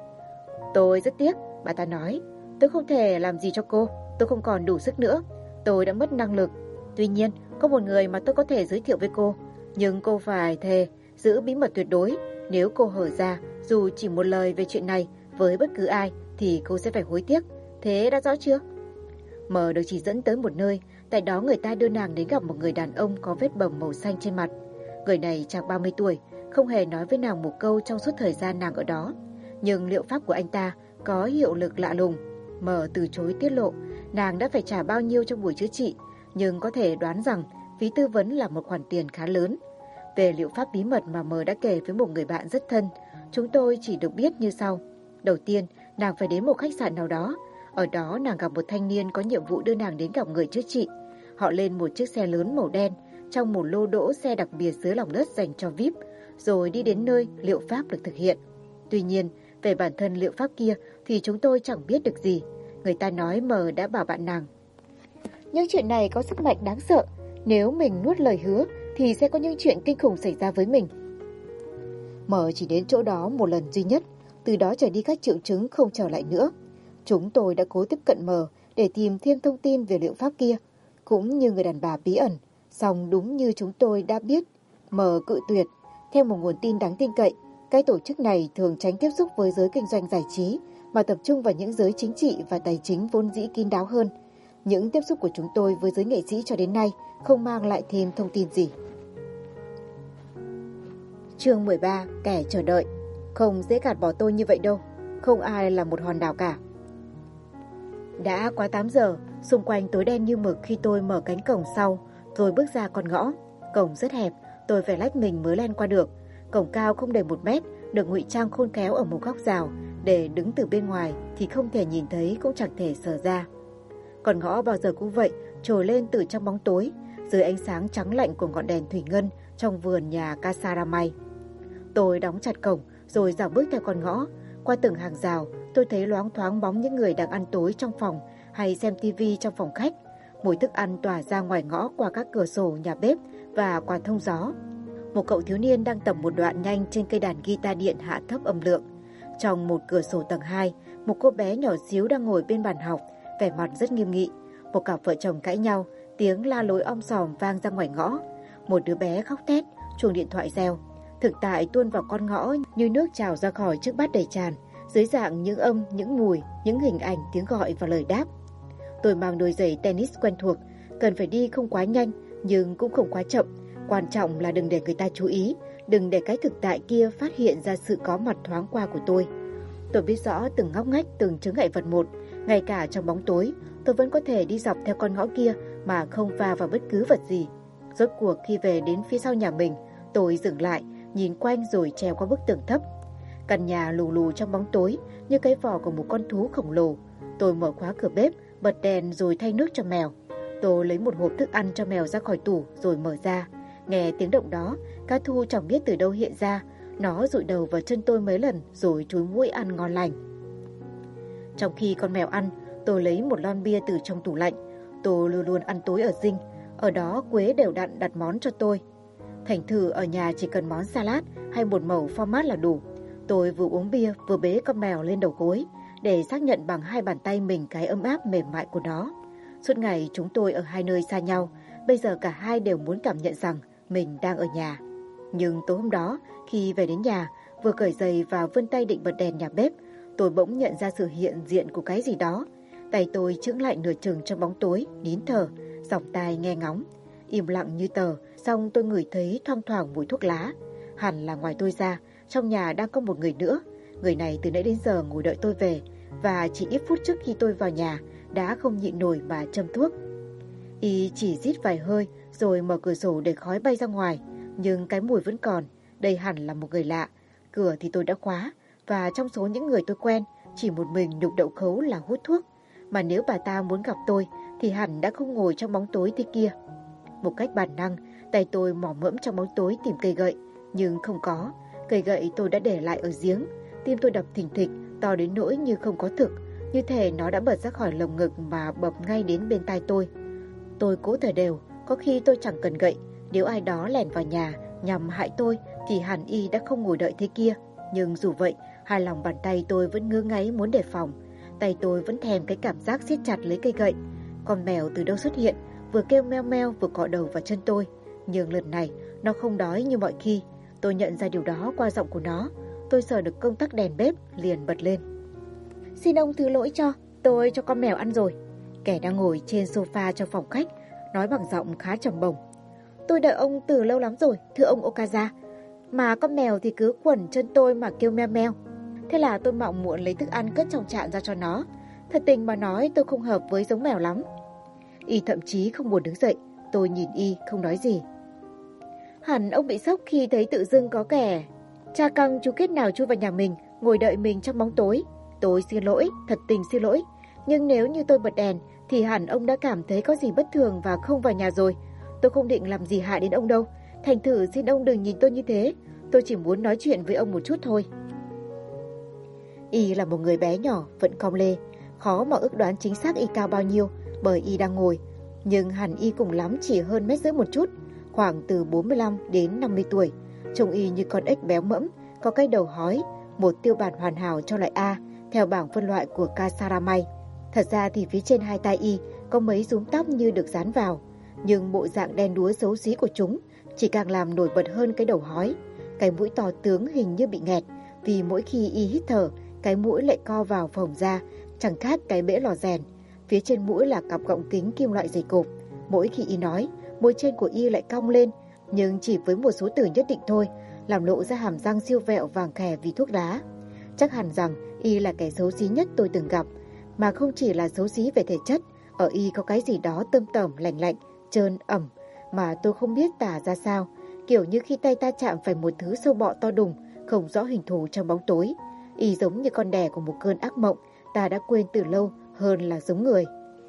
Tôi rất tiếc, bà ta nói, tôi không thể làm gì cho cô, tôi không còn đủ sức nữa, tôi đã mất năng lực. Tuy nhiên, có một người mà tôi có thể giới thiệu với cô, nhưng cô phải thề giữ bí mật tuyệt đối. Nếu cô hở ra dù chỉ một lời về chuyện này với bất cứ ai thì cô sẽ phải hối tiếc. Thế đã rõ chưa? M được chỉ dẫn tới một nơi, tại đó người ta đưa nàng đến gặp một người đàn ông có vết bầm màu xanh trên mặt. Người này chạc 30 tuổi, không hề nói với nàng một câu trong suốt thời gian nàng ở đó. Nhưng liệu pháp của anh ta có hiệu lực lạ lùng. M từ chối tiết lộ nàng đã phải trả bao nhiêu trong buổi chữa trị, nhưng có thể đoán rằng phí tư vấn là một khoản tiền khá lớn. Về liệu pháp bí mật mà M đã kể với một người bạn rất thân, chúng tôi chỉ được biết như sau. Đầu tiên, nàng phải đến một khách sạn nào đó. Ở đó nàng gặp một thanh niên có nhiệm vụ đưa nàng đến gặp người chữa trị. Họ lên một chiếc xe lớn màu đen trong một lô đỗ xe đặc biệt dưới lòng đất dành cho VIP, rồi đi đến nơi liệu pháp được thực hiện. Tuy nhiên, về bản thân liệu pháp kia thì chúng tôi chẳng biết được gì. Người ta nói M đã bảo bạn nàng: những chuyện này có sức mạnh đáng sợ, Nếu mình nuốt lời hứa thì sẽ có những chuyện kinh khủng xảy ra với mình. Mờ chỉ đến chỗ đó một lần duy nhất, từ đó trở đi các triệu chứng không trở lại nữa. Chúng tôi đã cố tiếp cận Mờ để tìm thêm thông tin về liệu pháp kia, cũng như người đàn bà bí ẩn. Song đúng như chúng tôi đã biết, Mờ cự tuyệt. Theo một nguồn tin đáng tin cậy, cái tổ chức này thường tránh tiếp xúc với giới kinh doanh giải trí mà tập trung vào những giới chính trị và tài chính vốn dĩ kín đáo hơn. Những tiếp xúc của chúng tôi với giới nghệ sĩ cho đến nay không mang lại thêm thông tin gì. Chương 13. Kẻ chờ đợi. Không dễ gạt bỏ tôi như vậy đâu. Không ai là một hòn đảo cả. Đã quá 8 giờ, xung quanh tối đen như mực khi tôi mở cánh cổng sau, rồi bước ra con ngõ. Cổng rất hẹp, tôi phải lách mình mới len qua được. Cổng cao không đầy 1 mét, được ngụy trang khôn khéo ở một góc rào, để đứng từ bên ngoài thì không thể nhìn thấy cũng chẳng thể sờ ra. Con ngõ bao giờ cũng vậy, trồi lên từ trong bóng tối, dưới ánh sáng trắng lạnh của ngọn đèn thủy ngân trong vườn nhà Casaramay. Tôi đóng chặt cổng rồi dạo bước theo con ngõ. Qua từng hàng rào, tôi thấy loáng thoáng bóng những người đang ăn tối trong phòng hay xem tivi trong phòng khách. Mùi thức ăn tỏa ra ngoài ngõ qua các cửa sổ nhà bếp và quạt thông gió. Một cậu thiếu niên đang tầm một đoạn nhanh trên cây đàn guitar điện hạ thấp âm lượng. Trong một cửa sổ tầng 2, một cô bé nhỏ xíu đang ngồi bên bàn học, vẻ mặt rất nghiêm nghị. Một cặp vợ chồng cãi nhau, tiếng la lối om sòm vang ra ngoài ngõ. Một đứa bé khóc thét, chuông điện thoại reo. Thực tại tuôn vào con ngõ như nước trào ra khỏi chiếc bát đầy tràn, dưới dạng những âm, những mùi, những hình ảnh, tiếng gọi và lời đáp. Tôi mang đôi giày tennis quen thuộc, cần phải đi không quá nhanh nhưng cũng không quá chậm. Quan trọng là đừng để người ta chú ý, đừng để cái thực tại kia phát hiện ra sự có mặt thoáng qua của tôi. Tôi biết rõ từng ngóc ngách, từng chướng ngại vật một, ngay cả trong bóng tối, tôi vẫn có thể đi dọc theo con ngõ kia mà không va vào bất cứ vật gì. Rốt cuộc khi về đến phía sau nhà mình, tôi dừng lại, nhìn quanh rồi trèo qua bức tường thấp. Căn nhà lù lù trong bóng tối như cái vỏ của một con thú khổng lồ. Tôi mở khóa cửa bếp, bật đèn rồi thay nước cho mèo. Tôi lấy một hộp thức ăn cho mèo ra khỏi tủ rồi mở ra. Nghe tiếng động đó, cá thu chẳng biết từ đâu hiện ra. Nó dụi đầu vào chân tôi mấy lần rồi chúi mũi ăn ngon lành. Trong khi con mèo ăn, tôi lấy một lon bia từ trong tủ lạnh. Tôi luôn luôn ăn tối ở Dinh. Ở đó Quế đều đặn đặt món cho tôi. Thành thử ở nhà chỉ cần món salad hay một mẩu format là đủ. Tôi vừa uống bia vừa bế con mèo lên đầu gối để xác nhận bằng hai bàn tay mình cái ấm áp mềm mại của nó. Suốt ngày chúng tôi ở hai nơi xa nhau, bây giờ cả hai đều muốn cảm nhận rằng mình đang ở nhà. Nhưng tối hôm đó, khi về đến nhà, vừa cởi giày và vươn tay định bật đèn nhà bếp, tôi bỗng nhận ra sự hiện diện của cái gì đó. Tay tôi chững lại nửa chừng trong bóng tối, nín thở, dòng tai nghe ngóng. Im lặng như tờ, xong tôi ngửi thấy thoang thoảng mùi thuốc lá. Hẳn là ngoài tôi ra, trong nhà đang có một người nữa. Người này từ nãy đến giờ ngồi đợi tôi về, và chỉ ít phút trước khi tôi vào nhà đã không nhịn nổi mà châm thuốc. Y chỉ rít vài hơi rồi mở cửa sổ để khói bay ra ngoài, nhưng cái mùi vẫn còn. Đây hẳn là một người lạ. Cửa thì tôi đã khóa, và trong số những người tôi quen, chỉ một mình Nhục Đậu Khấu là hút thuốc. Mà nếu bà ta muốn gặp tôi thì hẳn đã không ngồi trong bóng tối thế kia. Một cách bản năng, tay tôi mò mẫm trong bóng tối tìm cây gậy, nhưng không có. Cây gậy tôi đã để lại ở giếng. Tim tôi đập thình thịch, to đến nỗi như không có thực, như thể nó đã bật ra khỏi lồng ngực mà bập ngay đến bên tai tôi. Tôi cố thở đều, có khi tôi chẳng cần gậy. Nếu ai đó lẻn vào nhà nhằm hại tôi thì hẳn y đã không ngồi đợi thế kia. Nhưng dù vậy, hai lòng bàn tay tôi vẫn ngứa ngáy muốn đề phòng. Tay tôi vẫn thèm cái cảm giác siết chặt lấy cây gậy. Con mèo từ đâu xuất hiện, vừa kêu meo meo vừa cọ đầu vào chân tôi. Nhưng lần này nó không đói như mọi khi. Tôi nhận ra điều đó qua giọng của nó. Tôi sờ được công tắc đèn bếp liền bật lên. Xin ông thứ lỗi cho, tôi cho con mèo ăn rồi. Kẻ đang ngồi trên sofa trong phòng khách nói bằng giọng khá trầm bổng. Tôi đợi ông từ lâu lắm rồi, thưa ông Okaza. Mà con mèo thì cứ quẩn chân tôi mà kêu meo meo. Thế là tôi mạo muội lấy thức ăn cất trong chạn ra cho nó. Thật tình mà nói tôi không hợp với giống mèo lắm. Y thậm chí không buồn đứng dậy. Tôi nhìn Y không nói gì. Hẳn ông bị sốc khi thấy tự dưng có kẻ cha căng chú kết nào chui vào nhà mình, ngồi đợi mình trong bóng tối. Tôi xin lỗi, thật tình xin lỗi. Nhưng nếu như tôi bật đèn thì hẳn ông đã cảm thấy có gì bất thường và không vào nhà rồi. Tôi không định làm gì hại đến ông đâu. Thành thử xin ông đừng nhìn tôi như thế. Tôi chỉ muốn nói chuyện với ông một chút thôi. Y là một người bé nhỏ, vẫn cong lê. Khó mà ước đoán chính xác Y cao bao nhiêu, bởi Y đang ngồi. nhưng hẳn y cùng lắm chỉ hơn 1,5 mét một chút, khoảng từ 45 đến 50 tuổi. Trông y như con ếch béo mẫm, có cái đầu hói, một tiêu bản hoàn hảo cho loại A theo bảng phân loại của Casaramay. Thật ra thì phía trên hai tai y có mấy rúm tóc như được dán vào, nhưng bộ dạng đen đúa xấu xí của chúng chỉ càng làm nổi bật hơn cái đầu hói. Cái mũi to tướng hình như bị nghẹt, vì mỗi khi y hít thở, cái mũi lại co vào phồng ra, chẳng khác cái bể lò rèn. Phía trên mũi là cặp gọng kính kim loại dày cộp. Mỗi khi y nói, môi trên của y lại cong lên, nhưng chỉ với một số từ nhất định thôi, làm lộ ra hàm răng siêu vẹo vàng khè vì thuốc lá. Chắc hẳn rằng y là kẻ xấu xí nhất tôi từng gặp, mà không chỉ là xấu xí về thể chất, ở y có cái gì đó tươm tởm lạnh lạnh, trơn ẩm mà tôi không biết tả ra sao, kiểu như khi tay ta chạm phải một thứ sâu bọ to đùng, không rõ hình thù trong bóng tối. Y giống như con đẻ của một cơn ác mộng, ta đã quên từ lâu hơn là giống người.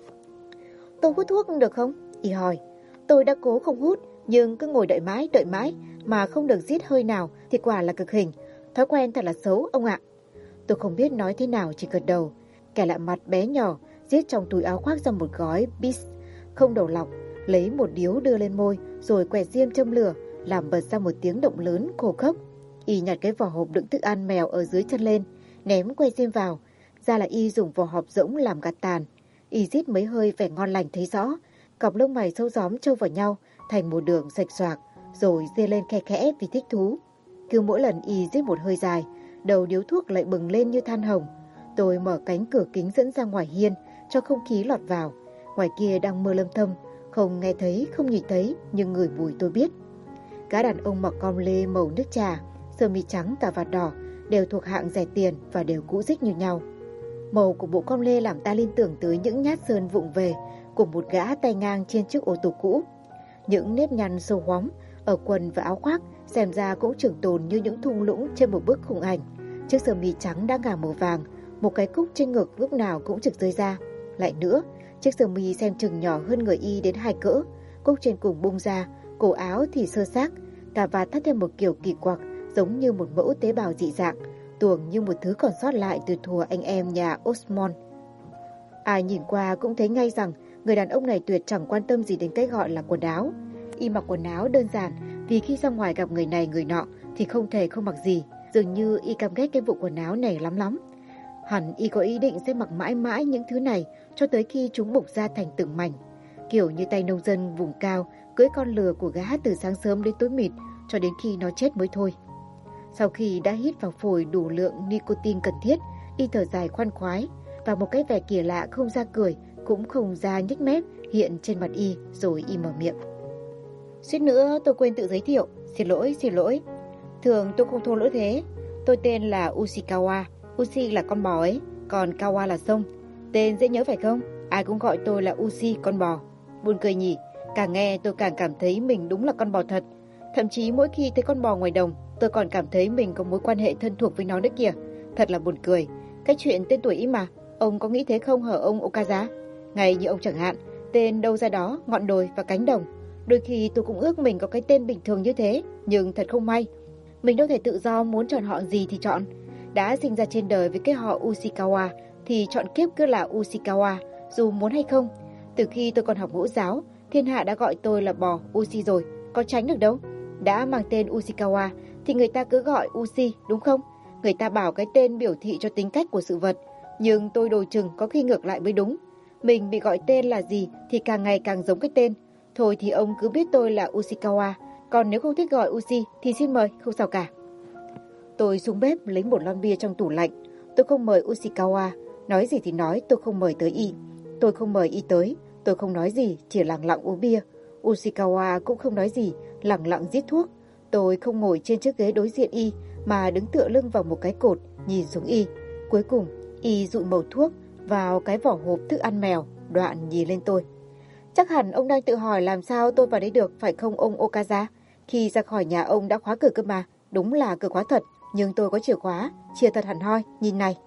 Tôi hút thuốc được không? Y hỏi. Tôi đã cố không hút, nhưng cứ ngồi đợi mãi mà không được rít hơi nào thì quả là cực hình. Thói quen thật là xấu ông ạ. Tôi không biết nói thế nào, chỉ gật đầu. Kẻ lạ mặt bé nhỏ rít trong túi áo khoác ra một gói bis không đầu lọc, lấy một điếu đưa lên môi rồi quẹt diêm châm lửa, làm bật ra một tiếng động lớn khô khốc. Y nhặt cái vỏ hộp đựng thức ăn mèo ở dưới chân lên, ném que diêm vào. Ra là y dùng vỏ hộp rỗng làm gạt tàn. Y rít mấy hơi vẻ ngon lành thấy rõ, cặp lông mày sâu gióm trâu vào nhau thành một đường sạch xoạc, rồi rê lên khe khẽ vì thích thú. Cứ mỗi lần y rít một hơi dài, đầu điếu thuốc lại bừng lên như than hồng. Tôi mở cánh cửa kính dẫn ra ngoài hiên cho không khí lọt vào. Ngoài kia đang mưa lâm thâm, không nghe thấy, không nhìn thấy, nhưng ngửi mùi tôi biết. Gã đàn ông mặc com lê màu nước trà, sơ mi trắng cà vạt đỏ, đều thuộc hạng rẻ tiền và đều cũ rích như nhau. Màu của bộ com lê làm ta liên tưởng tới những nhát sơn vụng về của một gã tay ngang trên chiếc ô tô cũ. Những nếp nhăn sâu hoắm ở quần và áo khoác xem ra cũng trường tồn như những thung lũng trên một bức khung ảnh. Chiếc sơ mi trắng đã ngả màu vàng, một cái cúc trên ngực lúc nào cũng trực rơi ra. Lại nữa, chiếc sơ mi xem chừng nhỏ hơn người y đến 2 cỡ, cúc trên cùng bung ra, cổ áo thì sơ xác, cà vạt thắt theo một kiểu kỳ quặc, giống như một mẫu tế bào dị dạng, tuồng như một thứ còn sót lại từ thuở anh em nhà Osmond. Ai nhìn qua cũng thấy ngay rằng người đàn ông này tuyệt chẳng quan tâm gì đến cái gọi là quần áo. Y mặc quần áo đơn giản vì khi ra ngoài gặp người này người nọ thì không thể không mặc gì. Dường như y căm ghét cái bộ quần áo này lắm. Hẳn y có ý định sẽ mặc mãi mãi những thứ này cho tới khi chúng bục ra thành từng mảnh, kiểu như tay nông dân vùng cao cưỡi con lừa của gã từ sáng sớm đến tối mịt cho đến khi nó chết mới thôi. Sau khi đã hít vào phổi đủ lượng nicotine cần thiết, y thở dài khoan khoái và một cái vẻ kỳ lạ không ra cười cũng không ra nhếch mép hiện trên mặt y, rồi y mở miệng. Suýt nữa tôi quên tự giới thiệu, xin lỗi. Thường tôi không thô lỗ thế. Tôi tên là Ushikawa. Ushi là con bò ấy, còn Kawa là sông. Tên dễ nhớ phải không? Ai cũng gọi tôi là Ushi, con bò. Buồn cười nhỉ, càng nghe tôi càng cảm thấy mình đúng là con bò thật. Thậm chí mỗi khi thấy con bò ngoài đồng, tôi còn cảm thấy mình có mối quan hệ thân thuộc với nó nữa kìa. Thật là buồn cười. Cái chuyện tên tuổi ý mà, ông có nghĩ thế không hả ông Okaza? Ngay như ông chẳng hạn, tên đâu ra đó, ngọn đồi và cánh đồng. Đôi khi tôi cũng ước mình có cái tên bình thường như thế, nhưng thật không may. Mình đâu thể tự do muốn chọn họ gì thì chọn. Đã sinh ra trên đời với cái họ Ushikawa thì chọn kiếp cứ là Ushikawa, dù muốn hay không. Từ khi tôi còn học mẫu giáo, thiên hạ đã gọi tôi là bò Ushi rồi, có tránh được đâu. Đã mang tên Ushikawa thì người ta cứ gọi Ushi, đúng không? Người ta bảo cái tên biểu thị cho tính cách của sự vật, nhưng tôi đồ chừng có khi ngược lại mới đúng. Mình bị gọi tên là gì thì càng ngày càng giống cái tên. Thôi thì ông cứ biết tôi là Ushikawa, còn nếu không thích gọi Ushi thì xin mời, không sao cả. Tôi xuống bếp lấy một lon bia trong tủ lạnh. Tôi không mời Ushikawa, nói gì thì nói, tôi không mời tới y. Tôi không mời y tới, tôi không nói gì, chỉ lặng lặng uống bia. Ushikawa cũng không nói gì, lặng lặng rít thuốc. Tôi không ngồi trên chiếc ghế đối diện y, mà đứng tựa lưng vào một cái cột, nhìn xuống y. Cuối cùng, y dụi mẩu thuốc vào cái vỏ hộp thức ăn mèo, đoạn nhìn lên tôi. Chắc hẳn ông đang tự hỏi làm sao tôi vào đây được, phải không ông Okaza? Khi ra khỏi nhà ông đã khóa cửa cơ mà, đúng là cửa khóa thật, nhưng tôi có chìa khóa, chìa thật hẳn hoi, nhìn này.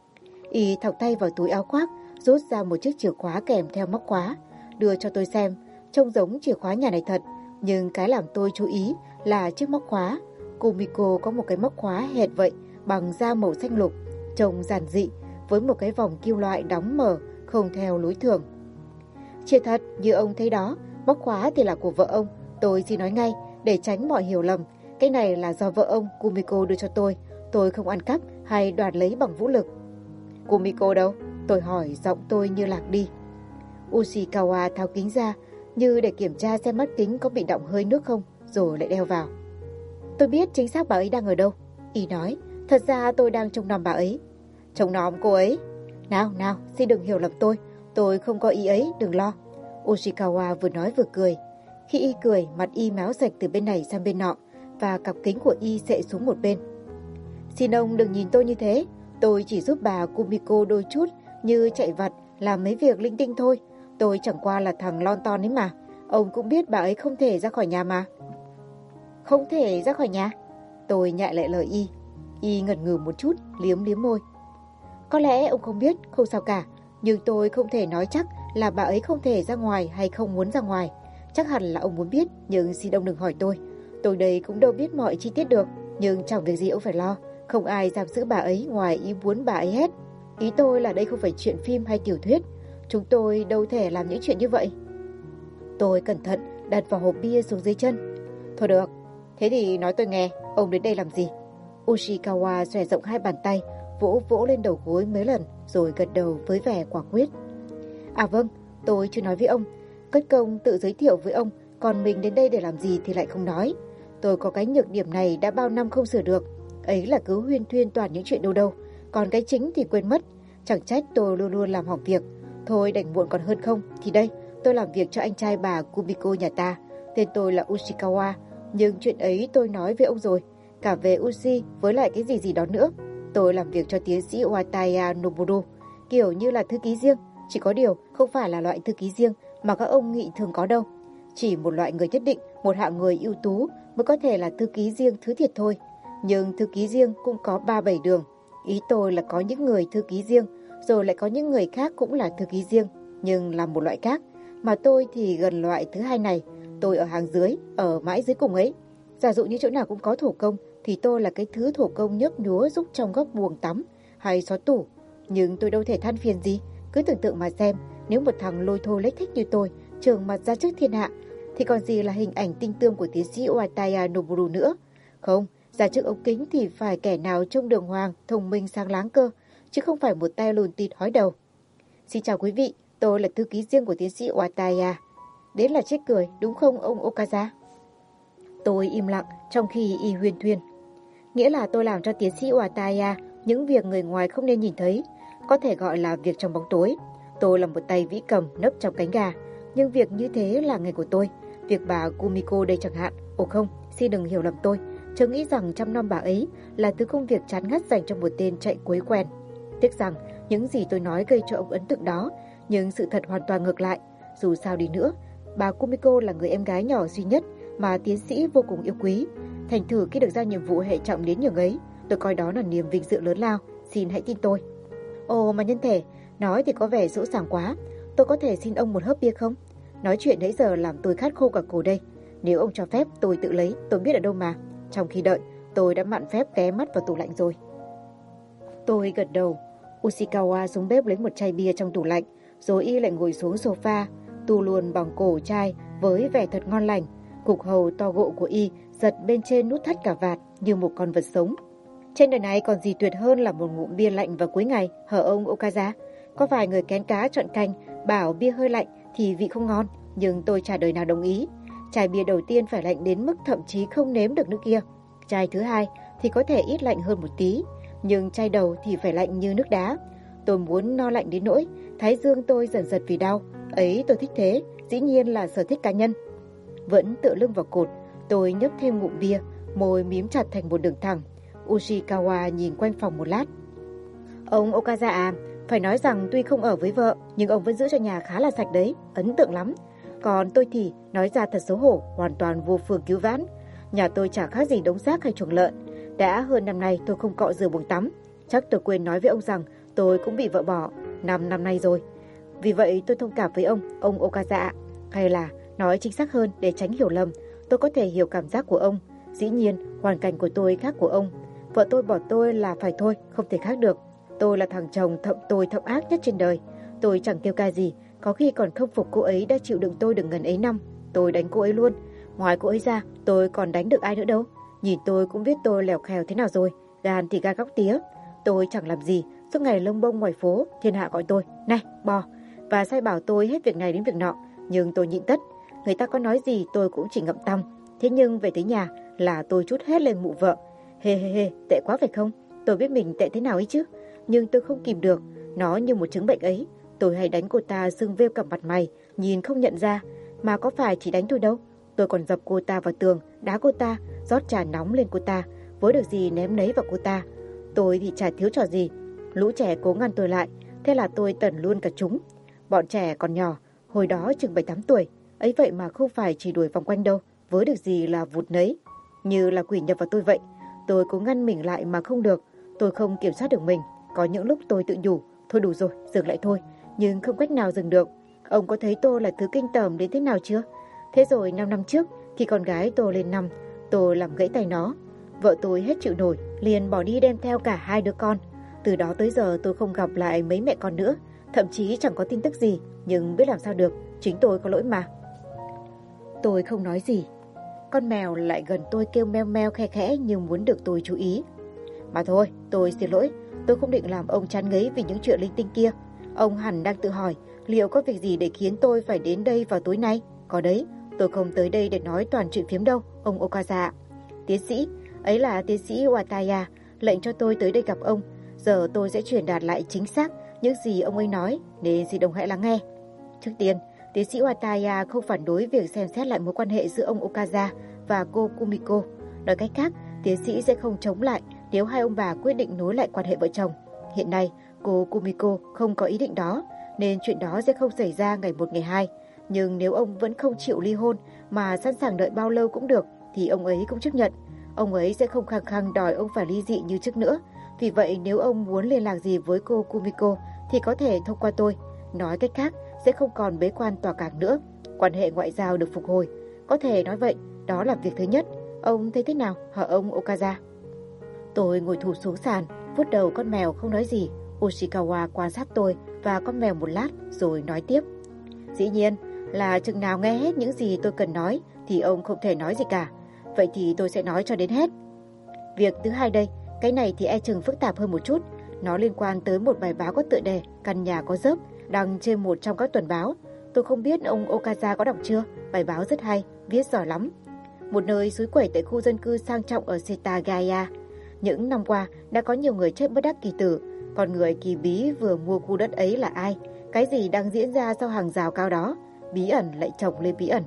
Y thọc tay vào túi áo khoác, rút ra một chiếc chìa khóa kèm theo móc khóa, đưa cho tôi xem, trông giống chìa khóa nhà này thật, nhưng cái làm tôi chú ý là chiếc móc khóa. Kumiko có một cái móc khóa hệt vậy, bằng da màu xanh lục, trông giản dị, với một cái vòng kim loại đóng mở, không theo lối thường. Chia thật, như ông thấy đó, móc khóa thì là của vợ ông. Tôi xin nói ngay, để tránh mọi hiểu lầm. Cái này là do vợ ông, Kumiko đưa cho tôi không ăn cắp hay đoạt lấy bằng vũ lực. Kumiko đâu? Tôi hỏi, giọng tôi như lạc đi. Ushikawa tháo kính ra, như để kiểm tra xem mắt kính có bị đọng hơi nước không, rồi lại đeo vào. Tôi biết chính xác bà ấy đang ở đâu. Y nói, thật ra tôi đang trông nom bà ấy. Trông nom cô ấy? Nào, xin đừng hiểu lầm tôi không có ý ấy, đừng lo. Ushikawa vừa nói vừa cười. Khi Y cười, mặt Y méo sạch từ bên này sang bên nọ, và cặp kính của Y xệ xuống một bên. Xin ông đừng nhìn tôi như thế, tôi chỉ giúp bà Kumiko đôi chút, như chạy vặt, làm mấy việc linh tinh thôi. Tôi chẳng qua là thằng lon ton ấy mà. Ông cũng biết bà ấy không thể ra khỏi nhà mà. Không thể ra khỏi nhà? Tôi nhại lại lời Y. Y ngẩn ngừ một chút, liếm môi. Có lẽ ông không biết, không sao cả. Nhưng tôi không thể nói chắc là bà ấy không thể ra ngoài hay không muốn ra ngoài. Chắc hẳn là ông muốn biết, nhưng xin ông đừng hỏi tôi. Tôi đây cũng đâu biết mọi chi tiết được. Nhưng chẳng việc gì ông phải lo. Không ai giam giữ bà ấy ngoài ý muốn bà ấy hết. Ý tôi là đây không phải chuyện phim hay tiểu thuyết. Chúng tôi đâu thể làm những chuyện như vậy. Tôi cẩn thận đặt vào hộp bia xuống dưới chân. Thôi được, thế thì nói tôi nghe, ông đến đây làm gì? Ushikawa xòe rộng hai bàn tay, vỗ lên đầu gối mấy lần, rồi gật đầu với vẻ quả quyết. À vâng, tôi chưa nói với ông. Cất công tự giới thiệu với ông, còn mình đến đây để làm gì thì lại không nói. Tôi có cái nhược điểm này đã bao năm không sửa được. Ấy là cứ huyên thuyên toàn những chuyện đâu. Còn cái chính thì quên mất. Chẳng trách tôi luôn luôn làm hỏng việc. Thôi đành muộn còn hơn không. Thì đây, tôi làm việc cho anh trai bà Kumiko nhà ta. Tên tôi là Ushikawa. Nhưng chuyện ấy tôi nói với ông rồi. Cả về Ushi với lại cái gì đó nữa. Tôi làm việc cho tiến sĩ Wataya Noboru. Kiểu như là thư ký riêng. Chỉ có điều không phải là loại thư ký riêng mà các ông nghĩ thường có đâu. Chỉ một loại người nhất định, một hạng người ưu tú mới có thể là thư ký riêng thứ thiệt thôi. Nhưng thư ký riêng cũng có 3-7 đường. Ý tôi là có những người thư ký riêng, rồi lại có những người khác cũng là thư ký riêng, nhưng là một loại khác. Mà tôi thì gần loại thứ hai này. Tôi ở hàng dưới, ở mãi dưới cùng ấy. Giả dụ như chỗ nào cũng có thổ công, thì tôi là cái thứ thổ công nhấp nhúa giúp trong góc buồng tắm hay xó tủ. Nhưng tôi đâu thể than phiền gì. Cứ tưởng tượng mà xem, nếu một thằng lôi thôi lếch thích như tôi trường mặt ra trước thiên hạ, thì còn gì là hình ảnh tinh tươm của tiến sĩ Wataya Noboru nữa. Không, ra trước ống kính thì phải kẻ nào trông đường hoàng, thông minh sáng láng cơ, chứ không phải một tay lùn tịt hói đầu. Xin chào quý vị, tôi là thư ký riêng của tiến sĩ Wataya. Đến là chết cười, đúng không ông Okaza? Tôi im lặng trong khi Y huyên thuyên. Nghĩa là tôi làm cho tiến sĩ Wataya những việc người ngoài không nên nhìn thấy, có thể gọi là việc trong bóng tối. Tôi là một tay vĩ cầm nấp trong cánh gà, nhưng việc như thế là nghề của tôi. Việc bà Kumiko đây chẳng hạn. Ồ không, xin đừng hiểu lầm tôi. Chớ nghĩ rằng chăm nom bà ấy là thứ công việc chán ngắt dành cho một tên chạy quấy quen. Tiếc rằng những gì tôi nói gây cho ông ấn tượng đó, nhưng sự thật hoàn toàn ngược lại. Dù sao đi nữa, bà Kumiko là người em gái nhỏ duy nhất mà tiến sĩ vô cùng yêu quý. Thành thử khi được giao nhiệm vụ hệ trọng đến nhường ấy, tôi coi đó là niềm vinh dự lớn lao. Xin hãy tin tôi. Ồ mà nhân thể, nói thì có vẻ dỗ dàng quá. Tôi có thể xin ông một hớp bia không? Nói chuyện nãy giờ làm tôi khát khô cả cổ đây. Nếu ông cho phép tôi tự lấy, tôi biết ở đâu mà. Trong khi đợi, tôi đã mạn phép ghé mắt vào tủ lạnh rồi. Tôi gật đầu. Ushikawa xuống bếp lấy một chai bia trong tủ lạnh, rồi Y lại ngồi xuống sofa, tu luồn bằng cổ chai với vẻ thật ngon lành. Cục hầu to gộ của Y giật bên trên nút thắt cà vạt như một con vật sống. Trên đời này còn gì tuyệt hơn là một ngụm bia lạnh vào cuối ngày, hở ông Okaza? Có vài người kén cá chọn canh, bảo bia hơi lạnh thì vị không ngon, nhưng tôi chả đời nào đồng ý. Chai bia đầu tiên phải lạnh đến mức thậm chí không nếm được nước kia. Chai thứ hai thì có thể ít lạnh hơn một tí, nhưng chai đầu thì phải lạnh như nước đá. Tôi muốn no lạnh đến nỗi thái dương tôi dần giật vì đau. Ấy tôi thích thế, dĩ nhiên là sở thích cá nhân. Vẫn tựa lưng vào cột, tôi nhấp thêm ngụm bia, môi mím chặt thành một đường thẳng. Ushikawa nhìn quanh phòng một lát. Ông Okaza à, phải nói rằng tuy không ở với vợ, nhưng ông vẫn giữ cho nhà khá là sạch đấy, ấn tượng lắm. Còn tôi thì, nói ra thật xấu hổ, hoàn toàn vô phương cứu vãn. Nhà tôi chả khác gì đống rác hay chuồng lợn. Đã hơn năm nay tôi không cọ rửa buồng tắm. Chắc tôi quên nói với ông rằng tôi cũng bị vợ bỏ 5 năm nay rồi. Vì vậy tôi thông cảm với ông Okaza. Hay là, nói chính xác hơn để tránh hiểu lầm, tôi có thể hiểu cảm giác của ông. Dĩ nhiên, hoàn cảnh của tôi khác của ông. Vợ tôi bỏ tôi là phải thôi, không thể khác được. Tôi là thằng chồng thậm ác nhất trên đời. Tôi chẳng kêu ca gì, Có khi còn không phục cô ấy đã chịu đựng tôi được ngần ấy năm. Tôi đánh cô ấy luôn. Ngoài cô ấy ra, tôi còn đánh được ai nữa đâu. Nhìn tôi cũng biết tôi lèo khèo thế nào rồi. Gan thì gan góc tía. Tôi chẳng làm gì, suốt ngày lông bông ngoài phố, thiên hạ gọi tôi, này, bò. Và sai bảo tôi hết việc này đến việc nọ. Nhưng tôi nhịn tất. Người ta có nói gì tôi cũng chỉ ngậm tăm. Thế nhưng về tới nhà là tôi trút hết lên mụ vợ. Hê, tệ quá phải không? Tôi biết mình tệ thế nào ấy chứ. Nhưng tôi không kìm được. Nó như một chứng bệnh ấy. Tôi hay đánh cô ta sưng vêu cả mặt mày, nhìn không nhận ra. Mà có phải chỉ đánh tôi đâu. Tôi còn dập cô ta vào tường, đá cô ta, rót trà nóng lên cô ta. Với được gì ném nấy vào cô ta. Tôi thì chả thiếu trò gì. Lũ trẻ cố ngăn tôi lại. Thế là tôi tẩn luôn cả chúng. Bọn trẻ còn nhỏ, hồi đó chừng 7-8 tuổi. Ấy vậy mà không phải chỉ đuổi vòng quanh đâu. Với được gì là vụt nấy. Như là quỷ nhập vào tôi vậy. Tôi cố ngăn mình lại mà không được. Tôi không kiểm soát được mình. Có những lúc tôi tự nhủ, thôi đủ rồi, dừng lại thôi. Nhưng không cách nào dừng được. Ông có thấy tôi là thứ kinh tởm đến thế nào chưa? Thế rồi 5 năm trước, khi con gái tôi lên năm, tôi làm gãy tay nó. Vợ tôi hết chịu nổi, liền bỏ đi đem theo cả 2 đứa con. Từ đó tới giờ tôi không gặp lại mấy mẹ con nữa. Thậm chí chẳng có tin tức gì. Nhưng biết làm sao được, chính tôi có lỗi mà. Tôi không nói gì. Con mèo lại gần tôi kêu meo meo khe khẽ như muốn được tôi chú ý. Mà thôi, tôi xin lỗi. Tôi không định làm ông chán ngấy vì những chuyện linh tinh kia. Ông hẳn đang tự hỏi liệu có việc gì để khiến tôi phải đến đây vào tối nay. Có đấy, tôi không tới đây để nói toàn chuyện phiếm đâu, ông Okaza. Tiến sĩ, ấy là tiến sĩ Wataya, lệnh cho tôi tới đây gặp ông. Giờ tôi sẽ truyền đạt lại chính xác những gì ông ấy nói, nên xin ông hãy lắng nghe. Trước tiên, tiến sĩ Wataya không phản đối việc xem xét lại mối quan hệ giữa ông Okaza và cô Kumiko. Nói cách khác, tiến sĩ sẽ không chống lại nếu hai ông bà quyết định nối lại quan hệ vợ chồng. Hiện nay, cô Kumiko không có ý định đó, nên chuyện đó sẽ không xảy ra ngày 1 ngày 2. Nhưng nếu ông vẫn không chịu ly hôn mà sẵn sàng đợi bao lâu cũng được, thì ông ấy cũng chấp nhận. Ông ấy sẽ không khăng khăng đòi ông phải ly dị như trước nữa. Vì vậy nếu ông muốn liên lạc gì với cô Kumiko thì có thể thông qua tôi. Nói cách khác, sẽ không còn bế quan tòa cảng nữa. Quan hệ ngoại giao được phục hồi. Có thể nói vậy, đó là việc thứ nhất. Ông thấy thế nào, hả ông Okaza? Tôi ngồi thụp xuống sàn, vuốt đầu con mèo không nói gì. Ushikawa quan sát tôi và con mèo một lát rồi nói tiếp. Dĩ nhiên là chừng nào nghe hết những gì tôi cần nói thì ông không thể nói gì cả. Vậy thì tôi sẽ nói cho đến hết. Việc thứ hai đây, cái này thì e chừng phức tạp hơn một chút. Nó liên quan tới một bài báo có tựa đề Căn nhà có dớp, đăng trên một trong các tuần báo. Tôi không biết ông Okaza có đọc chưa. Bài báo rất hay, viết giỏi lắm. Một nơi suối quẩy tại khu dân cư sang trọng ở Setagaya. Những năm qua đã có nhiều người chết bất đắc kỳ tử. Con người kỳ bí vừa mua khu đất ấy là ai? Cái gì đang diễn ra sau hàng rào cao đó? Bí ẩn lại chồng lên bí ẩn.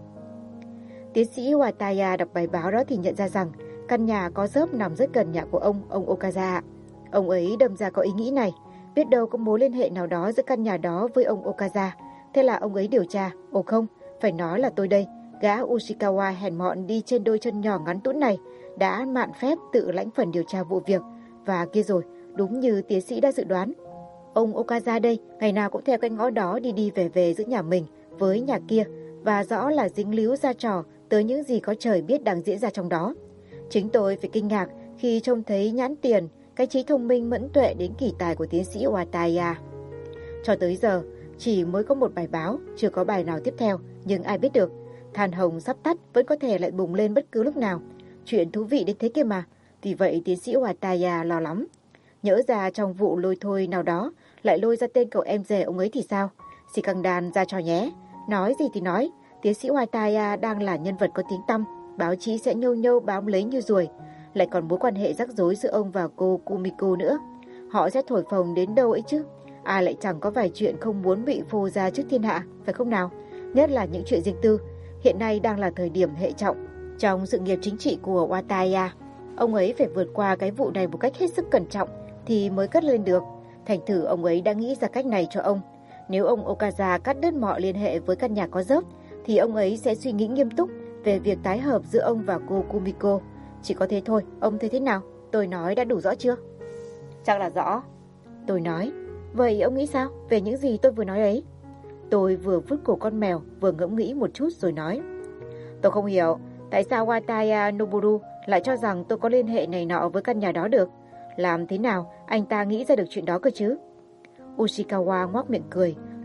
Tiến sĩ Wataya đọc bài báo đó thì nhận ra rằng căn nhà có dớp nằm rất gần nhà của ông Okaza. Ông ấy đâm ra có ý nghĩ này, biết đâu có mối liên hệ nào đó giữa căn nhà đó với ông Okaza. Thế là ông ấy điều tra. Ồ không, phải nói là tôi đây, gã Ushikawa hèn mọn đi trên đôi chân nhỏ ngắn tũn này đã mạn phép tự lãnh phần điều tra vụ việc. Và kia rồi, đúng như tiến sĩ đã dự đoán, ông Okaza đây ngày nào cũng theo cái ngõ đó đi đi về giữa nhà mình với nhà kia, và rõ là dính líu ra trò tới những gì có trời biết đang diễn ra trong đó. Chính tôi phải kinh ngạc khi trông thấy nhãn tiền, cái trí thông minh mẫn tuệ đến kỳ tài của tiến sĩ Wataya. Cho tới giờ, chỉ mới có một bài báo, chưa có bài nào tiếp theo, nhưng ai biết được, than hồng sắp tắt vẫn có thể lại bùng lên bất cứ lúc nào. Chuyện thú vị đến thế kia mà. Vì vậy tiến sĩ Wataya lo lắm. Nhỡ ra trong vụ lôi thôi nào đó lại lôi ra tên cậu em rể ông ấy thì sao? Xì căng đàn ra trò nhé. Nói gì thì nói, tiến sĩ Wataya đang là nhân vật có tiếng tăm, báo chí sẽ nhâu nhâu bám lấy như ruồi. Lại còn mối quan hệ rắc rối giữa ông và cô Kumiko nữa. Họ sẽ thổi phồng đến đâu ấy chứ? Ai lại chẳng có vài chuyện không muốn bị phô ra trước thiên hạ, phải không nào? Nhất là những chuyện riêng tư. Hiện nay đang là thời điểm hệ trọng trong sự nghiệp chính trị của Wataya. Ông ấy phải vượt qua cái vụ này một cách hết sức cẩn trọng thì mới cất lên được. Thành thử ông ấy đã nghĩ ra cách này cho ông. Nếu ông Okaza cắt đứt mọi liên hệ với căn nhà có dớp thì ông ấy sẽ suy nghĩ nghiêm túc về việc tái hợp giữa ông và cô Kumiko. Chỉ có thế thôi, ông thấy thế nào? Tôi nói đã đủ rõ chưa? Chắc là rõ. Tôi nói. Vậy ông nghĩ sao về những gì tôi vừa nói ấy? Tôi vừa vuốt cổ con mèo vừa ngẫm nghĩ một chút rồi nói. Tôi không hiểu tại sao Wataya Noboru lại cho rằng tôi có liên hệ này nọ với căn nhà đó được. Làm thế nào anh ta nghĩ ra được chuyện đó cơ chứ? Ushikawa ngoác miệng cười,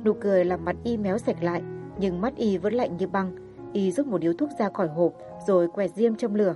Nụ cười làm mặt Y méo sạch lại, nhưng mắt Y vẫn lạnh như băng. Y rút một điếu thuốc ra khỏi hộp rồi quẹt diêm trong lửa.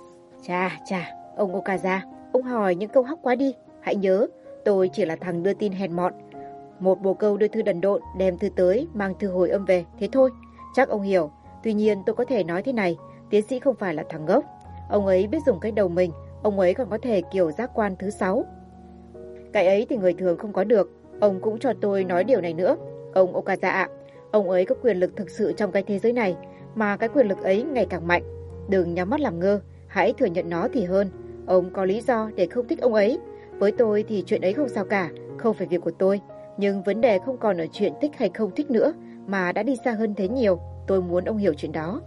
Chà, ông Okaza, ông hỏi những câu hóc quá đi. Hãy nhớ, tôi chỉ là thằng đưa tin hèn mọn. Một bồ câu đưa thư đần độn, đem thư tới, mang thư hồi âm về, thế thôi. Chắc ông hiểu. Tuy nhiên tôi có thể nói thế này, tiến sĩ không phải là thằng ngốc. Ông ấy biết dùng cái đầu mình, ông ấy còn có thể kiểu giác quan thứ 6. Cái ấy thì người thường không có được. Ông cũng cho tôi nói điều này nữa. Ông Okaza ạ, ông ấy có quyền lực thực sự trong cái thế giới này, mà cái quyền lực ấy ngày càng mạnh. Đừng nhắm mắt làm ngơ, hãy thừa nhận nó thì hơn. Ông có lý do để không thích ông ấy. Với tôi thì chuyện ấy không sao cả, không phải việc của tôi. Nhưng vấn đề không còn ở chuyện thích hay không thích nữa, mà đã đi xa hơn thế nhiều. Tôi muốn ông hiểu chuyện đó.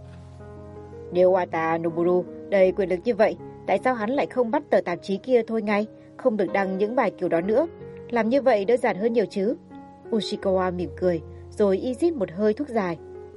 Nếu Wata Noburu đầy quyền lực như vậy, tại sao hắn lại không bắt tờ tạp chí kia thôi ngay, không được đăng những bài kiểu đó nữa? Làm như vậy đơn giản hơn nhiều chứ. Ushikawa mỉm cười, rồi y rít một hơi thuốc dài.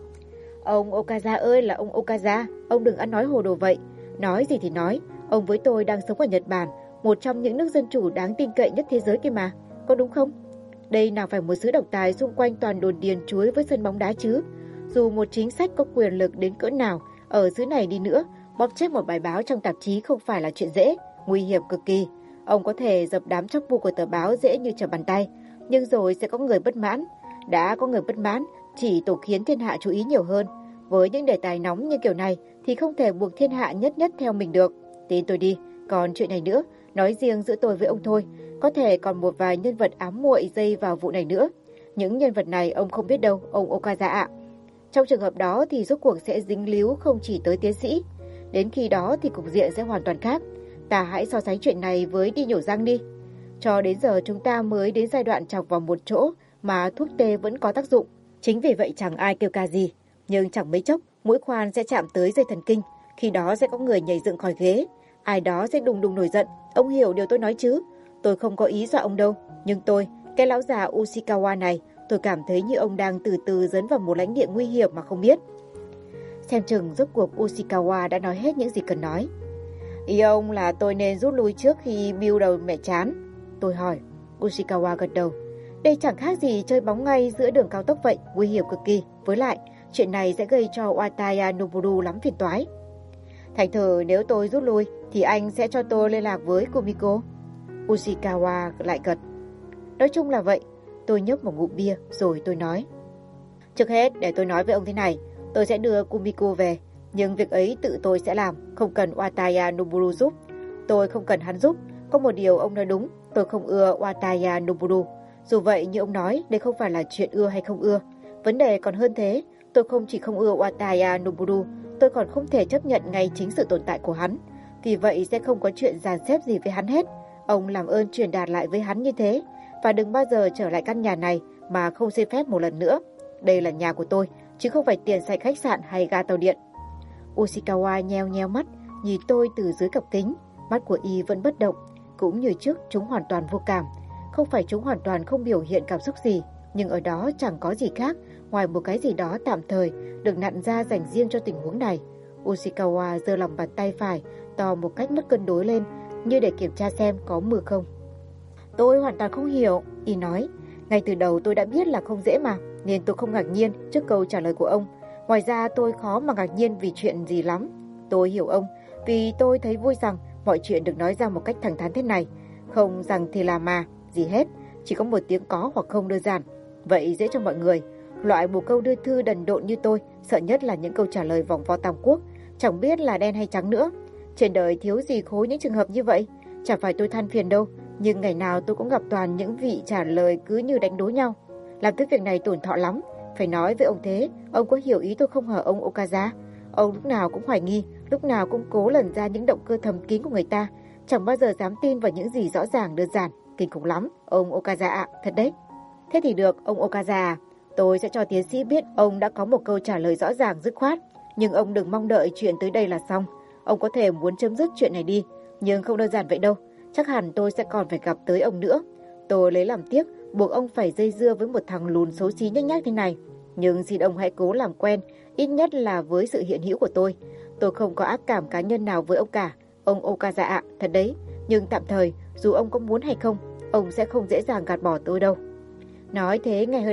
Ông Okaza ơi là ông Okaza, ông đừng ăn nói hồ đồ vậy. Nói gì thì nói, ông với tôi đang sống ở Nhật Bản, một trong những nước dân chủ đáng tin cậy nhất thế giới kia mà, có đúng không? Đây nào phải một xứ độc tài xung quanh toàn đồn điền chuối với sân bóng đá chứ. Dù một chính sách có quyền lực đến cỡ nào ở xứ này đi nữa, bóp chết một bài báo trong tạp chí không phải là chuyện dễ, nguy hiểm cực kỳ. Ông có thể dập đám chóc bu của tờ báo dễ như trở bàn tay, nhưng rồi sẽ có người bất mãn. Đã có người bất mãn, chỉ tổ khiến thiên hạ chú ý nhiều hơn. Với những đề tài nóng như kiểu này thì không thể buộc thiên hạ nhất nhất theo mình được. Tin tôi đi, còn chuyện này nữa, nói riêng giữa tôi với ông thôi, có thể còn một vài nhân vật ám muội dây vào vụ này nữa. Những nhân vật này ông không biết đâu, ông Okaza ạ. Trong trường hợp đó thì rốt cuộc sẽ dính líu không chỉ tới tiến sĩ. Đến khi đó thì cục diện sẽ hoàn toàn khác. Ta hãy so sánh chuyện này với đi nhổ răng đi. Cho đến giờ chúng ta mới đến giai đoạn chọc vào một chỗ mà thuốc tê vẫn có tác dụng. Chính vì vậy chẳng ai kêu ca gì. Nhưng chẳng mấy chốc, mũi khoan sẽ chạm tới dây thần kinh. Khi đó sẽ có người nhảy dựng khỏi ghế. Ai đó sẽ đùng đùng nổi giận. Ông hiểu điều tôi nói chứ? Tôi không có ý dọa ông đâu. Nhưng tôi, cái lão già Ushikawa này, tôi cảm thấy như ông đang từ từ dấn vào một lãnh địa nguy hiểm mà không biết. Xem chừng rốt cuộc Ushikawa đã nói hết những gì cần nói. Ý ông là tôi nên rút lui trước khi bưu đầu mẹ chán? Tôi hỏi. Ushikawa gật đầu. Đây chẳng khác gì chơi bóng ngay giữa đường cao tốc vậy, nguy hiểm cực kỳ. Với lại, chuyện này sẽ gây cho Wataya Noboru lắm phiền toái. Thành thử nếu tôi rút lui thì anh sẽ cho tôi liên lạc với Kumiko. Ushikawa lại gật. Nói chung là vậy. Tôi nhấp một ngụm bia rồi tôi nói. Trước hết để tôi nói với ông thế này, tôi sẽ đưa Kumiko về, nhưng việc ấy tự tôi sẽ làm, không cần Wataya Noboru giúp. Tôi không cần hắn giúp. Có một điều ông nói đúng, tôi không ưa Wataya Noboru. Dù vậy như ông nói, đây không phải là chuyện ưa hay không ưa. Vấn đề còn hơn thế, tôi không chỉ không ưa Wataya Noboru, tôi còn không thể chấp nhận ngay chính sự tồn tại của hắn. Vì vậy sẽ không có chuyện dàn xếp gì với hắn hết. Ông làm ơn truyền đạt lại với hắn như thế, và đừng bao giờ trở lại căn nhà này mà không xin phép một lần nữa. Đây là nhà của tôi, chứ không phải tiền sạch khách sạn hay ga tàu điện. Ushikawa nheo nheo mắt, nhìn tôi từ dưới cặp kính. Mắt của y vẫn bất động, cũng như trước chúng hoàn toàn vô cảm. Không phải chúng hoàn toàn không biểu hiện cảm xúc gì, nhưng ở đó chẳng có gì khác ngoài một cái gì đó tạm thời được nặn ra dành riêng cho tình huống này. Ushikawa giơ lòng bàn tay phải to một cách mất cân đối lên, như để kiểm tra xem có mưa không. Tôi hoàn toàn không hiểu, y nói. Ngay từ đầu tôi đã biết là không dễ mà, nên tôi không ngạc nhiên trước câu trả lời của ông. Ngoài ra tôi khó mà ngạc nhiên vì chuyện gì lắm. Tôi hiểu ông, vì tôi thấy vui rằng mọi chuyện được nói ra một cách thẳng thắn thế này. Không rằng thì là mà, gì hết, chỉ có một tiếng có hoặc không đơn giản. Vậy dễ cho mọi người. Loại bồ câu đưa thư đần độn như tôi sợ nhất là những câu trả lời vòng vo tam quốc, chẳng biết là đen hay trắng nữa. Trên đời thiếu gì khối những trường hợp như vậy. Chẳng phải tôi than phiền đâu, nhưng ngày nào tôi cũng gặp toàn những vị trả lời cứ như đánh đố nhau. Làm tới việc này tổn thọ lắm. Phải nói với ông thế, ông có hiểu ý tôi không hả ông Okaza? Ông lúc nào cũng hoài nghi, lúc nào cũng cố lần ra những động cơ thầm kín của người ta, chẳng bao giờ dám tin vào những gì rõ ràng đơn giản. Kinh khủng lắm, ông Okaza ạ, thật đấy. Thế thì được, ông Okaza à. Tôi sẽ cho tiến sĩ biết ông đã có một câu trả lời rõ ràng dứt khoát. Nhưng ông đừng mong đợi chuyện tới đây là xong. Ông có thể muốn chấm dứt chuyện này đi, nhưng không đơn giản vậy đâu. Chắc hẳn tôi sẽ còn phải gặp tới ông nữa. Tôi lấy làm tiếc buộc ông phải dây dưa với một thằng lùn xấu xí nhếch nhác thế này. Nhưng xin ông hãy cố làm quen, ít nhất là với sự hiện hữu của tôi. Tôi không có ác cảm cá nhân nào với ông cả, ông Okaza ạ, thật đấy. Nhưng tạm thời, dù ông có muốn hay không, ông sẽ không dễ dàng gạt bỏ tôi đâu. Nói thế nghe hơi lạ,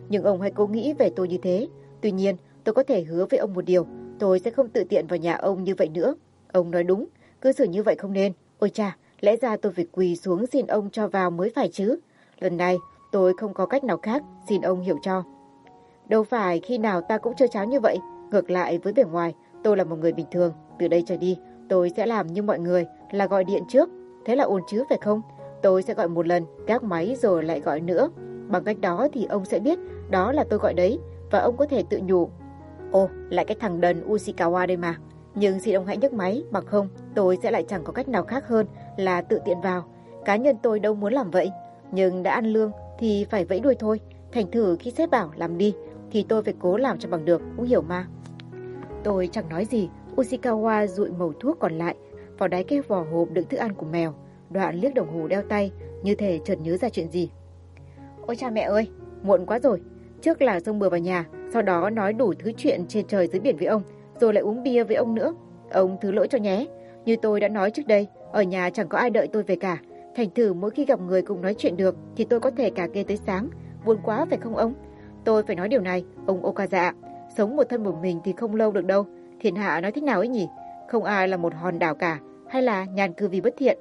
nhưng ông hãy cố nghĩ về tôi như thế. Tuy nhiên, tôi có thể hứa với ông một điều, tôi sẽ không tự tiện vào nhà ông như vậy nữa. Ông nói đúng, cư xử như vậy không nên. Ôi cha, lẽ ra tôi phải quỳ xuống xin ông cho vào mới phải chứ. Lần này, tôi không có cách nào khác, xin ông hiểu cho. Đâu phải khi nào ta cũng trơ tráo như vậy. Ngược lại với bề ngoài, tôi là một người bình thường. Từ đây trở đi, tôi sẽ làm như mọi người, là gọi điện trước. Thế là ổn chứ phải không? Tôi sẽ gọi một lần, gác máy rồi lại gọi nữa. Bằng cách đó thì ông sẽ biết đó là tôi gọi đấy. Và ông có thể tự nhủ, ồ, lại cái thằng đần Ushikawa đây mà. Nhưng xin ông hãy nhấc máy, bằng không tôi sẽ lại chẳng có cách nào khác hơn là tự tiện vào. Cá nhân tôi đâu muốn làm vậy. Nhưng đã ăn lương thì phải vẫy đuôi thôi. Thành thử khi sếp bảo làm đi thì tôi phải cố làm cho bằng được, cũng hiểu mà. Tôi chẳng nói gì. Ushikawa dụi mẩu thuốc còn lại vào đáy cái vỏ hộp đựng thức ăn của mèo. Đoạn liếc đồng hồ đeo tay, như thể chợt nhớ ra chuyện gì. Ôi cha mẹ ơi, muộn quá rồi. Trước là xông bừa vào nhà, sau đó nói đủ thứ chuyện trên trời dưới biển với ông, rồi lại uống bia với ông nữa. Ông thứ lỗi cho nhé. Như tôi đã nói trước đây, ở nhà chẳng có ai đợi tôi về cả. Thành thử mỗi khi gặp người cùng nói chuyện được thì tôi có thể cà kê tới sáng. Buồn quá phải không ông? Tôi phải nói điều này, ông Okaza. Sống một thân một mình thì không lâu được đâu. Thiên hạ nói thế nào ấy nhỉ? Không ai là một hòn đảo cả, hay là nhàn cư vì bất thiện.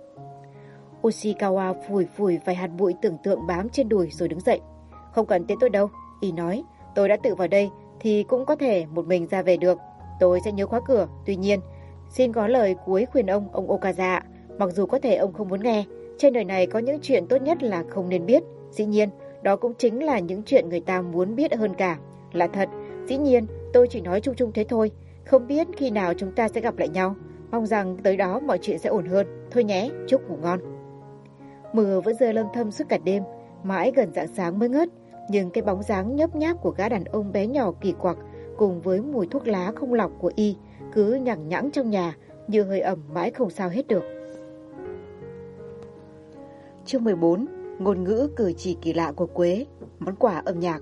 Ushikawa phủi phủi vài hạt bụi tưởng tượng bám trên đùi rồi đứng dậy. Không cần tiễn tôi đâu, y nói. Tôi đã tự vào đây thì cũng có thể một mình ra về được. Tôi sẽ nhớ khóa cửa. Tuy nhiên, xin có lời cuối khuyên ông Okaza. Mặc dù có thể ông không muốn nghe, trên đời này có những chuyện tốt nhất là không nên biết. Dĩ nhiên, đó cũng chính là những chuyện người ta muốn biết hơn cả. Là thật, dĩ nhiên, tôi chỉ nói chung chung thế thôi. Không biết khi nào chúng ta sẽ gặp lại nhau. Mong rằng tới đó mọi chuyện sẽ ổn hơn. Thôi nhé, chúc ngủ ngon. Mưa vẫn rơi lâm thâm suốt cả đêm, mãi gần rạng sáng mới ngớt. Nhưng cái bóng dáng nhấp nháp của gã đàn ông bé nhỏ kỳ quặc cùng với mùi thuốc lá không lọc của y cứ nhằng nhẵng trong nhà như hơi ẩm mãi không sao hết được. Chương 14. Ngôn ngữ cử chỉ kỳ lạ của Quế, món quà âm nhạc.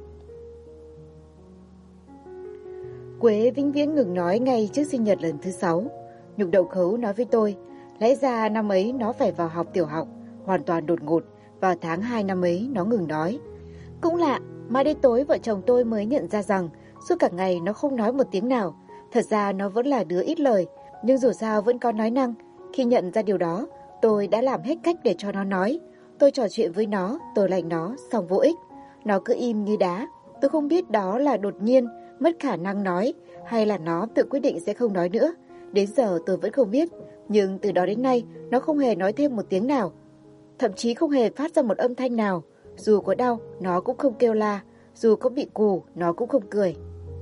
Quế vĩnh viễn ngừng nói ngay trước sinh nhật lần thứ 6. Nhục Đậu Khấu nói với tôi, lẽ ra năm ấy nó phải vào học tiểu học, hoàn toàn đột ngột, vào tháng 2 năm ấy nó ngừng nói. Cũng lạ, mãi đến tối vợ chồng tôi mới nhận ra rằng suốt cả ngày nó không nói một tiếng nào. Thật ra nó vẫn là đứa ít lời, nhưng dù sao vẫn có nói năng. Khi nhận ra điều đó, tôi đã làm hết cách để cho nó nói. Tôi trò chuyện với nó, tôi lạnh nó, xong vô ích. Nó cứ im như đá. Tôi không biết đó là đột nhiên, mất khả năng nói, hay là nó tự quyết định sẽ không nói nữa. Đến giờ tôi vẫn không biết, nhưng từ đó đến nay, nó không hề nói thêm một tiếng nào. Thậm chí không hề phát ra một âm thanh nào. Dù có đau, nó cũng không kêu la. Dù có bị cù, nó cũng không cười.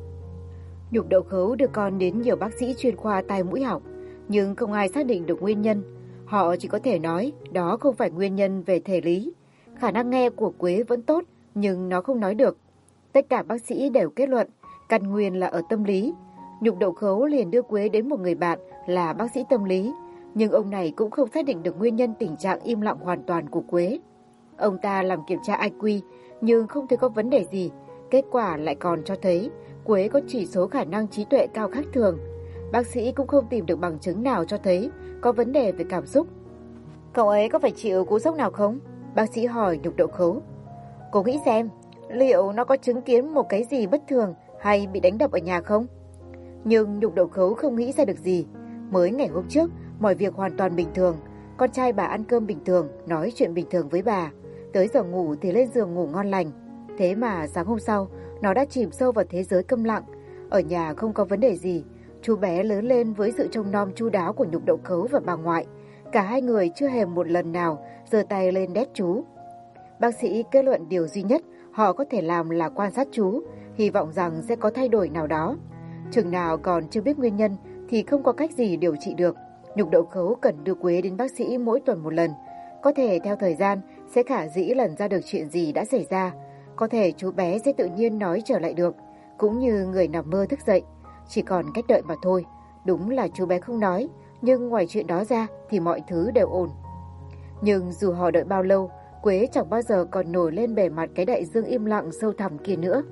Nhục Đậu Khấu đưa con đến nhiều bác sĩ chuyên khoa tai mũi họng, nhưng không ai xác định được nguyên nhân. Họ chỉ có thể nói đó không phải nguyên nhân về thể lý. Khả năng nghe của Quế vẫn tốt, nhưng nó không nói được. Tất cả bác sĩ đều kết luận căn nguyên là ở tâm lý. Nhục Đậu Khấu liền đưa Quế đến một người bạn là bác sĩ tâm lý, nhưng ông này cũng không xác định được nguyên nhân tình trạng im lặng hoàn toàn của Quế. Ông ta làm kiểm tra IQ nhưng không thấy có vấn đề gì. Kết quả lại còn cho thấy Quế có chỉ số khả năng trí tuệ cao khác thường. Bác sĩ cũng không tìm được bằng chứng nào cho thấy có vấn đề về cảm xúc. Cậu ấy có phải chịu cú sốc nào không? Bác sĩ hỏi Nhục Đậu Khấu. Cô nghĩ xem, liệu nó có chứng kiến một cái gì bất thường hay bị đánh đập ở nhà không? Nhưng Nhục Đậu Khấu không nghĩ ra được gì. Mới ngày hôm trước, mọi việc hoàn toàn bình thường. Con trai bà ăn cơm bình thường, nói chuyện bình thường với bà. Tới giờ ngủ thì lên giường ngủ ngon lành. Thế mà sáng hôm sau, nó đã chìm sâu vào thế giới câm lặng. Ở nhà không có vấn đề gì. Chú bé lớn lên với sự trông nom chu đáo của Nhục Đậu Khấu và bà ngoại. Cả hai người chưa hề một lần nào giơ tay lên đét chú. Bác sĩ kết luận điều duy nhất họ có thể làm là quan sát chú, hy vọng rằng sẽ có thay đổi nào đó. Chừng nào còn chưa biết nguyên nhân thì không có cách gì điều trị được. Nhục Đậu Khấu cần đưa Quế đến bác sĩ mỗi tuần một lần. Có thể theo thời gian sẽ khả dĩ lần ra được chuyện gì đã xảy ra. Có thể chú bé sẽ tự nhiên nói trở lại được, cũng như người nằm mơ thức dậy. Chỉ còn cách đợi mà thôi. Đúng là chú bé không nói, nhưng ngoài chuyện đó ra thì mọi thứ đều ổn. Nhưng dù họ đợi bao lâu, Quế chẳng bao giờ còn nổi lên bề mặt cái đại dương im lặng sâu thẳm kia nữa.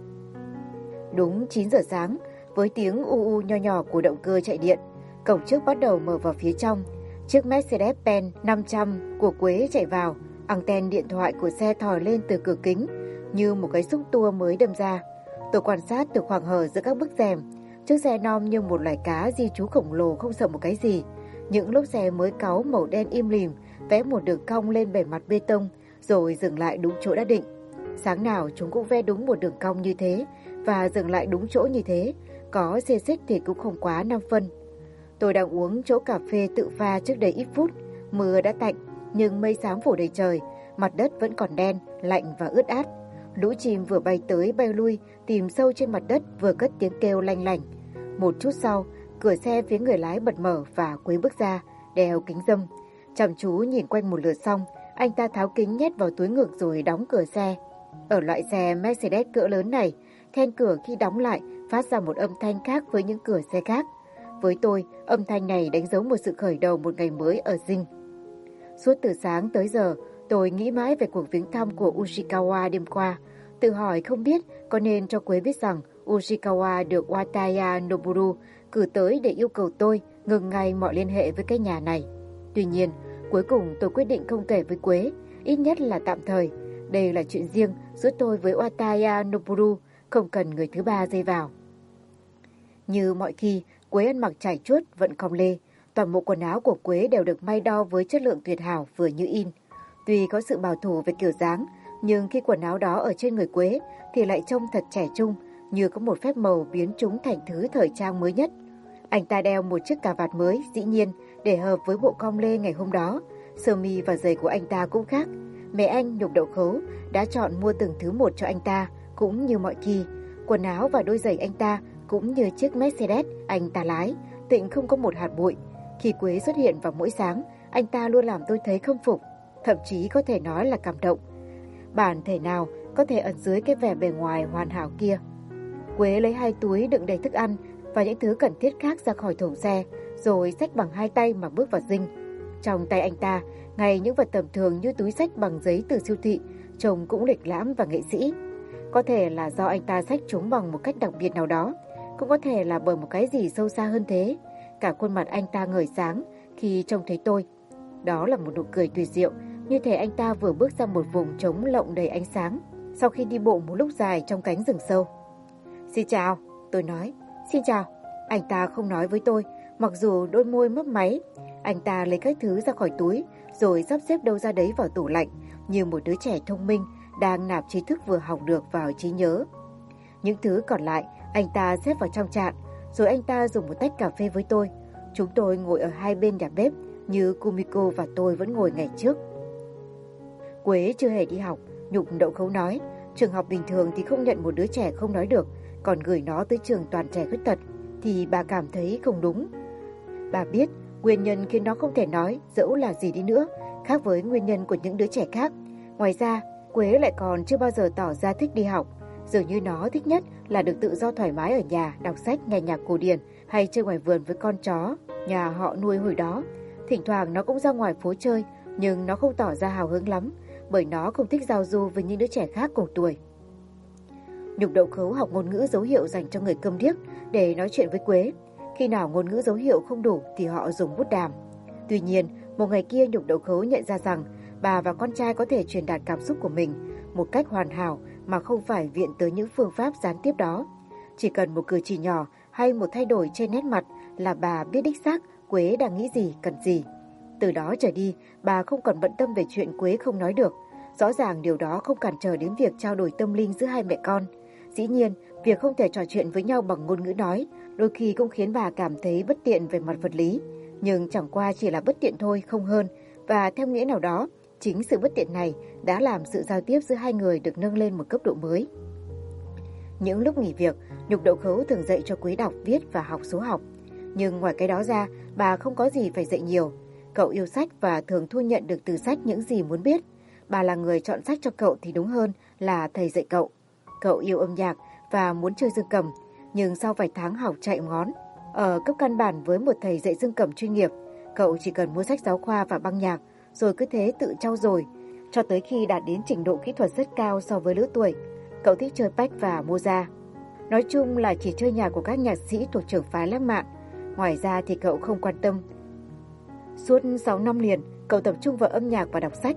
Đúng 9 giờ sáng, với tiếng u u nho nhỏ của động cơ chạy điện, cổng trước bắt đầu mở vào phía trong. Chiếc Mercedes-Benz 500 của Quế chạy vào, anten điện thoại của xe thò lên từ cửa kính. như một cái xúc tua mới đâm ra. Tôi quan sát từ khoảng hở giữa các bức rèm. Chiếc xe non như một loài cá di trú khổng lồ không sợ một cái gì. Những lốp xe mới cáu màu đen im lìm, vẽ một đường cong lên bề mặt bê tông, rồi dừng lại đúng chỗ đã định. Sáng nào chúng cũng vẽ đúng một đường cong như thế và dừng lại đúng chỗ như thế, có xê xích thì cũng không quá 5 phân. Tôi đang uống chỗ cà phê tự pha trước đây ít phút, mưa đã tạnh nhưng mây xám phủ đầy trời, mặt đất vẫn còn đen, lạnh và ướt át. Lũ chim vừa bay tới bay lui tìm sâu trên mặt đất vừa cất tiếng kêu lanh lảnh. Một chút sau, cửa xe phía người lái bật mở và Quế bước ra, đeo kính râm. Chăm chú nhìn quanh một lượt xong, anh ta tháo kính nhét vào túi ngực rồi đóng cửa xe. Ở loại xe Mercedes cỡ lớn này, then cửa khi đóng lại phát ra một âm thanh khác với những cửa xe khác. Với tôi, âm thanh này đánh dấu một sự khởi đầu một ngày mới ở Dinh. Suốt từ sáng tới giờ, tôi nghĩ mãi về cuộc viếng thăm của Ushikawa đêm qua. Tự hỏi không biết có nên cho Quế biết rằng Ushikawa được Wataya Noburu cử tới để yêu cầu tôi ngừng ngay mọi liên hệ với cái nhà này. Tuy nhiên, cuối cùng tôi quyết định không kể với Quế, ít nhất là tạm thời. Đây là chuyện riêng giữa tôi với Wataya Noburu, không cần người thứ ba dây vào. Như mọi khi, Quế ăn mặc trải chuốt vẫn cong lê. Toàn bộ quần áo của Quế đều được may đo với chất lượng tuyệt hảo vừa như in. Tuy có sự bảo thủ về kiểu dáng, nhưng khi quần áo đó ở trên người Quế thì lại trông thật trẻ trung, như có một phép màu biến chúng thành thứ thời trang mới nhất. Anh ta đeo một chiếc cà vạt mới, dĩ nhiên, để hợp với bộ cong lê ngày hôm đó. Sơ mi và giày của anh ta cũng khác. Mẹ anh Nhục Đậu Khấu đã chọn mua từng thứ một cho anh ta, cũng như mọi khi. Quần áo và đôi giày anh ta cũng như chiếc Mercedes anh ta lái, Tịnh không có một hạt bụi. Khi Quế xuất hiện vào mỗi sáng, anh ta luôn làm tôi thấy khâm phục, thậm chí có thể nói là cảm động. Bản thể nào có thể ẩn dưới cái vẻ bề ngoài hoàn hảo kia. Quế lấy 2 túi đựng đầy thức ăn và những thứ cần thiết khác ra khỏi thùng xe, rồi xách bằng 2 tay mà bước vào Dinh. Trong tay anh ta, ngay những vật tầm thường như túi xách bằng giấy từ siêu thị, trông cũng lịch lãm và nghệ sĩ. Có thể là do anh ta xách chúng bằng một cách đặc biệt nào đó, cũng có thể là bởi một cái gì sâu xa hơn thế. Cả khuôn mặt anh ta ngời sáng khi trông thấy tôi. Đó là một nụ cười tuyệt diệu, như thể anh ta vừa bước ra một vùng trống lộng đầy ánh sáng sau khi đi bộ một lúc dài trong cánh rừng sâu. Xin chào, tôi nói. Xin chào. Anh ta không nói với tôi, mặc dù đôi môi mấp máy. Anh ta lấy các thứ ra khỏi túi, rồi sắp xếp đâu ra đấy vào tủ lạnh, như một đứa trẻ thông minh đang nạp tri thức vừa học được vào trí nhớ. Những thứ còn lại, anh ta xếp vào trong chạn, rồi anh ta dùng một tách cà phê với tôi. Chúng tôi ngồi ở hai bên nhà bếp, như Kumiko và tôi vẫn ngồi ngày trước. Quế chưa hề đi học, Nhục Đậu Khấu nói. Trường học bình thường thì không nhận một đứa trẻ không nói được, còn gửi nó tới trường toàn trẻ khuyết tật thì bà cảm thấy không đúng. Bà biết nguyên nhân khiến nó không thể nói, dẫu là gì đi nữa, khác với nguyên nhân của những đứa trẻ khác. Ngoài ra, Quế lại còn chưa bao giờ tỏ ra thích đi học. Dường như nó thích nhất là được tự do thoải mái ở nhà, đọc sách, nghe nhạc cổ điển hay chơi ngoài vườn với con chó nhà họ nuôi hồi đó. Thỉnh thoảng nó cũng ra ngoài phố chơi, nhưng nó không tỏ ra hào hứng lắm, bởi nó không thích giao du với những đứa trẻ khác cùng tuổi. Nhục Đậu Khấu học ngôn ngữ dấu hiệu dành cho người câm điếc để nói chuyện với Quế. Khi nào ngôn ngữ dấu hiệu không đủ thì họ dùng bút đàm. Tuy nhiên, một ngày kia Nhục Đậu Khấu nhận ra rằng bà và con trai có thể truyền đạt cảm xúc của mình một cách hoàn hảo mà không phải viện tới những phương pháp gián tiếp đó. Chỉ cần một cử chỉ nhỏ hay một thay đổi trên nét mặt là bà biết đích xác Quế đang nghĩ gì, cần gì. Từ đó trở đi, bà không còn bận tâm về chuyện Quế không nói được. Rõ ràng điều đó không cản trở đến việc trao đổi tâm linh giữa hai mẹ con. Dĩ nhiên, việc không thể trò chuyện với nhau bằng ngôn ngữ nói đôi khi cũng khiến bà cảm thấy bất tiện về mặt vật lý. Nhưng chẳng qua chỉ là bất tiện thôi, không hơn. Và theo nghĩa nào đó, chính sự bất tiện này đã làm sự giao tiếp giữa hai người được nâng lên một cấp độ mới. Những lúc nghỉ việc, Nhục Đậu Khấu thường dạy cho Quế đọc, viết và học số học. Nhưng ngoài cái đó ra, bà không có gì phải dạy nhiều. Cậu yêu sách và thường thu nhận được từ sách những gì muốn biết. Bà là người chọn sách cho cậu thì đúng hơn là thầy dạy cậu. Cậu yêu âm nhạc và muốn chơi dương cầm, nhưng sau vài tháng học chạy ngón ở cấp căn bản với một thầy dạy dương cầm chuyên nghiệp, cậu chỉ cần mua sách giáo khoa và băng nhạc, rồi cứ thế tự trau dồi, cho tới khi đạt đến trình độ kỹ thuật rất cao so với lứa tuổi. Cậu thích chơi Bach và Mozart. Nói chung là chỉ chơi nhạc của các nhạc sĩ thuộc trường phái lãng mạn. Ngoài ra thì cậu không quan tâm. Suốt 6 năm liền, cậu tập trung vào âm nhạc và đọc sách.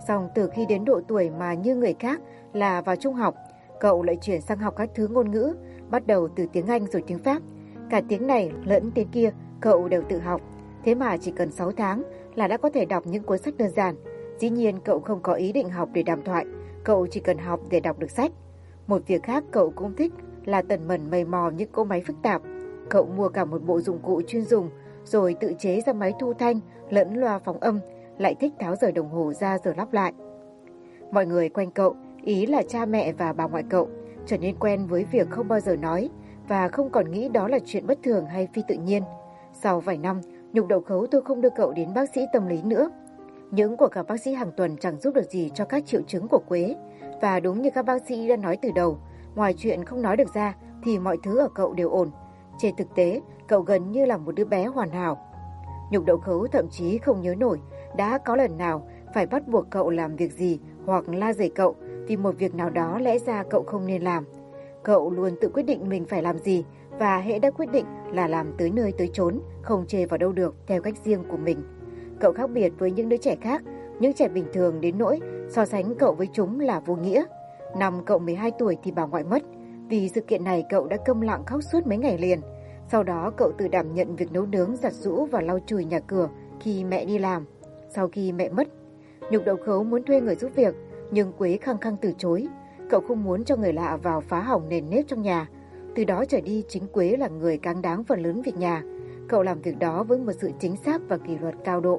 Xong từ khi đến độ tuổi mà như người khác là vào trung học, cậu lại chuyển sang học các thứ ngôn ngữ, bắt đầu từ tiếng Anh rồi tiếng Pháp. Cả tiếng này lẫn tiếng kia cậu đều tự học. Thế mà chỉ cần 6 tháng là đã có thể đọc những cuốn sách đơn giản. Dĩ nhiên cậu không có ý định học để đàm thoại, cậu chỉ cần học để đọc được sách. Một việc khác cậu cũng thích là tần mẩn mày mò những cỗ máy phức tạp. Cậu mua cả một bộ dụng cụ chuyên dùng, rồi tự chế ra máy thu thanh lẫn loa phóng âm, lại thích tháo rời đồng hồ ra rồi lắp lại. Mọi người quanh cậu, ý là cha mẹ và bà ngoại cậu, trở nên quen với việc không bao giờ nói và không còn nghĩ đó là chuyện bất thường hay phi tự nhiên. Sau vài năm, nhục đậu khấu tôi không đưa cậu đến bác sĩ tâm lý nữa. Những cuộc gặp bác sĩ hàng tuần chẳng giúp được gì cho các triệu chứng của Quế. Và đúng như các bác sĩ đã nói từ đầu, ngoài chuyện không nói được ra thì mọi thứ ở cậu đều ổn. Trên thực tế, cậu gần như là một đứa bé hoàn hảo. Nhục đậu khấu thậm chí không nhớ nổi đã có lần nào phải bắt buộc cậu làm việc gì hoặc la rầy cậu vì một việc nào đó lẽ ra cậu không nên làm. Cậu luôn tự quyết định mình phải làm gì và hễ đã quyết định là làm tới nơi tới chốn, không chê vào đâu được theo cách riêng của mình. Cậu khác biệt với những đứa trẻ khác, những trẻ bình thường đến nỗi so sánh cậu với chúng là vô nghĩa. Năm cậu 12 tuổi thì bà ngoại mất. Vì sự kiện này cậu đã câm lặng khóc suốt mấy ngày liền. Sau đó cậu tự đảm nhận việc nấu nướng, giặt giũ và lau chùi nhà cửa khi mẹ đi làm. Sau khi mẹ mất, Nhục đậu khấu muốn thuê người giúp việc, nhưng Quế khăng khăng từ chối. Cậu không muốn cho người lạ vào phá hỏng nền nếp trong nhà. Từ đó trở đi chính Quế là người cáng đáng phần lớn việc nhà. Cậu làm việc đó với một sự chính xác và kỷ luật cao độ.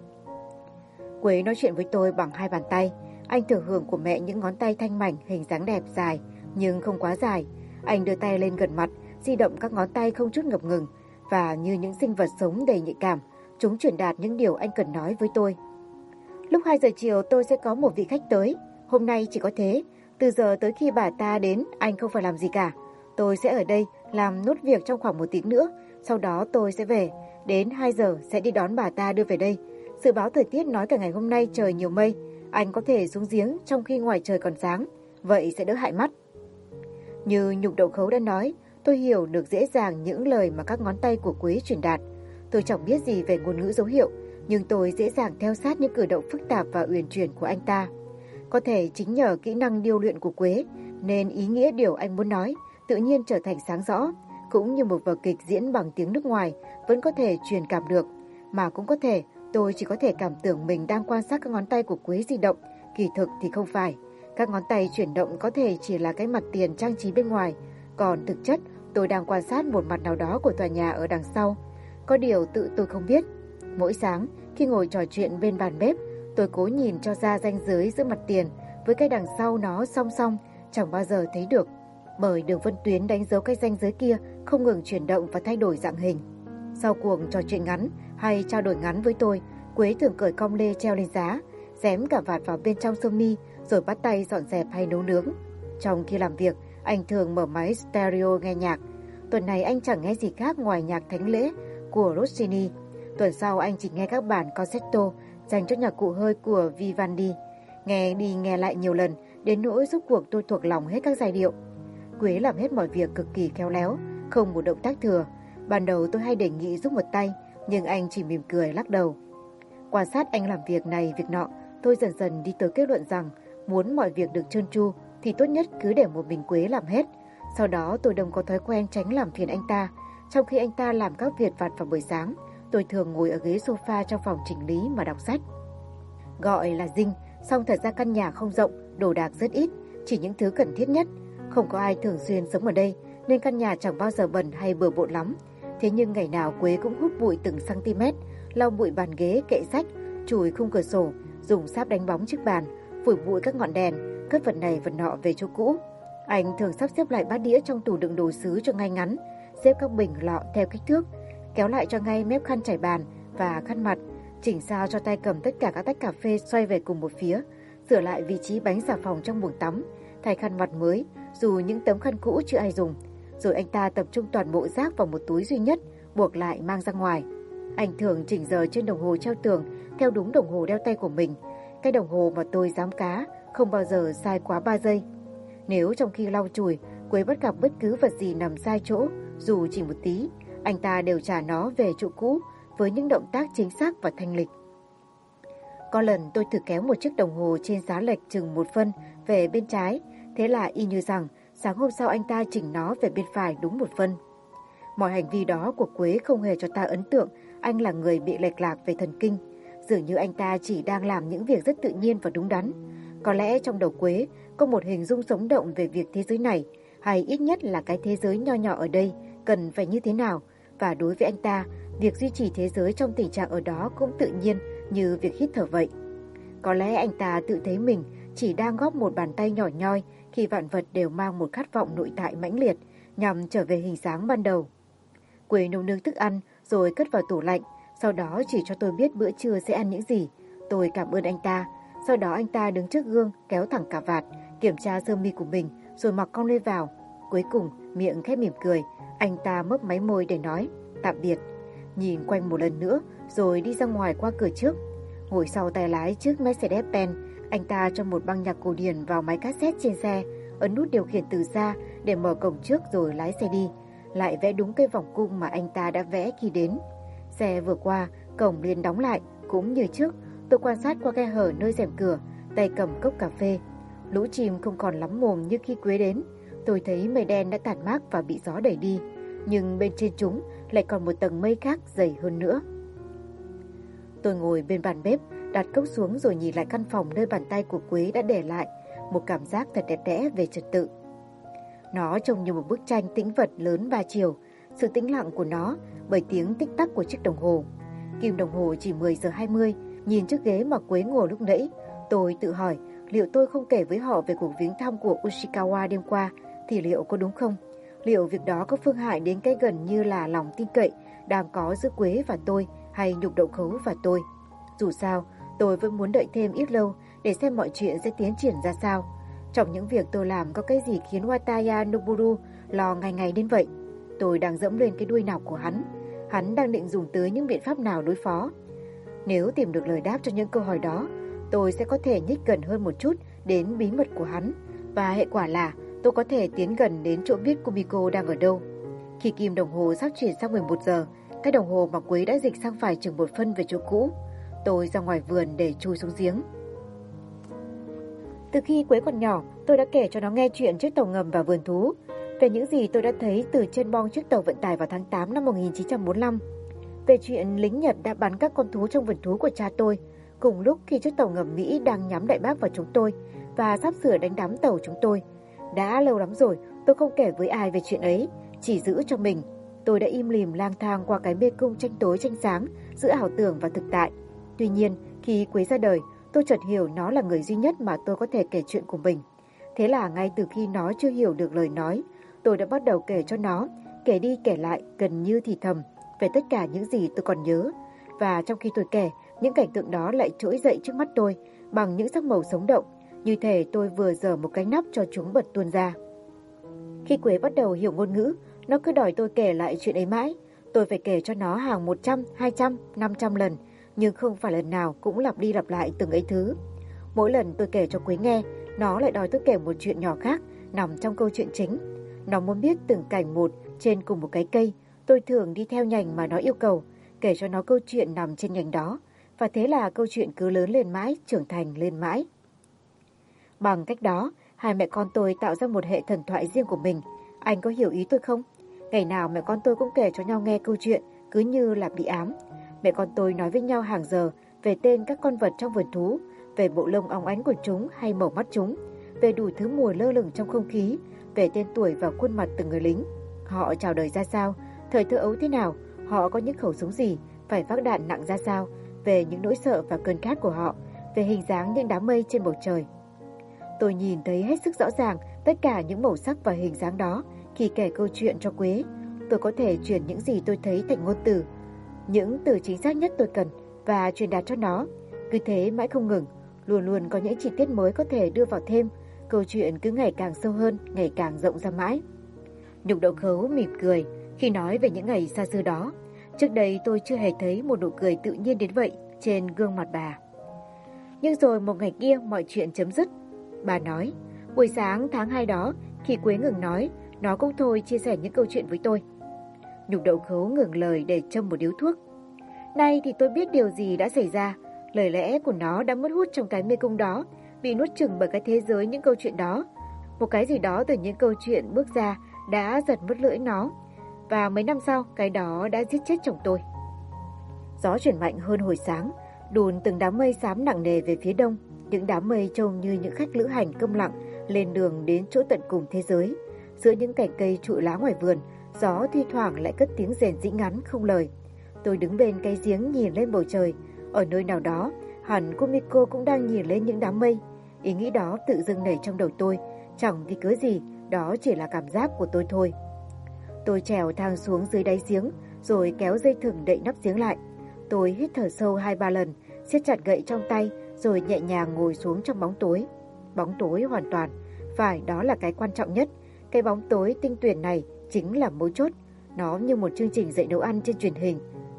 Quế nói chuyện với tôi bằng 2 bàn tay. Anh thừa hưởng của mẹ những ngón tay thanh mảnh, hình dáng đẹp, dài, nhưng không quá dài. Anh đưa tay lên gần mặt, di động các ngón tay không chút ngập ngừng. Và như những sinh vật sống đầy nhạy cảm, chúng truyền đạt những điều anh cần nói với tôi. Lúc 2 giờ chiều tôi sẽ có một vị khách tới. Hôm nay chỉ có thế. Từ giờ tới khi bà ta đến, anh không phải làm gì cả. Tôi sẽ ở đây làm nốt việc trong khoảng 1 tiếng nữa. Sau đó tôi sẽ về. Đến 2 giờ sẽ đi đón bà ta đưa về đây. Dự báo thời tiết nói cả ngày hôm nay trời nhiều mây. Anh có thể xuống giếng trong khi ngoài trời còn sáng. Vậy sẽ đỡ hại mắt. Như Nhục đậu khấu đã nói, tôi hiểu được dễ dàng những lời mà các ngón tay của Quế truyền đạt. Tôi chẳng biết gì về ngôn ngữ dấu hiệu, nhưng tôi dễ dàng theo sát những cử động phức tạp và uyển chuyển của anh ta. Có thể chính nhờ kỹ năng điêu luyện của Quế, nên ý nghĩa điều anh muốn nói tự nhiên trở thành sáng rõ, cũng như một vở kịch diễn bằng tiếng nước ngoài vẫn có thể truyền cảm được, mà cũng có thể tôi chỉ có thể cảm tưởng mình đang quan sát các ngón tay của Quế di động, kỳ thực thì không phải. Các ngón tay chuyển động có thể chỉ là cái mặt tiền trang trí bên ngoài, còn thực chất tôi đang quan sát một mặt nào đó của tòa nhà ở đằng sau. Có điều tự tôi không biết. Mỗi sáng khi ngồi trò chuyện bên bàn bếp, tôi cố nhìn cho ra ranh giới giữa mặt tiền với cái đằng sau nó song song, chẳng bao giờ thấy được, bởi đường vân tuyến đánh dấu cái ranh giới kia không ngừng chuyển động và thay đổi dạng hình. Sau cuộc trò chuyện ngắn hay trao đổi ngắn với tôi, Quế thường cởi cong lê treo lên giá, dém cả vạt vào bên trong sơ mi rồi bắt tay dọn dẹp hay nấu nướng. Trong khi làm việc, anh thường mở máy stereo nghe nhạc. Tuần này anh chẳng nghe gì khác ngoài nhạc thánh lễ của Rossini. Tuần sau anh chỉ nghe các bản concerto dành cho nhạc cụ hơi của Vivaldi. Nghe đi nghe lại nhiều lần, đến nỗi rốt cuộc tôi thuộc lòng hết các giai điệu. Quế làm hết mọi việc cực kỳ khéo léo, không một động tác thừa. Ban đầu tôi hay đề nghị giúp một tay, nhưng anh chỉ mỉm cười lắc đầu. Quan sát anh làm việc này việc nọ, tôi dần dần đi tới kết luận rằng muốn mọi việc được trơn tru thì tốt nhất cứ để một mình Quế làm hết. Sau đó tôi đồng có thói quen tránh làm phiền anh ta. Trong khi anh ta làm các việc vặt vào buổi sáng, tôi thường ngồi ở ghế sofa trong phòng chỉnh lý mà đọc sách. Gọi là dinh, song thật ra căn nhà không rộng, đồ đạc rất ít, chỉ những thứ cần thiết nhất. Không có ai thường xuyên sống ở đây, nên căn nhà chẳng bao giờ bẩn hay bừa bộn lắm. Thế nhưng ngày nào Quế cũng hút bụi từng cm, lau bụi bàn ghế, kệ sách, chùi khung cửa sổ, dùng sáp đánh bóng chiếc bàn, phủi bụi các ngọn đèn, cất vật này vật nọ về chỗ cũ. Anh thường sắp xếp lại bát đĩa trong tủ đựng đồ sứ cho ngay ngắn, xếp các bình lọ theo kích thước, kéo lại cho ngay mép khăn trải bàn và khăn mặt, chỉnh sao cho tay cầm tất cả các tách cà phê xoay về cùng một phía, sửa lại vị trí bánh xà phòng trong buồng tắm, thay khăn mặt mới dù những tấm khăn cũ chưa ai dùng. Rồi anh ta tập trung toàn bộ rác vào một túi duy nhất, buộc lại mang ra ngoài. Anh thường chỉnh giờ trên đồng hồ treo tường theo đúng đồng hồ đeo tay của mình. Cái đồng hồ mà tôi dám cá không bao giờ sai quá 3 giây. Nếu trong khi lau chùi, Quế bắt gặp bất cứ vật gì nằm sai chỗ, dù chỉ một tí, anh ta đều trả nó về chỗ cũ với những động tác chính xác và thanh lịch. Có lần tôi thử kéo một chiếc đồng hồ trên giá lệch chừng 1 phân về bên trái, thế là y như rằng sáng hôm sau anh ta chỉnh nó về bên phải đúng 1 phân. Mọi hành vi đó của Quế không hề cho ta ấn tượng anh là người bị lệch lạc về thần kinh. Dường như anh ta chỉ đang làm những việc rất tự nhiên và đúng đắn. Có lẽ trong đầu Quế có một hình dung sống động về việc thế giới này, hay ít nhất là cái thế giới nho nhỏ ở đây cần phải như thế nào. Và đối với anh ta, việc duy trì thế giới trong tình trạng ở đó cũng tự nhiên như việc hít thở vậy. Có lẽ anh ta tự thấy mình chỉ đang góp một bàn tay nhỏ nhoi khi vạn vật đều mang một khát vọng nội tại mãnh liệt nhằm trở về hình dáng ban đầu. Quế nấu nướng thức ăn rồi cất vào tủ lạnh, sau đó chỉ cho tôi biết bữa trưa sẽ ăn những gì. Tôi cảm ơn anh ta. Sau đó anh ta đứng trước gương kéo thẳng cà vạt, kiểm tra sơ mi của mình rồi mặc cong lên vào. Cuối cùng miệng khẽ mỉm cười, anh ta mấp máy môi để nói tạm biệt. Nhìn quanh một lần nữa rồi đi ra ngoài qua cửa trước. Ngồi sau tay lái chiếc Mercedes-Benz, anh ta cho một băng nhạc cổ điển vào máy cassette trên xe, ấn nút điều khiển từ xa để mở cổng trước rồi lái xe đi. Lại vẽ đúng cây vòng cung mà anh ta đã vẽ khi đến. Xe vừa qua, cổng liền đóng lại, cũng như trước. Tôi quan sát qua khe hở nơi rèm cửa, tay cầm cốc cà phê. Lũ chim không còn lắm mồm như khi Quế đến. Tôi thấy mây đen đã tản mát và bị gió đẩy đi, nhưng bên trên chúng lại còn một tầng mây khác dày hơn nữa. Tôi ngồi bên bàn bếp, đặt cốc xuống rồi nhìn lại căn phòng nơi bàn tay của Quế đã để lại một cảm giác thật đẹp đẽ về trật tự. Nó trông như một bức tranh tĩnh vật lớn 3 chiều, sự tĩnh lặng của nó bởi tiếng tích tắc của chiếc đồng hồ. Kim đồng hồ chỉ 10 giờ 20, nhìn chiếc ghế mà Quế ngồi lúc nãy, tôi tự hỏi liệu tôi không kể với họ về cuộc viếng thăm của Ushikawa đêm qua thì liệu có đúng không? Liệu việc đó có phương hại đến cái gần như là lòng tin cậy đang có giữa Quế và tôi hay nhục đậu khấu và tôi? Dù sao, tôi vẫn muốn đợi thêm ít lâu để xem mọi chuyện sẽ tiến triển ra sao. Trong những việc tôi làm có cái gì khiến Wataya Noburu lo ngày ngày đến vậy? Tôi đang dẫm lên cái đuôi nào của hắn? Hắn đang định dùng tới những biện pháp nào đối phó? Nếu tìm được lời đáp cho những câu hỏi đó, tôi sẽ có thể nhích gần hơn một chút đến bí mật của hắn. Và hệ quả là tôi có thể tiến gần đến chỗ biết Kumiko đang ở đâu. Khi kim đồng hồ sắp chuyển sang 11 giờ, cái đồng hồ mà Quế đã dịch sang phải chừng 1 phân về chỗ cũ. Tôi ra ngoài vườn để chui xuống giếng. Từ khi Quế còn nhỏ, tôi đã kể cho nó nghe chuyện chiếc tàu ngầm và vườn thú, về những gì tôi đã thấy từ trên bong chiếc tàu vận tải vào tháng 8 năm 1945, về chuyện lính Nhật đã bắn các con thú trong vườn thú của cha tôi, cùng lúc khi chiếc tàu ngầm Mỹ đang nhắm đại bác vào chúng tôi và sắp sửa đánh đắm tàu chúng tôi. Đã lâu lắm rồi tôi không kể với ai về chuyện ấy, chỉ giữ cho mình. Tôi đã im lìm lang thang qua cái mê cung tranh tối tranh sáng giữa ảo tưởng và thực tại. Tuy nhiên, khi Quế ra đời, tôi chợt hiểu nó là người duy nhất mà tôi có thể kể chuyện của mình. Thế là ngay từ khi nó chưa hiểu được lời nói, tôi đã bắt đầu kể cho nó, kể đi kể lại gần như thì thầm về tất cả những gì tôi còn nhớ. Và trong khi tôi kể, những cảnh tượng đó lại trỗi dậy trước mắt tôi bằng những sắc màu sống động, như thể tôi vừa giở một cái nắp cho chúng bật tuôn ra. Khi Quế bắt đầu hiểu ngôn ngữ, nó cứ đòi tôi kể lại chuyện ấy mãi. Tôi phải kể cho nó hàng 100, 200, 500 lần, nhưng không phải lần nào cũng lặp đi lặp lại từng ấy thứ. Mỗi lần tôi kể cho Quế nghe, nó lại đòi tôi kể một chuyện nhỏ khác nằm trong câu chuyện chính. Nó muốn biết từng cảnh một trên cùng một cái cây. Tôi thường đi theo nhành mà nó yêu cầu, kể cho nó câu chuyện nằm trên nhành đó. Và thế là câu chuyện cứ lớn lên mãi, trưởng thành lên mãi. Bằng cách đó, hai mẹ con tôi tạo ra một hệ thần thoại riêng của mình. Anh có hiểu ý tôi không? Ngày nào mẹ con tôi cũng kể cho nhau nghe câu chuyện, cứ như là bị ám. Mẹ con tôi nói với nhau hàng giờ về tên các con vật trong vườn thú, về bộ lông óng ánh của chúng hay màu mắt chúng, về đủ thứ mùi lơ lửng trong không khí, về tên tuổi và khuôn mặt từng người lính. Họ chào đời ra sao, thời thơ ấu thế nào, họ có những khẩu súng gì, phải vác đạn nặng ra sao, về những nỗi sợ và cơn khát của họ, về hình dáng những đám mây trên bầu trời. Tôi nhìn thấy hết sức rõ ràng tất cả những màu sắc và hình dáng đó khi kể câu chuyện cho Quế. Tôi có thể chuyển những gì tôi thấy thành ngôn từ, những từ chính xác nhất tôi cần, và truyền đạt cho nó. Cứ thế mãi không ngừng, luôn luôn có những chi tiết mới có thể đưa vào thêm. Câu chuyện cứ ngày càng sâu hơn, ngày càng rộng ra mãi. Nhục Đậu Khấu mỉm cười khi nói về những ngày xa xưa đó. Trước đây tôi chưa hề thấy một nụ cười tự nhiên đến vậy trên gương mặt bà. Nhưng rồi một ngày kia mọi chuyện chấm dứt. Bà nói, buổi sáng tháng 2 đó, khi Quế ngừng nói, nó cũng thôi chia sẻ những câu chuyện với tôi. Nhục Đậu Khấu ngừng lời để châm một điếu thuốc. Nay thì tôi biết điều gì đã xảy ra. Lời lẽ của nó đã mất hút trong cái mê cung đó, bị nuốt chửng bởi cái thế giới những câu chuyện đó. Một cái gì đó từ những câu chuyện bước ra đã giật mất lưỡi nó. Và mấy năm sau, cái đó đã giết chết chồng tôi. Gió chuyển mạnh hơn hồi sáng, đùn từng đám mây xám nặng nề về phía đông. Những đám mây trông như những khách lữ hành câm lặng lên đường đến chỗ tận cùng thế giới. Giữa những cành cây trụi lá ngoài vườn, gió thi thoảng lại cất tiếng rền rĩ ngắn không lời. Tôi đứng bên cái giếng nhìn lên bầu trời. Ở nơi nào đó, hẳn Kumiko cũng đang nhìn lên những đám mây. Ý nghĩ đó tự dưng nảy trong đầu tôi, chẳng vì cớ gì, đó chỉ là cảm giác của tôi thôi. Tôi trèo thang xuống dưới đáy giếng, rồi kéo dây thừng đậy nắp giếng lại. Tôi hít thở sâu 2-3 lần, siết chặt gậy trong tay, rồi nhẹ nhàng ngồi xuống trong bóng tối. Bóng tối hoàn toàn, phải, đó là cái quan trọng nhất. Cái bóng tối tinh tuyền này chính là mấu chốt. Nó như một chương trình dạy nấu ăn trên truyền hình.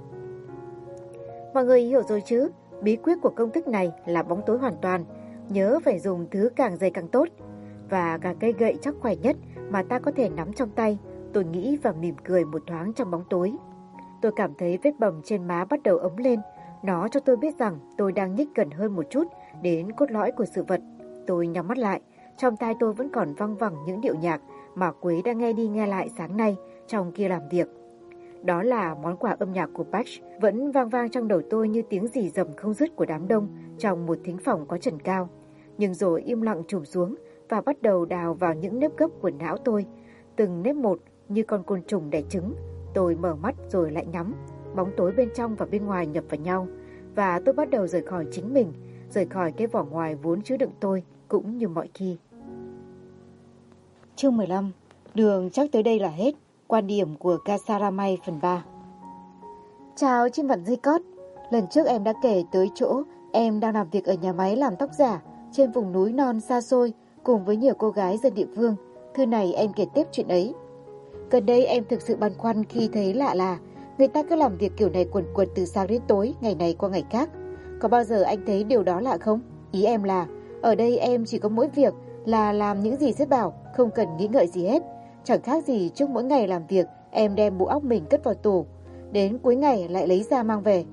Mọi người hiểu rồi chứ, bí quyết của công thức này là bóng tối hoàn toàn. Nhớ phải dùng thứ càng dày càng tốt. Và cả cây gậy chắc khỏe nhất mà ta có thể nắm trong tay. Tôi nghĩ và mỉm cười một thoáng trong bóng tối. Tôi cảm thấy vết bầm trên má bắt đầu ấm lên. Nó cho tôi biết rằng tôi đang nhích gần hơn một chút đến cốt lõi của sự vật. Tôi nhắm mắt lại. Trong tai tôi vẫn còn văng vẳng những điệu nhạc mà Quế đã nghe đi nghe lại sáng nay trong kia làm việc. Đó là món quà âm nhạc của Bach vẫn vang vang trong đầu tôi như tiếng rì rầm không dứt của đám đông trong một thính phòng có trần cao. Nhưng rồi im lặng trùm xuống và bắt đầu đào vào những nếp gấp của não tôi. Từng nếp một như con côn trùng đẻ trứng. Tôi mở mắt rồi lại nhắm. Bóng tối bên trong và bên ngoài nhập vào nhau. Và tôi bắt đầu rời khỏi chính mình, rời khỏi cái vỏ ngoài vốn chứa đựng tôi, cũng như mọi khi. Chương 15. Đường chắc tới đây là hết. Quan điểm của Kasaramay phần 3. Chào chim vặn dây cót. Lần trước em đã kể tới chỗ em đang làm việc ở nhà máy làm tóc giả trên vùng núi non xa xôi cùng với nhiều cô gái dân địa phương. Thư này em kể tiếp chuyện ấy. Gần đây em thực sự băn khoăn khi thấy lạ là người ta cứ làm việc kiểu này quần quật từ sáng đến tối, ngày này qua ngày khác. Có bao giờ anh thấy điều đó lạ không? Ý em là ở đây em chỉ có mỗi việc là làm những gì sếp bảo, không cần nghĩ ngợi gì hết. Chẳng khác gì trước mỗi ngày làm việc em đem bộ óc mình cất vào tủ, đến cuối ngày lại lấy ra mang về.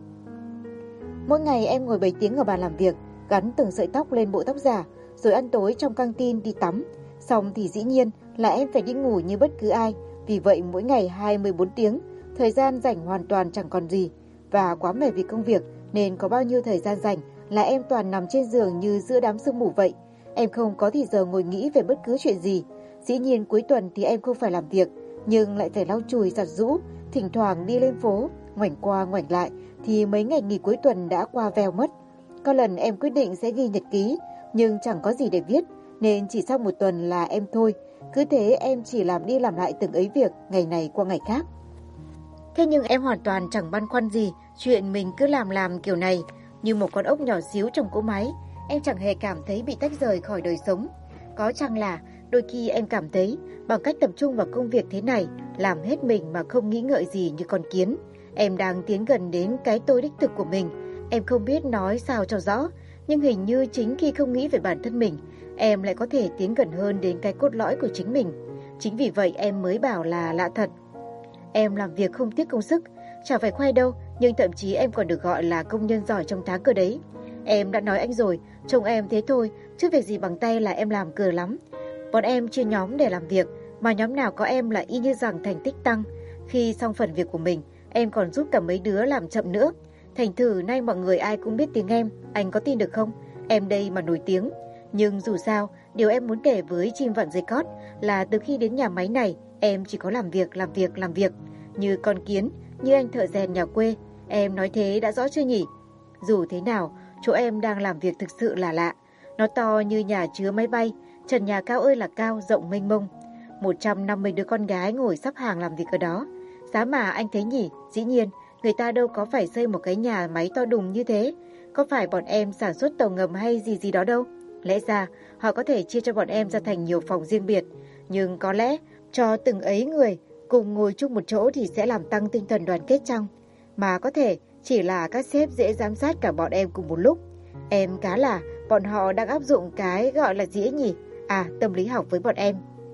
Mỗi ngày em ngồi 7 tiếng ở bàn làm việc, gắn từng sợi tóc lên bộ tóc giả, rồi ăn tối trong căng tin, đi tắm. Xong thì dĩ nhiên là em phải đi ngủ như bất cứ ai. Vì vậy mỗi ngày 24 tiếng, thời gian rảnh hoàn toàn chẳng còn gì. Và quá mệt vì công việc nên có bao nhiêu thời gian rảnh là em toàn nằm trên giường như giữa đám sương mù vậy. Em không có thì giờ ngồi nghĩ về bất cứ chuyện gì. Dĩ nhiên cuối tuần thì em không phải làm việc, nhưng lại phải lau chùi giặt giũ, thỉnh thoảng đi lên phố, ngoảnh qua ngoảnh lại thì mấy ngày nghỉ cuối tuần đã qua vèo mất. Có lần em quyết định sẽ ghi nhật ký, nhưng chẳng có gì để viết, nên chỉ sau một tuần là em thôi. Cứ thế em chỉ làm đi làm lại từng ấy việc, ngày này qua ngày khác. Thế nhưng em hoàn toàn chẳng băn khoăn gì chuyện mình cứ làm kiểu này, như một con ốc nhỏ xíu trong cỗ máy. Em chẳng hề cảm thấy bị tách rời khỏi đời sống. Có chăng là đôi khi em cảm thấy bằng cách tập trung vào công việc thế này, làm hết mình mà không nghĩ ngợi gì như con kiến, em đang tiến gần đến cái tôi đích thực của mình. Em không biết nói sao cho rõ, nhưng hình như chính khi không nghĩ về bản thân mình, em lại có thể tiến gần hơn đến cái cốt lõi của chính mình. Chính vì vậy em mới bảo là lạ thật. Em làm việc không tiếc công sức, chả phải khoe đâu, nhưng thậm chí em còn được gọi là công nhân giỏi trong tháng cơ đấy. Em đã nói anh rồi, trông em thế thôi, chứ việc gì bằng tay là em làm cờ lắm. Bọn em chia nhóm để làm việc, mà nhóm nào có em là y như rằng thành tích tăng. Khi xong phần việc của mình, em còn giúp cả mấy đứa làm chậm nữa. Thành thử nay mọi người ai cũng biết tiếng em, anh có tin được không? Em đây mà nổi tiếng. Nhưng dù sao, điều em muốn kể với chim vặn dây cót là từ khi đến nhà máy này, em chỉ có làm việc. Như con kiến, như anh thợ rèn nhà quê. Em nói thế đã rõ chưa nhỉ? Dù thế nào, chỗ em đang làm việc thực sự là lạ. Nó to như nhà chứa máy bay, trần nhà cao ơi là cao, rộng mênh mông. 150 đứa con gái ngồi sắp hàng làm việc ở đó. Giá mà anh thấy nhỉ, dĩ nhiên, người ta đâu có phải xây một cái nhà máy to đùng như thế. Có phải bọn em sản xuất tàu ngầm hay gì đó đâu. Lẽ ra, họ có thể chia cho bọn em ra thành nhiều phòng riêng biệt. Nhưng có lẽ, cho từng ấy người cùng ngồi chung một chỗ thì sẽ làm tăng tinh thần đoàn kết chăng? Mà có thể chỉ là các sếp dễ giám sát cả bọn em cùng một lúc. Em cá là bọn họ đang áp dụng cái gọi là gì ấy nhỉ? À, tâm lý học với bọn em.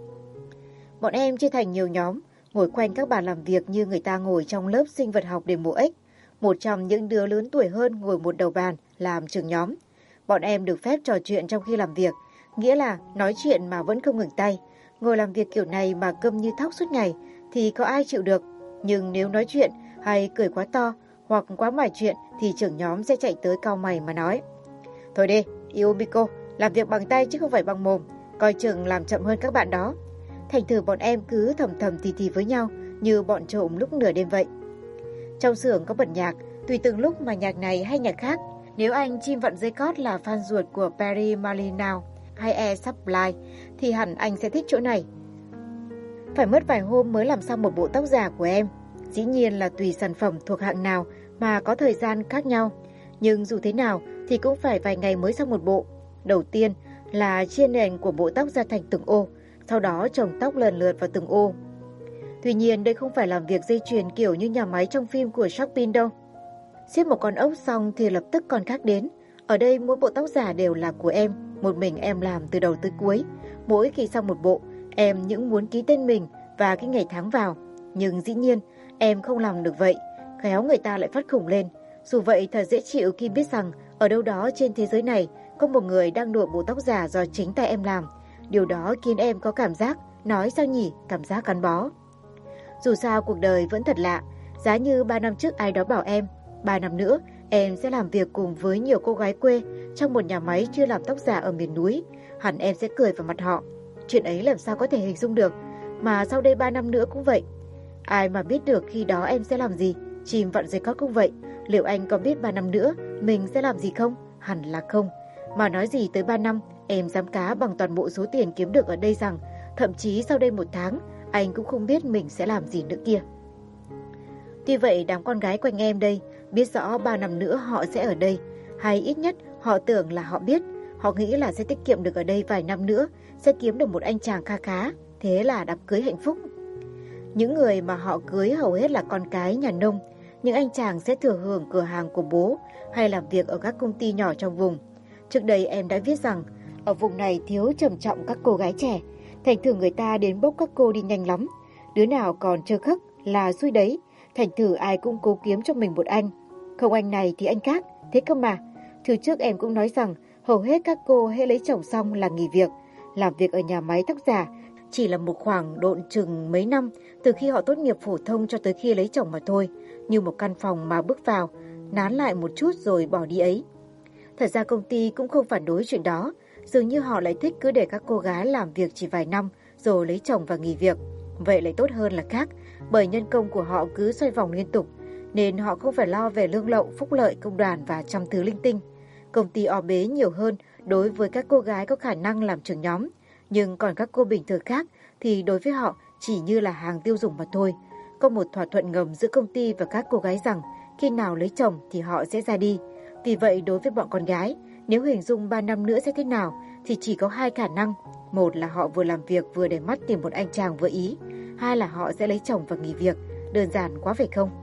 Bọn em chia thành nhiều nhóm, ngồi quanh các bàn làm việc như người ta ngồi trong lớp sinh vật học để mổ ếch. Một trong những đứa lớn tuổi hơn ngồi một đầu bàn, làm trưởng nhóm. Bọn em được phép trò chuyện trong khi làm việc, nghĩa là nói chuyện mà vẫn không ngừng tay. Ngồi làm việc kiểu này mà câm như thóc suốt ngày thì có ai chịu được. Nhưng nếu nói chuyện hay cười quá to hoặc quá mải chuyện thì trưởng nhóm sẽ chạy tới cau mày mà nói: Thôi đi, Yumiko, làm việc bằng tay chứ không phải bằng mồm, coi chừng làm chậm hơn các bạn đó. Thành thử bọn em cứ thầm thầm thì với nhau như bọn trộm lúc nửa đêm vậy. Trong xưởng có bật nhạc, tùy từng lúc mà nhạc này hay nhạc khác. Nếu anh chim vận dây cót là fan ruột của Perry Malinau hay Air Supply thì hẳn anh sẽ thích chỗ này. Phải mất vài hôm mới làm xong một bộ tóc giả của em. Dĩ nhiên là tùy sản phẩm thuộc hạng nào mà có thời gian khác nhau. Nhưng dù thế nào thì cũng phải vài ngày mới xong một bộ. Đầu tiên là chia nền của bộ tóc ra thành từng ô, sau đó chồng tóc lần lượt vào từng ô. Tuy nhiên đây không phải làm việc dây chuyền kiểu như nhà máy trong phim của Shopping đâu. Xếp một con ốc xong thì lập tức con khác đến. Ở đây mỗi bộ tóc giả đều là của em, một mình em làm từ đầu tới cuối. Mỗi khi xong một bộ, em những muốn ký tên mình và cái ngày tháng vào. Nhưng dĩ nhiên, em không làm được vậy. Khéo người ta lại phát khủng lên. Dù vậy thật dễ chịu khi biết rằng ở đâu đó trên thế giới này có một người đang đội bộ tóc giả do chính tay em làm. Điều đó khiến em có cảm giác, nói sao nhỉ, cảm giác gắn bó. Dù sao cuộc đời vẫn thật lạ. Giá như 3 năm trước ai đó bảo em 3 năm nữa em sẽ làm việc cùng với nhiều cô gái quê trong một nhà máy chuyên làm tóc giả ở miền núi, hẳn em sẽ cười vào mặt họ. Chuyện ấy làm sao có thể hình dung được. Mà sau đây 3 năm nữa cũng vậy. Ai mà biết được khi đó em sẽ làm gì. Chim vặn dây cót cũng vậy. Liệu anh có biết 3 năm nữa mình sẽ làm gì không? Hẳn là không. Mà nói gì tới 3 năm, em dám cá bằng toàn bộ số tiền kiếm được ở đây rằng thậm chí sau đây 1 tháng anh cũng không biết mình sẽ làm gì nữa kia. Tuy vậy đám con gái quanh em đây biết rõ 3 năm nữa họ sẽ ở đây, hay ít nhất họ tưởng là họ biết. Họ nghĩ là sẽ tiết kiệm được ở đây vài năm nữa, sẽ kiếm được một anh chàng kha khá, thế là đám cưới hạnh phúc. Những người mà họ cưới hầu hết là con cái nhà nông. Những anh chàng sẽ thừa hưởng cửa hàng của bố hay làm việc ở các công ty nhỏ trong vùng. Trước đây em đã viết rằng ở vùng này thiếu trầm trọng các cô gái trẻ, thành thử người ta đến bốc các cô đi nhanh lắm. Đứa nào còn trơ khấc là xui đấy, thành thử ai cũng cố kiếm cho mình một anh. Không anh này thì anh khác, thế cơ mà. Thứ trước em cũng nói rằng hầu hết các cô hễ lấy chồng xong là nghỉ việc. Làm việc ở nhà máy tóc giả chỉ là một khoảng độn chừng mấy năm từ khi họ tốt nghiệp phổ thông cho tới khi lấy chồng mà thôi. Như một căn phòng mà bước vào, nán lại một chút rồi bỏ đi ấy. Thật ra công ty cũng không phản đối chuyện đó. Dường như họ lại thích cứ để các cô gái làm việc chỉ vài năm rồi lấy chồng và nghỉ việc. Vậy lại tốt hơn là khác, bởi nhân công của họ cứ xoay vòng liên tục, nên họ không phải lo về lương lậu, phúc lợi, công đoàn và trăm thứ linh tinh. Công ty o bế nhiều hơn đối với các cô gái có khả năng làm trưởng nhóm, nhưng còn các cô bình thường khác thì đối với họ chỉ như là hàng tiêu dùng mà thôi. Có một thỏa thuận ngầm giữa công ty và các cô gái rằng khi nào lấy chồng thì họ sẽ ra đi. Vì vậy đối với bọn con gái, nếu hình dung 3 năm nữa sẽ thế nào thì chỉ có 2 khả năng. Một là họ vừa làm việc vừa để mắt tìm một anh chàng vừa ý. Hai là họ sẽ lấy chồng và nghỉ việc. Đơn giản quá phải không?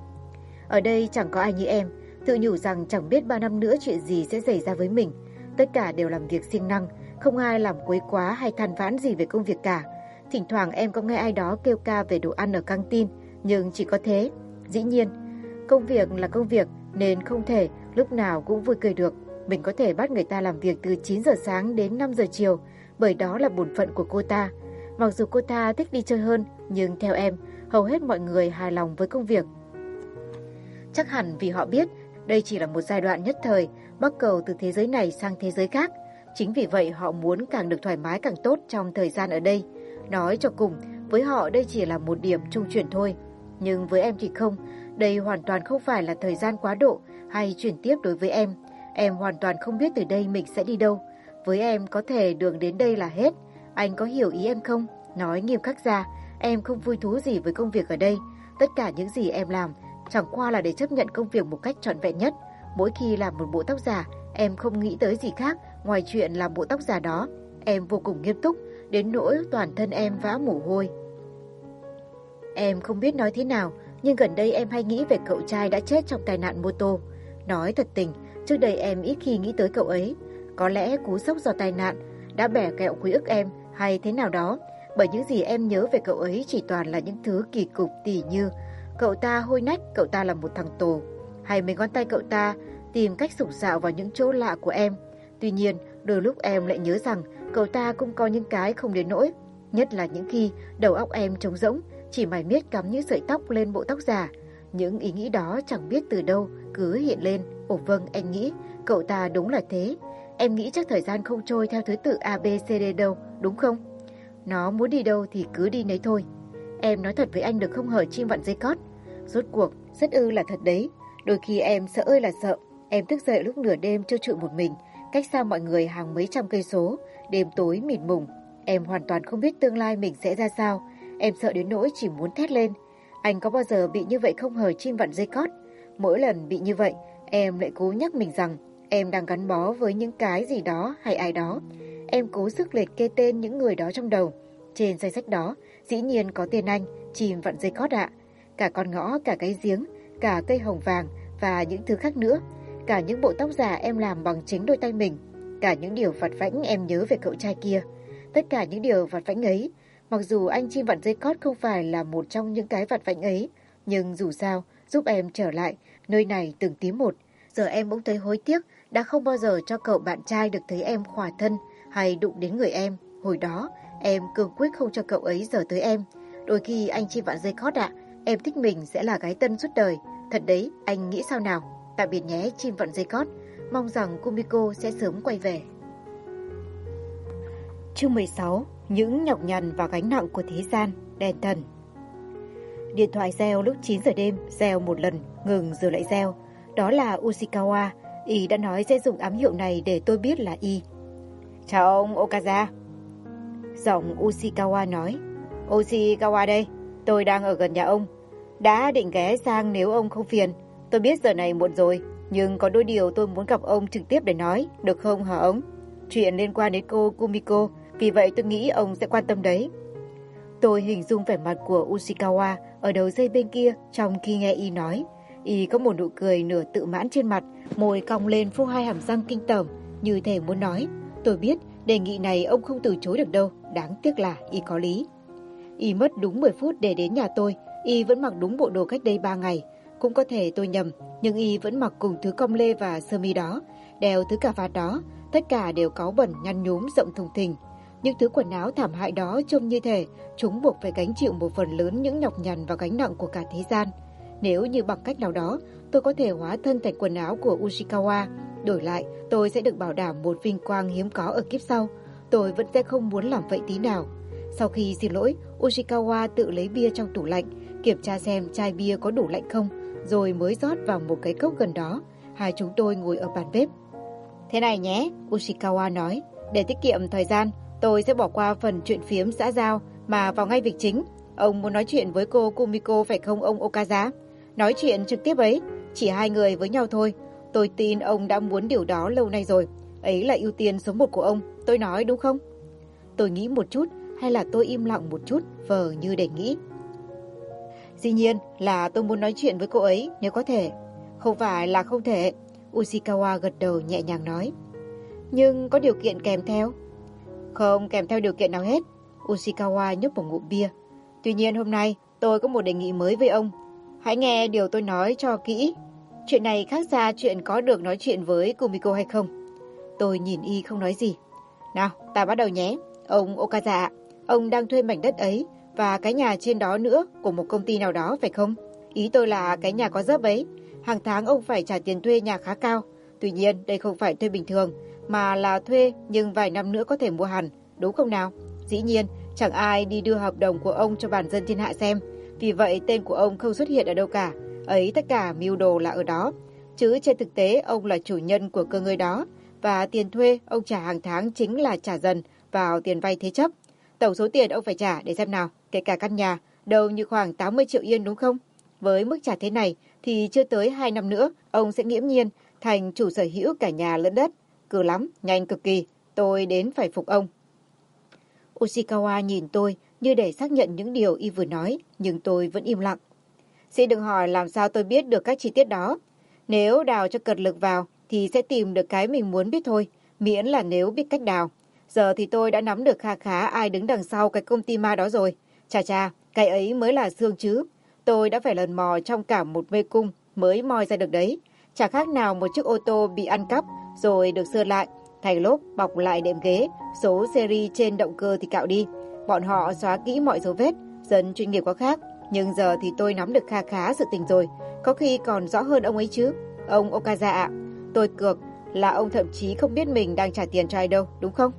Ở đây chẳng có ai như em, tự nhủ rằng chẳng biết 3 năm nữa chuyện gì sẽ xảy ra với mình. Tất cả đều làm việc siêng năng, không ai làm quấy quá hay than vãn gì về công việc cả. Thỉnh thoảng em có nghe ai đó kêu ca về đồ ăn ở căng tin, nhưng chỉ có thế. Dĩ nhiên, công việc là công việc nên không thể lúc nào cũng vui cười được. Mình có thể bắt người ta làm việc từ 9 giờ sáng đến 5 giờ chiều, bởi đó là bổn phận của cô ta. Mặc dù cô ta thích đi chơi hơn, nhưng theo em, hầu hết mọi người hài lòng với công việc. Chắc hẳn vì họ biết đây chỉ là một giai đoạn nhất thời, bắc cầu từ thế giới này sang thế giới khác. Chính vì vậy họ muốn càng được thoải mái càng tốt trong thời gian ở đây. Nói cho cùng, với họ đây chỉ là một điểm trung chuyển thôi. Nhưng với em thì không, đây hoàn toàn không phải là thời gian quá độ hay chuyển tiếp đối với em. Em hoàn toàn không biết từ đây mình sẽ đi đâu. Với em có thể đường đến đây là hết. Anh có hiểu ý em không? Nói nghiêm khắc ra, em không vui thú gì với công việc ở đây. Tất cả những gì em làm chẳng qua là để chấp nhận công việc một cách trọn vẹn nhất. Mỗi khi làm một bộ tóc giả, em không nghĩ tới gì khác ngoài chuyện làm bộ tóc giả đó. Em vô cùng nghiêm túc, đến nỗi toàn thân em vã mồ hôi. Em không biết nói thế nào, nhưng gần đây em hay nghĩ về cậu trai đã chết trong tai nạn mô tô. Nói thật tình, trước đây em ít khi nghĩ tới cậu ấy. Có lẽ cú sốc do tai nạn đã bẻ kẹo ký ức em hay thế nào đó, bởi những gì em nhớ về cậu ấy chỉ toàn là những thứ kỳ cục, tỉ như cậu ta hôi nách, cậu ta là một thằng tồ, hay mấy ngón tay cậu ta tìm cách sục sạo vào những chỗ lạ của em. Tuy nhiên, đôi lúc em lại nhớ rằng cậu ta cũng có những cái không đến nỗi. Nhất là những khi đầu óc em trống rỗng, chỉ mải miết cắm những sợi tóc lên bộ tóc giả. Những ý nghĩ đó chẳng biết từ đâu cứ hiện lên. Ồ vâng, anh nghĩ, cậu ta đúng là thế. Em nghĩ chắc thời gian không trôi theo thứ tự A, B, C, D đâu, đúng không? Nó muốn đi đâu thì cứ đi nấy thôi. Em nói thật với anh được không hở chim vặn dây cót? Rốt cuộc, rất là thật đấy. Đôi khi em sợ ơi là sợ. Em thức dậy lúc nửa đêm trơ trụi một mình, cách xa mọi người hàng mấy trăm cây số, đêm tối mịt mùng. Em hoàn toàn không biết tương lai mình sẽ ra sao. Em sợ đến nỗi chỉ muốn thét lên. Anh có bao giờ bị như vậy không hở chim vặn dây cót? Mỗi lần bị như vậy, em lại cố nhắc mình rằng em đang gắn bó với những cái gì đó hay ai đó. Em cố sức liệt kê tên những người đó trong đầu. Trên danh sách đó, dĩ nhiên có tên anh, chim vặn dây cót ạ. Cả con ngõ, cả cái giếng, cả cây hồng vàng và những thứ khác nữa. Cả những bộ tóc giả em làm bằng chính đôi tay mình. Cả những điều vặt vãnh em nhớ về cậu trai kia. Tất cả những điều vặt vãnh ấy, mặc dù anh chim vặn dây cót không phải là một trong những cái vặt vãnh ấy, nhưng dù sao giúp em trở lại nơi này từng tí một. Giờ em bỗng thấy hối tiếc đã không bao giờ cho cậu bạn trai được thấy em khỏa thân hay đụng đến người em. Hồi đó em cương quyết không cho cậu ấy dở tới em. Đôi khi anh chim vặn dây cót ạ, em thích mình sẽ là gái tân suốt đời. Thật đấy, anh nghĩ sao nào? Tạm biệt nhé chim vặn dây cót. Mong rằng Kumiko sẽ sớm quay về. Chương 16. Những nhọc nhằn và gánh nặng của thế gian. Đèn thần. Điện thoại reo lúc 9 giờ đêm, reo một lần, ngừng rồi lại reo. Đó là Ushikawa. Y đã nói sẽ dùng ám hiệu này để tôi biết là Y. Chào ông Okaza. Giọng Ushikawa nói. Ushikawa đây, tôi đang ở gần nhà ông. Đã định ghé sang nếu ông không phiền. Tôi biết giờ này muộn rồi, nhưng có đôi điều tôi muốn gặp ông trực tiếp để nói, được không hả ông? Chuyện liên quan đến cô Kumiko, vì vậy tôi nghĩ ông sẽ quan tâm đấy. Tôi hình dung vẻ mặt của Ushikawa ở đầu dây bên kia trong khi nghe Y nói. Y có một nụ cười nửa tự mãn trên mặt, môi cong lên phô hai hàm răng kinh tởm, như thể muốn nói. Tôi biết đề nghị này ông không từ chối được đâu, đáng tiếc là Y có lý. Y mất đúng 10 phút để đến nhà tôi, Y vẫn mặc đúng bộ đồ cách đây 3 ngày. Cũng có thể tôi nhầm, nhưng Y vẫn mặc cùng thứ com lê và sơ mi đó, đeo thứ cà vạt đó, tất cả đều cáu bẩn nhăn nhúm rộng thùng thình. Những thứ quần áo thảm hại đó trông như thể chúng buộc phải gánh chịu một phần lớn những nhọc nhằn và gánh nặng của cả thế gian. Nếu như bằng cách nào đó, tôi có thể hóa thân thành quần áo của Ushikawa, đổi lại tôi sẽ được bảo đảm một vinh quang hiếm có ở kiếp sau. Tôi vẫn sẽ không muốn làm vậy tí nào. Sau khi xin lỗi, Ushikawa tự lấy bia trong tủ lạnh, kiểm tra xem chai bia có đủ lạnh không, rồi mới rót vào một cái cốc gần đó. Hai chúng tôi ngồi ở bàn bếp. Thế này nhé, Ushikawa nói, để tiết kiệm thời gian, tôi sẽ bỏ qua phần chuyện phiếm xã giao mà vào ngay việc chính. Ông muốn nói chuyện với cô Kumiko phải không ông Okaza? Nói chuyện trực tiếp ấy, chỉ hai người với nhau thôi. Tôi tin ông đã muốn điều đó lâu nay rồi. Ấy là ưu tiên số 1 của ông, tôi nói đúng không? Tôi nghĩ một chút, hay là tôi im lặng một chút, vờ như để nghĩ. Dĩ nhiên là tôi muốn nói chuyện với cô ấy nếu có thể. Không phải là không thể, Ushikawa gật đầu nhẹ nhàng nói. Nhưng có điều kiện kèm theo? Không kèm theo điều kiện nào hết, Ushikawa nhấp một ngụm bia. Tuy nhiên hôm nay tôi có một đề nghị mới với ông. Hãy nghe điều tôi nói cho kỹ. Chuyện này khác xa chuyện có được nói chuyện với Kumiko hay không. Tôi nhìn Y không nói gì. Nào, ta bắt đầu nhé. Ông Okaza ạ, ông đang thuê mảnh đất ấy và cái nhà trên đó nữa của một công ty nào đó phải không? Ý tôi là cái nhà có dấp ấy. Hàng tháng ông phải trả tiền thuê nhà khá cao. Tuy nhiên đây không phải thuê bình thường, mà là thuê nhưng vài năm nữa có thể mua hẳn, đúng không nào? Dĩ nhiên, chẳng ai đi đưa hợp đồng của ông cho bản dân thiên hạ xem. Vì vậy tên của ông không xuất hiện ở đâu cả. Ấy tất cả mưu đồ là ở đó. Chứ trên thực tế ông là chủ nhân của cơ ngơi đó. Và tiền thuê ông trả hàng tháng chính là trả dần vào tiền vay thế chấp. Tổng số tiền ông phải trả để xem nào, kể cả căn nhà, đâu như khoảng 80 triệu yên đúng không? Với mức trả thế này thì chưa tới 2 năm nữa, ông sẽ nghiễm nhiên thành chủ sở hữu cả nhà lẫn đất. Cừ lắm, nhanh cực kỳ, tôi đến phải phục ông. Ushikawa nhìn tôi như để xác nhận những điều Y vừa nói, nhưng tôi vẫn im lặng. Xin đừng hỏi làm sao tôi biết được các chi tiết đó. Nếu đào cho cật lực vào thì sẽ tìm được cái mình muốn biết thôi, miễn là nếu biết cách đào. Giờ thì tôi đã nắm được kha khá ai đứng đằng sau cái công ty ma đó rồi. Chà chà, cái ấy mới là xương chứ. Tôi đã phải lần mò trong cả một mê cung mới moi ra được đấy. Chả khác nào một chiếc ô tô bị ăn cắp rồi được sửa lại, thay lốp, bọc lại đệm ghế, số seri trên động cơ thì cạo đi. Bọn họ xóa kỹ mọi dấu vết, dân chuyên nghiệp có khác. Nhưng giờ thì tôi nắm được kha khá sự tình rồi, có khi còn rõ hơn ông ấy chứ. Ông Okaza ạ, tôi cược là ông thậm chí không biết mình đang trả tiền cho ai đâu, đúng không?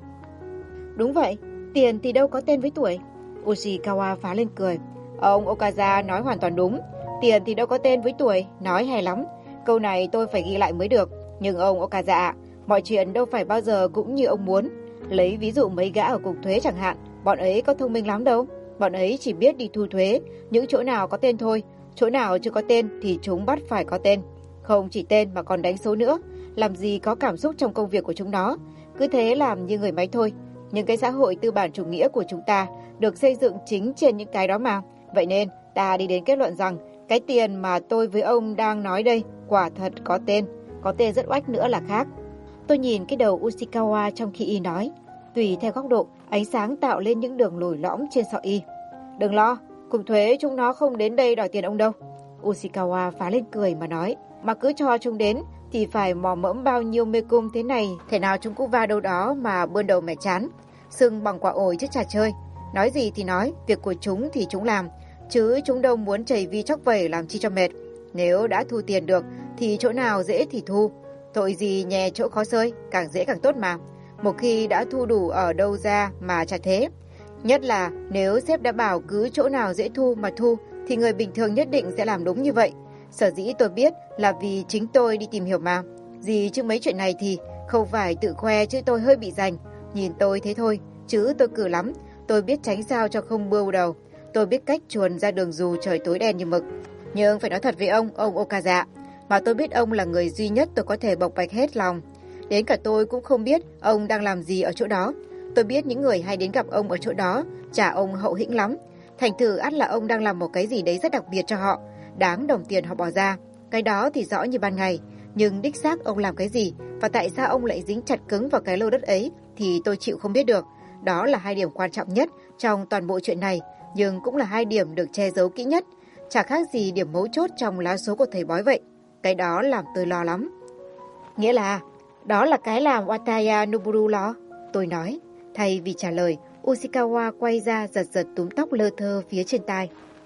Đúng vậy, tiền thì đâu có tên với tuổi. Ushikawa phá lên cười. Ông Okaza nói hoàn toàn đúng. Tiền thì đâu có tên với tuổi, nói hay lắm. Câu này tôi phải ghi lại mới được. Nhưng ông Okaza ạ, mọi chuyện đâu phải bao giờ cũng như ông muốn. Lấy ví dụ mấy gã ở cục thuế chẳng hạn, bọn ấy có thông minh lắm đâu. Bọn ấy chỉ biết đi thu thuế, những chỗ nào có tên thôi. Chỗ nào chưa có tên thì chúng bắt phải có tên. Không chỉ tên mà còn đánh số nữa. Làm gì có cảm xúc trong công việc của chúng nó. Cứ thế làm như người máy thôi. Nhưng cái xã hội tư bản chủ nghĩa của chúng ta được xây dựng chính trên những cái đó mà. Vậy nên ta đi đến kết luận rằng cái tiền mà tôi với ông đang nói đây quả thật có tên. Có tên rất oách nữa là khác. Tôi nhìn cái đầu Ushikawa trong khi y nói. Tùy theo góc độ, ánh sáng tạo lên những đường lồi lõm trên sọ y. Đừng lo, cục thuế chúng nó không đến đây đòi tiền ông đâu. Ushikawa phá lên cười mà nói. Mà cứ cho chúng đến thì phải mò mẫm bao nhiêu mê cung thế này. Thể nào chúng cũng va đâu đó mà bươn đầu mẻ chán. Sưng bằng quả ổi chứ chả chơi. Nói gì thì nói, việc của chúng thì chúng làm. Chứ chúng đâu muốn chảy vi chóc vẩy làm chi cho mệt. Nếu đã thu tiền được thì chỗ nào dễ thì thu. Tội gì nhè chỗ khó sơi, càng dễ càng tốt mà. Một khi đã thu đủ ở đâu ra mà chả thế. Nhất là nếu sếp đã bảo cứ chỗ nào dễ thu mà thu thì người bình thường nhất định sẽ làm đúng như vậy. Sở dĩ tôi biết là vì chính tôi đi tìm hiểu mà. Gì chứ mấy chuyện này thì không phải tự khoe chứ tôi hơi bị rành. Nhìn tôi thế thôi, chứ tôi cử lắm. Tôi biết tránh sao cho không bưu đầu. Tôi biết cách chuồn ra đường dù trời tối đen như mực. Nhưng phải nói thật với ông Okaza, mà tôi biết ông là người duy nhất tôi có thể bộc bạch hết lòng. Đến cả tôi cũng không biết ông đang làm gì ở chỗ đó. Tôi biết những người hay đến gặp ông ở chỗ đó, trả ông hậu hĩnh lắm. Thành thử ắt là ông đang làm một cái gì đấy rất đặc biệt cho họ, đáng đồng tiền họ bỏ ra. Cái đó thì rõ như ban ngày. Nhưng đích xác ông làm cái gì và tại sao ông lại dính chặt cứng vào cái lô đất ấy thì tôi chịu không biết được. Đó là hai điểm quan trọng nhất trong toàn bộ chuyện này, nhưng cũng là hai điểm được che giấu kỹ nhất. Chả khác gì điểm mấu chốt trong lá số của thầy bói vậy. Cái đó làm tôi lo lắm. Nghĩa là, đó là cái làm Wataya Noburu lo. Tôi nói. Thay vì trả lời, Ushikawa quay ra giật giật túm tóc lơ thơ phía trên tai.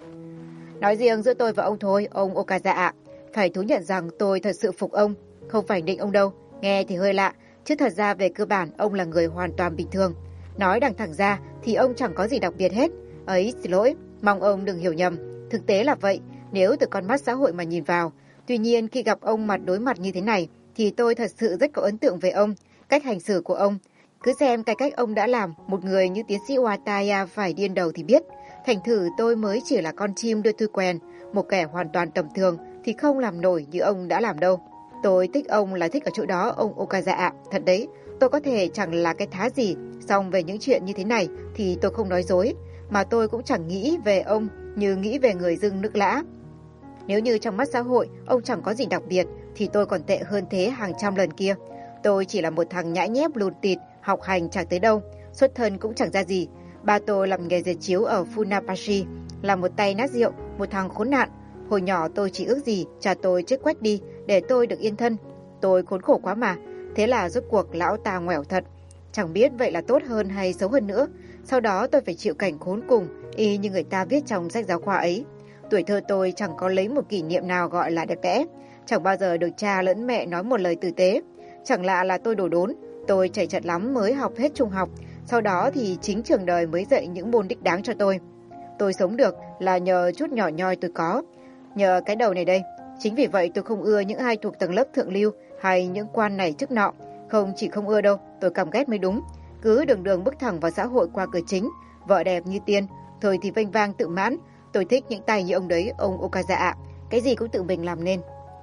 Nói riêng giữa tôi và ông thôi, ông Okaza ạ. Phải thú nhận rằng tôi thật sự phục ông. Không phải định ông đâu, nghe thì hơi lạ. Chứ thật ra về cơ bản ông là người hoàn toàn bình thường. Nói đằng thẳng ra thì ông chẳng có gì đặc biệt hết. Ấy, xin lỗi, mong ông đừng hiểu nhầm. Thực tế là vậy, nếu từ con mắt xã hội mà nhìn vào. Tuy nhiên khi gặp ông mặt đối mặt như thế này thì tôi thật sự rất có ấn tượng về ông, cách hành xử của ông. Cứ xem cái cách ông đã làm một người như tiến sĩ Wataya phải điên đầu thì biết. Thành thử tôi mới chỉ là con chim đưa thư quen, một kẻ hoàn toàn tầm thường thì không làm nổi như ông đã làm đâu. Tôi thích ông là thích ở chỗ đó ông Okaza ạ, thật đấy. Tôi có thể chẳng là cái thá gì, song về những chuyện như thế này thì tôi không nói dối. Mà tôi cũng chẳng nghĩ về ông như nghĩ về người dưng nước lã. Nếu như trong mắt xã hội ông chẳng có gì đặc biệt thì tôi còn tệ hơn thế hàng trăm lần kia. Tôi chỉ là một thằng nhãi nhép lùn tịt, học hành chẳng tới đâu, xuất thân cũng chẳng ra gì. Ba tôi làm nghề dệt chiếu ở Funabashi, là một tay nát rượu, một thằng khốn nạn. Hồi nhỏ tôi chỉ ước gì cha tôi chết quách đi để tôi được yên thân. Tôi khốn khổ quá mà, thế là rốt cuộc lão ta ngoẻo thật. Chẳng biết vậy là tốt hơn hay xấu hơn nữa. Sau đó tôi phải chịu cảnh khốn cùng, y như người ta viết trong sách giáo khoa ấy. Tuổi thơ tôi chẳng có lấy một kỷ niệm nào gọi là đẹp đẽ. Chẳng bao giờ được cha lẫn mẹ nói một lời tử tế. Chẳng lạ là tôi đổ đốn. Tôi chảy chật lắm mới học hết trung học. Sau đó thì chính trường đời mới dạy những môn đích đáng cho tôi. Tôi sống được là nhờ chút nhỏ nhoi tôi có. Nhờ cái đầu này đây. Chính vì vậy tôi không ưa những ai thuộc tầng lớp thượng lưu hay những quan này chức nọ. Không chỉ không ưa đâu, tôi căm ghét mới đúng. Cứ đường đường bước thẳng vào xã hội qua cửa chính. Vợ đẹp như tiên, thời thì vênh vang tự mãn. Tôi thích những tay như ông đấy, ông Okaza ạ. Cái gì cũng tự mình làm nên.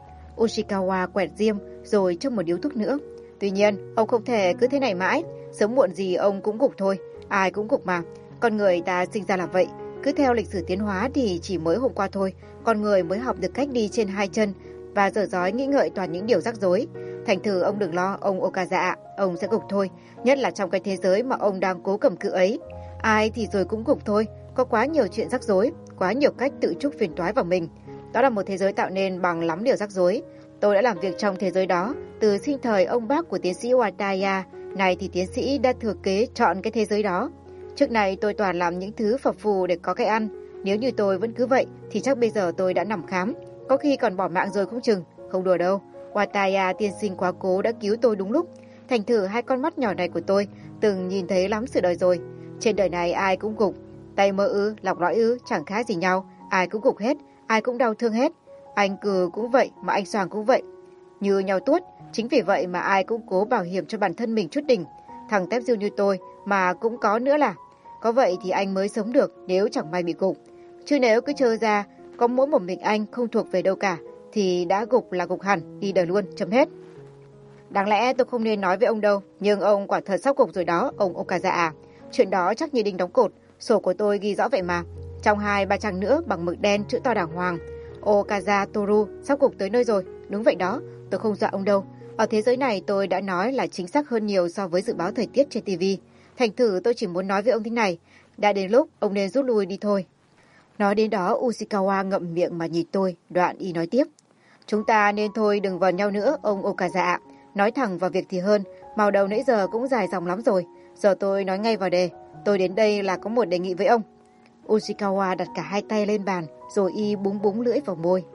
Ushikawa quẹt diêm rồi châm một điếu thuốc nữa. Tuy nhiên, ông không thể cứ thế này mãi. Sớm muộn gì ông cũng gục thôi. Ai cũng gục mà. Con người ta sinh ra là vậy. Cứ theo lịch sử tiến hóa thì chỉ mới hôm qua thôi, con người mới học được cách đi trên hai chân và dở dói nghĩ ngợi toàn những điều rắc rối. Thành thử ông đừng lo, ông Okaza ạ. Ông sẽ gục thôi. Nhất là trong cái thế giới mà ông đang cố cầm cự ấy. Ai thì rồi cũng gục thôi. Có quá nhiều chuyện rắc rối, quá nhiều cách tự chuốc phiền toái vào mình. Đó là một thế giới tạo nên bằng lắm điều rắc rối. Tôi đã làm việc trong thế giới đó từ sinh thời ông bác của tiến sĩ Wataya. Này thì tiến sĩ đã thừa kế chọn cái thế giới đó. Trước này tôi toàn làm những thứ phập phù để có cái ăn. Nếu như tôi vẫn cứ vậy thì chắc bây giờ tôi đã nằm khám. Có khi còn bỏ mạng rồi không chừng. Không đùa đâu. Wataya tiên sinh quá cố đã cứu tôi đúng lúc. Thành thử hai con mắt nhỏ này của tôi từng nhìn thấy lắm sự đời rồi. Trên đời này ai cũng gục. Tay mơ ư, lọc lõi ư, chẳng khác gì nhau. Ai cũng gục hết, ai cũng đau thương hết. Anh Cừ cũng vậy mà anh Soàng cũng vậy. Như nhau tuốt, chính vì vậy mà ai cũng cố bảo hiểm cho bản thân mình chút đỉnh. Thằng tép diêu như tôi mà cũng có nữa là. Có vậy thì anh mới sống được nếu chẳng may bị gục. Chứ nếu cứ trơ ra, có mỗi một mình anh không thuộc về đâu cả, thì đã gục là gục hẳn, đi đời luôn, chấm hết. Đáng lẽ tôi không nên nói với ông đâu, nhưng ông quả thật sắp gục rồi đó, ông Okaza à. Chuyện đó chắc như đinh đóng cột, sổ của tôi ghi rõ vậy mà. Trong 2-3 trang nữa bằng mực đen chữ to đàng hoàng. Okaza Toru sắp gục tới nơi rồi, đúng vậy đó, tôi không dọa ông đâu. Ở thế giới này tôi đã nói là chính xác hơn nhiều so với dự báo thời tiết trên TV. Thành thử tôi chỉ muốn nói với ông thế này, đã đến lúc ông nên rút lui đi thôi. Nói đến đó Ushikawa ngậm miệng mà nhìn tôi, đoạn y nói tiếp. Chúng ta nên thôi đừng vờn nhau nữa, ông Okaza ạ. Nói thẳng vào việc thì hơn, màu đầu nãy giờ cũng dài dòng lắm rồi. Giờ tôi nói ngay vào đề, tôi đến đây là có một đề nghị với ông. Ushikawa đặt cả hai tay lên bàn, rồi y búng búng lưỡi vào môi.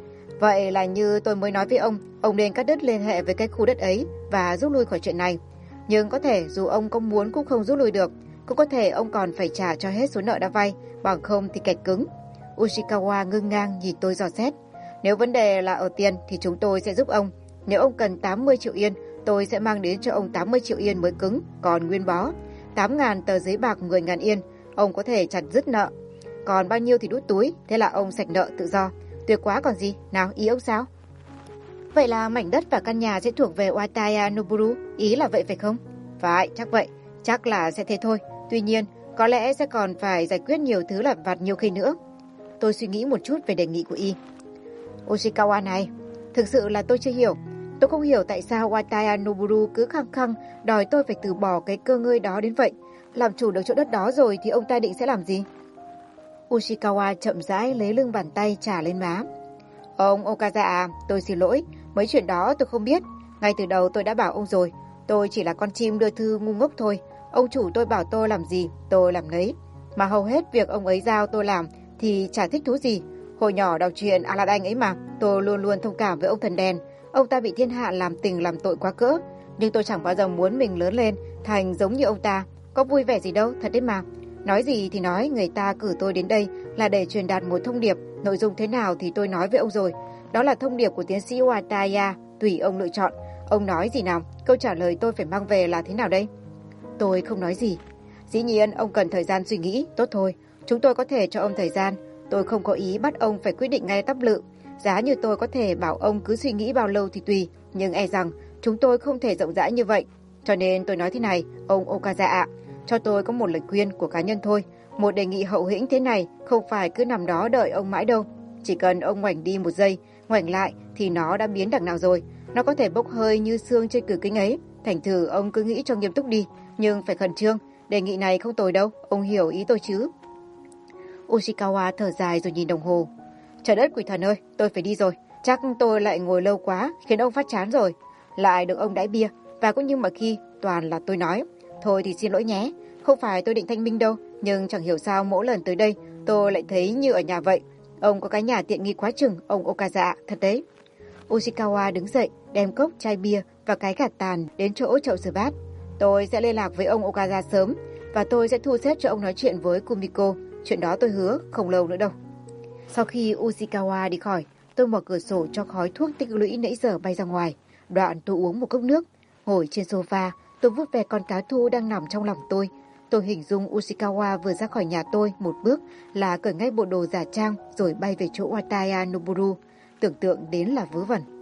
Vậy là như tôi mới nói với ông nên cắt đứt liên hệ với cái khu đất ấy và rút lui khỏi chuyện này. Nhưng có thể dù ông có muốn cũng không rút lui được, cũng có thể ông còn phải trả cho hết số nợ đã vay, bằng không thì kẹt cứng. Ushikawa ngưng ngang nhìn tôi dò xét. Nếu vấn đề là ở tiền thì chúng tôi sẽ giúp ông. Nếu ông cần 80 triệu yên, tôi sẽ mang đến cho ông 80 triệu yên mới cứng, còn nguyên bó. 8.000 tờ giấy bạc 10.000 yên, ông có thể chặt dứt nợ. Còn bao nhiêu thì đút túi, thế là ông sạch nợ tự do. Tuyệt quá còn gì, nào ý ông sao? Vậy là mảnh đất và căn nhà sẽ thuộc về Wataya Noburu, ý là vậy phải không? Phải, chắc vậy, chắc là sẽ thế thôi. Tuy nhiên, có lẽ sẽ còn phải giải quyết nhiều thứ lặt vặt nhiều khi nữa. Tôi suy nghĩ một chút về đề nghị của y. Ushikawa này, thực sự là tôi chưa hiểu. Tôi không hiểu tại sao Wataya Noburu cứ khăng khăng đòi tôi phải từ bỏ cái cơ ngơi đó đến vậy. Làm chủ được chỗ đất đó rồi thì ông ta định sẽ làm gì? Ushikawa chậm rãi lấy lưng bàn tay trả lên má. Ông Okaza à, tôi xin lỗi, mấy chuyện đó tôi không biết. Ngay từ đầu tôi đã bảo ông rồi, tôi chỉ là con chim đưa thư ngu ngốc thôi. Ông chủ tôi bảo tôi làm gì, tôi làm nấy. Mà hầu hết việc ông ấy giao tôi làm thì chả thích thú gì. Hồi nhỏ đọc truyện Aladdin ấy mà, tôi luôn luôn thông cảm với ông thần đèn. Ông ta bị thiên hạ làm tình làm tội quá cỡ. Nhưng tôi chẳng bao giờ muốn mình lớn lên thành giống như ông ta. Có vui vẻ gì đâu, thật đấy mà. Nói gì thì nói, người ta cử tôi đến đây là để truyền đạt một thông điệp. Nội dung thế nào thì tôi nói với ông rồi. Đó là thông điệp của tiến sĩ Wataya, tùy ông lựa chọn. Ông nói gì nào, câu trả lời tôi phải mang về là thế nào đây? Tôi không nói gì. Dĩ nhiên ông cần thời gian suy nghĩ, tốt thôi. Chúng tôi có thể cho ông thời gian. Tôi không có ý bắt ông phải quyết định ngay tắp lự. Giá như tôi có thể bảo ông cứ suy nghĩ bao lâu thì tùy. Nhưng e rằng chúng tôi không thể rộng rãi như vậy. Cho nên tôi nói thế này, ông Okaza ạ. Cho tôi có một lời khuyên của cá nhân thôi. Một đề nghị hậu hĩnh thế này không phải cứ nằm đó đợi ông mãi đâu. Chỉ cần ông ngoảnh đi một giây, ngoảnh lại thì nó đã biến đằng nào rồi. Nó có thể bốc hơi như xương trên cửa kính ấy. Thành thử ông cứ nghĩ cho nghiêm túc đi. Nhưng phải khẩn trương, đề nghị này không tồi đâu. Ông hiểu ý tôi chứ? Ushikawa thở dài rồi nhìn đồng hồ. Trời đất quỷ thần ơi, tôi phải đi rồi. Chắc tôi lại ngồi lâu quá, khiến ông phát chán rồi. Lại được ông đãi bia, và cũng như mọi khi, toàn là tôi nói. Thôi thì xin lỗi nhé, không phải tôi định thanh minh đâu, nhưng chẳng hiểu sao mỗi lần tới đây, tôi lại thấy như ở nhà vậy. Ông có cái nhà tiện nghi quá chừng, ông Okaza, thật đấy. Ushikawa đứng dậy, đem cốc, chai bia và cái gạt tàn đến chỗ chậu rửa bát. Tôi sẽ liên lạc với ông Okaza sớm, và tôi sẽ thu xếp cho ông nói chuyện với Kumiko. Chuyện đó tôi hứa, không lâu nữa đâu. Sau khi Ushikawa đi khỏi, tôi mở cửa sổ cho khói thuốc tích lũy nãy giờ bay ra ngoài. Đoạn tôi uống một cốc nước. Ngồi trên sofa, tôi vuốt về con cá thu đang nằm trong lòng tôi. Tôi hình dung Ushikawa vừa ra khỏi nhà tôi một bước là cởi ngay bộ đồ giả trang rồi bay về chỗ Wataya Noburu. Tưởng tượng đến là vớ vẩn.